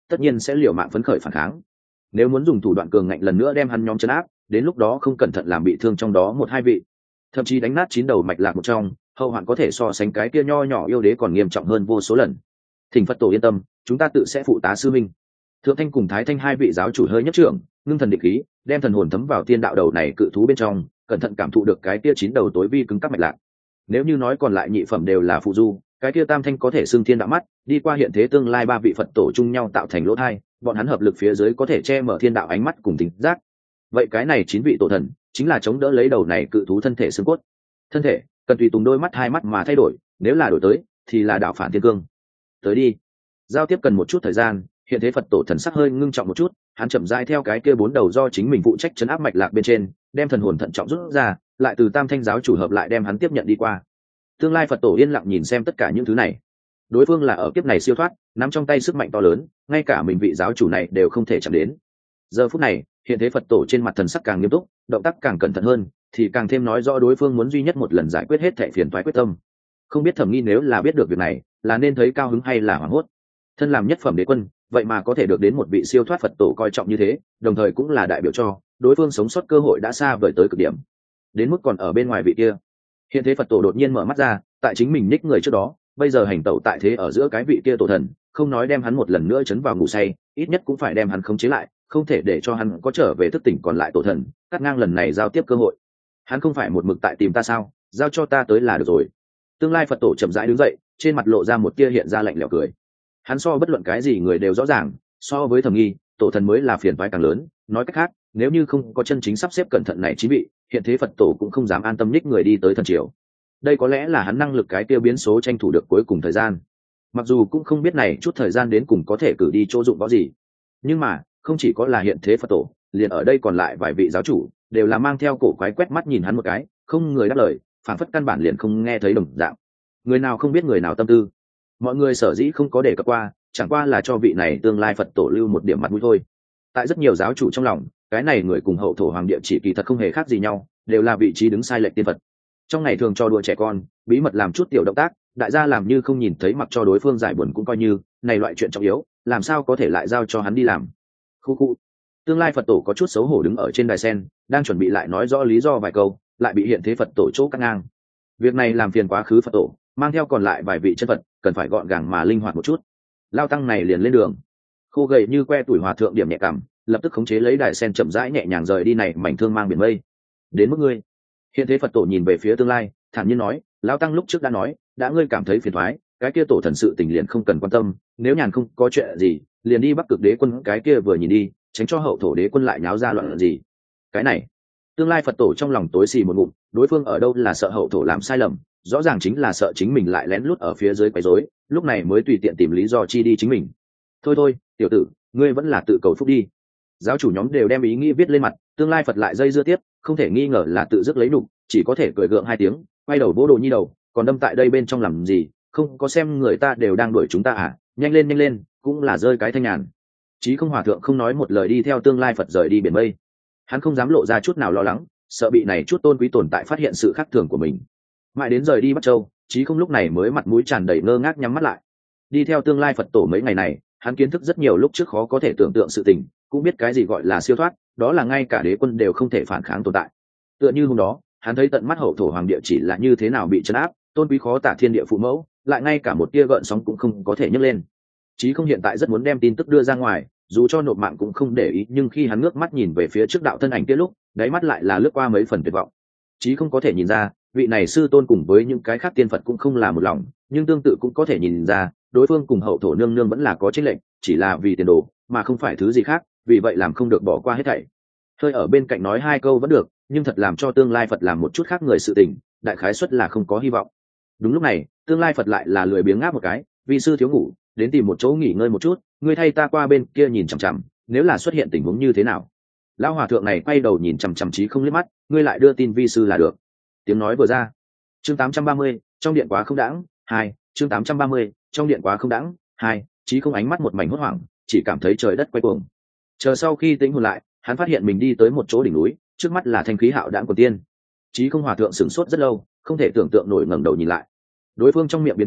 tất nhiên sẽ liều mạng phấn khởi phản kháng. Nếu muốn dùng thủ đoạn cường ngạnh lần nữa đem hắn nhóm chấn áp, đến lúc đó không cẩn thận làm bị thương trong đó một hai vị, thậm chí đánh nát 9 đầu mạch lạc một trong, hậu hoạn có thể so sánh cái kia nho nhỏ yêu đế còn nghiêm trọng hơn vô số lần. Thỉnh Phật tổ yên tâm, chúng ta tự sẽ phụ tá sư minh. Thượng Thanh cùng Thái Thanh hai vị giáo chủ hơi nhất trưởng, ngưng thần định khí, đem thần hồn thấm vào tiên đạo đầu này cự thú bên trong, cẩn thận cảm thụ được cái kia 9 đầu tối vi cứng các mạch lạc. Nếu như nói còn lại nhị phẩm đều là phụ du, cái kia tam thanh có thể xưng thiên đạo mắt, đi qua hiện thế tương lai ba vị Phật tổ chung nhau tạo thành lỗ thai, bọn hắn hợp lực phía dưới có thể che mở thiên đạo ánh mắt cùng tính giác. Vậy cái này 9 vị tổ thần chính là chống đỡ lấy đầu này cự thú thân thể xương cốt. Thân thể cần tùy tùng đôi mắt hai mắt mà thay đổi, nếu là đổi tới thì là đạo phản thiên cương. Tới đi. Giao tiếp cần một chút thời gian, hiện thế Phật tổ thần sắc hơi ngưng trọng một chút, hắn chậm rãi theo cái kia 4 đầu do chính mình phụ trách trấn áp mạch lạc bên trên, đem thần hồn thận trọng rút ra, lại từ tam thanh giáo chủ hợp lại đem hắn tiếp nhận đi qua. Tương lai Phật tổ yên lặng nhìn xem tất cả những thứ này. Đối phương là ở kiếp này siêu thoát, nắm trong tay sức mạnh to lớn, ngay cả mình vị giáo chủ này đều không thể chạm đến. Giờ phút này, hiện thế Phật tổ trên mặt thần sắc càng nghiêm túc, động tác càng cẩn thận hơn, thì càng thêm nói rõ đối phương muốn duy nhất một lần giải quyết hết thảy phiền toái quyết tâm. Không biết Thẩm Nghi nếu là biết được việc này, là nên thấy cao hứng hay là hoảng hốt. Thân làm nhất phẩm đế quân, vậy mà có thể được đến một vị siêu thoát Phật tổ coi trọng như thế, đồng thời cũng là đại biểu cho đối phương sống sót cơ hội đã xa vời tới cực điểm. Đến mức còn ở bên ngoài vị kia. Hiện thế Phật tổ đột nhiên mở mắt ra, tại chính mình ních người trước đó, bây giờ hành tẩu tại thế ở giữa cái vị kia tổ thần, không nói đem hắn một lần nữa chấn vào ngủ say, ít nhất cũng phải đem hắn khống chế lại, không thể để cho hắn có trở về thức tỉnh còn lại tổ thần, cắt ngang lần này giao tiếp cơ hội. Hắn không phải một mực tại tìm ta sao, giao cho ta tới là được rồi. Tương lai Phật tổ chậm rãi đứng dậy, trên mặt lộ ra một tia hiện ra lạnh lẽo cười. Hắn so bất luận cái gì người đều rõ ràng, so với Thẩm Nghi, tổ thần mới là phiền toái càng lớn. Nói cách khác, nếu như không có chân chính sắp xếp cẩn thận này 9 vị, hiện thế Phật tổ cũng không dám an tâm ních người đi tới thần triều. Đây có lẽ là hắn năng lực cái tiêu biến số tranh thủ được cuối cùng thời gian. Mặc dù cũng không biết này chút thời gian đến cùng có thể cử đi chỗ dụng có gì, nhưng mà không chỉ có là hiện thế Phật tổ, liền ở đây còn lại vài vị giáo chủ đều là mang theo cổ quái quét mắt nhìn hắn một cái, không người đáp lời, phản phất căn bản liền không nghe thấy đồng dạng. Người nào không biết người nào tâm tư, mọi người sở dĩ không có đề cập qua, chẳng qua là cho vị này tương lai Phật tổ lưu một điểm mặt mũi thôi. Tại rất nhiều giáo chủ trong lòng, cái này người cùng hậu thổ hoàng địa chỉ kỳ thật không hề khác gì nhau, đều là vị trí đứng sai lệch tiên Phật. Trong ngày thường cho đùa trẻ con, bí mật làm chút tiểu động tác, đại gia làm như không nhìn thấy, mặc cho đối phương giải buồn cũng coi như này loại chuyện trọng yếu, làm sao có thể lại giao cho hắn đi làm. Khu khu. Tương lai Phật tổ có chút xấu hổ đứng ở trên đài sen, đang chuẩn bị lại nói rõ lý do vài câu, lại bị hiện thế Phật tổ chỗ cắt ngang. Việc này làm phiền quá khứ Phật tổ, mang theo còn lại vài vị chân Phật, cần phải gọn gàng mà linh hoạt một chút. Lao tăng này liền lên đường. Khô gầy như que tuổi hòa thượng điểm nhẹ cảm, lập tức khống chế lấy đài sen chậm rãi nhẹ nhàng rời đi này mảnh thương mang biển mây. Đến mức ngươi. Hiện thế Phật tổ nhìn về phía tương lai, thản nhiên nói, lão tăng lúc trước đã nói, đã ngươi cảm thấy phiền toái, cái kia tổ thần sự tình liền không cần quan tâm, nếu nhàn không có chuyện gì, liền đi Bắc Cực Đế quân cái kia vừa nhìn đi, tránh cho hậu thổ đế quân lại nháo ra loạn gì. Cái này, tương lai Phật tổ trong lòng tối xì một ngụm, đối phương ở đâu là sợ hậu thổ làm sai lầm, rõ ràng chính là sợ chính mình lại lén lút ở phía dưới quấy rối, lúc này mới tùy tiện tìm lý do chi đi chính mình. Thôi thôi, tiểu tử, ngươi vẫn là tự cầu phúc đi. Giáo chủ nhóm đều đem ý nghĩ viết lên mặt, tương lai Phật lại dây dưa tiếp, không thể nghi ngờ là tự dứt lấy đủ, chỉ có thể cười gượng 2 tiếng, quay đầu vỗ đồ nhi đầu, còn đâm tại đây bên trong làm gì, không có xem người ta đều đang đuổi chúng ta à, nhanh lên, cũng là rơi cái thanh nhàn. Chí Không hòa thượng không nói một lời đi theo tương lai Phật rời đi biển mây. Hắn không dám lộ ra chút nào lo lắng, sợ bị này chút tôn quý tồn tại phát hiện sự khác thường của mình. Mãi đến rời đi Bắc Châu, Chí Không lúc này mới mặt mũi tràn đầy ngơ ngác nhắm mắt lại. Đi theo tương lai Phật tổ mấy ngày này, hắn kiến thức rất nhiều lúc trước khó có thể tưởng tượng sự tình, cũng biết cái gì gọi là siêu thoát, đó là ngay cả đế quân đều không thể phản kháng tồn tại. Tựa như hôm đó, hắn thấy tận mắt hậu thổ hoàng địa chỉ là như thế nào bị trấn áp, tôn quý khó tả thiên địa phụ mẫu, lại ngay cả một tia gợn sóng cũng không có thể nhấc lên. Chí Không hiện tại rất muốn đem tin tức đưa ra ngoài, dù cho nộp mạng cũng không để ý, nhưng khi hắn ngước mắt nhìn về phía trước đạo thân ảnh kia lúc, đáy mắt lại là lướt qua mấy phần tuyệt vọng. Chí Không có thể nhìn ra, vị này sư tôn cùng với những cái khác tiên Phật cũng không là một lòng, nhưng tương tự cũng có thể nhìn ra, đối phương cùng hậu thổ nương nương vẫn là có chênh lệch, chỉ là vì tiền đồ, mà không phải thứ gì khác, vì vậy làm không được bỏ qua hết thảy. Hơi ở bên cạnh nói 2 câu vẫn được, nhưng thật làm cho tương lai Phật làm một chút khác người sự tình, đại khái suất là không có hy vọng. Đúng lúc này, tương lai Phật lại là lười biếng ngáp một cái, vì sư thiếu ngủ, đến tìm một chỗ nghỉ ngơi một chút, ngươi thay ta qua bên kia nhìn chằm chằm, nếu là xuất hiện tình huống như thế nào. Lão hòa thượng này quay đầu nhìn chằm chằm Chí Không liếc mắt, ngươi lại đưa tin vi sư là được. Tiếng nói vừa ra. Chương 830, trong điện quá không đãng, 2, chương 830, trong điện quá không đãng, 2, Chí Không ánh mắt một mảnh hốt hoảng, chỉ cảm thấy trời đất quay cuồng. Chờ sau khi tĩnh hồn lại, hắn phát hiện mình đi tới một chỗ đỉnh núi, trước mắt là thanh khí hạo đãng của tiên. Chí Không hòa thượng sửng sốt rất lâu, không thể tưởng tượng nổi ngẩng đầu nhìn lại. Đối phương trong miệng biến cố,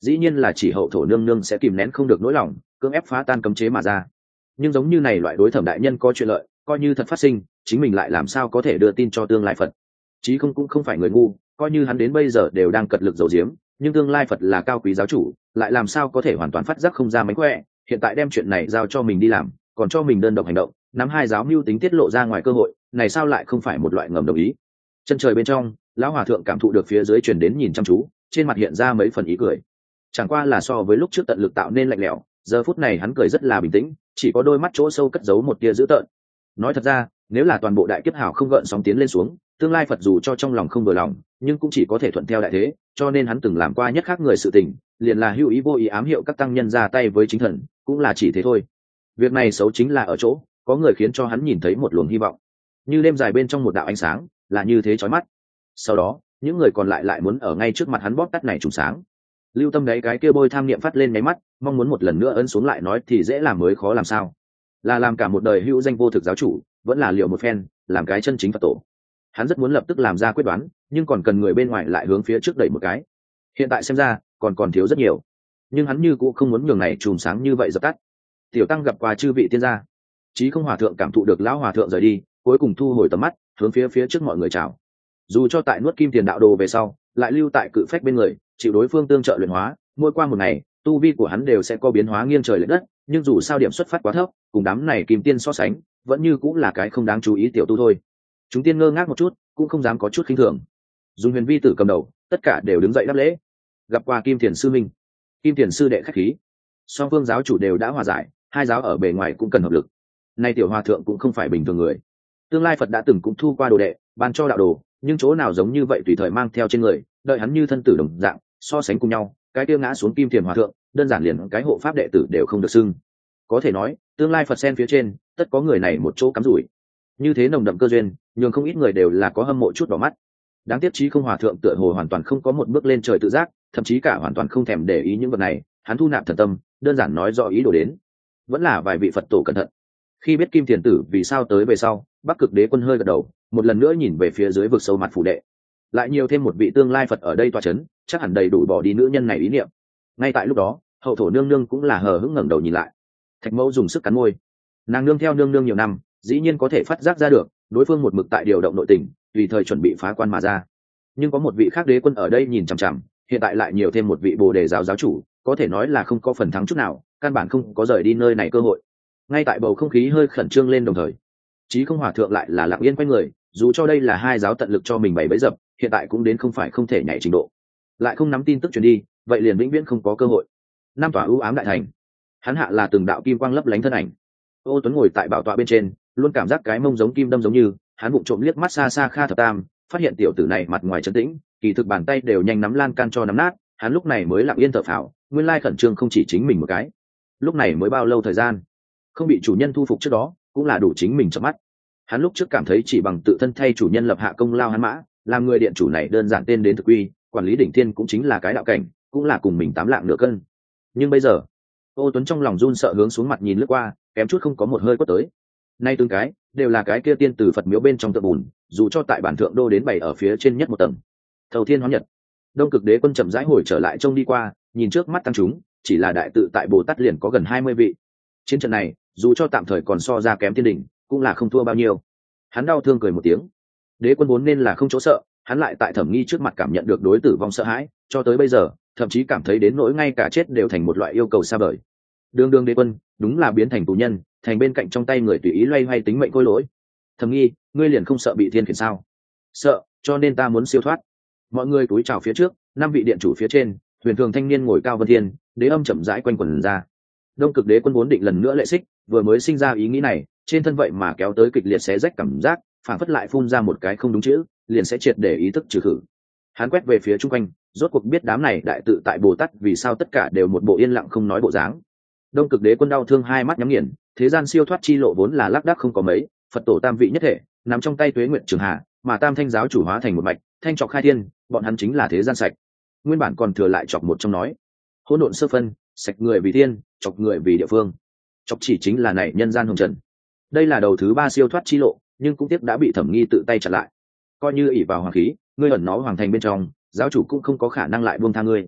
dĩ nhiên là chỉ hậu thổ nương nương sẽ kìm nén không được nỗi lòng cưỡng ép phá tan cấm chế mà ra. Nhưng giống như này loại đối thẩm đại nhân có chuyện lợi, coi như thật phát sinh, chính mình lại làm sao có thể đưa tin cho tương lai Phật. Chí không cũng không phải người ngu, coi như hắn đến bây giờ đều đang cật lực giấu giếm, nhưng tương lai Phật là cao quý giáo chủ, lại làm sao có thể hoàn toàn phát giác không ra mánh khỏe. Hiện tại đem chuyện này giao cho mình đi làm, còn cho mình đơn độc hành động, nắm hai giáo mưu tính tiết lộ ra ngoài cơ hội, này sao lại không phải một loại ngầm đồng ý. Chân trời bên trong, lão hòa thượng cảm thụ được phía dưới truyền đến nhìn chăm chú, trên mặt hiện ra mấy phần ý cười. Chẳng qua là so với lúc trước tận lực tạo nên lạnh lẽo, giờ phút này hắn cười rất là bình tĩnh, chỉ có đôi mắt chỗ sâu cất giấu một tia dữ tợn. Nói thật ra, nếu là toàn bộ đại kiếp hào không gợn sóng tiến lên xuống, tương lai Phật dù cho trong lòng không vừa lòng, nhưng cũng chỉ có thể thuận theo đại thế, cho nên hắn từng làm qua nhất khác người sự tình, liền là hữu ý vô ý ám hiệu các tăng nhân ra tay với chính thần, cũng là chỉ thế thôi. Việc này xấu chính là ở chỗ, có người khiến cho hắn nhìn thấy một luồng hy vọng, như đêm dài bên trong một đạo ánh sáng, là như thế chói mắt. Sau đó, những người còn lại muốn ở ngay trước mặt hắn bóp tắt này trùng sáng. Lưu Tâm đấy cái kia bôi tham niệm phát lên mấy mắt, mong muốn một lần nữa ấn xuống lại nói thì dễ làm mới khó làm sao. Là làm cả một đời hữu danh vô thực giáo chủ, vẫn là liệu một phen, làm cái chân chính Phật tổ. Hắn rất muốn lập tức làm ra quyết đoán, nhưng còn cần người bên ngoài lại hướng phía trước đẩy một cái. Hiện tại xem ra, còn thiếu rất nhiều. Nhưng hắn như cũng không muốn nhường này chùm sáng như vậy dập tắt. Tiểu tăng gặp qua chư vị tiên gia. Chí Không hòa thượng cảm thụ được lão hòa thượng rời đi, cuối cùng thu hồi tầm mắt, hướng phía trước mọi người chào. Dù cho tại nuốt kim tiền đạo đồ về sau, lại lưu tại cự phách bên người, chịu đối phương tương trợ luyện hóa, mỗi qua một ngày, tu vi của hắn đều sẽ có biến hóa nghiêng trời lệch đất, nhưng dù sao điểm xuất phát quá thấp, cùng đám này kim tiên so sánh, vẫn như cũng là cái không đáng chú ý tiểu tu thôi. Chúng tiên ngơ ngác một chút, cũng không dám có chút khinh thường. Dùng Huyền Vi tử cầm đầu, tất cả đều đứng dậy đáp lễ. Gặp qua Kim Thiền sư minh. Kim Thiền sư đệ khách khí. Song phương giáo chủ đều đã hòa giải, hai giáo ở bề ngoài cũng cần hợp lực. Nay tiểu hòa thượng cũng không phải bình thường người. Tương lai Phật đã từng cũng thu qua đồ đệ, ban cho đạo đồ, nhưng chỗ nào giống như vậy tùy thời mang theo trên người, đợi hắn như thân tử đồng dạng, so sánh cùng nhau, cái kia ngã xuống Kim Thiền hòa thượng, đơn giản liền cái hộ pháp đệ tử đều không được xưng. Có thể nói, tương lai Phật sen phía trên, tất có người này một chỗ cắm rủi. Như thế nồng đậm cơ duyên, nhường không ít người đều là có hâm mộ chút đỏ mắt. Đáng tiếc Chí Không hòa thượng tựa hồ hoàn toàn không có một bước lên trời tự giác, thậm chí cả hoàn toàn không thèm để ý những vật này, hắn thu nạp thần tâm, đơn giản nói rõ ý đồ đến. Vẫn là vài vị Phật tổ cẩn thận. Khi biết Kim Thiền tử vì sao tới về sau, Bắc Cực Đế Quân hơi gật đầu, một lần nữa nhìn về phía dưới vực sâu mặt phủ đệ. Lại nhiều thêm một vị tương lai Phật ở đây tọa chấn, chắc hẳn đầy đủ bỏ đi nữ nhân này ý niệm. Ngay tại lúc đó, hậu thổ nương nương cũng là hờ hững ngẩng đầu nhìn lại. Thạch Mẫu dùng sức cắn môi. Nàng nương theo nương nương nhiều năm, dĩ nhiên có thể phát giác ra được, đối phương một mực tại điều động nội tình, tùy thời chuẩn bị phá quan mà ra. Nhưng có một vị khác đế quân ở đây nhìn chằm chằm, hiện tại lại nhiều thêm một vị Bồ Đề giáo giáo chủ, có thể nói là không có phần thắng chút nào, căn bản không có rời đi nơi này cơ hội. Ngay tại bầu không khí hơi khẩn trương lên đồng thời, Chí Không hòa thượng lại là lặng yên quay người, dù cho đây là hai giáo tận lực cho mình bày bẫy dập, hiện tại cũng đến không phải không thể nhảy trình độ. Lại không nắm tin tức truyền đi, vậy liền vĩnh viễn không có cơ hội. Nam tòa ưu ám đại thành, hắn hạ là từng đạo kim quang lấp lánh thân ảnh. Ô Tuấn ngồi tại bảo tọa bên trên, luôn cảm giác cái mông giống kim đâm giống như, hắn bụng trộm liếc mắt xa xa Kha Thập Tam, phát hiện tiểu tử này mặt ngoài trấn tĩnh, kỳ thực bàn tay đều nhanh nắm lan can cho nắm nát, hắn lúc này mới lặng yên thở phào, nguyên lai khẩn trương không chỉ chính mình một cái. Lúc này mới bao lâu thời gian, không bị chủ nhân thu phục trước đó, cũng là đủ chính mình chợp mắt. Hắn lúc trước cảm thấy chỉ bằng tự thân thay chủ nhân lập hạ công lao hắn mã, làm người điện chủ này đơn giản tên đến thực quy, quản lý đỉnh thiên cũng chính là cái đạo cảnh, cũng là cùng mình 8 lạng nửa cân. Nhưng bây giờ, Ô Tuấn trong lòng run sợ hướng xuống mặt nhìn lướt qua, kém chút không có một hơi quất tới. Nay từng cái đều là cái kia tiên từ Phật miếu bên trong tượng bùn, dù cho tại bản thượng đô đến bày ở phía trên nhất một tầng. Thầu Thiên Hóa Nhật, Đông Cực Đế Quân chậm rãi hồi trở lại trông đi qua, nhìn trước mắt tăng chúng, chỉ là đại tự tại Bồ Tát liền có gần 20 vị. Chiến trận này, dù cho tạm thời còn so ra kém thiên đỉnh, cũng là không thua bao nhiêu. Hắn đau thương cười một tiếng. Đế Quân vốn nên là không chỗ sợ, hắn lại tại Thẩm Nghi trước mặt cảm nhận được đối tử vong sợ hãi, cho tới bây giờ, thậm chí cảm thấy đến nỗi ngay cả chết đều thành một loại yêu cầu xa vời. Đường Đường Đế Quân, đúng là biến thành tù nhân, thành bên cạnh trong tay người tùy ý loay hoay tính mệnh khôi lỗi. Thẩm Nghi, ngươi liền không sợ bị thiên khiển sao? Sợ, cho nên ta muốn siêu thoát. Mọi người cúi chào phía trước, 5 vị điện chủ phía trên, huyền thường thanh niên ngồi cao vân thiên, đế âm chậm rãi quanh quẩn ra. Đông Cực Đế Quân vốn định lần nữa lệ xích, vừa mới sinh ra ý nghĩ này, trên thân vậy mà kéo tới kịch liệt xé rách cảm giác, phản phất lại phun ra một cái không đúng chữ, liền sẽ triệt để ý thức trừ khử. Hắn quét về phía chung quanh, rốt cuộc biết đám này đại tự tại Bồ Tát vì sao tất cả đều một bộ yên lặng không nói bộ dáng. Đông Cực Đế Quân đau thương hai mắt nhắm nghiền, thế gian siêu thoát chi lộ vốn là lác đác không có mấy, Phật tổ tam vị nhất thể, nắm trong tay Tuế Nguyện Trường Hà, mà Tam Thanh giáo chủ hóa thành một mạch, thanh trọc khai thiên, bọn hắn chính là thế gian sạch. Nguyên bản còn thừa lại chọc một trong nói, hỗn độn sơ phân, sạch người vì thiên, chọc người vì địa phương. Chọc chỉ chính là này nhân gian hồng trần. Đây là đầu thứ 3 siêu thoát chi lộ, nhưng cũng tiếc đã bị Thẩm Nghi tự tay chặn lại. Coi như ỷ vào hoàng khí, ngươi ẩn nó hoàng thành bên trong, giáo chủ cũng không có khả năng lại buông tha ngươi.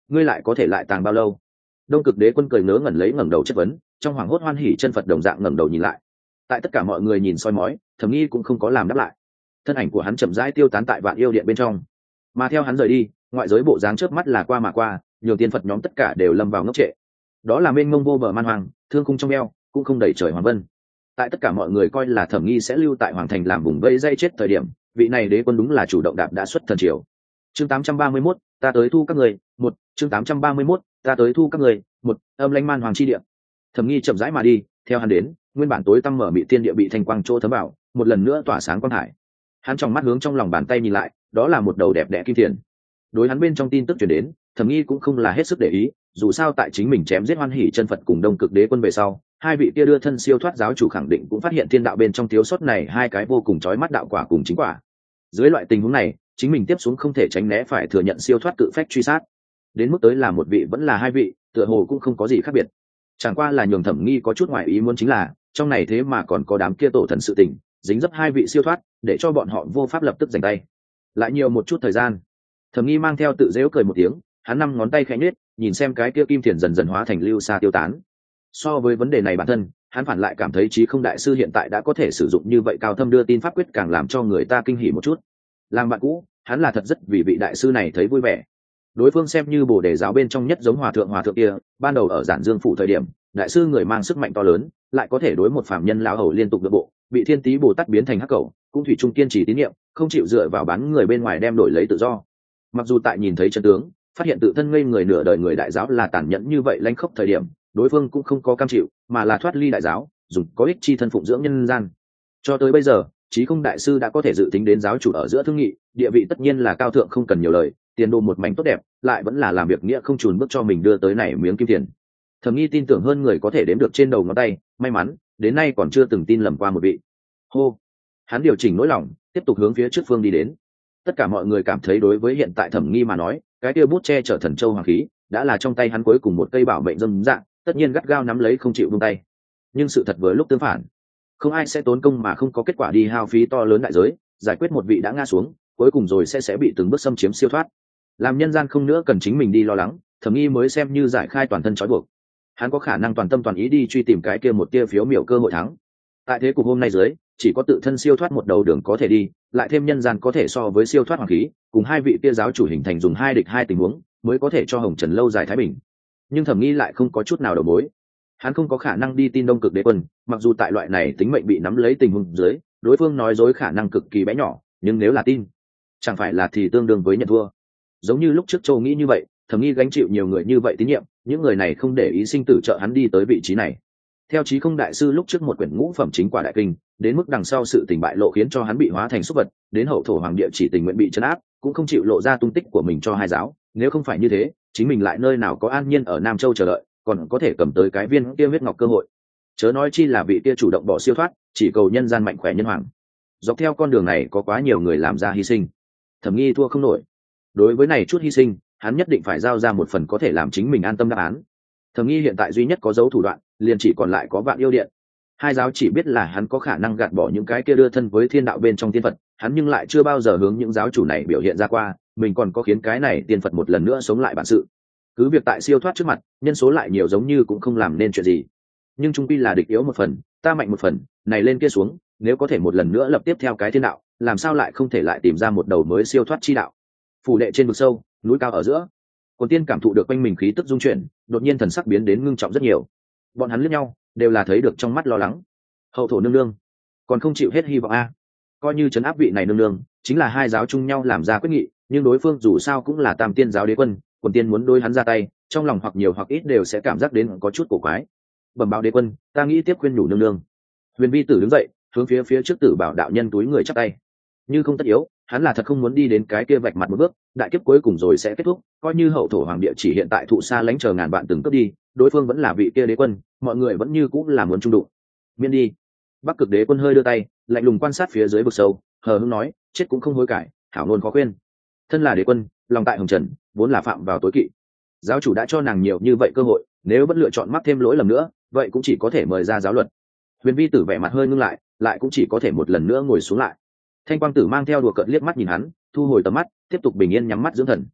ngươi lại có thể lại tàng bao lâu? Đông Cực Đế Quân cười ngớ ngẩn lấy ngẩng đầu chất vấn, trong hoàng hốt hoan hỉ chân Phật đồng dạng ngẩng đầu nhìn lại. Tại tất cả mọi người nhìn soi mói, Thẩm Nghi cũng không có làm đáp lại. Thân ảnh của hắn chậm rãi tiêu tán tại Vạn Yêu Điện bên trong. Mà theo hắn rời đi, ngoại giới bộ dáng chớp mắt là qua mà qua, nhiều tiên Phật nhóm tất cả đều lâm vào ngốc trệ. Đó là mênh mông vô bờ man hoàng, thương khung trong eo, cũng không đầy trời hoàng vân. Tại tất cả mọi người coi là Thẩm Nghi sẽ lưu tại hoàng thành làm vùng vây dây chết thời điểm, vị này đế quân đúng là chủ động đạp đã xuất thần triều. Chương 831, ta tới thu các người, một, chương 831, ta tới thu các người, một, âm lãnh man hoàng chi địa. Thẩm Nghi chậm rãi mà đi, theo hắn đến, nguyên bản tối tăm mở mị tiên địa bị thanh quang chỗ thấm vào, một lần nữa tỏa sáng quang hải. Hắn trong mắt hướng trong lòng bàn tay nhìn lại, đó là một đầu đẹp đẽ kim tiền. Đối hắn bên trong tin tức truyền đến, Thẩm Nghi cũng không là hết sức để ý, dù sao tại chính mình chém giết Hoan Hỷ chân Phật cùng Đông Cực Đế Quân về sau, hai vị kia đưa thân siêu thoát giáo chủ khẳng định cũng phát hiện thiên đạo bên trong thiếu sót này hai cái vô cùng chói mắt đạo quả cùng chính quả. Dưới loại tình huống này, chính mình tiếp xuống không thể tránh né phải thừa nhận siêu thoát cự phách truy sát. Đến mức tới là một vị vẫn là hai vị, tựa hồ cũng không có gì khác biệt. Chẳng qua là nhường Thẩm Nghi có chút ngoại ý muốn chính là, trong này thế mà còn có đám kia tổ thần sự tình, dính dấp hai vị siêu thoát, để cho bọn họ vô pháp lập tức giành tay. Lại nhiều một chút thời gian, Thẩm Nghi mang theo tự giễu cười một tiếng, hắn năm ngón tay khẽ nhếch, nhìn xem cái kia kim thiền dần dần hóa thành lưu xa tiêu tán. So với vấn đề này bản thân, hắn phản lại cảm thấy Chí Không đại sư hiện tại đã có thể sử dụng như vậy cao thâm đưa tin pháp quyết càng làm cho người ta kinh hỉ một chút. Làm bạn cũ, hắn là thật rất vì vị đại sư này thấy vui vẻ. Đối phương xem như Bồ Đề giáo bên trong nhất giống hòa thượng kia, ban đầu ở Giản Dương phủ thời điểm, đại sư người mang sức mạnh to lớn, lại có thể đối một phàm nhân lão hầu liên tục đỡ bộ, bị Thiên Tý Bồ Tát biến thành hắc cẩu, cũng thủy chung kiên trì tín nhiệm, không chịu dựa vào bán người bên ngoài đem đổi lấy tự do. Mặc dù tại nhìn thấy chân tướng, phát hiện tự thân ngây người nửa đời người đại giáo là tàn nhẫn như vậy lãnh khốc thời điểm, đối phương cũng không có cam chịu, mà là thoát ly đại giáo, dùng có ích chi thân phụng dưỡng nhân gian. Cho tới bây giờ, Chí Không đại sư đã có thể dự tính đến giáo chủ ở giữa thương nghị, địa vị tất nhiên là cao thượng không cần nhiều lời, tiền đồ một mảnh tốt đẹp, lại vẫn là làm việc nghĩa không chùn bước cho mình đưa tới này miếng kim tiền. Thẩm Nghi tin tưởng hơn người có thể đếm được trên đầu ngón tay, may mắn, đến nay còn chưa từng tin lầm qua một vị. Hô, hắn điều chỉnh nỗi lòng, tiếp tục hướng phía trước phương đi đến. Tất cả mọi người cảm thấy đối với hiện tại Thẩm Nghi mà nói, cái kia bút che chở thần châu hoàng khí, đã là trong tay hắn cuối cùng một cây bảo mệnh dâm dạng, tất nhiên gắt gao nắm lấy không chịu buông tay. Nhưng sự thật với lúc tương phản, không ai sẽ tốn công mà không có kết quả đi hao phí to lớn đại giới, giải quyết một vị đã ngã xuống, cuối cùng rồi sẽ bị từng bước xâm chiếm siêu thoát. Làm nhân gian không nữa cần chính mình đi lo lắng, Thẩm Nghi mới xem như giải khai toàn thân trói buộc. Hắn có khả năng toàn tâm toàn ý đi truy tìm cái kia một tia phiếu miểu cơ hội thắng. Tại thế cục hôm nay dưới, chỉ có tự thân siêu thoát một đầu đường có thể đi, lại thêm nhân gian có thể so với siêu thoát hoàng khí, cùng hai vị kia giáo chủ hình thành dùng hai địch hai tình huống, mới có thể cho Hồng Trần lâu dài thái bình. Nhưng Thẩm Nghi lại không có chút nào đầu mối. Hắn không có khả năng đi tin Đông Cực Đế Quân, mặc dù tại loại này tính mệnh bị nắm lấy tình huống dưới, đối phương nói dối khả năng cực kỳ bé nhỏ, nhưng nếu là tin, chẳng phải là thì tương đương với nhận thua. Giống như lúc trước Châu nghĩ như vậy, Thẩm Nghi gánh chịu nhiều người như vậy tín nhiệm, những người này không để ý sinh tử trợ hắn đi tới vị trí này. Theo Chí Không đại sư lúc trước một quyển ngũ phẩm chính quả đại kinh, đến mức đằng sau sự tình bại lộ khiến cho hắn bị hóa thành súc vật, đến hậu thổ hoàng địa chỉ tình nguyện bị trấn áp, cũng không chịu lộ ra tung tích của mình cho hai giáo. Nếu không phải như thế, chính mình lại nơi nào có an nhiên ở Nam Châu chờ đợi, còn có thể cầm tới cái viên kia huyết ngọc cơ hội. Chớ nói chi là vị kia chủ động bỏ siêu thoát, chỉ cầu nhân gian mạnh khỏe nhân hoàng. Dọc theo con đường này có quá nhiều người làm ra hy sinh, Thẩm Nghi thua không nổi. Đối với này chút hy sinh, hắn nhất định phải giao ra một phần có thể làm chính mình an tâm đáp án. Thẩm Nghi hiện tại duy nhất có dấu thủ đoạn, liền chỉ còn lại có Vạn Yêu Điện. Hai giáo chỉ biết là hắn có khả năng gạt bỏ những cái kia đưa thân với thiên đạo bên trong tiên Phật, hắn nhưng lại chưa bao giờ hướng những giáo chủ này biểu hiện ra qua, mình còn có khiến cái này tiên Phật một lần nữa sống lại bản sự. Cứ việc tại siêu thoát trước mặt, nhân số lại nhiều giống như cũng không làm nên chuyện gì. Nhưng trung quy là địch yếu một phần, ta mạnh một phần, này lên kia xuống, nếu có thể một lần nữa lập tiếp theo cái thiên đạo, làm sao lại không thể lại tìm ra một đầu mới siêu thoát chi đạo. Phủ đệ trên vực sâu, núi cao ở giữa, Quần Tiên cảm thụ được quanh mình khí tức dung chuyển, đột nhiên thần sắc biến đến ngưng trọng rất nhiều. Bọn hắn liếc nhau, đều là thấy được trong mắt lo lắng. Hậu thổ nương nương, còn không chịu hết hy vọng a. Coi như trấn áp vị này nương nương, chính là hai giáo chung nhau làm ra quyết nghị, nhưng đối phương dù sao cũng là Tam Tiên giáo đế quân, Quần Tiên muốn đối hắn ra tay, trong lòng hoặc nhiều hoặc ít đều sẽ cảm giác đến có chút cổ quái. Bẩm báo đế quân, ta nghĩ tiếp khuyên nhủ nương nương. Huyền Vi Tử đứng dậy, hướng phía trước Tử Bảo đạo nhân túi người chắp tay. Như không tất yếu, hắn là thật không muốn đi đến cái kia vạch mặt một bước, đại kiếp cuối cùng rồi sẽ kết thúc, coi như hậu thổ hoàng địa chỉ hiện tại thụ xa lánh chờ ngàn vạn từng cướp đi, đối phương vẫn là vị kia đế quân, mọi người vẫn như cũng là muốn trung đụng. Miễn đi. Bắc Cực Đế Quân hơi đưa tay, lạnh lùng quan sát phía dưới vực sâu, hờ hững nói, chết cũng không hối cải, hảo ngôn khó khuyên. Thân là đế quân, lòng tại hồng trần, vốn là phạm vào tối kỵ. Giáo chủ đã cho nàng nhiều như vậy cơ hội, nếu vẫn lựa chọn mắc thêm lỗi lầm nữa, vậy cũng chỉ có thể mời ra giáo luật. Huyền Vi Tử vẻ mặt hơi ngưng lại cũng chỉ có thể một lần nữa ngồi xuống lại. Thanh Quang Tử mang theo đùa cợt liếc mắt nhìn hắn, thu hồi tầm mắt, tiếp tục bình yên nhắm mắt dưỡng thần.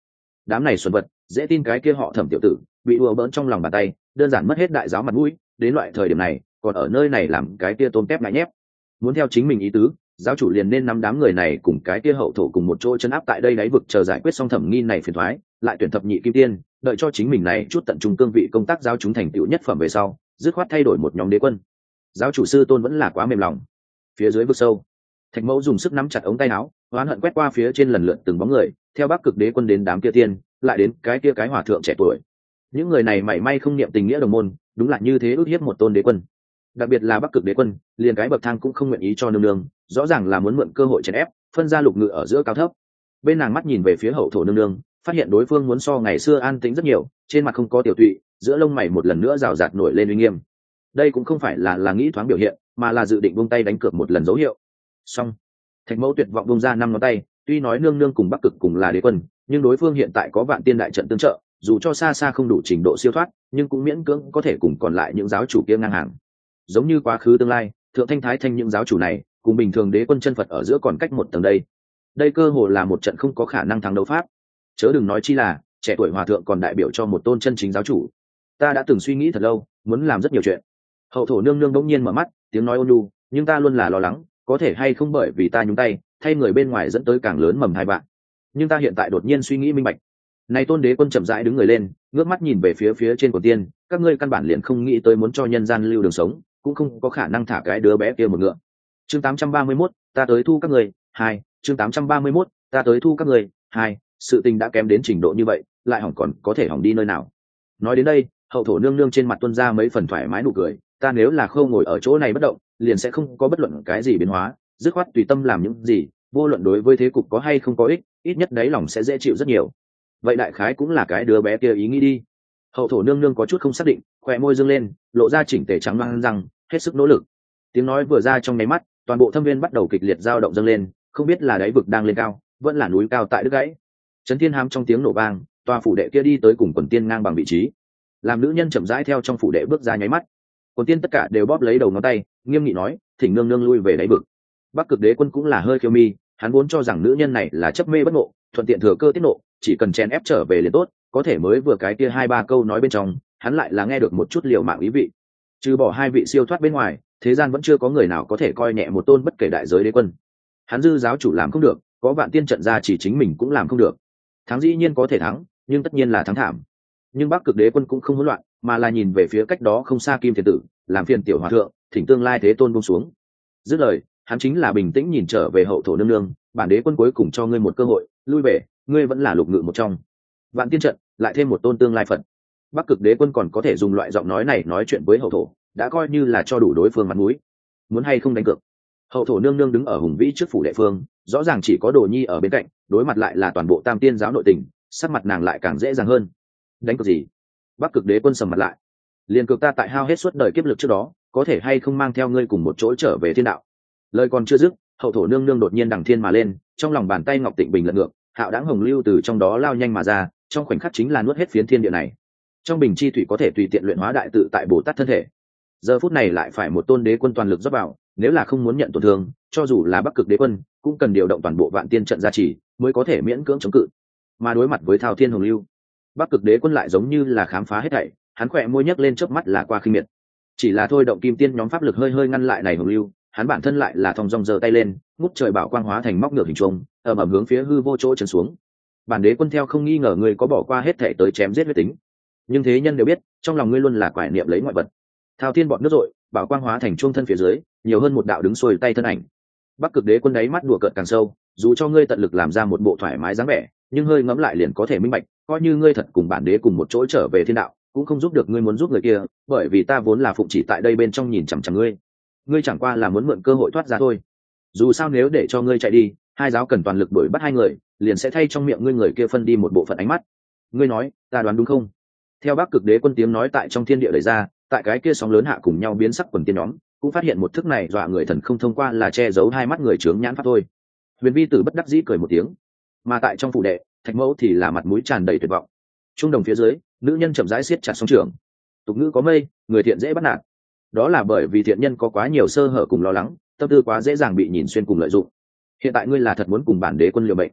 đám này xuân vật dễ tin cái kia họ Thẩm tiểu tử bị đùa bỡn trong lòng bàn tay, đơn giản mất hết đại giáo mặt mũi, đến loại thời điểm này còn ở nơi này làm cái kia tôm tép ngại nhép. Muốn theo chính mình ý tứ, giáo chủ liền nên nắm đám người này cùng cái kia hậu thổ cùng một chỗ chấn áp tại đây đáy vực, chờ giải quyết xong Thẩm Nghi này phiền thoái, lại tuyển thập nhị kim tiên, đợi cho chính mình này chút tận trung cương vị công tác giáo chúng thành tựu nhất phẩm về sau, dứt khoát thay đổi một nhóm đế quân. Giáo chủ sư tôn vẫn là quá mềm lòng. Phía dưới vực sâu, Thạch Mẫu dùng sức nắm chặt ống tay áo, oán hận quét qua phía trên lần lượt từng bóng người, theo Bắc Cực đế quân đến đám kia tiên, lại đến cái kia cái hòa thượng trẻ tuổi. Những người này mảy may không niệm tình nghĩa đồng môn, đúng là như thế ước hiếp một tôn đế quân. Đặc biệt là Bắc Cực đế quân, liền cái bậc thang cũng không nguyện ý cho nương nương, rõ ràng là muốn mượn cơ hội chèn ép, phân ra lục ngự ở giữa cao thấp. Bên nàng mắt nhìn về phía hậu thổ nương nương, phát hiện đối phương muốn so ngày xưa an tĩnh rất nhiều, trên mặt không có tiểu tụy, giữa lông mày một lần nữa rào rạt nổi lên uy nghiêm. Đây cũng không phải là nghĩ thoáng biểu hiện, mà là dự định buông tay đánh cược một lần dấu hiệu. Xong, Thạch Mẫu tuyệt vọng buông ra 5 ngón tay, tuy nói nương nương cùng Bắc Cực cùng là đế quân, nhưng đối phương hiện tại có vạn tiên đại trận tương trợ, dù cho xa xa không đủ trình độ siêu thoát, nhưng cũng miễn cưỡng có thể cùng còn lại những giáo chủ kia ngang hàng. Giống như quá khứ tương lai, thượng thanh thái thanh những giáo chủ này, cùng bình thường đế quân chân Phật ở giữa còn cách một tầng đây. Đây cơ hồ là một trận không có khả năng thắng đấu pháp. Chớ đừng nói chi là trẻ tuổi hòa thượng còn đại biểu cho một tôn chân chính giáo chủ. Ta đã từng suy nghĩ thật lâu, muốn làm rất nhiều chuyện. Hậu thổ nương nương bỗng nhiên mở mắt, tiếng nói ôn nhu, nhưng ta luôn là lo lắng, có thể hay không bởi vì ta nhúng tay, thay người bên ngoài dẫn tới càng lớn mầm hai bạn. Nhưng ta hiện tại đột nhiên suy nghĩ minh bạch. Này tôn đế quân chậm rãi đứng người lên, ngước mắt nhìn về phía trên của tiên, các ngươi căn bản liền không nghĩ tới muốn cho nhân gian lưu đường sống, cũng không có khả năng thả cái đứa bé kia một ngựa. Chương 831, ta tới thu các người. 2, chương 831, ta tới thu các người. 2, sự tình đã kém đến trình độ như vậy, lại hỏng còn có thể hỏng đi nơi nào. Nói đến đây, hậu thổ nương nương trên mặt tuôn ra mấy phần thoải mái nụ cười, ta nếu là không ngồi ở chỗ này bất động, liền sẽ không có bất luận cái gì biến hóa, dứt khoát tùy tâm làm những gì, vô luận đối với thế cục có hay không có ích, ít nhất đấy lòng sẽ dễ chịu rất nhiều. Vậy đại khái cũng là cái đứa bé kia ý nghĩ đi. Hậu thổ nương nương có chút không xác định, khỏe môi dương lên, lộ ra chỉnh tề trắng loang răng, hết sức nỗ lực. Tiếng nói vừa ra trong nháy mắt, toàn bộ thâm viên bắt đầu kịch liệt dao động dâng lên, không biết là đáy vực đang lên cao, vẫn là núi cao tại đứt gãy. Chấn thiên hám trong tiếng nổ vang, tòa phủ đệ kia đi tới cùng quần tiên ngang bằng vị trí. Làm nữ nhân chậm rãi theo trong phủ đệ bước ra nháy mắt, quần tiên tất cả đều bóp lấy đầu ngón tay, nghiêm nghị nói, thỉnh nương nương lui về đáy vực. Bắc Cực đế quân cũng là hơi khiêu mi, hắn vốn cho rằng nữ nhân này là chấp mê bất ngộ, thuận tiện thừa cơ tiết nộ, chỉ cần chèn ép trở về liền tốt, có thể mới vừa cái kia 2-3 câu nói bên trong, hắn lại là nghe được một chút liều mạng ý vị. Trừ bỏ 2 vị siêu thoát bên ngoài, thế gian vẫn chưa có người nào có thể coi nhẹ một tôn bất kể đại giới đế quân. Hắn dư giáo chủ làm không được, có vạn tiên trận ra chỉ chính mình cũng làm không được. Thắng dĩ nhiên có thể thắng, nhưng tất nhiên là thắng thảm. Nhưng Bắc Cực đế quân cũng không hỗn loạn, mà là nhìn về phía cách đó không xa Kim Thiền tử, làm phiền tiểu hòa thượng, thỉnh tương lai thế tôn buông xuống. Dứt lời, hắn chính là bình tĩnh nhìn trở về hậu thổ nương nương, bản đế quân cuối cùng cho ngươi một cơ hội, lui về, ngươi vẫn là lục ngự một trong vạn tiên trận, lại thêm một tôn tương lai Phật. Bắc Cực đế quân còn có thể dùng loại giọng nói này nói chuyện với hậu thổ, đã coi như là cho đủ đối phương mặt mũi. Muốn hay không đánh cược? Hậu thổ nương nương đứng ở hùng vĩ trước phủ đệ phương, rõ ràng chỉ có Đồ Nhi ở bên cạnh, đối mặt lại là toàn bộ Tam Tiên giáo nội tình, sắc mặt nàng lại càng dễ dàng hơn. Đánh cược gì? Bắc Cực đế quân sầm mặt lại. Liền cược ta tại hao hết suốt đời kiếp lực trước đó, có thể hay không mang theo ngươi cùng một chỗ trở về thiên đạo. Lời còn chưa dứt, hậu thổ nương nương đột nhiên đằng thiên mà lên, trong lòng bàn tay ngọc tịnh bình lật ngược, hạo đãng hồng lưu từ trong đó lao nhanh mà ra, trong khoảnh khắc chính là nuốt hết phiến thiên địa này. Trong bình chi thủy có thể tùy tiện luyện hóa đại tự tại Bồ Tát thân thể, giờ phút này lại phải một tôn đế quân toàn lực dốc vào, nếu là không muốn nhận tổn thương, cho dù là Bắc Cực đế quân cũng cần điều động toàn bộ vạn tiên trận gia trì mới có thể miễn cưỡng chống cự. Mà đối mặt với thao thiên hồng lưu, Bắc Cực đế quân lại giống như là khám phá hết thảy, hắn khỏe môi nhấc lên chớp mắt là qua khinh miệt, chỉ là thôi động kim tiên nhóm pháp lực hơi hơi ngăn lại này hồng lưu, hắn bản thân lại là thong dong giơ tay lên, ngút trời bảo quang hóa thành móc ngược hình trung, ầm ầm hướng phía hư vô chỗ trấn xuống. Bản đế quân theo không nghi ngờ ngươi có bỏ qua hết thể tới chém giết huyết tính, nhưng thế nhân đều biết trong lòng ngươi luôn là quải niệm lấy ngoại vật. Thao thiên bọn nước rội, bảo quang hóa thành trung thân phía dưới, nhiều hơn một đạo đứng xuôi tay thân ảnh. Bắc Cực đế quân đáy mắt đùa cợt càng sâu, dù cho ngươi tận lực làm ra một bộ thoải mái dáng vẻ, nhưng hơi ngẫm lại liền có thể minh bạch, coi như ngươi thật cùng bản đế cùng một chỗ trở về thiên đạo, cũng không giúp được ngươi muốn giúp người kia, bởi vì ta vốn là phụng chỉ tại đây bên trong nhìn chằm chằm ngươi, ngươi chẳng qua là muốn mượn cơ hội thoát ra thôi. Dù sao nếu để cho ngươi chạy đi, hai giáo cần toàn lực đuổi bắt hai người, liền sẽ thay trong miệng ngươi người kia phân đi một bộ phận ánh mắt. Ngươi nói, ta đoán đúng không? Theo Bắc Cực đế quân tiếng nói tại trong thiên địa đẩy ra, tại cái kia sóng lớn hạ cùng nhau biến sắc quần tiên nhóm, cũng phát hiện một thức này dọa người thần không thông qua là che giấu hai mắt người trướng nhãn pháp thôi. Huyền Vi Tử bất đắc dĩ cười một tiếng, mà tại trong phủ đệ, Thạch Mẫu thì là mặt mũi tràn đầy tuyệt vọng. Trung đồng phía dưới, nữ nhân chậm rãi siết chặt song trường. Tục ngữ có mây, người thiện dễ bắt nạt. Đó là bởi vì thiện nhân có quá nhiều sơ hở cùng lo lắng, tâm tư quá dễ dàng bị nhìn xuyên cùng lợi dụng. Hiện tại ngươi là thật muốn cùng bản đế quân liều mệnh.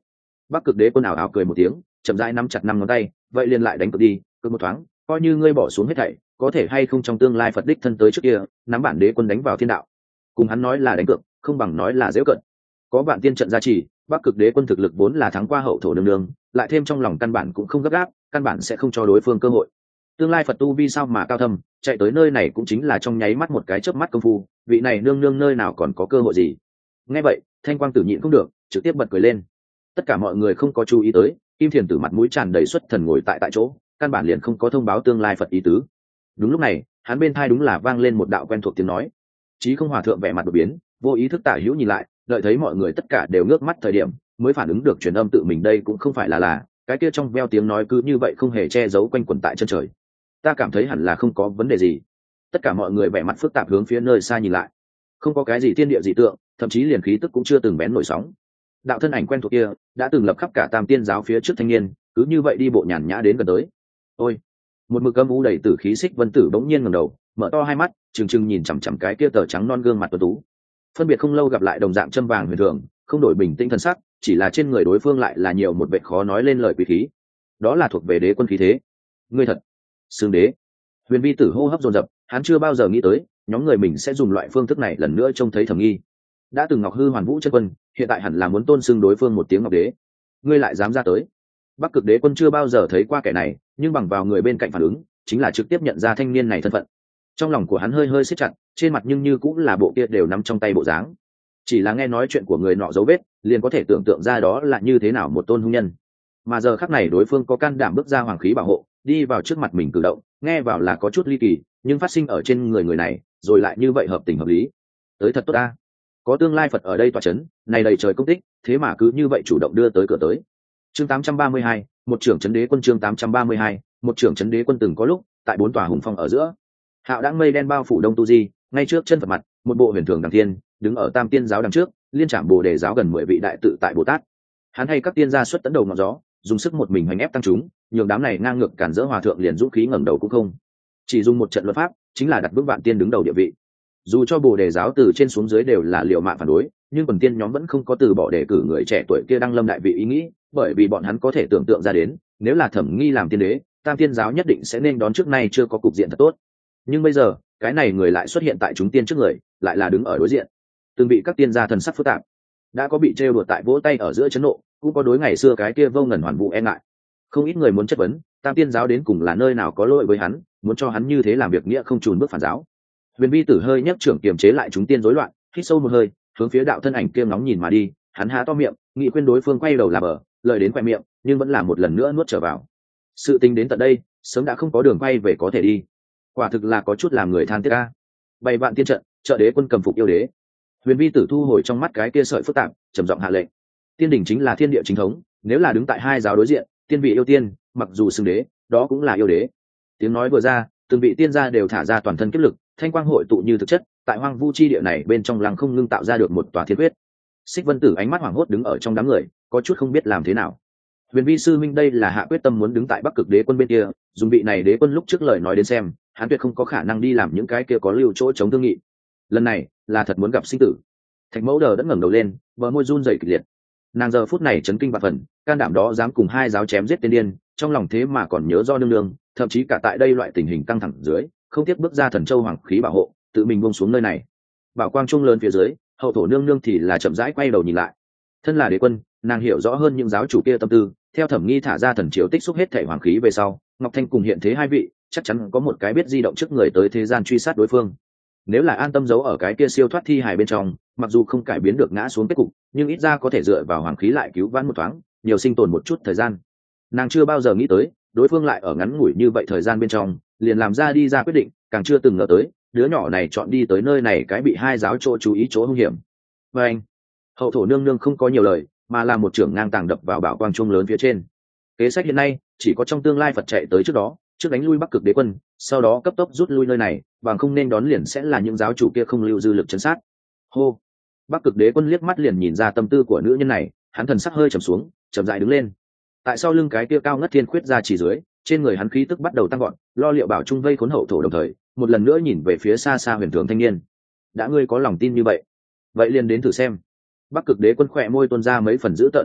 Bắc Cực Đế Quân ảo ảo cười một tiếng, chậm rãi nắm chặt năm ngón tay, vậy liền lại đánh cược đi, cược một thoáng, coi như ngươi bỏ xuống hết thảy, có thể hay không trong tương lai Phật đích thân tới trước kia, nắm bản đế quân đánh vào thiên đạo. Cùng hắn nói là đánh cược, không bằng nói là giễu cận. Có vạn tiên trận gia trì, Bắc Cực Đế Quân thực lực vốn là thắng qua hậu thổ nương nương, lại thêm trong lòng căn bản cũng không gấp gáp, căn bản sẽ không cho đối phương cơ hội. Tương lai Phật tu vi sao mà cao thâm, chạy tới nơi này cũng chính là trong nháy mắt một cái chớp mắt công phu, vị này nương nương nơi nào còn có cơ hội gì. Nghe vậy, Thanh Quang Tử nhịn không được, trực tiếp bật cười lên. Tất cả mọi người không có chú ý tới, Kim Thiền Tử mặt mũi tràn đầy xuất thần ngồi tại chỗ, căn bản liền không có thông báo tương lai Phật ý tứ. Đúng lúc này, hắn bên tai đúng là vang lên một đạo quen thuộc tiếng nói. Chí Không Hòa thượng vẻ mặt đột biến, vô ý thức tả hữu nhìn lại, đợi thấy mọi người tất cả đều ngước mắt thời điểm, mới phản ứng được truyền âm tự mình đây cũng không phải là cái kia trong veo tiếng nói cứ như vậy không hề che giấu quanh quẩn tại chân trời. Ta cảm thấy hẳn là không có vấn đề gì. Tất cả mọi người vẻ mặt phức tạp hướng phía nơi xa nhìn lại, không có cái gì thiên địa dị tượng, thậm chí liền khí tức cũng chưa từng bén nổi sóng. Đạo thân ảnh quen thuộc kia đã từng lập khắp cả Tam Tiên giáo phía trước thanh niên, cứ như vậy đi bộ nhàn nhã đến gần tới. Ôi, một mực âm u đầy tử khí Xích Vân Tử bỗng nhiên ngẩng đầu, mở to hai mắt, trừng trừng nhìn chằm chằm cái kia tờ trắng non gương mặt tuấn tú. Phân biệt không lâu gặp lại đồng dạng châm vàng huyền thường, không đổi bình tĩnh thần sắc, chỉ là trên người đối phương lại là nhiều một vẻ khó nói lên lời quý khí. Đó là thuộc về đế quân khí thế. Ngươi thật, xương đế. Huyền Vi Tử hô hấp dồn dập, hắn chưa bao giờ nghĩ tới, nhóm người mình sẽ dùng loại phương thức này lần nữa trông thấy Thẩm Nghi. Đã từng Ngọc Hư Hoàn Vũ chân quân, hiện tại hẳn là muốn tôn xưng đối phương một tiếng Ngọc Đế. Ngươi lại dám ra tới? Bắc Cực Đế Quân chưa bao giờ thấy qua kẻ này, nhưng bằng vào người bên cạnh phản ứng, chính là trực tiếp nhận ra thanh niên này thân phận. Trong lòng của hắn hơi hơi siết chặt, trên mặt nhưng như cũng là bộ kia đều nắm trong tay bộ dáng. Chỉ là nghe nói chuyện của người nọ dấu vết, liền có thể tưởng tượng ra đó là như thế nào một tôn hung nhân. Mà giờ khắc này đối phương có can đảm bước ra hoàng khí bảo hộ, đi vào trước mặt mình cử động, nghe vào là có chút ly kỳ, nhưng phát sinh ở trên người này, rồi lại như vậy hợp tình hợp lý. Tới thật tốt ta. Có tương lai Phật ở đây tọa chấn, này đầy trời công tích, thế mà cứ như vậy chủ động đưa tới cửa tới. Chương 832, một trưởng chấn đế quân. Chương 832, một trưởng chấn đế quân. Từng có lúc, tại bốn tòa hùng phong ở giữa, hạo đãng mây đen bao phủ đông tu di, ngay trước chân Phật mặt, một bộ huyền thường đằng thiên, đứng ở Tam Tiên giáo đằng trước, liên trảm Bồ Đề giáo gần 10 vị đại tự tại Bồ Tát. Hắn hay các tiên gia xuất tấn đầu ngọn gió, dùng sức một mình hành ép tăng chúng, nhường đám này ngang ngược cản rỡ hòa thượng liền dũng khí ngẩng đầu cũng không. Chỉ dùng một trận luật pháp, chính là đặt vững vạn tiên đứng đầu địa vị. Dù cho Bồ Đề giáo từ trên xuống dưới đều là liều mạng phản đối, nhưng quần tiên nhóm vẫn không có từ bỏ đề cử người trẻ tuổi kia đăng lâm đại vị ý nghĩ, bởi vì bọn hắn có thể tưởng tượng ra đến, nếu là Thẩm Nghi làm tiên đế, Tam Tiên giáo nhất định sẽ nên đón trước nay chưa có cục diện thật tốt. Nhưng bây giờ, cái này người lại xuất hiện tại chúng tiên trước người, lại là đứng ở đối diện. Từng bị các tiên gia thần sắc phức tạp, đã có bị trêu đùa tại vỗ tay ở giữa chấn nộ, cũng có đối ngày xưa cái kia vô ngần hoàn vụ e ngại. Không ít người muốn chất vấn, Tam Tiên giáo đến cùng là nơi nào có lỗi với hắn, muốn cho hắn như thế làm việc nghĩa không chùn bước phản giáo. Huyền Vi Tử hơi nhấc trưởng kiềm chế lại chúng tiên rối loạn, hít sâu một hơi, hướng phía đạo thân ảnh kia nóng nhìn mà đi. Hắn há to miệng, nghị khuyên đối phương quay đầu là bờ, lời đến quẹt miệng, nhưng vẫn là một lần nữa nuốt trở vào. Sự tình đến tận đây, sớm đã không có đường quay về có thể đi. Quả thực là có chút làm người than tiếc a. Bày vạn tiên trận, trợ đế quân cầm phục yêu đế. Huyền Vi Tử thu hồi trong mắt cái kia sợi phức tạp, trầm giọng hạ lệnh. Tiên đỉnh chính là thiên địa chính thống, nếu là đứng tại hai giáo đối diện, tiên vị yêu tiên, mặc dù xưng đế, đó cũng là yêu đế. Tiếng nói vừa ra, từng vị tiên gia đều thả ra toàn thân kiếp lực, thanh quang hội tụ như thực chất, tại hoang vu chi địa này bên trong lăng không ngưng tạo ra được một tòa thiên huyết. Xích Vân Tử ánh mắt hoảng hốt đứng ở trong đám người, có chút không biết làm thế nào. Huyền Vi sư minh đây là hạ quyết tâm muốn đứng tại Bắc Cực Đế Quân bên kia, dùng vị này đế quân lúc trước lời nói đến xem, hắn tuyệt không có khả năng đi làm những cái kia có lưu chỗ chống thương nghị. Lần này, là thật muốn gặp sinh tử. Thạch Mẫu Đờ đã ngẩng đầu lên, bờ môi run rẩy kịch liệt. Nàng giờ phút này chấn kinh vạn phần, can đảm đó dám cùng hai giáo chém giết tiên điên, trong lòng thế mà còn nhớ do nương nương, thậm chí cả tại đây loại tình hình căng thẳng dưới, không tiếp bước ra Thần Châu hoàng khí bảo hộ, tự mình buông xuống nơi này. Bảo quang trung lớn phía dưới, hậu thổ nương nương thì là chậm rãi quay đầu nhìn lại. Thân là đế quân, nàng hiểu rõ hơn những giáo chủ kia tâm tư, theo Thẩm Nghi thả ra thần chiếu tích xúc hết thể hoàng khí về sau, Ngọc Thanh cùng hiện thế hai vị, chắc chắn có một cái biết di động trước người tới thế gian truy sát đối phương. Nếu là an tâm giấu ở cái kia siêu thoát thi hài bên trong, mặc dù không cải biến được ngã xuống kết cục, nhưng ít ra có thể dựa vào hoàng khí lại cứu vãn một thoáng, nhiều sinh tồn một chút thời gian. Nàng chưa bao giờ nghĩ tới, đối phương lại ở ngắn ngủi như vậy thời gian bên trong, liền làm ra đi ra quyết định, càng chưa từng ngờ tới, đứa nhỏ này chọn đi tới nơi này cái bị hai giáo chỗ chú ý chỗ hung hiểm. Và anh, hậu thổ nương nương không có nhiều lời, mà là một trưởng ngang tàng đập vào bảo quang trung lớn phía trên. Kế sách hiện nay, chỉ có trong tương lai Phật chạy tới trước đó, trước đánh lui Bắc Cực Đế Quân, sau đó cấp tốc rút lui nơi này, bằng không nên đón liền sẽ là những giáo chủ kia không lưu dư lực chấn sát. Hô. Bắc Cực Đế Quân liếc mắt liền nhìn ra tâm tư của nữ nhân này, hắn thần sắc hơi trầm xuống, chậm rãi đứng lên. Tại sau lưng cái kia cao ngất thiên khuyết ra chỉ dưới, trên người hắn khí tức bắt đầu tăng gọn, lo liệu bảo trung vây khốn hậu thổ đồng thời, một lần nữa nhìn về phía xa xa huyền thường thanh niên. Đã ngươi có lòng tin như vậy, vậy liền đến thử xem. Bắc Cực Đế Quân khỏe môi tuôn ra mấy phần dữ tợn cười lạnh,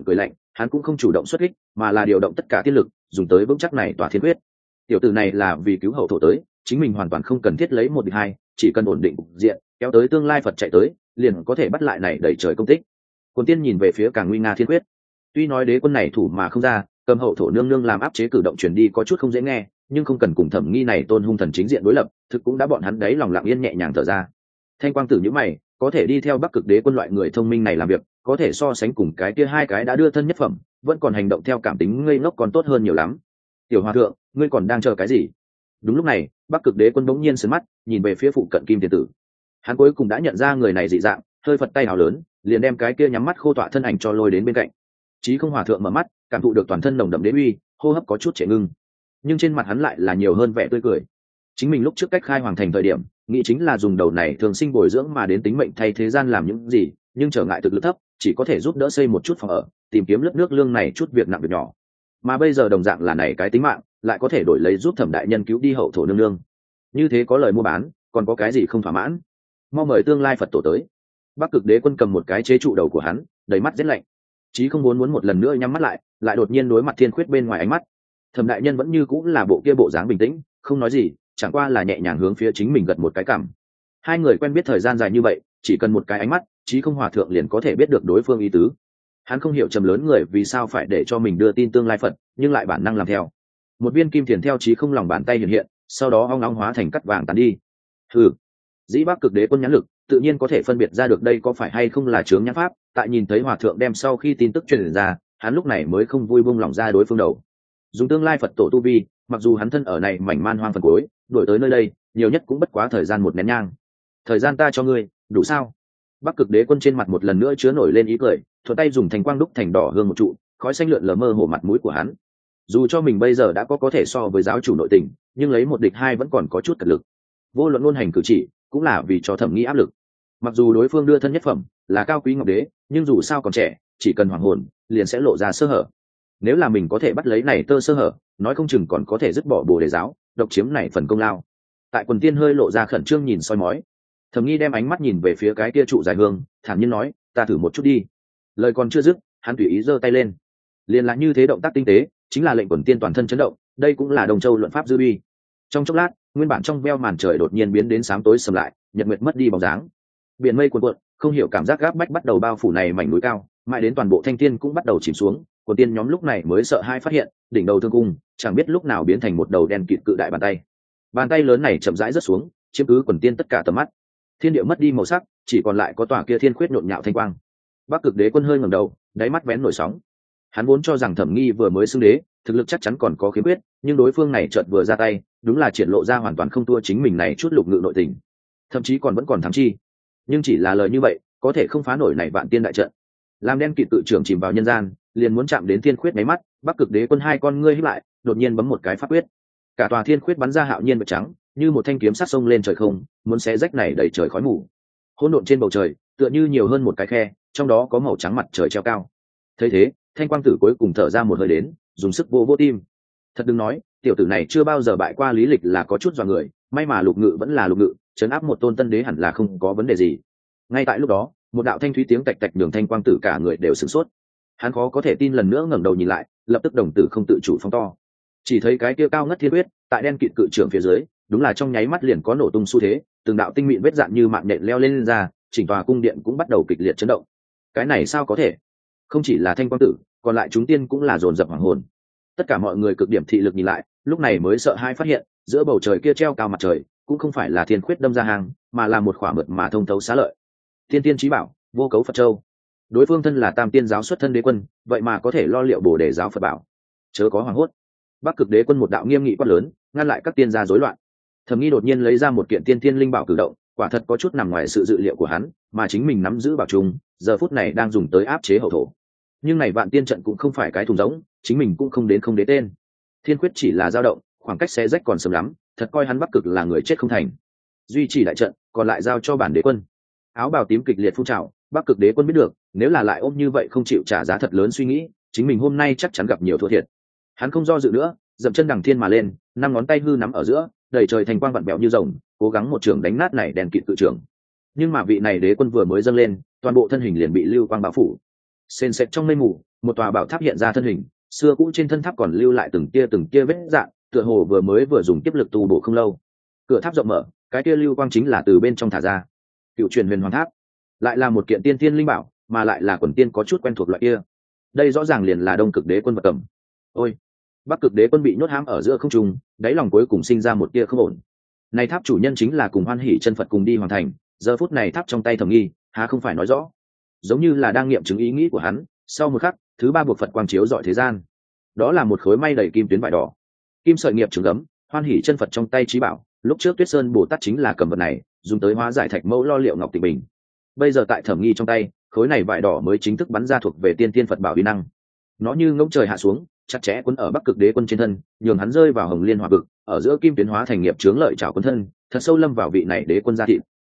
hắn cũng không chủ động xuất kích mà là điều động tất cả tiên lực dùng tới vững chắc này tòa thiên quyết. Tiểu tử này là vì cứu hậu thổ tới, chính mình hoàn toàn không cần thiết lấy một địch hai, chỉ cần ổn định cục diện kéo tới tương lai Phật chạy tới liền có thể bắt lại này đẩy trời công tích. Quân tiên nhìn về phía càng nguy nga thiên quyết, tuy nói đế quân này thủ mà không ra, cầm hậu thổ nương nương làm áp chế cử động truyền đi có chút không dễ nghe, nhưng không cần cùng Thẩm Nghi này tôn hung thần chính diện đối lập, thực cũng đã bọn hắn đấy lòng lặng yên nhẹ nhàng thở ra. Thanh quang tử nhíu mày, có thể đi theo Bắc Cực đế quân loại người thông minh này làm việc, có thể so sánh cùng cái kia hai cái đã đưa thân nhất phẩm, vẫn còn hành động theo cảm tính ngây ngốc còn tốt hơn nhiều lắm. Tiểu hòa thượng, ngươi còn đang chờ cái gì? Đúng lúc này, Bắc Cực đế quân bỗng nhiên sớn mắt, nhìn về phía phụ cận Kim Tiền tử. Hắn cuối cùng đã nhận ra người này dị dạng, hơi phật tay hào lớn, liền đem cái kia nhắm mắt khô tọa thân ảnh cho lôi đến bên cạnh. Chí Không hòa thượng mở mắt, cảm thụ được toàn thân nồng đậm đế uy, hô hấp có chút trệ ngưng, nhưng trên mặt hắn lại là nhiều hơn vẻ tươi cười. Chính mình lúc trước cách khai hoàng thành thời điểm, nghĩ chính là dùng đầu này thường sinh bồi dưỡng mà đến tính mệnh thay thế gian làm những gì, nhưng trở ngại thực lực thấp, chỉ có thể giúp đỡ xây một chút phòng ở, tìm kiếm lớp nước lương này chút việc nặng việc nhỏ. Mà bây giờ đồng dạng là này cái tính mạng, lại có thể đổi lấy giúp Thẩm đại nhân cứu đi hậu thổ nương nương. Như thế có lời mua bán, còn có cái gì không thỏa mãn? Mau mời tương lai Phật tổ tới. Bắc Cực đế quân cầm một cái chế trụ đầu của hắn, đầy mắt rét lạnh. Chí Không muốn một lần nữa nhắm mắt lại, lại đột nhiên đối mặt thiên khuyết bên ngoài ánh mắt. Thẩm đại nhân vẫn như cũng là bộ kia bộ dáng bình tĩnh, không nói gì, chẳng qua là nhẹ nhàng hướng phía chính mình gật một cái cằm. Hai người quen biết thời gian dài như vậy, chỉ cần một cái ánh mắt, Chí Không hòa thượng liền có thể biết được đối phương ý tứ. Hắn không hiểu trầm lớn người vì sao phải để cho mình đưa tin tương lai Phật, nhưng lại bản năng làm theo. Một viên kim thiền theo Chí Không lòng bàn tay hiện hiện, sau đó ong ong hóa thành cắt vàng tán đi. Dĩ Bắc Cực đế quân nhãn lực tự nhiên có thể phân biệt ra được đây có phải hay không là chướng nhãn pháp. Tại nhìn thấy hòa thượng đem sau khi tin tức truyền ra, hắn lúc này mới không vui buông lỏng ra đối phương đầu. Dùng tương lai Phật tổ tu vi, mặc dù hắn thân ở này mảnh man hoang phần cuối, đuổi tới nơi đây nhiều nhất cũng bất quá thời gian một nén nhang. Thời gian ta cho ngươi đủ sao? Bắc Cực đế quân trên mặt một lần nữa chứa nổi lên ý cười, thuận tay dùng thành quang đúc thành đỏ hương một trụ, khói xanh lượn lờ mơ hồ mặt mũi của hắn. Dù cho mình bây giờ đã có thể so với giáo chủ nội tình, nhưng lấy một địch hai vẫn còn có chút cật lực. Vô luận ngôn hành cử chỉ cũng là vì cho Thẩm Nghi áp lực. Mặc dù đối phương đưa thân nhất phẩm là cao quý ngọc đế, nhưng dù sao còn trẻ, chỉ cần hoàng hồn liền sẽ lộ ra sơ hở. Nếu là mình có thể bắt lấy này tơ sơ hở, nói không chừng còn có thể dứt bỏ Bồ Đề giáo, độc chiếm này phần công lao. Tại quần tiên hơi lộ ra khẩn trương nhìn soi mói, Thẩm Nghi đem ánh mắt nhìn về phía cái kia trụ dài hương, thản nhiên nói, ta thử một chút đi. Lời còn chưa dứt, hắn tùy ý giơ tay lên, liền là như thế động tác tinh tế, chính là lệnh quần tiên toàn thân chấn động. Đây cũng là Đồng Châu luận pháp dư uy. Trong chốc lát, nguyên bản trong veo màn trời đột nhiên biến đến sáng tối sầm lại, nhật nguyệt mất đi bóng dáng, biển mây cuồn cuộn, không hiểu cảm giác gáp bách bắt đầu bao phủ này mảnh núi cao, mãi đến toàn bộ thanh tiên cũng bắt đầu chìm xuống. Quần tiên nhóm lúc này mới sợ hai phát hiện đỉnh đầu thương cung chẳng biết lúc nào biến thành một đầu đen kịt cự đại bàn tay lớn này chậm rãi rớt xuống, chiếm cứ quần tiên tất cả tầm mắt. Thiên địa mất đi màu sắc, chỉ còn lại có tòa kia thiên khuyết nhộn nhạo thanh quang. Bắc Cực đế quân hơi ngẩng đầu, đáy mắt vén nổi sóng. Hắn vốn cho rằng Thẩm Nghi vừa mới xưng đế, thực lực chắc chắn còn có khiếm khuyết, nhưng đối phương này chợt vừa ra tay, đúng là triển lộ ra hoàn toàn không thua chính mình này chút lục ngự nội tình, thậm chí còn vẫn còn thắng chi. Nhưng chỉ là lời như vậy, có thể không phá nổi này vạn tiên đại trận. Làm đen kịt tự trưởng chìm vào nhân gian, liền muốn chạm đến thiên khuyết mấy mắt. Bắc Cực đế quân hai con ngươi híp lại, đột nhiên bấm một cái pháp quyết, cả tòa thiên khuyết bắn ra hạo nhiên bạch trắng, như một thanh kiếm sát sông lên trời không, muốn xé rách này đầy trời khói mù. Hỗn độn trên bầu trời, tựa như nhiều hơn một cái khe, trong đó có màu trắng mặt trời treo cao. Thấy thế, thanh quang tử cuối cùng thở ra một hơi đến, dùng sức vô tim. Thật đừng nói, tiểu tử này chưa bao giờ bại qua lý lịch là có chút dọa người, may mà lục ngự vẫn là lục ngự, trấn áp một tôn tân đế hẳn là không có vấn đề gì. Ngay tại lúc đó, một đạo thanh thúy tiếng tạch tạch đường thanh quang tử cả người đều sửng sốt. Hắn khó có thể tin lần nữa ngẩng đầu nhìn lại, lập tức đồng tử không tự chủ phóng to. Chỉ thấy cái kia cao ngất thiên huyết, tại đen kịt cự trưởng phía dưới, đúng là trong nháy mắt liền có nổ tung xu thế, từng đạo tinh mịn vết dạn như mạng nhện leo lên ra, chỉnh tòa cung điện cũng bắt đầu kịch liệt chấn động. Cái này sao có thể? Không chỉ là thanh quang tử, còn lại chúng tiên cũng là dồn dập hoàng hồn. Tất cả mọi người cực điểm thị lực nhìn lại, lúc này mới sợ hai phát hiện, giữa bầu trời kia treo cao mặt trời, cũng không phải là thiên khuyết đâm ra hàng, mà là một khỏa mượt mà thông thấu xá lợi. Tiên tiên chí bảo, vô cấu Phật châu. Đối phương thân là Tam Tiên giáo xuất thân đế quân, vậy mà có thể lo liệu Bồ Đề giáo Phật bảo. Chớ có hoảng hốt. Bắc Cực đế quân một đạo nghiêm nghị quát lớn, ngăn lại các tiên gia rối loạn. Thẩm Nghi đột nhiên lấy ra một kiện tiên tiên linh bảo cử động, quả thật có chút nằm ngoài sự dự liệu của hắn, mà chính mình nắm giữ bảo trùng, giờ phút này đang dùng tới áp chế hậu thổ. Nhưng này vạn tiên trận cũng không phải cái thùng rỗng, chính mình cũng không đến không đế tên. Thiên quyết chỉ là dao động, khoảng cách xé rách còn sớm lắm, thật coi hắn Bắc Cực là người chết không thành. Duy trì đại trận, còn lại giao cho bản đế quân. Áo bào tím kịch liệt phun trào, Bắc Cực đế quân biết được, nếu là lại ôm như vậy không chịu trả giá thật lớn suy nghĩ, chính mình hôm nay chắc chắn gặp nhiều thua thiệt. Hắn không do dự nữa, dậm chân đằng thiên mà lên, năm ngón tay hư nắm ở giữa, đầy trời thành quang vặn bẹo như rồng, cố gắng một trường đánh nát này đèn kịt tự trưởng. Nhưng mà vị này đế quân vừa mới dâng lên, toàn bộ thân hình liền bị lưu quang bao phủ. Sền sệt trong mây mù, một tòa bảo tháp hiện ra thân hình, xưa cũ trên thân tháp còn lưu lại từng tia vết dạn, tựa hồ vừa dùng tiếp lực tu bổ không lâu. Cửa tháp rộng mở, cái kia lưu quang chính là từ bên trong thả ra. Cựu truyền huyền hoàng tháp, lại là một kiện tiên thiên linh bảo, mà lại là quần tiên có chút quen thuộc loại kia. Đây rõ ràng liền là Đông Cực Đế quân vật cầm. Ôi, Bắc Cực Đế quân bị nhốt hãm ở giữa không trung, đáy lòng cuối cùng sinh ra một tia không ổn. Này tháp chủ nhân chính là cùng Hoan Hỷ chân Phật cùng đi hoàn thành, giờ phút này tháp trong tay Thẩm Nghi, há không phải nói rõ, giống như là đang nghiệm chứng ý nghĩ của hắn. Sau một khắc, thứ ba buộc Phật quang chiếu rọi thế gian. Đó là một khối may đầy kim tuyến vải đỏ, kim sợi nghiệp trường gấm, Hoan Hỷ chân Phật trong tay trí bảo. Lúc trước Tuyết Sơn Bồ Tát chính là cầm vật này, dùng tới hóa giải thạch mẫu lo liệu ngọc tịch bình. Bây giờ tại Thẩm Nghi trong tay, khối này vải đỏ mới chính thức bắn ra thuộc về tiên tiên Phật bảo uy năng. Nó như ngỗng trời hạ xuống, chặt chẽ quấn ở Bắc Cực Đế quân trên thân, nhường hắn rơi vào Hồng Liên Hỏa vực, ở giữa kim tuyến hóa thành nghiệp chướng lợi trảo quân thân, thật sâu lâm vào vị này đế quân gia thịt.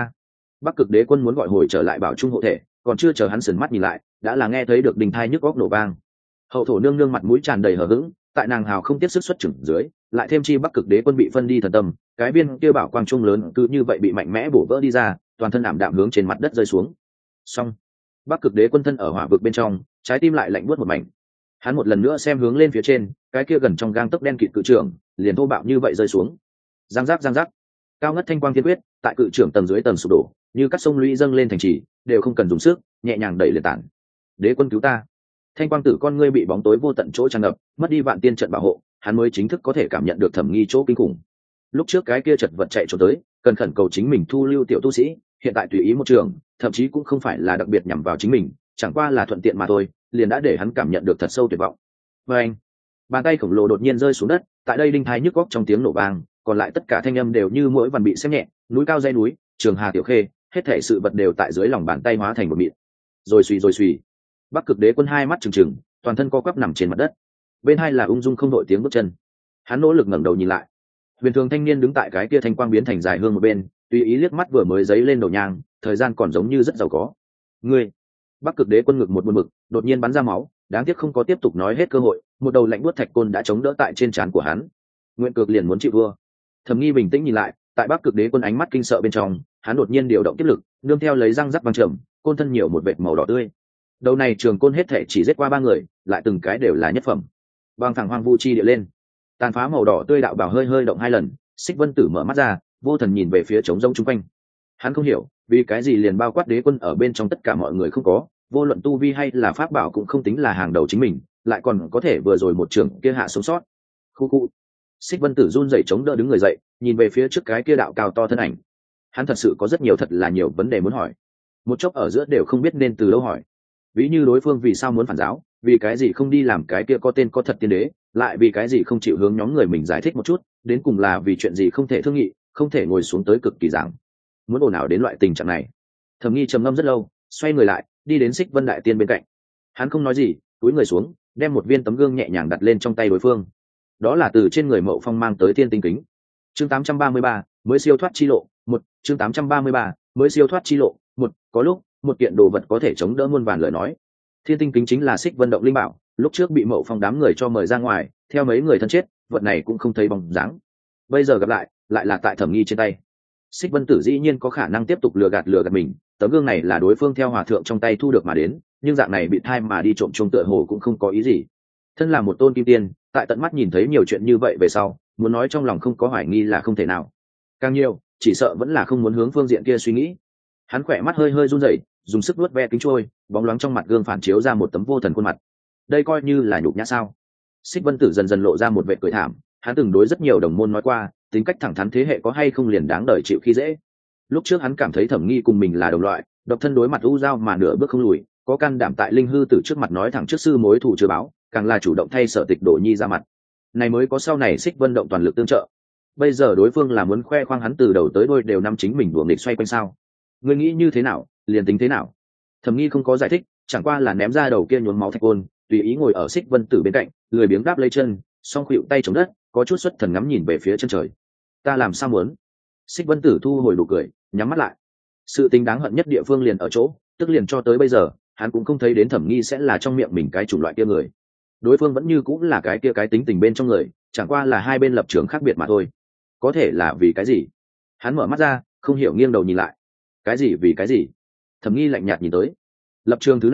Bắc Cực Đế quân muốn gọi hồi trở lại bảo trung hộ thể, còn chưa chờ hắn sườn mắt nhìn lại, đã là nghe thấy được đình thai nhức góc nổ vang. Hậu thổ nương nương mặt mũi tràn đầy hờ hững, tại nàng hào không tiếp sức xuất chừng dưới, lại thêm chi Bắc Cực Đế quân bị phân đi thần tâm, cái viên kia bảo quang trung lớn cứ như vậy bị mạnh mẽ bổ vỡ đi ra, toàn thân ảm đạm hướng trên mặt đất rơi xuống. Xong, Bắc Cực Đế quân thân ở hỏa vực bên trong, trái tim lại lạnh buốt một mảnh. Hắn một lần nữa xem hướng lên phía trên, cái kia gần trong gang tấc đen kịt cự trưởng, liền thô bạo như vậy rơi xuống. Giang giác, cao ngất thanh quang thiên quyết, tại cự trưởng tầng dưới tầng sụp đổ, như các sông lũy dâng lên thành trì, đều không cần dùng sức, nhẹ nhàng đẩy liền tản. Đế quân cứu ta! Thanh quang tử con ngươi bị bóng tối vô tận chỗ tràn ngập, mất đi vạn tiên trận bảo hộ, hắn mới chính thức có thể cảm nhận được Thẩm Nghi chỗ kinh khủng. Lúc trước cái kia chật vật chạy trốn tới, cần khẩn cầu chính mình thu lưu tiểu tu sĩ, hiện tại tùy ý một trường, thậm chí cũng không phải là đặc biệt nhằm vào chính mình, chẳng qua là thuận tiện mà thôi, liền đã để hắn cảm nhận được thật sâu tuyệt vọng. Và anh, bàn tay khổng lồ đột nhiên rơi xuống đất, tại đây đinh thái nhức góc trong tiếng nổ vang, còn lại tất cả thanh âm đều như mỗi vằn bị xem nhẹ, núi cao dây núi, trường hà tiểu khê, hết thảy sự vật đều tại dưới lòng bàn tay hóa thành một mịn. Rồi suy. Bắc Cực Đế quân hai mắt trừng trừng, toàn thân co quắp nằm trên mặt đất. Bên hai là ung dung không đội tiếng bước chân. Hắn nỗ lực ngẩng đầu nhìn lại. Huyền thường thanh niên đứng tại cái kia thanh quang biến thành dài hương một bên, tùy ý liếc mắt vừa mới giấy lên đầu nhang, thời gian còn giống như rất giàu có. Ngươi, Bắc Cực Đế quân ngực một buồn bực, đột nhiên bắn ra máu, đáng tiếc không có tiếp tục nói hết cơ hội, một đầu lạnh buốt thạch côn đã chống đỡ tại trên trán của hắn. Nguyện Cực liền muốn chịu vua. Thẩm Nghi bình tĩnh nhìn lại, tại Bắc Cực Đế quân ánh mắt kinh sợ bên trong, hắn đột nhiên điều động tiếp lực, nương theo lấy răng rắc vang trầm, côn thân nhiều một vệt màu đỏ tươi. Đầu này trường côn hết thể chỉ giết qua 3 người, lại từng cái đều là nhất phẩm. Băng thẳng hoang vu chi địa lên, tàn phá màu đỏ tươi đạo bảo hơi động 2 lần, Xích Vân Tử mở mắt ra, vô thần nhìn về phía trống rỗng chung quanh. Hắn không hiểu, vì cái gì liền bao quát đế quân ở bên trong tất cả mọi người không có, vô luận tu vi hay là pháp bảo cũng không tính là hàng đầu chính mình, lại còn có thể vừa rồi một trường kia hạ sống sót. Khu. Xích Vân Tử run rẩy chống đỡ đứng người dậy, nhìn về phía trước cái kia đạo cao to thân ảnh. Hắn thật sự có rất nhiều, thật là nhiều vấn đề muốn hỏi. Một chốc ở giữa đều không biết nên từ đâu hỏi. Ví như đối phương vì sao muốn phản giáo, vì cái gì không đi làm cái kia có tên có thật tiên đế, lại vì cái gì không chịu hướng nhóm người mình giải thích một chút, đến cùng là vì chuyện gì không thể thương nghị, không thể ngồi xuống tới cực kỳ giảng. Muốn ồn ào đến loại tình trạng này. Thẩm Nghi trầm ngâm rất lâu, xoay người lại, đi đến Xích Vân đại tiên bên cạnh. Hắn không nói gì, cúi người xuống, đem một viên tấm gương nhẹ nhàng đặt lên trong tay đối phương. Đó là từ trên người Mậu Phong mang tới thiên tinh kính. Chương 833, mới siêu thoát chi lộ, 1, chương 833, mới siêu thoát chi lộ, 1, có lúc, một kiện đồ vật có thể chống đỡ muôn vàn lời nói. Thiên tinh kính chính là Xích Vân động linh bảo, lúc trước bị Mậu Phong đám người cho mời ra ngoài, theo mấy người thân chết, vật này cũng không thấy bóng dáng. Bây giờ gặp lại là tại Thẩm Nghi trên tay. Xích Vân Tử dĩ nhiên có khả năng tiếp tục lừa gạt mình, tấm gương này là đối phương theo hòa thượng trong tay thu được mà đến, nhưng dạng này bị thai mà đi trộm chung tựa hồ cũng không có ý gì. Thân là một tôn kim tiên, tại tận mắt nhìn thấy nhiều chuyện như vậy về sau, muốn nói trong lòng không có hoài nghi là không thể nào. Càng nhiều, chỉ sợ vẫn là không muốn hướng phương diện kia suy nghĩ. Hắn khỏe mắt hơi run rẩy, dùng sức vuốt ve kính trôi, bóng loáng trong mặt gương phản chiếu ra một tấm vô thần khuôn mặt. Đây coi như là nhục nhã sao? Xích Vân Tử dần dần lộ ra một vẻ cười thảm, hắn từng đối rất nhiều đồng môn nói qua, tính cách thẳng thắn thế hệ có hay không liền đáng đời chịu khi dễ. Lúc trước hắn cảm thấy Thẩm Nghi cùng mình là đồng loại, độc thân đối mặt u giao mà nửa bước không lùi, có can đảm tại Linh Hư Tử trước mặt nói thẳng trước sư mối thù chưa báo, càng là chủ động thay Sở Tịch Đổ Nhi ra mặt. Này mới có sau này Xích Vân động toàn lực tương trợ. Bây giờ đối phương là muốn khoe khoang hắn từ đầu tới đuôi đều nắm chính mình đuổi nghịch xoay quanh sao? Ngươi nghĩ như thế nào, liền tính thế nào? Thẩm Nghi không có giải thích, chẳng qua là ném ra đầu kia nhuốm máu thạch côn, tùy ý ngồi ở Xích Vân Tử bên cạnh, lười biếng đáp lấy chân, song khuỵu tay chống đất, có chút xuất thần ngắm nhìn về phía chân trời. Ta làm sao muốn? Xích Vân Tử thu hồi nụ cười, nhắm mắt lại. Sự tình đáng hận nhất địa phương liền ở chỗ, tức liền cho tới bây giờ, hắn cũng không thấy đến Thẩm Nghi sẽ là trong miệng mình cái chủng loại kia người. Đối phương vẫn như cũng là cái kia cái tính tình bên trong người, chẳng qua là hai bên lập trường khác biệt mà thôi. Có thể là vì cái gì? Hắn mở mắt ra, không hiểu nghiêng đầu nhìn lại. Cái gì vì cái gì? Thẩm Nghi lạnh nhạt nhìn tới. Lập trường thứ này,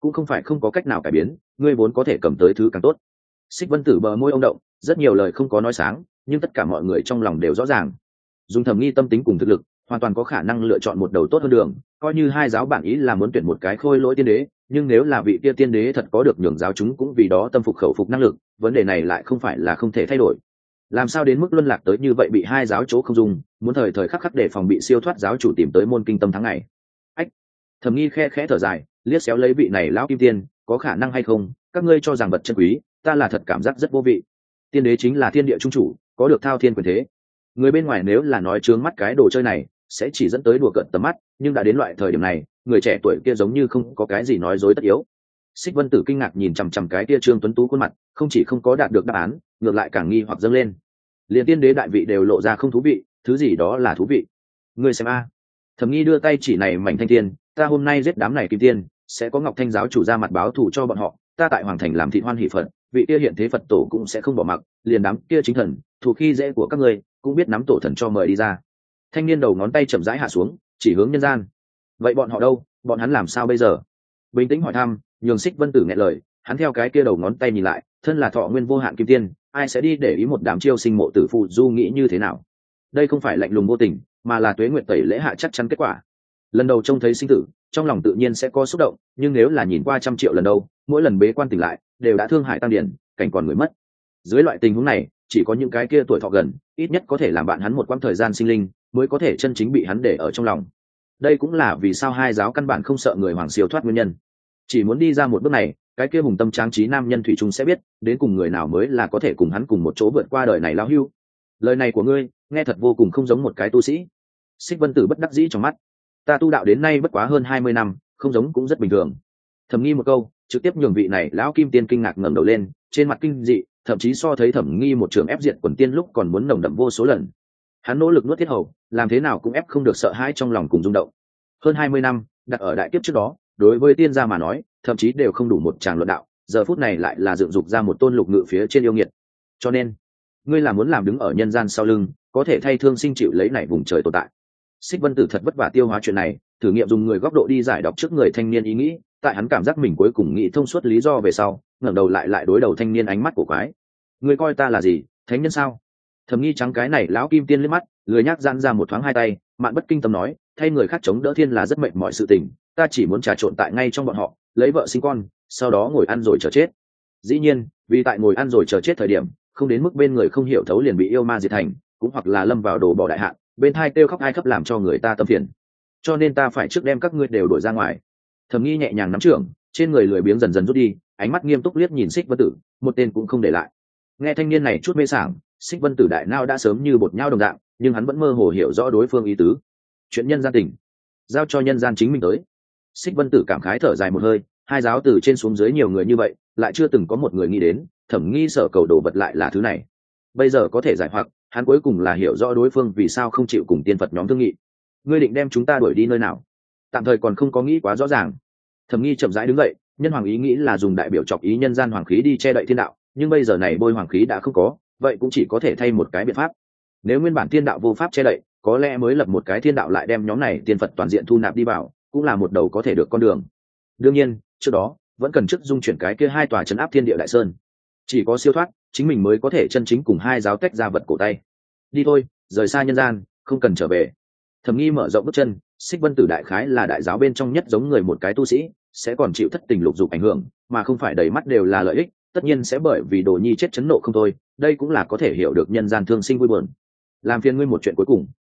cũng không phải không có cách nào cải biến, ngươi vốn có thể cầm tới thứ càng tốt. Xích Vân Tử bờ môi ông động, rất nhiều lời không có nói sáng, nhưng tất cả mọi người trong lòng đều rõ ràng. Dùng Thẩm Nghi tâm tính cùng thực lực, hoàn toàn có khả năng lựa chọn một đầu tốt hơn đường, coi như hai giáo bản ý là muốn tuyển một cái khôi lỗi tiên đế, nhưng nếu là vị kia tiên đế thật có được nhường giáo chúng cũng vì đó tâm phục khẩu phục năng lực, vấn đề này lại không phải là không thể thay đổi. Làm sao đến mức luân lạc tới như vậy, bị hai giáo chỗ không dùng, muốn thời thời khắc khắc để phòng bị siêu thoát giáo chủ tìm tới môn kinh tâm tháng ngày. Ách. Thẩm Nghi khe khẽ thở dài, liếc xéo lấy vị này lão kim tiên, có khả năng hay không, các ngươi cho rằng vật chân quý, ta là thật cảm giác rất vô vị. Tiên đế chính là thiên địa trung chủ, có được thao thiên quyền thế. Người bên ngoài nếu là nói trướng mắt cái đồ chơi này, sẽ chỉ dẫn tới đùa cợt tầm mắt, nhưng đã đến loại thời điểm này, người trẻ tuổi kia giống như không có cái gì nói dối tất yếu. Xích Vân Tử kinh ngạc nhìn chằm chằm cái kia Trương Tuấn Tú khuôn mặt, không chỉ không có đạt được đáp án, ngược lại càng nghi hoặc dâng lên. Liên tiên đế đại vị đều lộ ra không thú vị, thứ gì đó là thú vị. Ngươi xem a. Thẩm Nghi đưa tay chỉ này mảnh thanh tiên, ta hôm nay giết đám này kim tiên, sẽ có Ngọc Thanh giáo chủ ra mặt báo thù cho bọn họ, ta tại hoàng thành làm thị hoan hỷ phật, vị kia hiện thế Phật tổ cũng sẽ không bỏ mặc, liền đám kia chính thần, thù khi dễ của các ngươi, cũng biết nắm tổ thần cho mời đi ra. Thanh niên đầu ngón tay chậm rãi hạ xuống, chỉ hướng nhân gian. Vậy bọn họ đâu, bọn hắn làm sao bây giờ? Bình tĩnh hỏi thăm, nhường Xích Vân Tử nghẹn lời, hắn theo cái kia đầu ngón tay nhìn lại, thân là thọ nguyên vô hạn kim tiên, ai sẽ đi để ý một đám chiêu sinh mộ tử phụ du nghĩ như thế nào? Đây không phải lạnh lùng vô tình, mà là tuế nguyện tẩy lễ hạ chắc chắn kết quả. Lần đầu trông thấy sinh tử, trong lòng tự nhiên sẽ có xúc động, nhưng nếu là nhìn qua 100 triệu lần đâu, mỗi lần bế quan tỉnh lại, đều đã thương hại tăng điển, cảnh còn người mất. Dưới loại tình huống này, chỉ có những cái kia tuổi thọ gần, ít nhất có thể làm bạn hắn một quãng thời gian sinh linh, mới có thể chân chính bị hắn để ở trong lòng. Đây cũng là vì sao hai giáo căn bản không sợ người hoàng siêu thoát nguyên nhân. Chỉ muốn đi ra một bước này, cái kia hùng tâm tráng trí nam nhân thủy chung sẽ biết, đến cùng người nào mới là có thể cùng hắn cùng một chỗ vượt qua đời này lão hưu. Lời này của ngươi, nghe thật vô cùng không giống một cái tu sĩ. Xích Vân Tử bất đắc dĩ trong mắt. Ta tu đạo đến nay bất quá hơn 20 năm, không giống cũng rất bình thường. Thẩm Nghi một câu, trực tiếp nhường vị này lão kim tiên kinh ngạc ngẩng đầu lên, trên mặt kinh dị, thậm chí so thấy Thẩm Nghi một trường ép diệt quần tiên lúc còn muốn nồng đậm vô số lần. Hắn nỗ lực nuốt thiết hầu, làm thế nào cũng ép không được sợ hãi trong lòng cùng rung động. Hơn 20 năm, đặt ở đại kiếp trước đó, đối với tiên gia mà nói, thậm chí đều không đủ một tràng luận đạo, giờ phút này lại là dựng dục ra một tôn lục ngự phía trên yêu nghiệt. Cho nên, ngươi là muốn làm đứng ở nhân gian sau lưng, có thể thay thương sinh chịu lấy này vùng trời tồn tại. Xích Vân Tử thật vất vả tiêu hóa chuyện này, thử nghiệm dùng người góc độ đi giải đọc trước người thanh niên ý nghĩ, tại hắn cảm giác mình cuối cùng nghĩ thông suốt lý do về sau, ngẩng đầu lại đối đầu thanh niên ánh mắt của quái. Ngươi coi ta là gì, thánh nhân sao? Thẩm Nghi trắng cái này lão kim tiên liếc mắt, lười nhác giãn ra một thoáng hai tay, mạn bất kinh tâm nói, thay người khác chống đỡ thiên là rất mệt mỏi sự tình, ta chỉ muốn trà trộn tại ngay trong bọn họ, lấy vợ sinh con, sau đó ngồi ăn rồi chờ chết. Dĩ nhiên, vì tại ngồi ăn rồi chờ chết thời điểm, không đến mức bên người không hiểu thấu liền bị yêu ma diệt thành, cũng hoặc là lâm vào đồ bỏ đại hạn, bên hai kêu khóc ai khóc làm cho người ta tâm phiền. Cho nên ta phải trước đem các ngươi đều đuổi ra ngoài. Thẩm Nghi nhẹ nhàng nắm trưởng, trên người lười biếng dần dần rút đi, ánh mắt nghiêm túc liếc nhìn Xích Vân Tử, một tên cũng không để lại. Nghe thanh niên này chút mê sảng, Xích Vân Tử đại nao đã sớm như bột nhau đồng dạng, nhưng hắn vẫn mơ hồ hiểu rõ đối phương ý tứ. Chuyện nhân gian tình, giao cho nhân gian chính mình tới. Xích Vân Tử cảm khái thở dài một hơi, hai giáo từ trên xuống dưới nhiều người như vậy, lại chưa từng có một người nghĩ đến, Thẩm Nghi sở cầu đồ vật lại là thứ này. Bây giờ có thể giải hoặc, hắn cuối cùng là hiểu rõ đối phương vì sao không chịu cùng tiên Phật nhóm thương nghị. Ngươi định đem chúng ta đuổi đi nơi nào? Tạm thời còn không có nghĩ quá rõ ràng. Thẩm Nghi chậm rãi đứng dậy, nhân hoàng ý nghĩ là dùng đại biểu chọc ý nhân gian hoàng khí đi che đậy thiên đạo, nhưng bây giờ này bôi hoàng khí đã không có, vậy cũng chỉ có thể thay một cái biện pháp. Nếu nguyên bản thiên đạo vô pháp che đậy, có lẽ mới lập một cái thiên đạo lại đem nhóm này tiên Phật toàn diện thu nạp đi vào, cũng là một đầu có thể được con đường. Đương nhiên, trước đó vẫn cần trước dung chuyển cái kia hai tòa trấn áp thiên địa đại sơn. Chỉ có siêu thoát, chính mình mới có thể chân chính cùng hai giáo tách ra vật cổ tay. Đi thôi, rời xa nhân gian, không cần trở về. Thẩm Nghi mở rộng bước chân, Xích Vân Tử đại khái là đại giáo bên trong nhất giống người một cái tu sĩ, sẽ còn chịu thất tình lục dục ảnh hưởng, mà không phải đầy mắt đều là lợi ích, tất nhiên sẽ bởi vì Đồ Nhi chết chấn nộ không thôi, đây cũng là có thể hiểu được nhân gian thương sinh vui buồn. Làm phiền ngươi một chuyện cuối cùng,